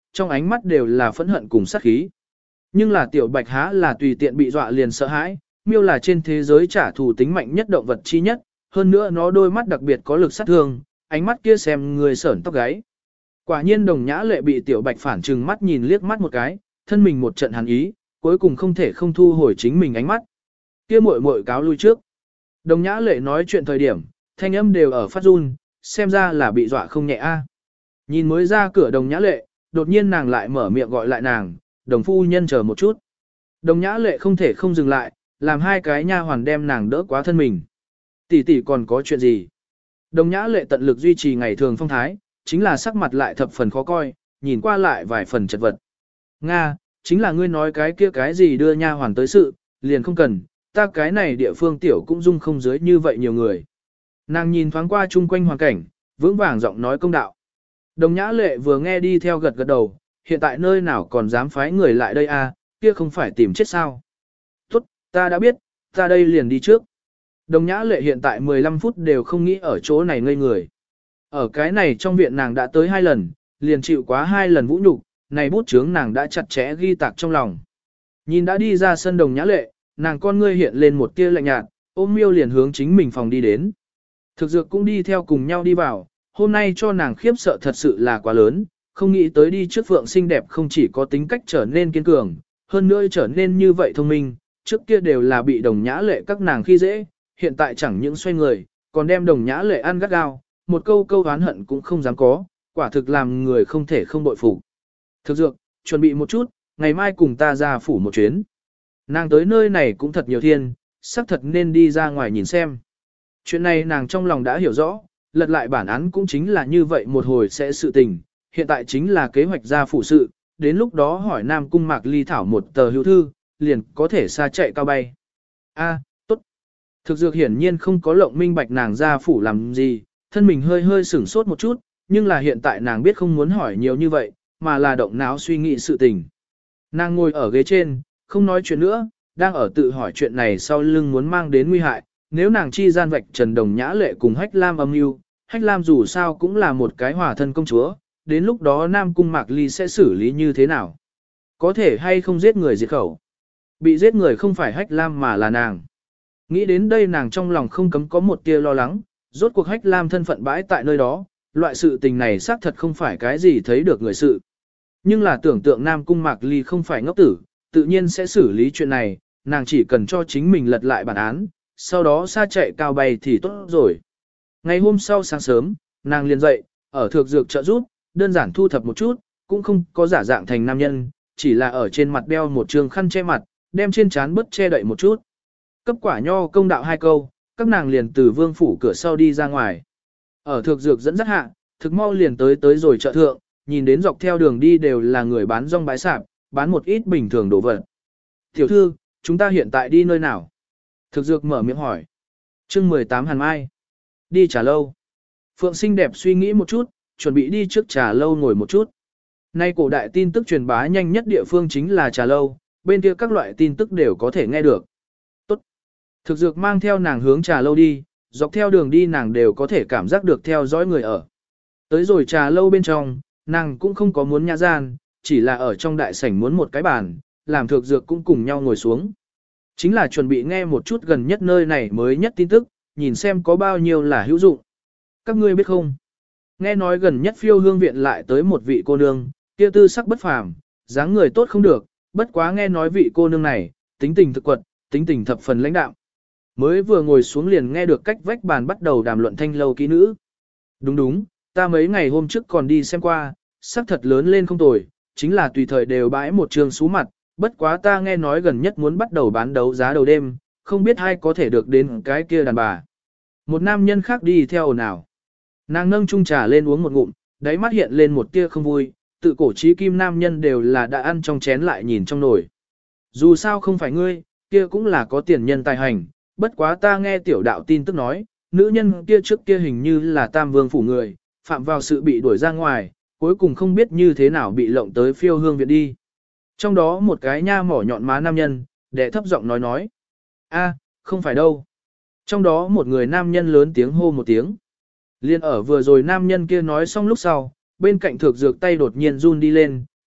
trong ánh mắt đều là phẫn hận cùng sát khí. Nhưng là tiểu bạch há là tùy tiện bị dọa liền sợ hãi, miêu là trên thế giới trả thù tính mạnh nhất động vật chi nhất, hơn nữa nó đôi mắt đặc biệt có lực sát thương, ánh mắt kia xem người sởn tóc gáy. Quả nhiên Đồng Nhã Lệ bị tiểu bạch phản trừng mắt nhìn liếc mắt một cái, thân mình một trận hàn ý, cuối cùng không thể không thu hồi chính mình ánh mắt. Kia muội muội cáo lui trước. Đồng Nhã Lệ nói chuyện thời điểm, thanh âm đều ở phát run, xem ra là bị dọa không nhẹ a. Nhìn mới ra cửa Đồng Nhã Lệ, đột nhiên nàng lại mở miệng gọi lại nàng, Đồng phu nhân chờ một chút. Đồng Nhã Lệ không thể không dừng lại, làm hai cái nha hoàn đem nàng đỡ quá thân mình. Tỷ tỷ còn có chuyện gì? Đồng Nhã Lệ tận lực duy trì ngày thường phong thái, chính là sắc mặt lại thập phần khó coi, nhìn qua lại vài phần chật vật. Nga, chính là ngươi nói cái kia cái gì đưa nha hoàn tới sự, liền không cần, ta cái này địa phương tiểu cũng dung không dưới như vậy nhiều người. Nàng nhìn thoáng qua chung quanh hoàn cảnh, vững vàng giọng nói công đạo. Đồng Nhã Lệ vừa nghe đi theo gật gật đầu, hiện tại nơi nào còn dám phái người lại đây a, kia không phải tìm chết sao. Tốt, ta đã biết, ta đây liền đi trước. Đồng Nhã Lệ hiện tại mười lăm phút đều không nghĩ ở chỗ này ngây người. Ở cái này trong viện nàng đã tới hai lần, liền chịu quá hai lần vũ nhục, này bút chướng nàng đã chặt chẽ ghi tạc trong lòng. Nhìn đã đi ra sân Đồng Nhã Lệ, nàng con ngươi hiện lên một tia lạnh nhạt, ôm miêu liền hướng chính mình phòng đi đến. Thực dược cũng đi theo cùng nhau đi vào, hôm nay cho nàng khiếp sợ thật sự là quá lớn, không nghĩ tới đi trước Phượng xinh đẹp không chỉ có tính cách trở nên kiên cường, hơn nữa trở nên như vậy thông minh, trước kia đều là bị Đồng Nhã Lệ các nàng khi dễ, hiện tại chẳng những xoay người, còn đem Đồng Nhã Lệ ăn gắt gao, một câu câu oán hận cũng không dám có, quả thực làm người không thể không bội phục. Thực dược, chuẩn bị một chút, ngày mai cùng ta ra phủ một chuyến. Nàng tới nơi này cũng thật nhiều thiên, xác thật nên đi ra ngoài nhìn xem. Chuyện này nàng trong lòng đã hiểu rõ, lật lại bản án cũng chính là như vậy một hồi sẽ sự tình, hiện tại chính là kế hoạch ra phủ sự, đến lúc đó hỏi Nam Cung Mạc Ly thảo một tờ hữu thư, liền có thể xa chạy cao bay. A, tốt. Thực dược hiển nhiên không có lộng minh bạch nàng ra phủ làm gì, thân mình hơi hơi sửng sốt một chút, nhưng là hiện tại nàng biết không muốn hỏi nhiều như vậy, mà là động não suy nghĩ sự tình. Nàng ngồi ở ghế trên, không nói chuyện nữa, đang ở tự hỏi chuyện này sau lưng muốn mang đến nguy hại, nếu nàng chi gian vạch Trần Đồng Nhã Lệ cùng Hách Lam âm mưu, Hách Lam dù sao cũng là một cái hòa thân công chúa, đến lúc đó Nam Cung Mạc Ly sẽ xử lý như thế nào? Có thể hay không giết người diệt khẩu? Bị giết người không phải Hách Lam mà là nàng. Nghĩ đến đây nàng trong lòng không cấm có một tia lo lắng, rốt cuộc Hách Lam thân phận bãi tại nơi đó, loại sự tình này xác thật không phải cái gì thấy được người sự. Nhưng là tưởng tượng Nam Cung Mạc Ly không phải ngốc tử, tự nhiên sẽ xử lý chuyện này, nàng chỉ cần cho chính mình lật lại bản án, sau đó xa chạy cao bay thì tốt rồi. Ngày hôm sau sáng sớm, nàng liền dậy, ở thược dược trợ giúp, đơn giản thu thập một chút, cũng không có giả dạng thành nam nhân, chỉ là ở trên mặt đeo một trường khăn che mặt, đem trên trán bớt che đậy một chút. Cấp quả nho công đạo hai câu, các nàng liền từ vương phủ cửa sau đi ra ngoài. Ở thược dược dẫn dắt hạ, thực mau liền tới tới rồi chợ thượng, nhìn đến dọc theo đường đi đều là người bán rong bãi sạp, bán một ít bình thường đồ vật. Tiểu thư, chúng ta hiện tại đi nơi nào? Thực dược mở miệng hỏi. chương mười tám Hàn Mai. Đi trà lâu. Phượng xinh đẹp suy nghĩ một chút, chuẩn bị đi trước trà lâu ngồi một chút. Nay cổ đại tin tức truyền bá nhanh nhất địa phương chính là trà lâu, bên kia các loại tin tức đều có thể nghe được. Tốt. Thực dược mang theo nàng hướng trà lâu đi, dọc theo đường đi nàng đều có thể cảm giác được theo dõi người ở. Tới rồi trà lâu bên trong, nàng cũng không có muốn nhã gian, chỉ là ở trong đại sảnh muốn một cái bàn, làm thực dược cũng cùng nhau ngồi xuống. Chính là chuẩn bị nghe một chút gần nhất nơi này mới nhất tin tức, nhìn xem có bao nhiêu là hữu dụng. Các ngươi biết không? Nghe nói gần nhất phiêu hương viện lại tới một vị cô nương, kia tư sắc bất phàm, dáng người tốt không được, bất quá nghe nói vị cô nương này, tính tình thực quật, tính tình thập phần lãnh đạm. Mới vừa ngồi xuống liền nghe được cách vách bàn bắt đầu đàm luận thanh lâu kỹ nữ. Đúng đúng, ta mấy ngày hôm trước còn đi xem qua, sắc thật lớn lên không tồi, chính là tùy thời đều bãi một trường xú mặt, bất quá ta nghe nói gần nhất muốn bắt đầu bán đấu giá đầu đêm, không biết ai có thể được đến cái kia đàn bà. Một nam nhân khác đi theo ồn ào. Nàng nâng chung trà lên uống một ngụm, đáy mắt hiện lên một tia không vui, tự cổ trí kim nam nhân đều là đã ăn trong chén lại nhìn trong nồi. Dù sao không phải ngươi, kia cũng là có tiền nhân tài hành, bất quá ta nghe tiểu đạo tin tức nói, nữ nhân kia trước kia hình như là tam vương phủ người, phạm vào sự bị đuổi ra ngoài, cuối cùng không biết như thế nào bị lộng tới phiêu hương viện đi. Trong đó một cái nha mỏ nhọn má nam nhân, đệ thấp giọng nói nói. a không phải đâu. Trong đó một người nam nhân lớn tiếng hô một tiếng. Liên ở vừa rồi nam nhân kia nói xong lúc sau, bên cạnh thược dược tay đột nhiên run đi lên,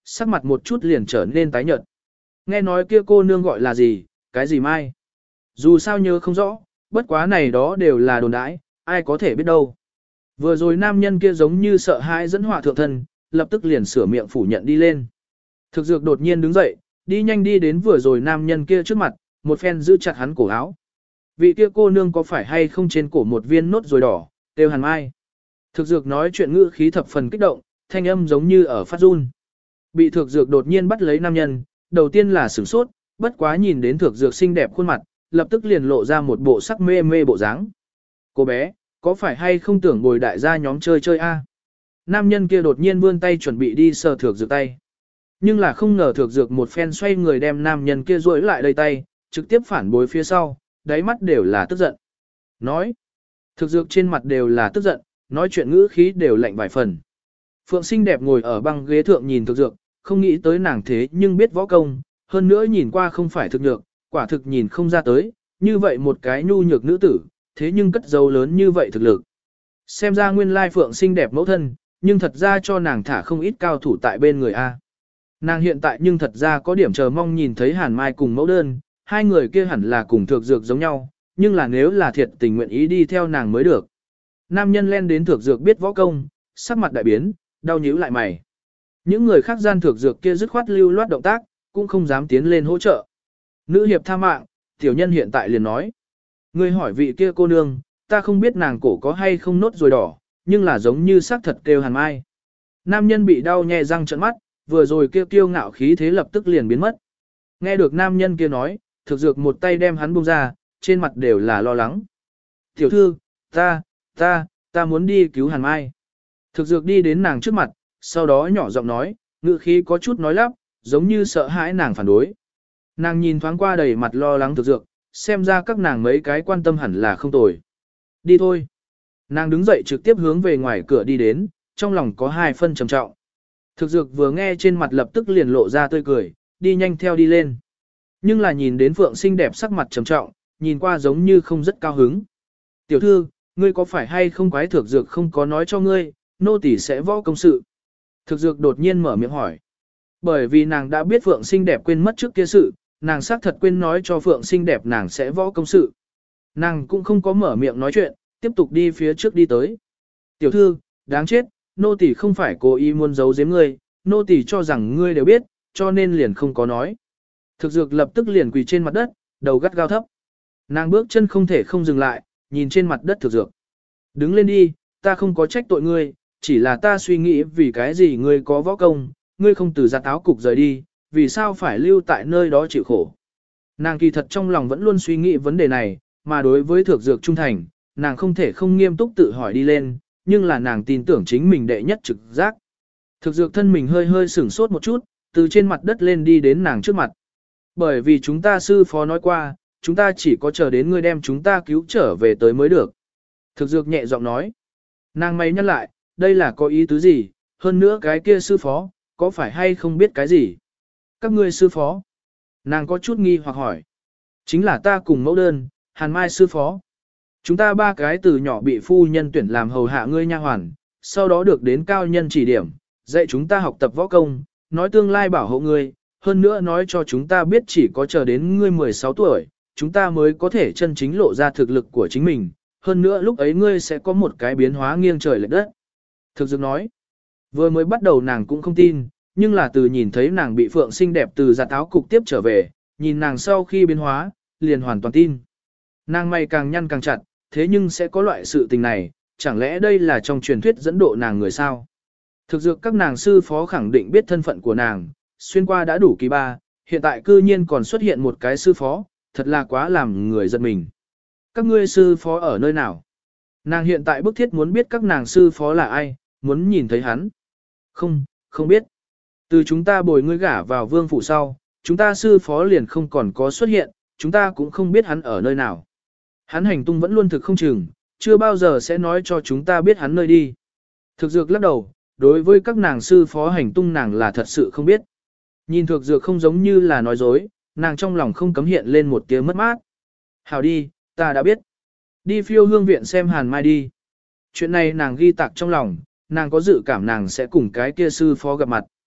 sắc mặt một chút liền trở nên tái nhợt. Nghe nói kia cô nương gọi là gì, cái gì mai. Dù sao nhớ không rõ, bất quá này đó đều là đồn đãi, ai có thể biết đâu. Vừa rồi nam nhân kia giống như sợ hãi dẫn họa thượng thân, lập tức liền sửa miệng phủ nhận đi lên. Thực dược đột nhiên đứng dậy, đi nhanh đi đến vừa rồi nam nhân kia trước mặt, một phen giữ chặt hắn cổ áo. Vị kia cô nương có phải hay không trên cổ một viên nốt rồi đỏ, tiêu hàn mai. Thực dược nói chuyện ngữ khí thập phần kích động, thanh âm giống như ở phát run. Bị thực dược đột nhiên bắt lấy nam nhân, đầu tiên là sửng sốt, bất quá nhìn đến thực dược xinh đẹp khuôn mặt, lập tức liền lộ ra một bộ sắc mê mê bộ dáng. Cô bé, có phải hay không tưởng bồi đại gia nhóm chơi chơi a? Nam nhân kia đột nhiên vươn tay chuẩn bị đi sờ thực dược tay. Nhưng là không ngờ thực dược một phen xoay người đem nam nhân kia duỗi lại đầy tay, trực tiếp phản bối phía sau, đáy mắt đều là tức giận. Nói, thực dược trên mặt đều là tức giận, nói chuyện ngữ khí đều lạnh vài phần. Phượng xinh đẹp ngồi ở băng ghế thượng nhìn thực dược, không nghĩ tới nàng thế nhưng biết võ công, hơn nữa nhìn qua không phải thực nhược, quả thực nhìn không ra tới, như vậy một cái nhu nhược nữ tử, thế nhưng cất dấu lớn như vậy thực lực. Xem ra nguyên lai Phượng xinh đẹp mẫu thân, nhưng thật ra cho nàng thả không ít cao thủ tại bên người A. Nàng hiện tại nhưng thật ra có điểm chờ mong nhìn thấy Hàn Mai cùng mẫu đơn, hai người kia hẳn là cùng thược dược giống nhau, nhưng là nếu là thiệt tình nguyện ý đi theo nàng mới được. Nam nhân len đến thược dược biết võ công, sắc mặt đại biến, đau nhíu lại mày. Những người khác gian thược dược kia dứt khoát lưu loát động tác, cũng không dám tiến lên hỗ trợ. Nữ hiệp tha mạng, tiểu nhân hiện tại liền nói. Người hỏi vị kia cô nương, ta không biết nàng cổ có hay không nốt rồi đỏ, nhưng là giống như xác thật kêu Hàn Mai. Nam nhân bị đau nhè răng trợn mắt, vừa rồi kêu kiêu ngạo khí thế lập tức liền biến mất. Nghe được nam nhân kia nói, thực dược một tay đem hắn buông ra, trên mặt đều là lo lắng. Tiểu thư, ta, ta, ta muốn đi cứu Hàn Mai. Thực dược đi đến nàng trước mặt, sau đó nhỏ giọng nói, ngữ khí có chút nói lắp, giống như sợ hãi nàng phản đối. Nàng nhìn thoáng qua đầy mặt lo lắng thực dược, xem ra các nàng mấy cái quan tâm hẳn là không tồi. Đi thôi. Nàng đứng dậy trực tiếp hướng về ngoài cửa đi đến, trong lòng có hai phân trầm trọng. Thực dược vừa nghe trên mặt lập tức liền lộ ra tươi cười, đi nhanh theo đi lên. Nhưng là nhìn đến Phượng xinh đẹp sắc mặt trầm trọng, nhìn qua giống như không rất cao hứng. Tiểu thư, ngươi có phải hay không quái thực dược không có nói cho ngươi, nô tỳ sẽ võ công sự. Thực dược đột nhiên mở miệng hỏi. Bởi vì nàng đã biết Phượng xinh đẹp quên mất trước kia sự, nàng xác thật quên nói cho Phượng xinh đẹp nàng sẽ võ công sự. Nàng cũng không có mở miệng nói chuyện, tiếp tục đi phía trước đi tới. Tiểu thư, đáng chết, nô tỳ không phải cố ý muốn giấu giếm ngươi, nô tỳ cho rằng ngươi đều biết, cho nên liền không có nói. Thực dược lập tức liền quỳ trên mặt đất, đầu gắt gao thấp. Nàng bước chân không thể không dừng lại, nhìn trên mặt đất thực dược. Đứng lên đi, ta không có trách tội ngươi, chỉ là ta suy nghĩ vì cái gì ngươi có võ công, ngươi không từ giặt áo cục rời đi, vì sao phải lưu tại nơi đó chịu khổ. Nàng kỳ thật trong lòng vẫn luôn suy nghĩ vấn đề này, mà đối với thực dược trung thành, nàng không thể không nghiêm túc tự hỏi đi lên, nhưng là nàng tin tưởng chính mình đệ nhất trực giác. Thực dược thân mình hơi hơi sửng sốt một chút, từ trên mặt đất lên đi đến nàng trước mặt. Bởi vì chúng ta sư phó nói qua, chúng ta chỉ có chờ đến ngươi đem chúng ta cứu trở về tới mới được. Thực dược nhẹ giọng nói. Nàng mày nhắc lại, đây là có ý tứ gì, hơn nữa cái kia sư phó, có phải hay không biết cái gì? Các ngươi sư phó. Nàng có chút nghi hoặc hỏi. Chính là ta cùng mẫu đơn, Hàn Mai sư phó. Chúng ta ba cái từ nhỏ bị phu nhân tuyển làm hầu hạ ngươi nha hoàn, sau đó được đến cao nhân chỉ điểm, dạy chúng ta học tập võ công, nói tương lai bảo hộ ngươi, hơn nữa nói cho chúng ta biết chỉ có chờ đến ngươi mười sáu tuổi, chúng ta mới có thể chân chính lộ ra thực lực của chính mình, hơn nữa lúc ấy ngươi sẽ có một cái biến hóa nghiêng trời lệch đất. Thực dược nói, vừa mới bắt đầu nàng cũng không tin, nhưng là từ nhìn thấy nàng bị Phượng xinh đẹp từ giặt áo cục tiếp trở về, nhìn nàng sau khi biến hóa, liền hoàn toàn tin. Nàng mày càng nhăn càng chặt, thế nhưng sẽ có loại sự tình này, chẳng lẽ đây là trong truyền thuyết dẫn độ nàng người sao? Thực dược các nàng sư phó khẳng định biết thân phận của nàng, xuyên qua đã đủ kỳ ba, hiện tại cư nhiên còn xuất hiện một cái sư phó, thật là quá làm người giật mình. Các ngươi sư phó ở nơi nào? Nàng hiện tại bức thiết muốn biết các nàng sư phó là ai, muốn nhìn thấy hắn. Không, không biết. Từ chúng ta bồi ngươi gả vào vương phủ sau, chúng ta sư phó liền không còn có xuất hiện, chúng ta cũng không biết hắn ở nơi nào. Hắn hành tung vẫn luôn thực không chừng, chưa bao giờ sẽ nói cho chúng ta biết hắn nơi đi. Thực dược lắc đầu, đối với các nàng sư phó hành tung nàng là thật sự không biết. Nhìn thực dược không giống như là nói dối, nàng trong lòng không cấm hiện lên một tiếng mất mát. Hảo đi, ta đã biết. Đi phiêu hương viện xem Hàn Mai đi. Chuyện này nàng ghi tạc trong lòng, nàng có dự cảm nàng sẽ cùng cái kia sư phó gặp mặt.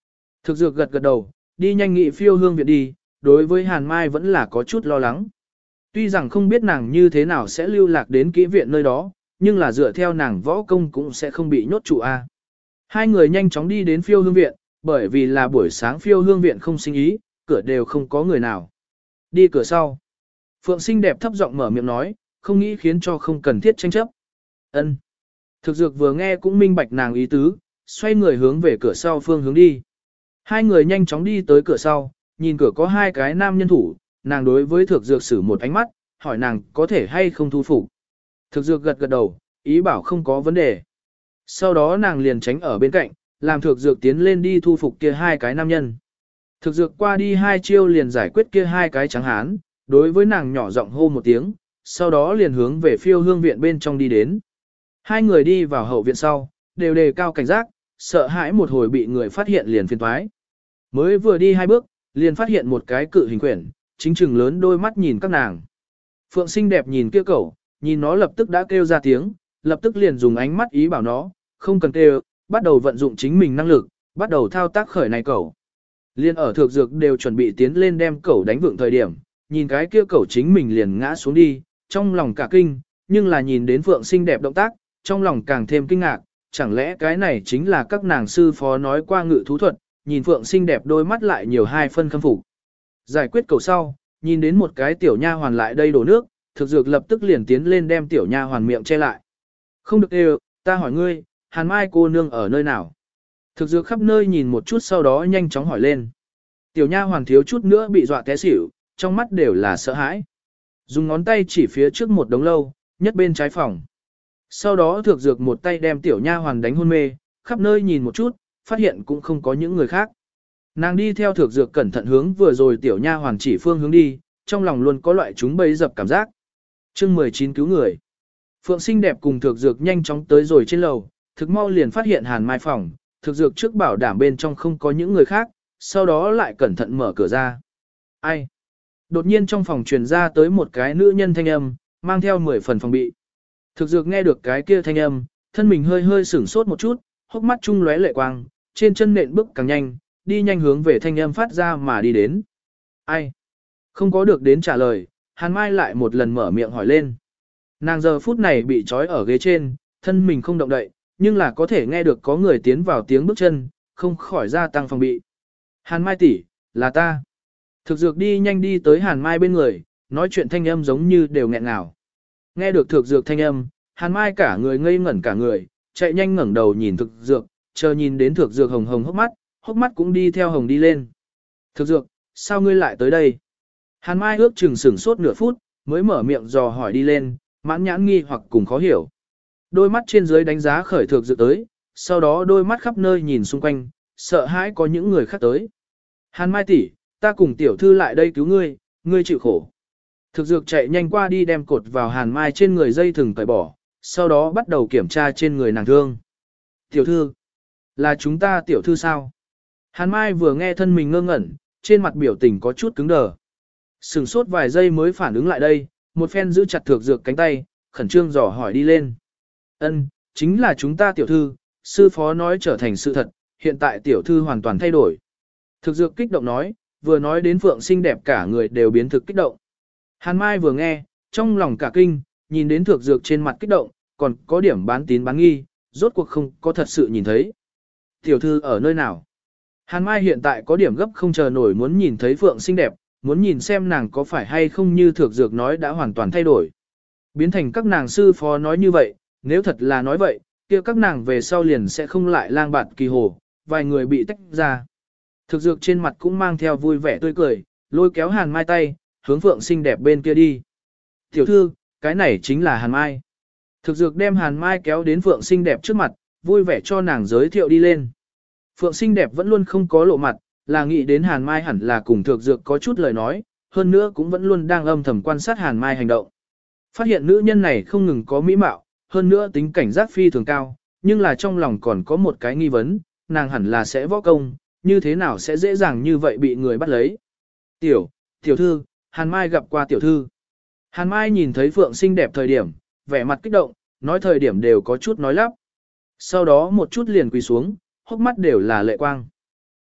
Thực dược gật gật đầu, đi nhanh nghị phiêu hương viện đi, đối với Hàn Mai vẫn là có chút lo lắng. Tuy rằng không biết nàng như thế nào sẽ lưu lạc đến kỹ viện nơi đó, nhưng là dựa theo nàng võ công cũng sẽ không bị nhốt trụ a. Hai người nhanh chóng đi đến phiêu hương viện, bởi vì là buổi sáng phiêu hương viện không sinh ý, cửa đều không có người nào. Đi cửa sau. Phượng xinh đẹp thấp giọng mở miệng nói, không nghĩ khiến cho không cần thiết tranh chấp. Ân. Thực dược vừa nghe cũng minh bạch nàng ý tứ, xoay người hướng về cửa sau phương hướng đi. Hai người nhanh chóng đi tới cửa sau, nhìn cửa có hai cái nam nhân thủ, nàng đối với thực dược sử một ánh mắt, hỏi nàng có thể hay không thu phục. Thực dược gật gật đầu, ý bảo không có vấn đề. Sau đó nàng liền tránh ở bên cạnh, làm thực dược tiến lên đi thu phục kia hai cái nam nhân. Thực dược qua đi hai chiêu liền giải quyết kia hai cái trắng hán, đối với nàng nhỏ giọng hô một tiếng, sau đó liền hướng về phiêu hương viện bên trong đi đến. Hai người đi vào hậu viện sau, đều đề cao cảnh giác, sợ hãi một hồi bị người phát hiện liền phiền toái. Mới vừa đi hai bước, liền phát hiện một cái cự hình quyển, chính chừng lớn đôi mắt nhìn các nàng. Phượng xinh đẹp nhìn kia cẩu, nhìn nó lập tức đã kêu ra tiếng, lập tức liền dùng ánh mắt ý bảo nó, không cần kêu, bắt đầu vận dụng chính mình năng lực, bắt đầu thao tác khởi này cẩu. Liên ở thược dược đều chuẩn bị tiến lên đem cẩu đánh vượng thời điểm, nhìn cái kia cẩu chính mình liền ngã xuống đi, trong lòng cả kinh, nhưng là nhìn đến Phượng xinh đẹp động tác, trong lòng càng thêm kinh ngạc, chẳng lẽ cái này chính là các nàng sư phó nói qua ngự thú thuật, nhìn Phượng xinh đẹp đôi mắt lại nhiều hai phân khâm phục. Giải quyết cẩu sau, nhìn đến một cái tiểu nha hoàn lại đây đổ nước, thực dược lập tức liền tiến lên đem tiểu nha hoàn miệng che lại. Không được đều, ta hỏi ngươi, Hàn Mai cô nương ở nơi nào? Thực dược khắp nơi nhìn một chút sau đó nhanh chóng hỏi lên. Tiểu nha hoàn thiếu chút nữa bị dọa té xỉu, trong mắt đều là sợ hãi. Dùng ngón tay chỉ phía trước một đống lâu, nhất bên trái phòng. Sau đó thực dược một tay đem tiểu nha hoàn đánh hôn mê, khắp nơi nhìn một chút, phát hiện cũng không có những người khác. Nàng đi theo thực dược cẩn thận hướng vừa rồi tiểu nha hoàn chỉ phương hướng đi, trong lòng luôn có loại chúng bấy dập cảm giác. Chương mười chín cứu người. Phượng xinh đẹp cùng thực dược nhanh chóng tới rồi trên lầu, thực mau liền phát hiện Hàn Mai phòng, thực dược trước bảo đảm bên trong không có những người khác, sau đó lại cẩn thận mở cửa ra. Ai? Đột nhiên trong phòng truyền ra tới một cái nữ nhân thanh âm, mang theo mười phần phòng bị. Thực dược nghe được cái kia thanh âm, thân mình hơi hơi sửng sốt một chút, hốc mắt trung lóe lệ quang, trên chân nện bước càng nhanh, đi nhanh hướng về thanh âm phát ra mà đi đến. Ai? Không có được đến trả lời, Hàn Mai lại một lần mở miệng hỏi lên. Nàng giờ phút này bị trói ở ghế trên, thân mình không động đậy, nhưng là có thể nghe được có người tiến vào tiếng bước chân, không khỏi gia tăng phòng bị. Hàn Mai tỷ, là ta. Thực dược đi nhanh đi tới Hàn Mai bên người, nói chuyện thanh âm giống như đều nghẹn ngào. Nghe được thực dược thanh âm, Hàn Mai cả người ngây ngẩn cả người, chạy nhanh ngẩng đầu nhìn thực dược, chờ nhìn đến thực dược hồng hồng hốc mắt, hốc mắt cũng đi theo hồng đi lên. Thực dược, sao ngươi lại tới đây? Hàn Mai ước chừng sửng sốt nửa phút, mới mở miệng dò hỏi đi lên, mãn nhãn nghi hoặc cùng khó hiểu. Đôi mắt trên dưới đánh giá khởi thực dược tới, sau đó đôi mắt khắp nơi nhìn xung quanh, sợ hãi có những người khác tới. Hàn Mai tỷ, ta cùng tiểu thư lại đây cứu ngươi, ngươi chịu khổ. Thực dược chạy nhanh qua đi đem cột vào Hàn Mai trên người dây thừng cởi bỏ, sau đó bắt đầu kiểm tra trên người nàng thương. Tiểu thư, là chúng ta tiểu thư sao? Hàn Mai vừa nghe thân mình ngơ ngẩn, trên mặt biểu tình có chút cứng đờ. Sừng sốt vài giây mới phản ứng lại đây, một phen giữ chặt thực dược cánh tay, khẩn trương dò hỏi đi lên. Ân, chính là chúng ta tiểu thư, sư phó nói trở thành sự thật, hiện tại tiểu thư hoàn toàn thay đổi. Thực dược kích động nói, vừa nói đến Phượng xinh đẹp cả người đều biến thực kích động. Hàn Mai vừa nghe, trong lòng cả kinh, nhìn đến thực dược trên mặt kích động, còn có điểm bán tín bán nghi, rốt cuộc không có thật sự nhìn thấy. Tiểu thư ở nơi nào? Hàn Mai hiện tại có điểm gấp không chờ nổi muốn nhìn thấy Phượng xinh đẹp, muốn nhìn xem nàng có phải hay không như thực dược nói đã hoàn toàn thay đổi. Biến thành các nàng sư phó nói như vậy, nếu thật là nói vậy, kia các nàng về sau liền sẽ không lại lang bạt kỳ hồ, vài người bị tách ra. Thực dược trên mặt cũng mang theo vui vẻ tươi cười, lôi kéo Hàn Mai tay, hướng Phượng xinh đẹp bên kia đi. Tiểu thư, cái này chính là Hàn Mai. Thực dược đem Hàn Mai kéo đến Phượng xinh đẹp trước mặt, vui vẻ cho nàng giới thiệu đi lên. Phượng xinh đẹp vẫn luôn không có lộ mặt, là nghĩ đến Hàn Mai hẳn là cùng thực dược có chút lời nói, hơn nữa cũng vẫn luôn đang âm thầm quan sát Hàn Mai hành động. Phát hiện nữ nhân này không ngừng có mỹ mạo, hơn nữa tính cảnh giác phi thường cao, nhưng là trong lòng còn có một cái nghi vấn, nàng hẳn là sẽ võ công, như thế nào sẽ dễ dàng như vậy bị người bắt lấy. Tiểu, tiểu thư, Hàn Mai gặp qua tiểu thư. Hàn Mai nhìn thấy Phượng xinh đẹp thời điểm, vẻ mặt kích động, nói thời điểm đều có chút nói lắp. Sau đó một chút liền quỳ xuống, hốc mắt đều là lệ quang.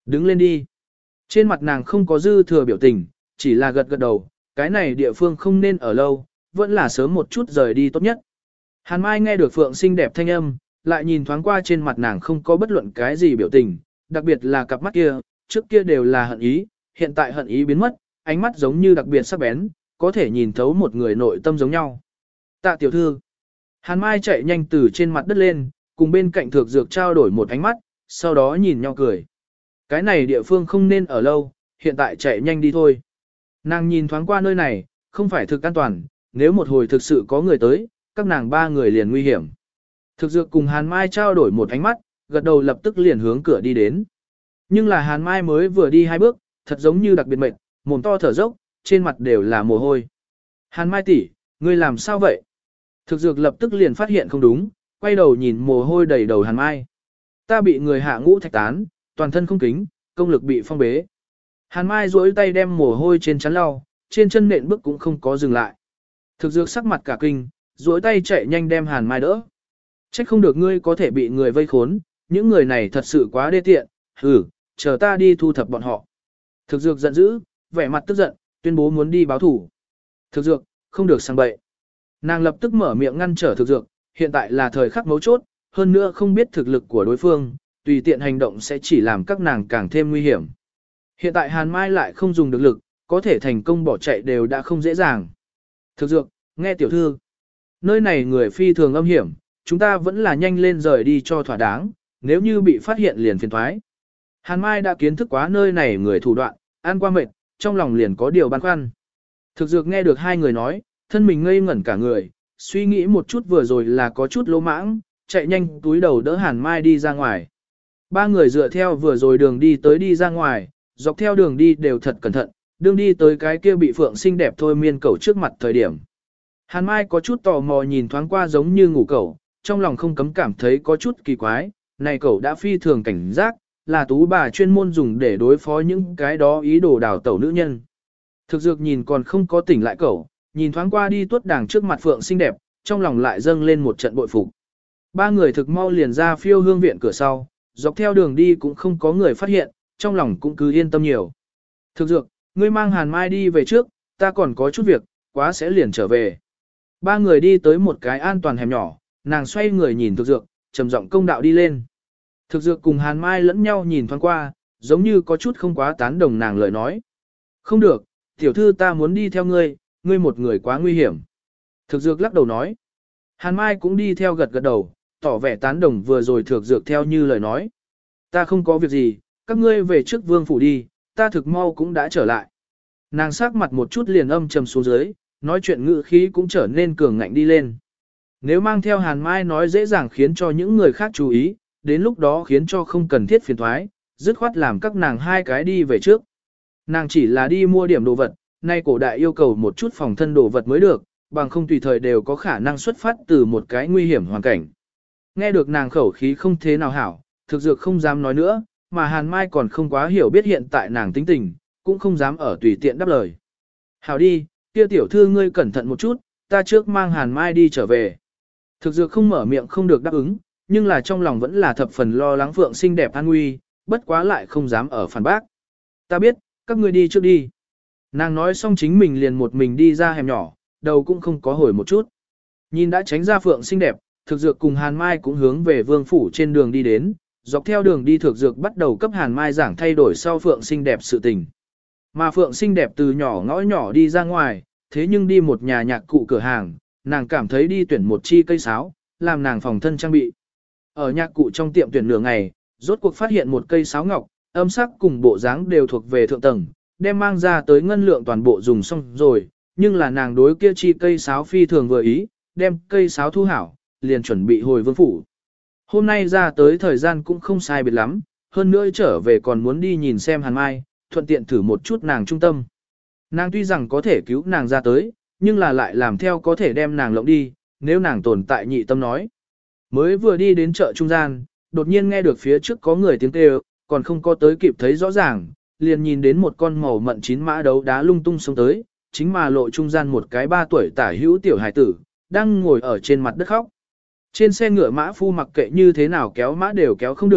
Đứng lên đi. Trên mặt nàng không có dư thừa biểu tình, chỉ là gật gật đầu, cái này địa phương không nên ở lâu, vẫn là sớm một chút rời đi tốt nhất. Hàn Mai nghe được Phượng xinh đẹp thanh âm, lại nhìn thoáng qua trên mặt nàng không có bất luận cái gì biểu tình, đặc biệt là cặp mắt kia, trước kia đều là hận ý, hiện tại hận ý biến mất, ánh mắt giống như đặc biệt sắc bén, có thể nhìn thấu một người nội tâm giống nhau. Tạ tiểu thư. Hàn Mai chạy nhanh từ trên mặt đất lên, cùng bên cạnh Thược Dược trao đổi một ánh mắt, sau đó nhìn nhau cười. Cái này địa phương không nên ở lâu, hiện tại chạy nhanh đi thôi. Nàng nhìn thoáng qua nơi này, không phải thực an toàn, nếu một hồi thực sự có người tới, các nàng ba người liền nguy hiểm. Thực Dược cùng Hàn Mai trao đổi một ánh mắt, gật đầu lập tức liền hướng cửa đi đến. Nhưng là Hàn Mai mới vừa đi hai bước, thật giống như đặc biệt mệt, mồm to thở dốc, trên mặt đều là mồ hôi. Hàn Mai tỷ, ngươi làm sao vậy? Thực Dược lập tức liền phát hiện không đúng, quay đầu nhìn mồ hôi đầy đầu Hàn Mai. Ta bị người hạ ngũ thạch tán, toàn thân không kính, công lực bị phong bế. Hàn Mai duỗi tay đem mồ hôi trên chắn lau, trên chân nện bước cũng không có dừng lại. Thực Dược sắc mặt cả kinh, duỗi tay chạy nhanh đem Hàn Mai đỡ. Trách không được ngươi có thể bị người vây khốn, những người này thật sự quá đê tiện, hừ, chờ ta đi thu thập bọn họ. Thực Dược giận dữ, vẻ mặt tức giận, tuyên bố muốn đi báo thủ. Thực Dược, không được sang bậy. Nàng lập tức mở miệng ngăn trở Thực Dược, hiện tại là thời khắc mấu chốt, hơn nữa không biết thực lực của đối phương, tùy tiện hành động sẽ chỉ làm các nàng càng thêm nguy hiểm. Hiện tại Hàn Mai lại không dùng được lực, có thể thành công bỏ chạy đều đã không dễ dàng. Thực Dược, nghe tiểu thư, nơi này người phi thường âm hiểm, chúng ta vẫn là nhanh lên rời đi cho thỏa đáng, nếu như bị phát hiện liền phiền thoái. Hàn Mai đã kiến thức quá nơi này người thủ đoạn, ăn qua mệt, trong lòng liền có điều băn khoăn. Thực Dược nghe được hai người nói, thân mình ngây ngẩn cả người, suy nghĩ một chút vừa rồi là có chút lỗ mãng, chạy nhanh túi đầu đỡ Hàn Mai đi ra ngoài. Ba người dựa theo vừa rồi đường đi tới đi ra ngoài, dọc theo đường đi đều thật cẩn thận, đương đi tới cái kia bị Phượng xinh đẹp thôi miên cẩu trước mặt thời điểm. Hàn Mai có chút tò mò nhìn thoáng qua giống như ngủ cẩu, trong lòng không cấm cảm thấy có chút kỳ quái, này cẩu đã phi thường cảnh giác, là tú bà chuyên môn dùng để đối phó những cái đó ý đồ đào tẩu nữ nhân. Thực Dược nhìn còn không có tỉnh lại cẩu, nhìn thoáng qua đi tuốt đàng trước mặt Phượng xinh đẹp, trong lòng lại dâng lên một trận bội phục. Ba người thực mau liền ra phiêu hương viện cửa sau, dọc theo đường đi cũng không có người phát hiện, trong lòng cũng cứ yên tâm nhiều. Thực Dược, ngươi mang Hàn Mai đi về trước, ta còn có chút việc, quá sẽ liền trở về. Ba người đi tới một cái an toàn hẻm nhỏ, nàng xoay người nhìn Thực Dược, trầm giọng công đạo đi lên. Thực Dược cùng Hàn Mai lẫn nhau nhìn thoáng qua, giống như có chút không quá tán đồng nàng lời nói. Không được, tiểu thư ta muốn đi theo ngươi, ngươi một người quá nguy hiểm. Thực Dược lắc đầu nói. Hàn Mai cũng đi theo gật gật đầu, tỏ vẻ tán đồng vừa rồi Thực Dược theo như lời nói. Ta không có việc gì, các ngươi về trước vương phủ đi, ta thực mau cũng đã trở lại. Nàng sắc mặt một chút liền âm trầm xuống dưới, nói chuyện ngữ khí cũng trở nên cường ngạnh đi lên. Nếu mang theo Hàn Mai nói dễ dàng khiến cho những người khác chú ý, đến lúc đó khiến cho không cần thiết phiền thoái, dứt khoát làm các nàng hai cái đi về trước. Nàng chỉ là đi mua điểm đồ vật, nay cổ đại yêu cầu một chút phòng thân đồ vật mới được, bằng không tùy thời đều có khả năng xuất phát từ một cái nguy hiểm hoàn cảnh. Nghe được nàng khẩu khí không thế nào hảo, Thực Dược không dám nói nữa, mà Hàn Mai còn không quá hiểu biết hiện tại nàng tính tình, cũng không dám ở tùy tiện đáp lời. Hảo đi, kia tiểu thư ngươi cẩn thận một chút, ta trước mang Hàn Mai đi trở về. Thực Dược không mở miệng không được đáp ứng, nhưng là trong lòng vẫn là thập phần lo lắng Phượng xinh đẹp an nguy, bất quá lại không dám ở phản bác. Ta biết, các ngươi đi trước đi. Nàng nói xong chính mình liền một mình đi ra hẻm nhỏ, đầu cũng không có hồi một chút. Nhìn đã tránh ra Phượng xinh đẹp, Thực Dược cùng Hàn Mai cũng hướng về vương phủ trên đường đi đến, dọc theo đường đi Thực Dược bắt đầu cấp Hàn Mai giảng thay đổi sau Phượng xinh đẹp sự tình. Mà Phượng xinh đẹp từ nhỏ ngõ nhỏ đi ra ngoài, thế nhưng đi một nhà nhạc cụ cửa hàng, nàng cảm thấy đi tuyển một chi cây sáo, làm nàng phòng thân trang bị. Ở nhạc cụ trong tiệm tuyển nửa ngày, rốt cuộc phát hiện một cây sáo ngọc, âm sắc cùng bộ dáng đều thuộc về thượng tầng, đem mang ra tới ngân lượng toàn bộ dùng xong rồi, nhưng là nàng đối kia chi cây sáo phi thường vừa ý, đem cây sáo thu hảo, liền chuẩn bị hồi vương phủ. Hôm nay ra tới thời gian cũng không sai biệt lắm, hơn nữa trở về còn muốn đi nhìn xem Hàn Mai, thuận tiện thử một chút nàng trung tâm. Nàng tuy rằng có thể cứu nàng ra tới, nhưng là lại làm theo có thể đem nàng lộng đi, nếu nàng tồn tại nhị tâm nói. Mới vừa đi đến chợ trung gian, đột nhiên nghe được phía trước có người tiếng kêu, còn không có tới kịp thấy rõ ràng, liền nhìn đến một con màu mận chín mã đấu đá lung tung sống tới, chính mà lộ trung gian một cái ba tuổi tả hữu tiểu hải tử, đang ngồi ở trên mặt đất khóc. Trên xe ngựa mã phu mặc kệ như thế nào kéo mã đều kéo không được,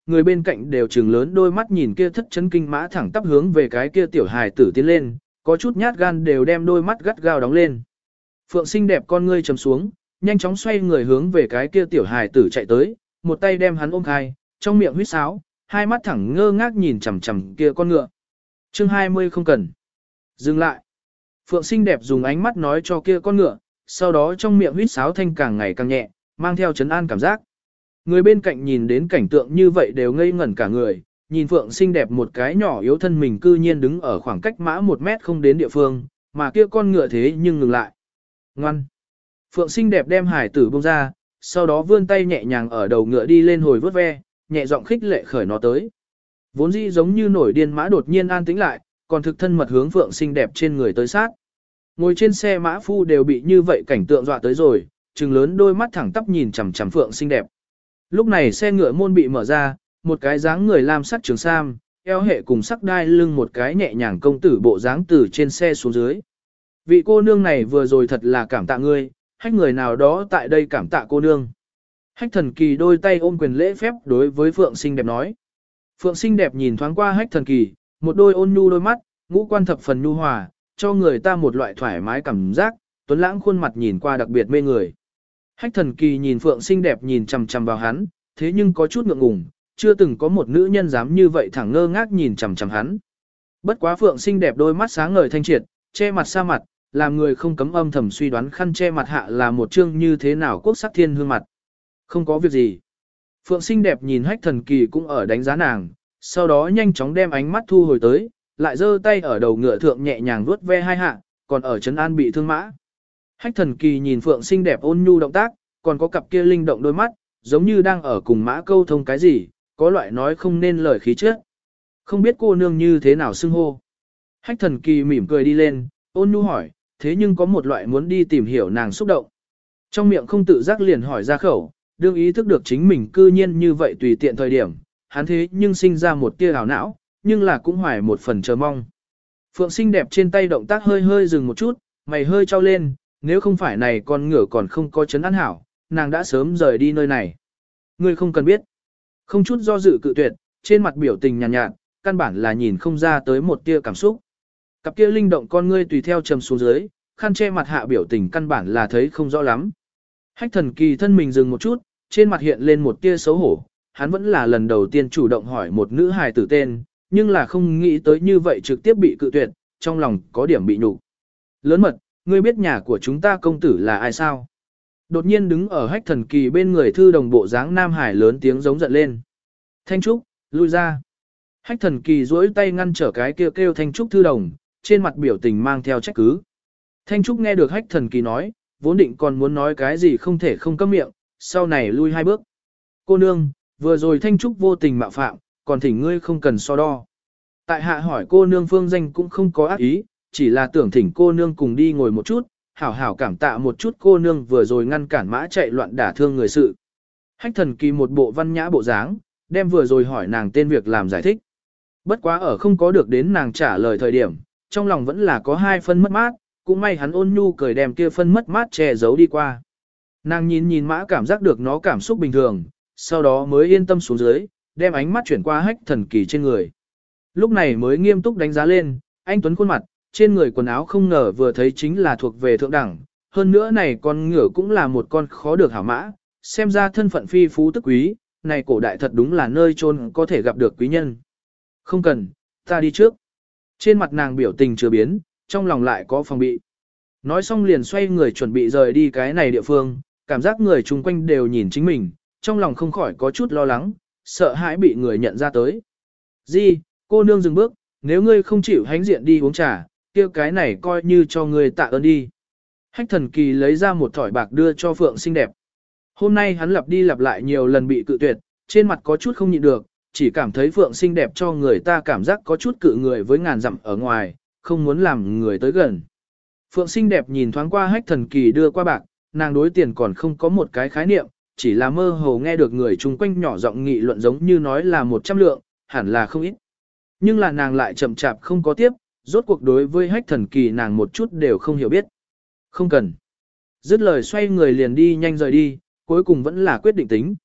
người bên cạnh đều trừng lớn đôi mắt nhìn kia thất chấn kinh mã thẳng tắp hướng về cái kia tiểu hài tử tiến lên, có chút nhát gan đều đem đôi mắt gắt gao đóng lên. Phượng xinh đẹp con ngươi trầm xuống, nhanh chóng xoay người hướng về cái kia tiểu hài tử chạy tới, một tay đem hắn ôm khai, trong miệng huýt sáo, hai mắt thẳng ngơ ngác nhìn chằm chằm kia con ngựa. Chương hai mươi không cần. Dừng lại. Phượng xinh đẹp dùng ánh mắt nói cho kia con ngựa, sau đó trong miệng huýt sáo thanh càng ngày càng nhẹ, mang theo trấn an cảm giác. Người bên cạnh nhìn đến cảnh tượng như vậy đều ngây ngẩn cả người, nhìn Phượng xinh đẹp một cái nhỏ yếu thân mình cư nhiên đứng ở khoảng cách mã một mét không đến địa phương, mà kia con ngựa thế nhưng ngừng lại. Ngoan. Phượng xinh đẹp đem hải tử bông ra, sau đó vươn tay nhẹ nhàng ở đầu ngựa đi lên hồi vớt ve, nhẹ giọng khích lệ khởi nó tới. Vốn dĩ giống như nổi điên mã đột nhiên an tĩnh lại, còn thực thân mật hướng Phượng xinh đẹp trên người tới sát. Ngồi trên xe mã phu đều bị như vậy cảnh tượng dọa tới rồi, trừng lớn đôi mắt thẳng tắp nhìn chằm chằm Phượng xinh đẹp. Lúc này xe ngựa môn bị mở ra, một cái dáng người lam sắc trường sam, eo hệ cùng sắc đai lưng một cái nhẹ nhàng công tử bộ dáng từ trên xe xuống dưới. Vị cô nương này vừa rồi thật là cảm tạ ngươi, hách người nào đó tại đây cảm tạ cô nương. Hách thần kỳ đôi tay ôm quyền lễ phép đối với Phượng xinh đẹp nói. Phượng xinh đẹp nhìn thoáng qua hách thần kỳ, một đôi ôn nhu đôi mắt, ngũ quan thập phần nhu hòa, cho người ta một loại thoải mái cảm giác, tuấn lãng khuôn mặt nhìn qua đặc biệt mê người. Hách thần kỳ nhìn Phượng xinh đẹp nhìn chằm chằm vào hắn, thế nhưng có chút ngượng ngùng, chưa từng có một nữ nhân dám như vậy thẳng ngơ ngác nhìn chằm chằm hắn. Bất quá Phượng xinh đẹp đôi mắt sáng ngời thanh triệt, che mặt xa mặt, làm người không cấm âm thầm suy đoán khăn che mặt hạ là một chương như thế nào quốc sắc thiên hương mặt. Không có việc gì. Phượng xinh đẹp nhìn hách thần kỳ cũng ở đánh giá nàng, sau đó nhanh chóng đem ánh mắt thu hồi tới, lại giơ tay ở đầu ngựa thượng nhẹ nhàng vuốt ve hai hạ, còn ở trấn an bị thương mã. Hách thần kỳ nhìn Phượng xinh đẹp ôn nhu động tác, còn có cặp kia linh động đôi mắt, giống như đang ở cùng mã câu thông cái gì, có loại nói không nên lời khí trước. Không biết cô nương như thế nào xưng hô. Hách thần kỳ mỉm cười đi lên, ôn nhu hỏi, thế nhưng có một loại muốn đi tìm hiểu nàng xúc động. Trong miệng không tự giác liền hỏi ra khẩu, đương ý thức được chính mình cư nhiên như vậy tùy tiện thời điểm, hắn thế nhưng sinh ra một tia ảo não, nhưng là cũng hoài một phần chờ mong. Phượng xinh đẹp trên tay động tác hơi hơi dừng một chút, mày hơi trao lên, nếu không phải này con ngựa còn không có chấn an hảo, nàng đã sớm rời đi nơi này. Ngươi không cần biết. Không chút do dự cự tuyệt, trên mặt biểu tình nhàn nhạt, nhạt, căn bản là nhìn không ra tới một tia cảm xúc. Cặp kia linh động con ngươi tùy theo trầm xuống dưới, khăn che mặt hạ biểu tình căn bản là thấy không rõ lắm. Hách thần kỳ thân mình dừng một chút, trên mặt hiện lên một tia xấu hổ, hắn vẫn là lần đầu tiên chủ động hỏi một nữ hài tử tên, nhưng là không nghĩ tới như vậy trực tiếp bị cự tuyệt, trong lòng có điểm bị nhục. Lớn mật, ngươi biết nhà của chúng ta công tử là ai sao? Đột nhiên đứng ở hách thần kỳ bên người thư đồng bộ dáng Nam Hải lớn tiếng giống giận lên. Thanh Trúc, lui ra. Hách thần kỳ duỗi tay ngăn trở cái kêu kêu Thanh Trúc thư đồng, trên mặt biểu tình mang theo trách cứ. Thanh Trúc nghe được hách thần kỳ nói, vốn định còn muốn nói cái gì không thể không cấm miệng, sau này lui hai bước. Cô nương, vừa rồi Thanh Trúc vô tình mạo phạm, còn thỉnh ngươi không cần so đo. Tại hạ hỏi cô nương phương danh cũng không có ác ý, chỉ là tưởng thỉnh cô nương cùng đi ngồi một chút, hảo hảo cảm tạ một chút cô nương vừa rồi ngăn cản mã chạy loạn đả thương người sự. Hách thần kỳ một bộ văn nhã bộ dáng, đem vừa rồi hỏi nàng tên việc làm giải thích. Bất quá ở không có được đến nàng trả lời thời điểm, trong lòng vẫn là có hai phân mất mát, cũng may hắn ôn nhu cười đem kia phân mất mát che giấu đi qua. Nàng nhìn nhìn mã cảm giác được nó cảm xúc bình thường, sau đó mới yên tâm xuống dưới, đem ánh mắt chuyển qua hách thần kỳ trên người. Lúc này mới nghiêm túc đánh giá lên, anh tuấn khuôn mặt, trên người quần áo không ngờ vừa thấy chính là thuộc về thượng đẳng, hơn nữa này con ngựa cũng là một con khó được hảo mã, xem ra thân phận phi phú tức quý, này cổ đại thật đúng là nơi chôn có thể gặp được quý nhân. Không cần, ta đi trước. Trên mặt nàng biểu tình chưa biến, trong lòng lại có phòng bị. Nói xong liền xoay người chuẩn bị rời đi cái này địa phương, cảm giác người chung quanh đều nhìn chính mình, trong lòng không khỏi có chút lo lắng, sợ hãi bị người nhận ra tới. Di, cô nương dừng bước, nếu ngươi không chịu hánh diện đi uống trà, kia cái này coi như cho ngươi tạ ơn đi. Hách thần kỳ lấy ra một thỏi bạc đưa cho Phượng xinh đẹp. Hôm nay hắn lặp đi lặp lại nhiều lần bị cự tuyệt, trên mặt có chút không nhịn được, chỉ cảm thấy Phượng xinh đẹp cho người ta cảm giác có chút cự người với ngàn dặm ở ngoài, không muốn làm người tới gần. Phượng xinh đẹp nhìn thoáng qua hách thần kỳ đưa qua bạc, nàng đối tiền còn không có một cái khái niệm, chỉ là mơ hồ nghe được người chung quanh nhỏ giọng nghị luận giống như nói là một trăm lượng, hẳn là không ít. Nhưng là nàng lại chậm chạp không có tiếp, rốt cuộc đối với hách thần kỳ nàng một chút đều không hiểu biết. Không cần. Dứt lời xoay người liền đi nhanh rời đi, cuối cùng vẫn là quyết định tính.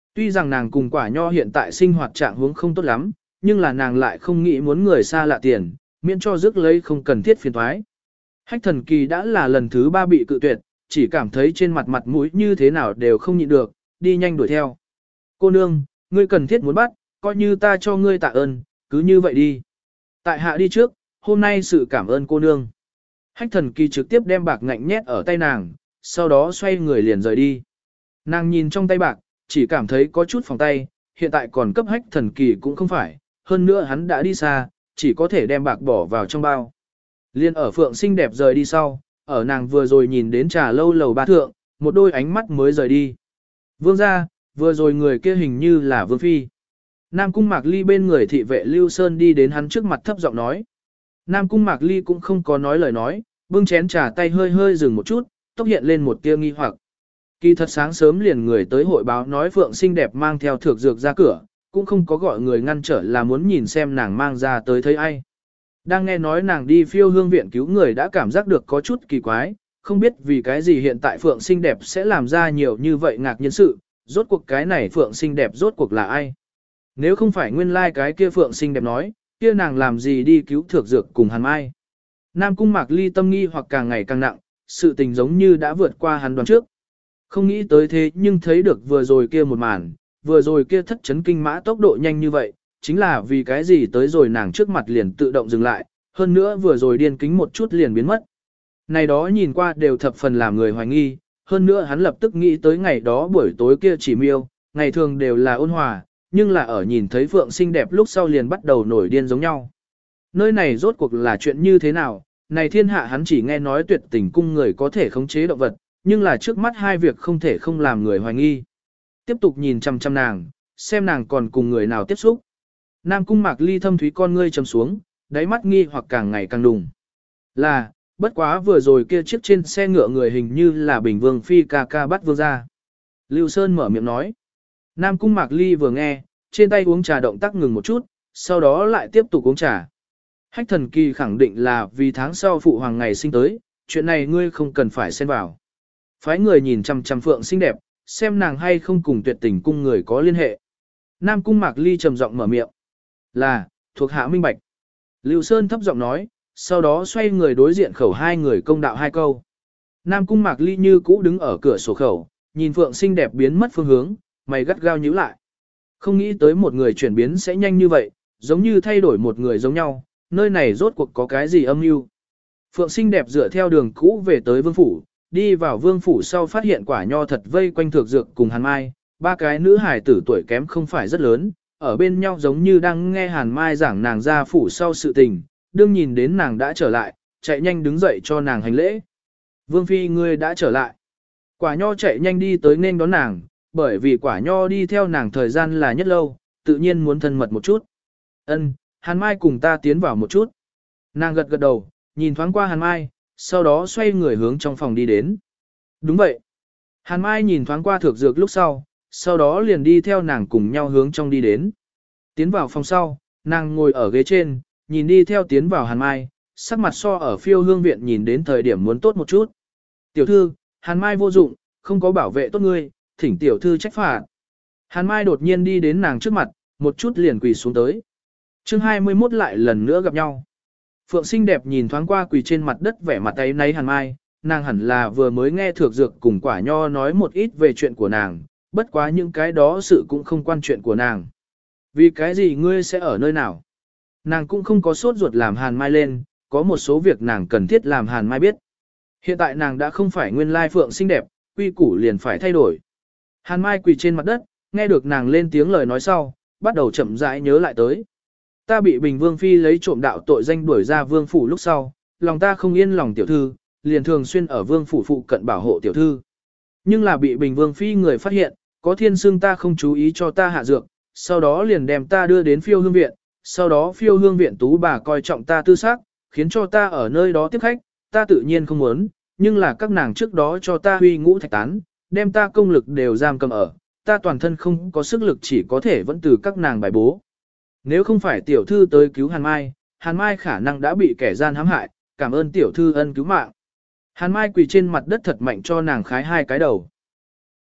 Tuy rằng nàng cùng quả nho hiện tại sinh hoạt trạng huống không tốt lắm, nhưng là nàng lại không nghĩ muốn người xa lạ tiền, miễn cho rước lấy không cần thiết phiền thoái. Hách thần kỳ đã là lần thứ ba bị cự tuyệt, chỉ cảm thấy trên mặt mặt mũi như thế nào đều không nhịn được, đi nhanh đuổi theo. Cô nương, ngươi cần thiết muốn bắt, coi như ta cho ngươi tạ ơn, cứ như vậy đi. Tại hạ đi trước, hôm nay sự cảm ơn cô nương. Hách thần kỳ trực tiếp đem bạc ngạnh nhét ở tay nàng, sau đó xoay người liền rời đi. Nàng nhìn trong tay bạc, chỉ cảm thấy có chút phòng tay, hiện tại còn cấp hách thần kỳ cũng không phải, hơn nữa hắn đã đi xa, chỉ có thể đem bạc bỏ vào trong bao. Liên ở phượng xinh đẹp rời đi sau, ở nàng vừa rồi nhìn đến trà lâu lầu ba thượng, một đôi ánh mắt mới rời đi. Vương ra, vừa rồi người kia hình như là Vương Phi. Nam Cung Mạc Ly bên người thị vệ Lưu Sơn đi đến hắn trước mặt thấp giọng nói. Nam Cung Mạc Ly cũng không có nói lời nói, bưng chén trà tay hơi hơi dừng một chút, tốc hiện lên một tia nghi hoặc. Kỳ thật sáng sớm liền người tới hội báo nói Phượng xinh đẹp mang theo thược dược ra cửa, cũng không có gọi người ngăn trở là muốn nhìn xem nàng mang ra tới thấy ai. Đang nghe nói nàng đi phiêu hương viện cứu người đã cảm giác được có chút kỳ quái, không biết vì cái gì hiện tại Phượng xinh đẹp sẽ làm ra nhiều như vậy ngạc nhiên sự, rốt cuộc cái này Phượng xinh đẹp rốt cuộc là ai. Nếu không phải nguyên lai like cái kia Phượng xinh đẹp nói, kia nàng làm gì đi cứu thược dược cùng Hàn Mai. Nam Cung Mạc Ly tâm nghi hoặc càng ngày càng nặng, sự tình giống như đã vượt qua hắn đoán trước. Không nghĩ tới thế nhưng thấy được vừa rồi kia một màn, vừa rồi kia thất chấn kinh mã tốc độ nhanh như vậy, chính là vì cái gì tới rồi nàng trước mặt liền tự động dừng lại, hơn nữa vừa rồi điên kính một chút liền biến mất. Này đó nhìn qua đều thập phần làm người hoài nghi, hơn nữa hắn lập tức nghĩ tới ngày đó buổi tối kia chỉ miêu, ngày thường đều là ôn hòa, nhưng là ở nhìn thấy Phượng xinh đẹp lúc sau liền bắt đầu nổi điên giống nhau. Nơi này rốt cuộc là chuyện như thế nào, này thiên hạ hắn chỉ nghe nói tuyệt tình cung người có thể khống chế động vật, nhưng là trước mắt hai việc không thể không làm người hoài nghi. Tiếp tục nhìn chăm chăm nàng, xem nàng còn cùng người nào tiếp xúc. Nam Cung Mạc Ly thâm thúy con ngươi trầm xuống, đáy mắt nghi hoặc càng ngày càng đùng. Là, bất quá vừa rồi kia chiếc trên xe ngựa người hình như là Bình Vương Phi ca ca bắt vương ra. Lưu Sơn mở miệng nói. Nam Cung Mạc Ly vừa nghe, trên tay uống trà động tác ngừng một chút, sau đó lại tiếp tục uống trà. Hách thần kỳ khẳng định là vì tháng sau phụ hoàng ngày sinh tới, chuyện này ngươi không cần phải xen vào. Phái người nhìn chằm chằm Phượng xinh đẹp, xem nàng hay không cùng tuyệt tình cung người có liên hệ. Nam Cung Mạc Ly trầm giọng mở miệng. Là, thuộc hạ minh bạch. Lưu Sơn thấp giọng nói, sau đó xoay người đối diện khẩu hai người công đạo hai câu. Nam Cung Mạc Ly như cũ đứng ở cửa sổ khẩu, nhìn Phượng xinh đẹp biến mất phương hướng, mày gắt gao nhíu lại. Không nghĩ tới một người chuyển biến sẽ nhanh như vậy, giống như thay đổi một người giống nhau, nơi này rốt cuộc có cái gì âm mưu. Phượng xinh đẹp dựa theo đường cũ về tới vương phủ, đi vào vương phủ sau phát hiện quả nho thật vây quanh thược dược cùng Hàn Mai, ba cái nữ hài tử tuổi kém không phải rất lớn, ở bên nhau giống như đang nghe Hàn Mai giảng nàng ra phủ sau sự tình, đương nhìn đến nàng đã trở lại, chạy nhanh đứng dậy cho nàng hành lễ. Vương Phi ngươi đã trở lại. Quả nho chạy nhanh đi tới nên đón nàng, bởi vì quả nho đi theo nàng thời gian là nhất lâu, tự nhiên muốn thân mật một chút. Ân, Hàn Mai cùng ta tiến vào một chút. Nàng gật gật đầu, nhìn thoáng qua Hàn Mai, sau đó xoay người hướng trong phòng đi đến. Đúng vậy. Hàn Mai nhìn thoáng qua thược dược lúc sau, sau đó liền đi theo nàng cùng nhau hướng trong đi đến. Tiến vào phòng sau, nàng ngồi ở ghế trên, nhìn đi theo tiến vào Hàn Mai, sắc mặt so ở phiêu hương viện nhìn đến thời điểm muốn tốt một chút. Tiểu thư, Hàn Mai vô dụng, không có bảo vệ tốt ngươi, thỉnh tiểu thư trách phạt. Hàn Mai đột nhiên đi đến nàng trước mặt, một chút liền quỳ xuống tới. chương hai mươi mốt lại lần nữa gặp nhau. Phượng xinh đẹp nhìn thoáng qua quỳ trên mặt đất vẻ mặt ấy náy Hàn Mai, nàng hẳn là vừa mới nghe thược dược cùng quả nho nói một ít về chuyện của nàng, bất quá những cái đó sự cũng không quan chuyện của nàng. Vì cái gì ngươi sẽ ở nơi nào? Nàng cũng không có sốt ruột làm Hàn Mai lên, có một số việc nàng cần thiết làm Hàn Mai biết. Hiện tại nàng đã không phải nguyên lai Phượng xinh đẹp, quy củ liền phải thay đổi. Hàn Mai quỳ trên mặt đất, nghe được nàng lên tiếng lời nói sau, bắt đầu chậm rãi nhớ lại tới. Ta bị Bình Vương Phi lấy trộm đạo tội danh đuổi ra vương phủ lúc sau, lòng ta không yên lòng tiểu thư, liền thường xuyên ở vương phủ phụ cận bảo hộ tiểu thư. Nhưng là bị Bình Vương Phi người phát hiện, có thiên xưng ta không chú ý cho ta hạ dược, sau đó liền đem ta đưa đến phiêu hương viện, sau đó phiêu hương viện tú bà coi trọng ta tư xác, khiến cho ta ở nơi đó tiếp khách, ta tự nhiên không muốn, nhưng là các nàng trước đó cho ta huy ngũ thạch tán, đem ta công lực đều giam cầm ở, ta toàn thân không có sức lực chỉ có thể vẫn từ các nàng bài bố. Nếu không phải tiểu thư tới cứu Hàn Mai, Hàn Mai khả năng đã bị kẻ gian hãm hại, cảm ơn tiểu thư ân cứu mạng. Hàn Mai quỳ trên mặt đất thật mạnh cho nàng khái hai cái đầu.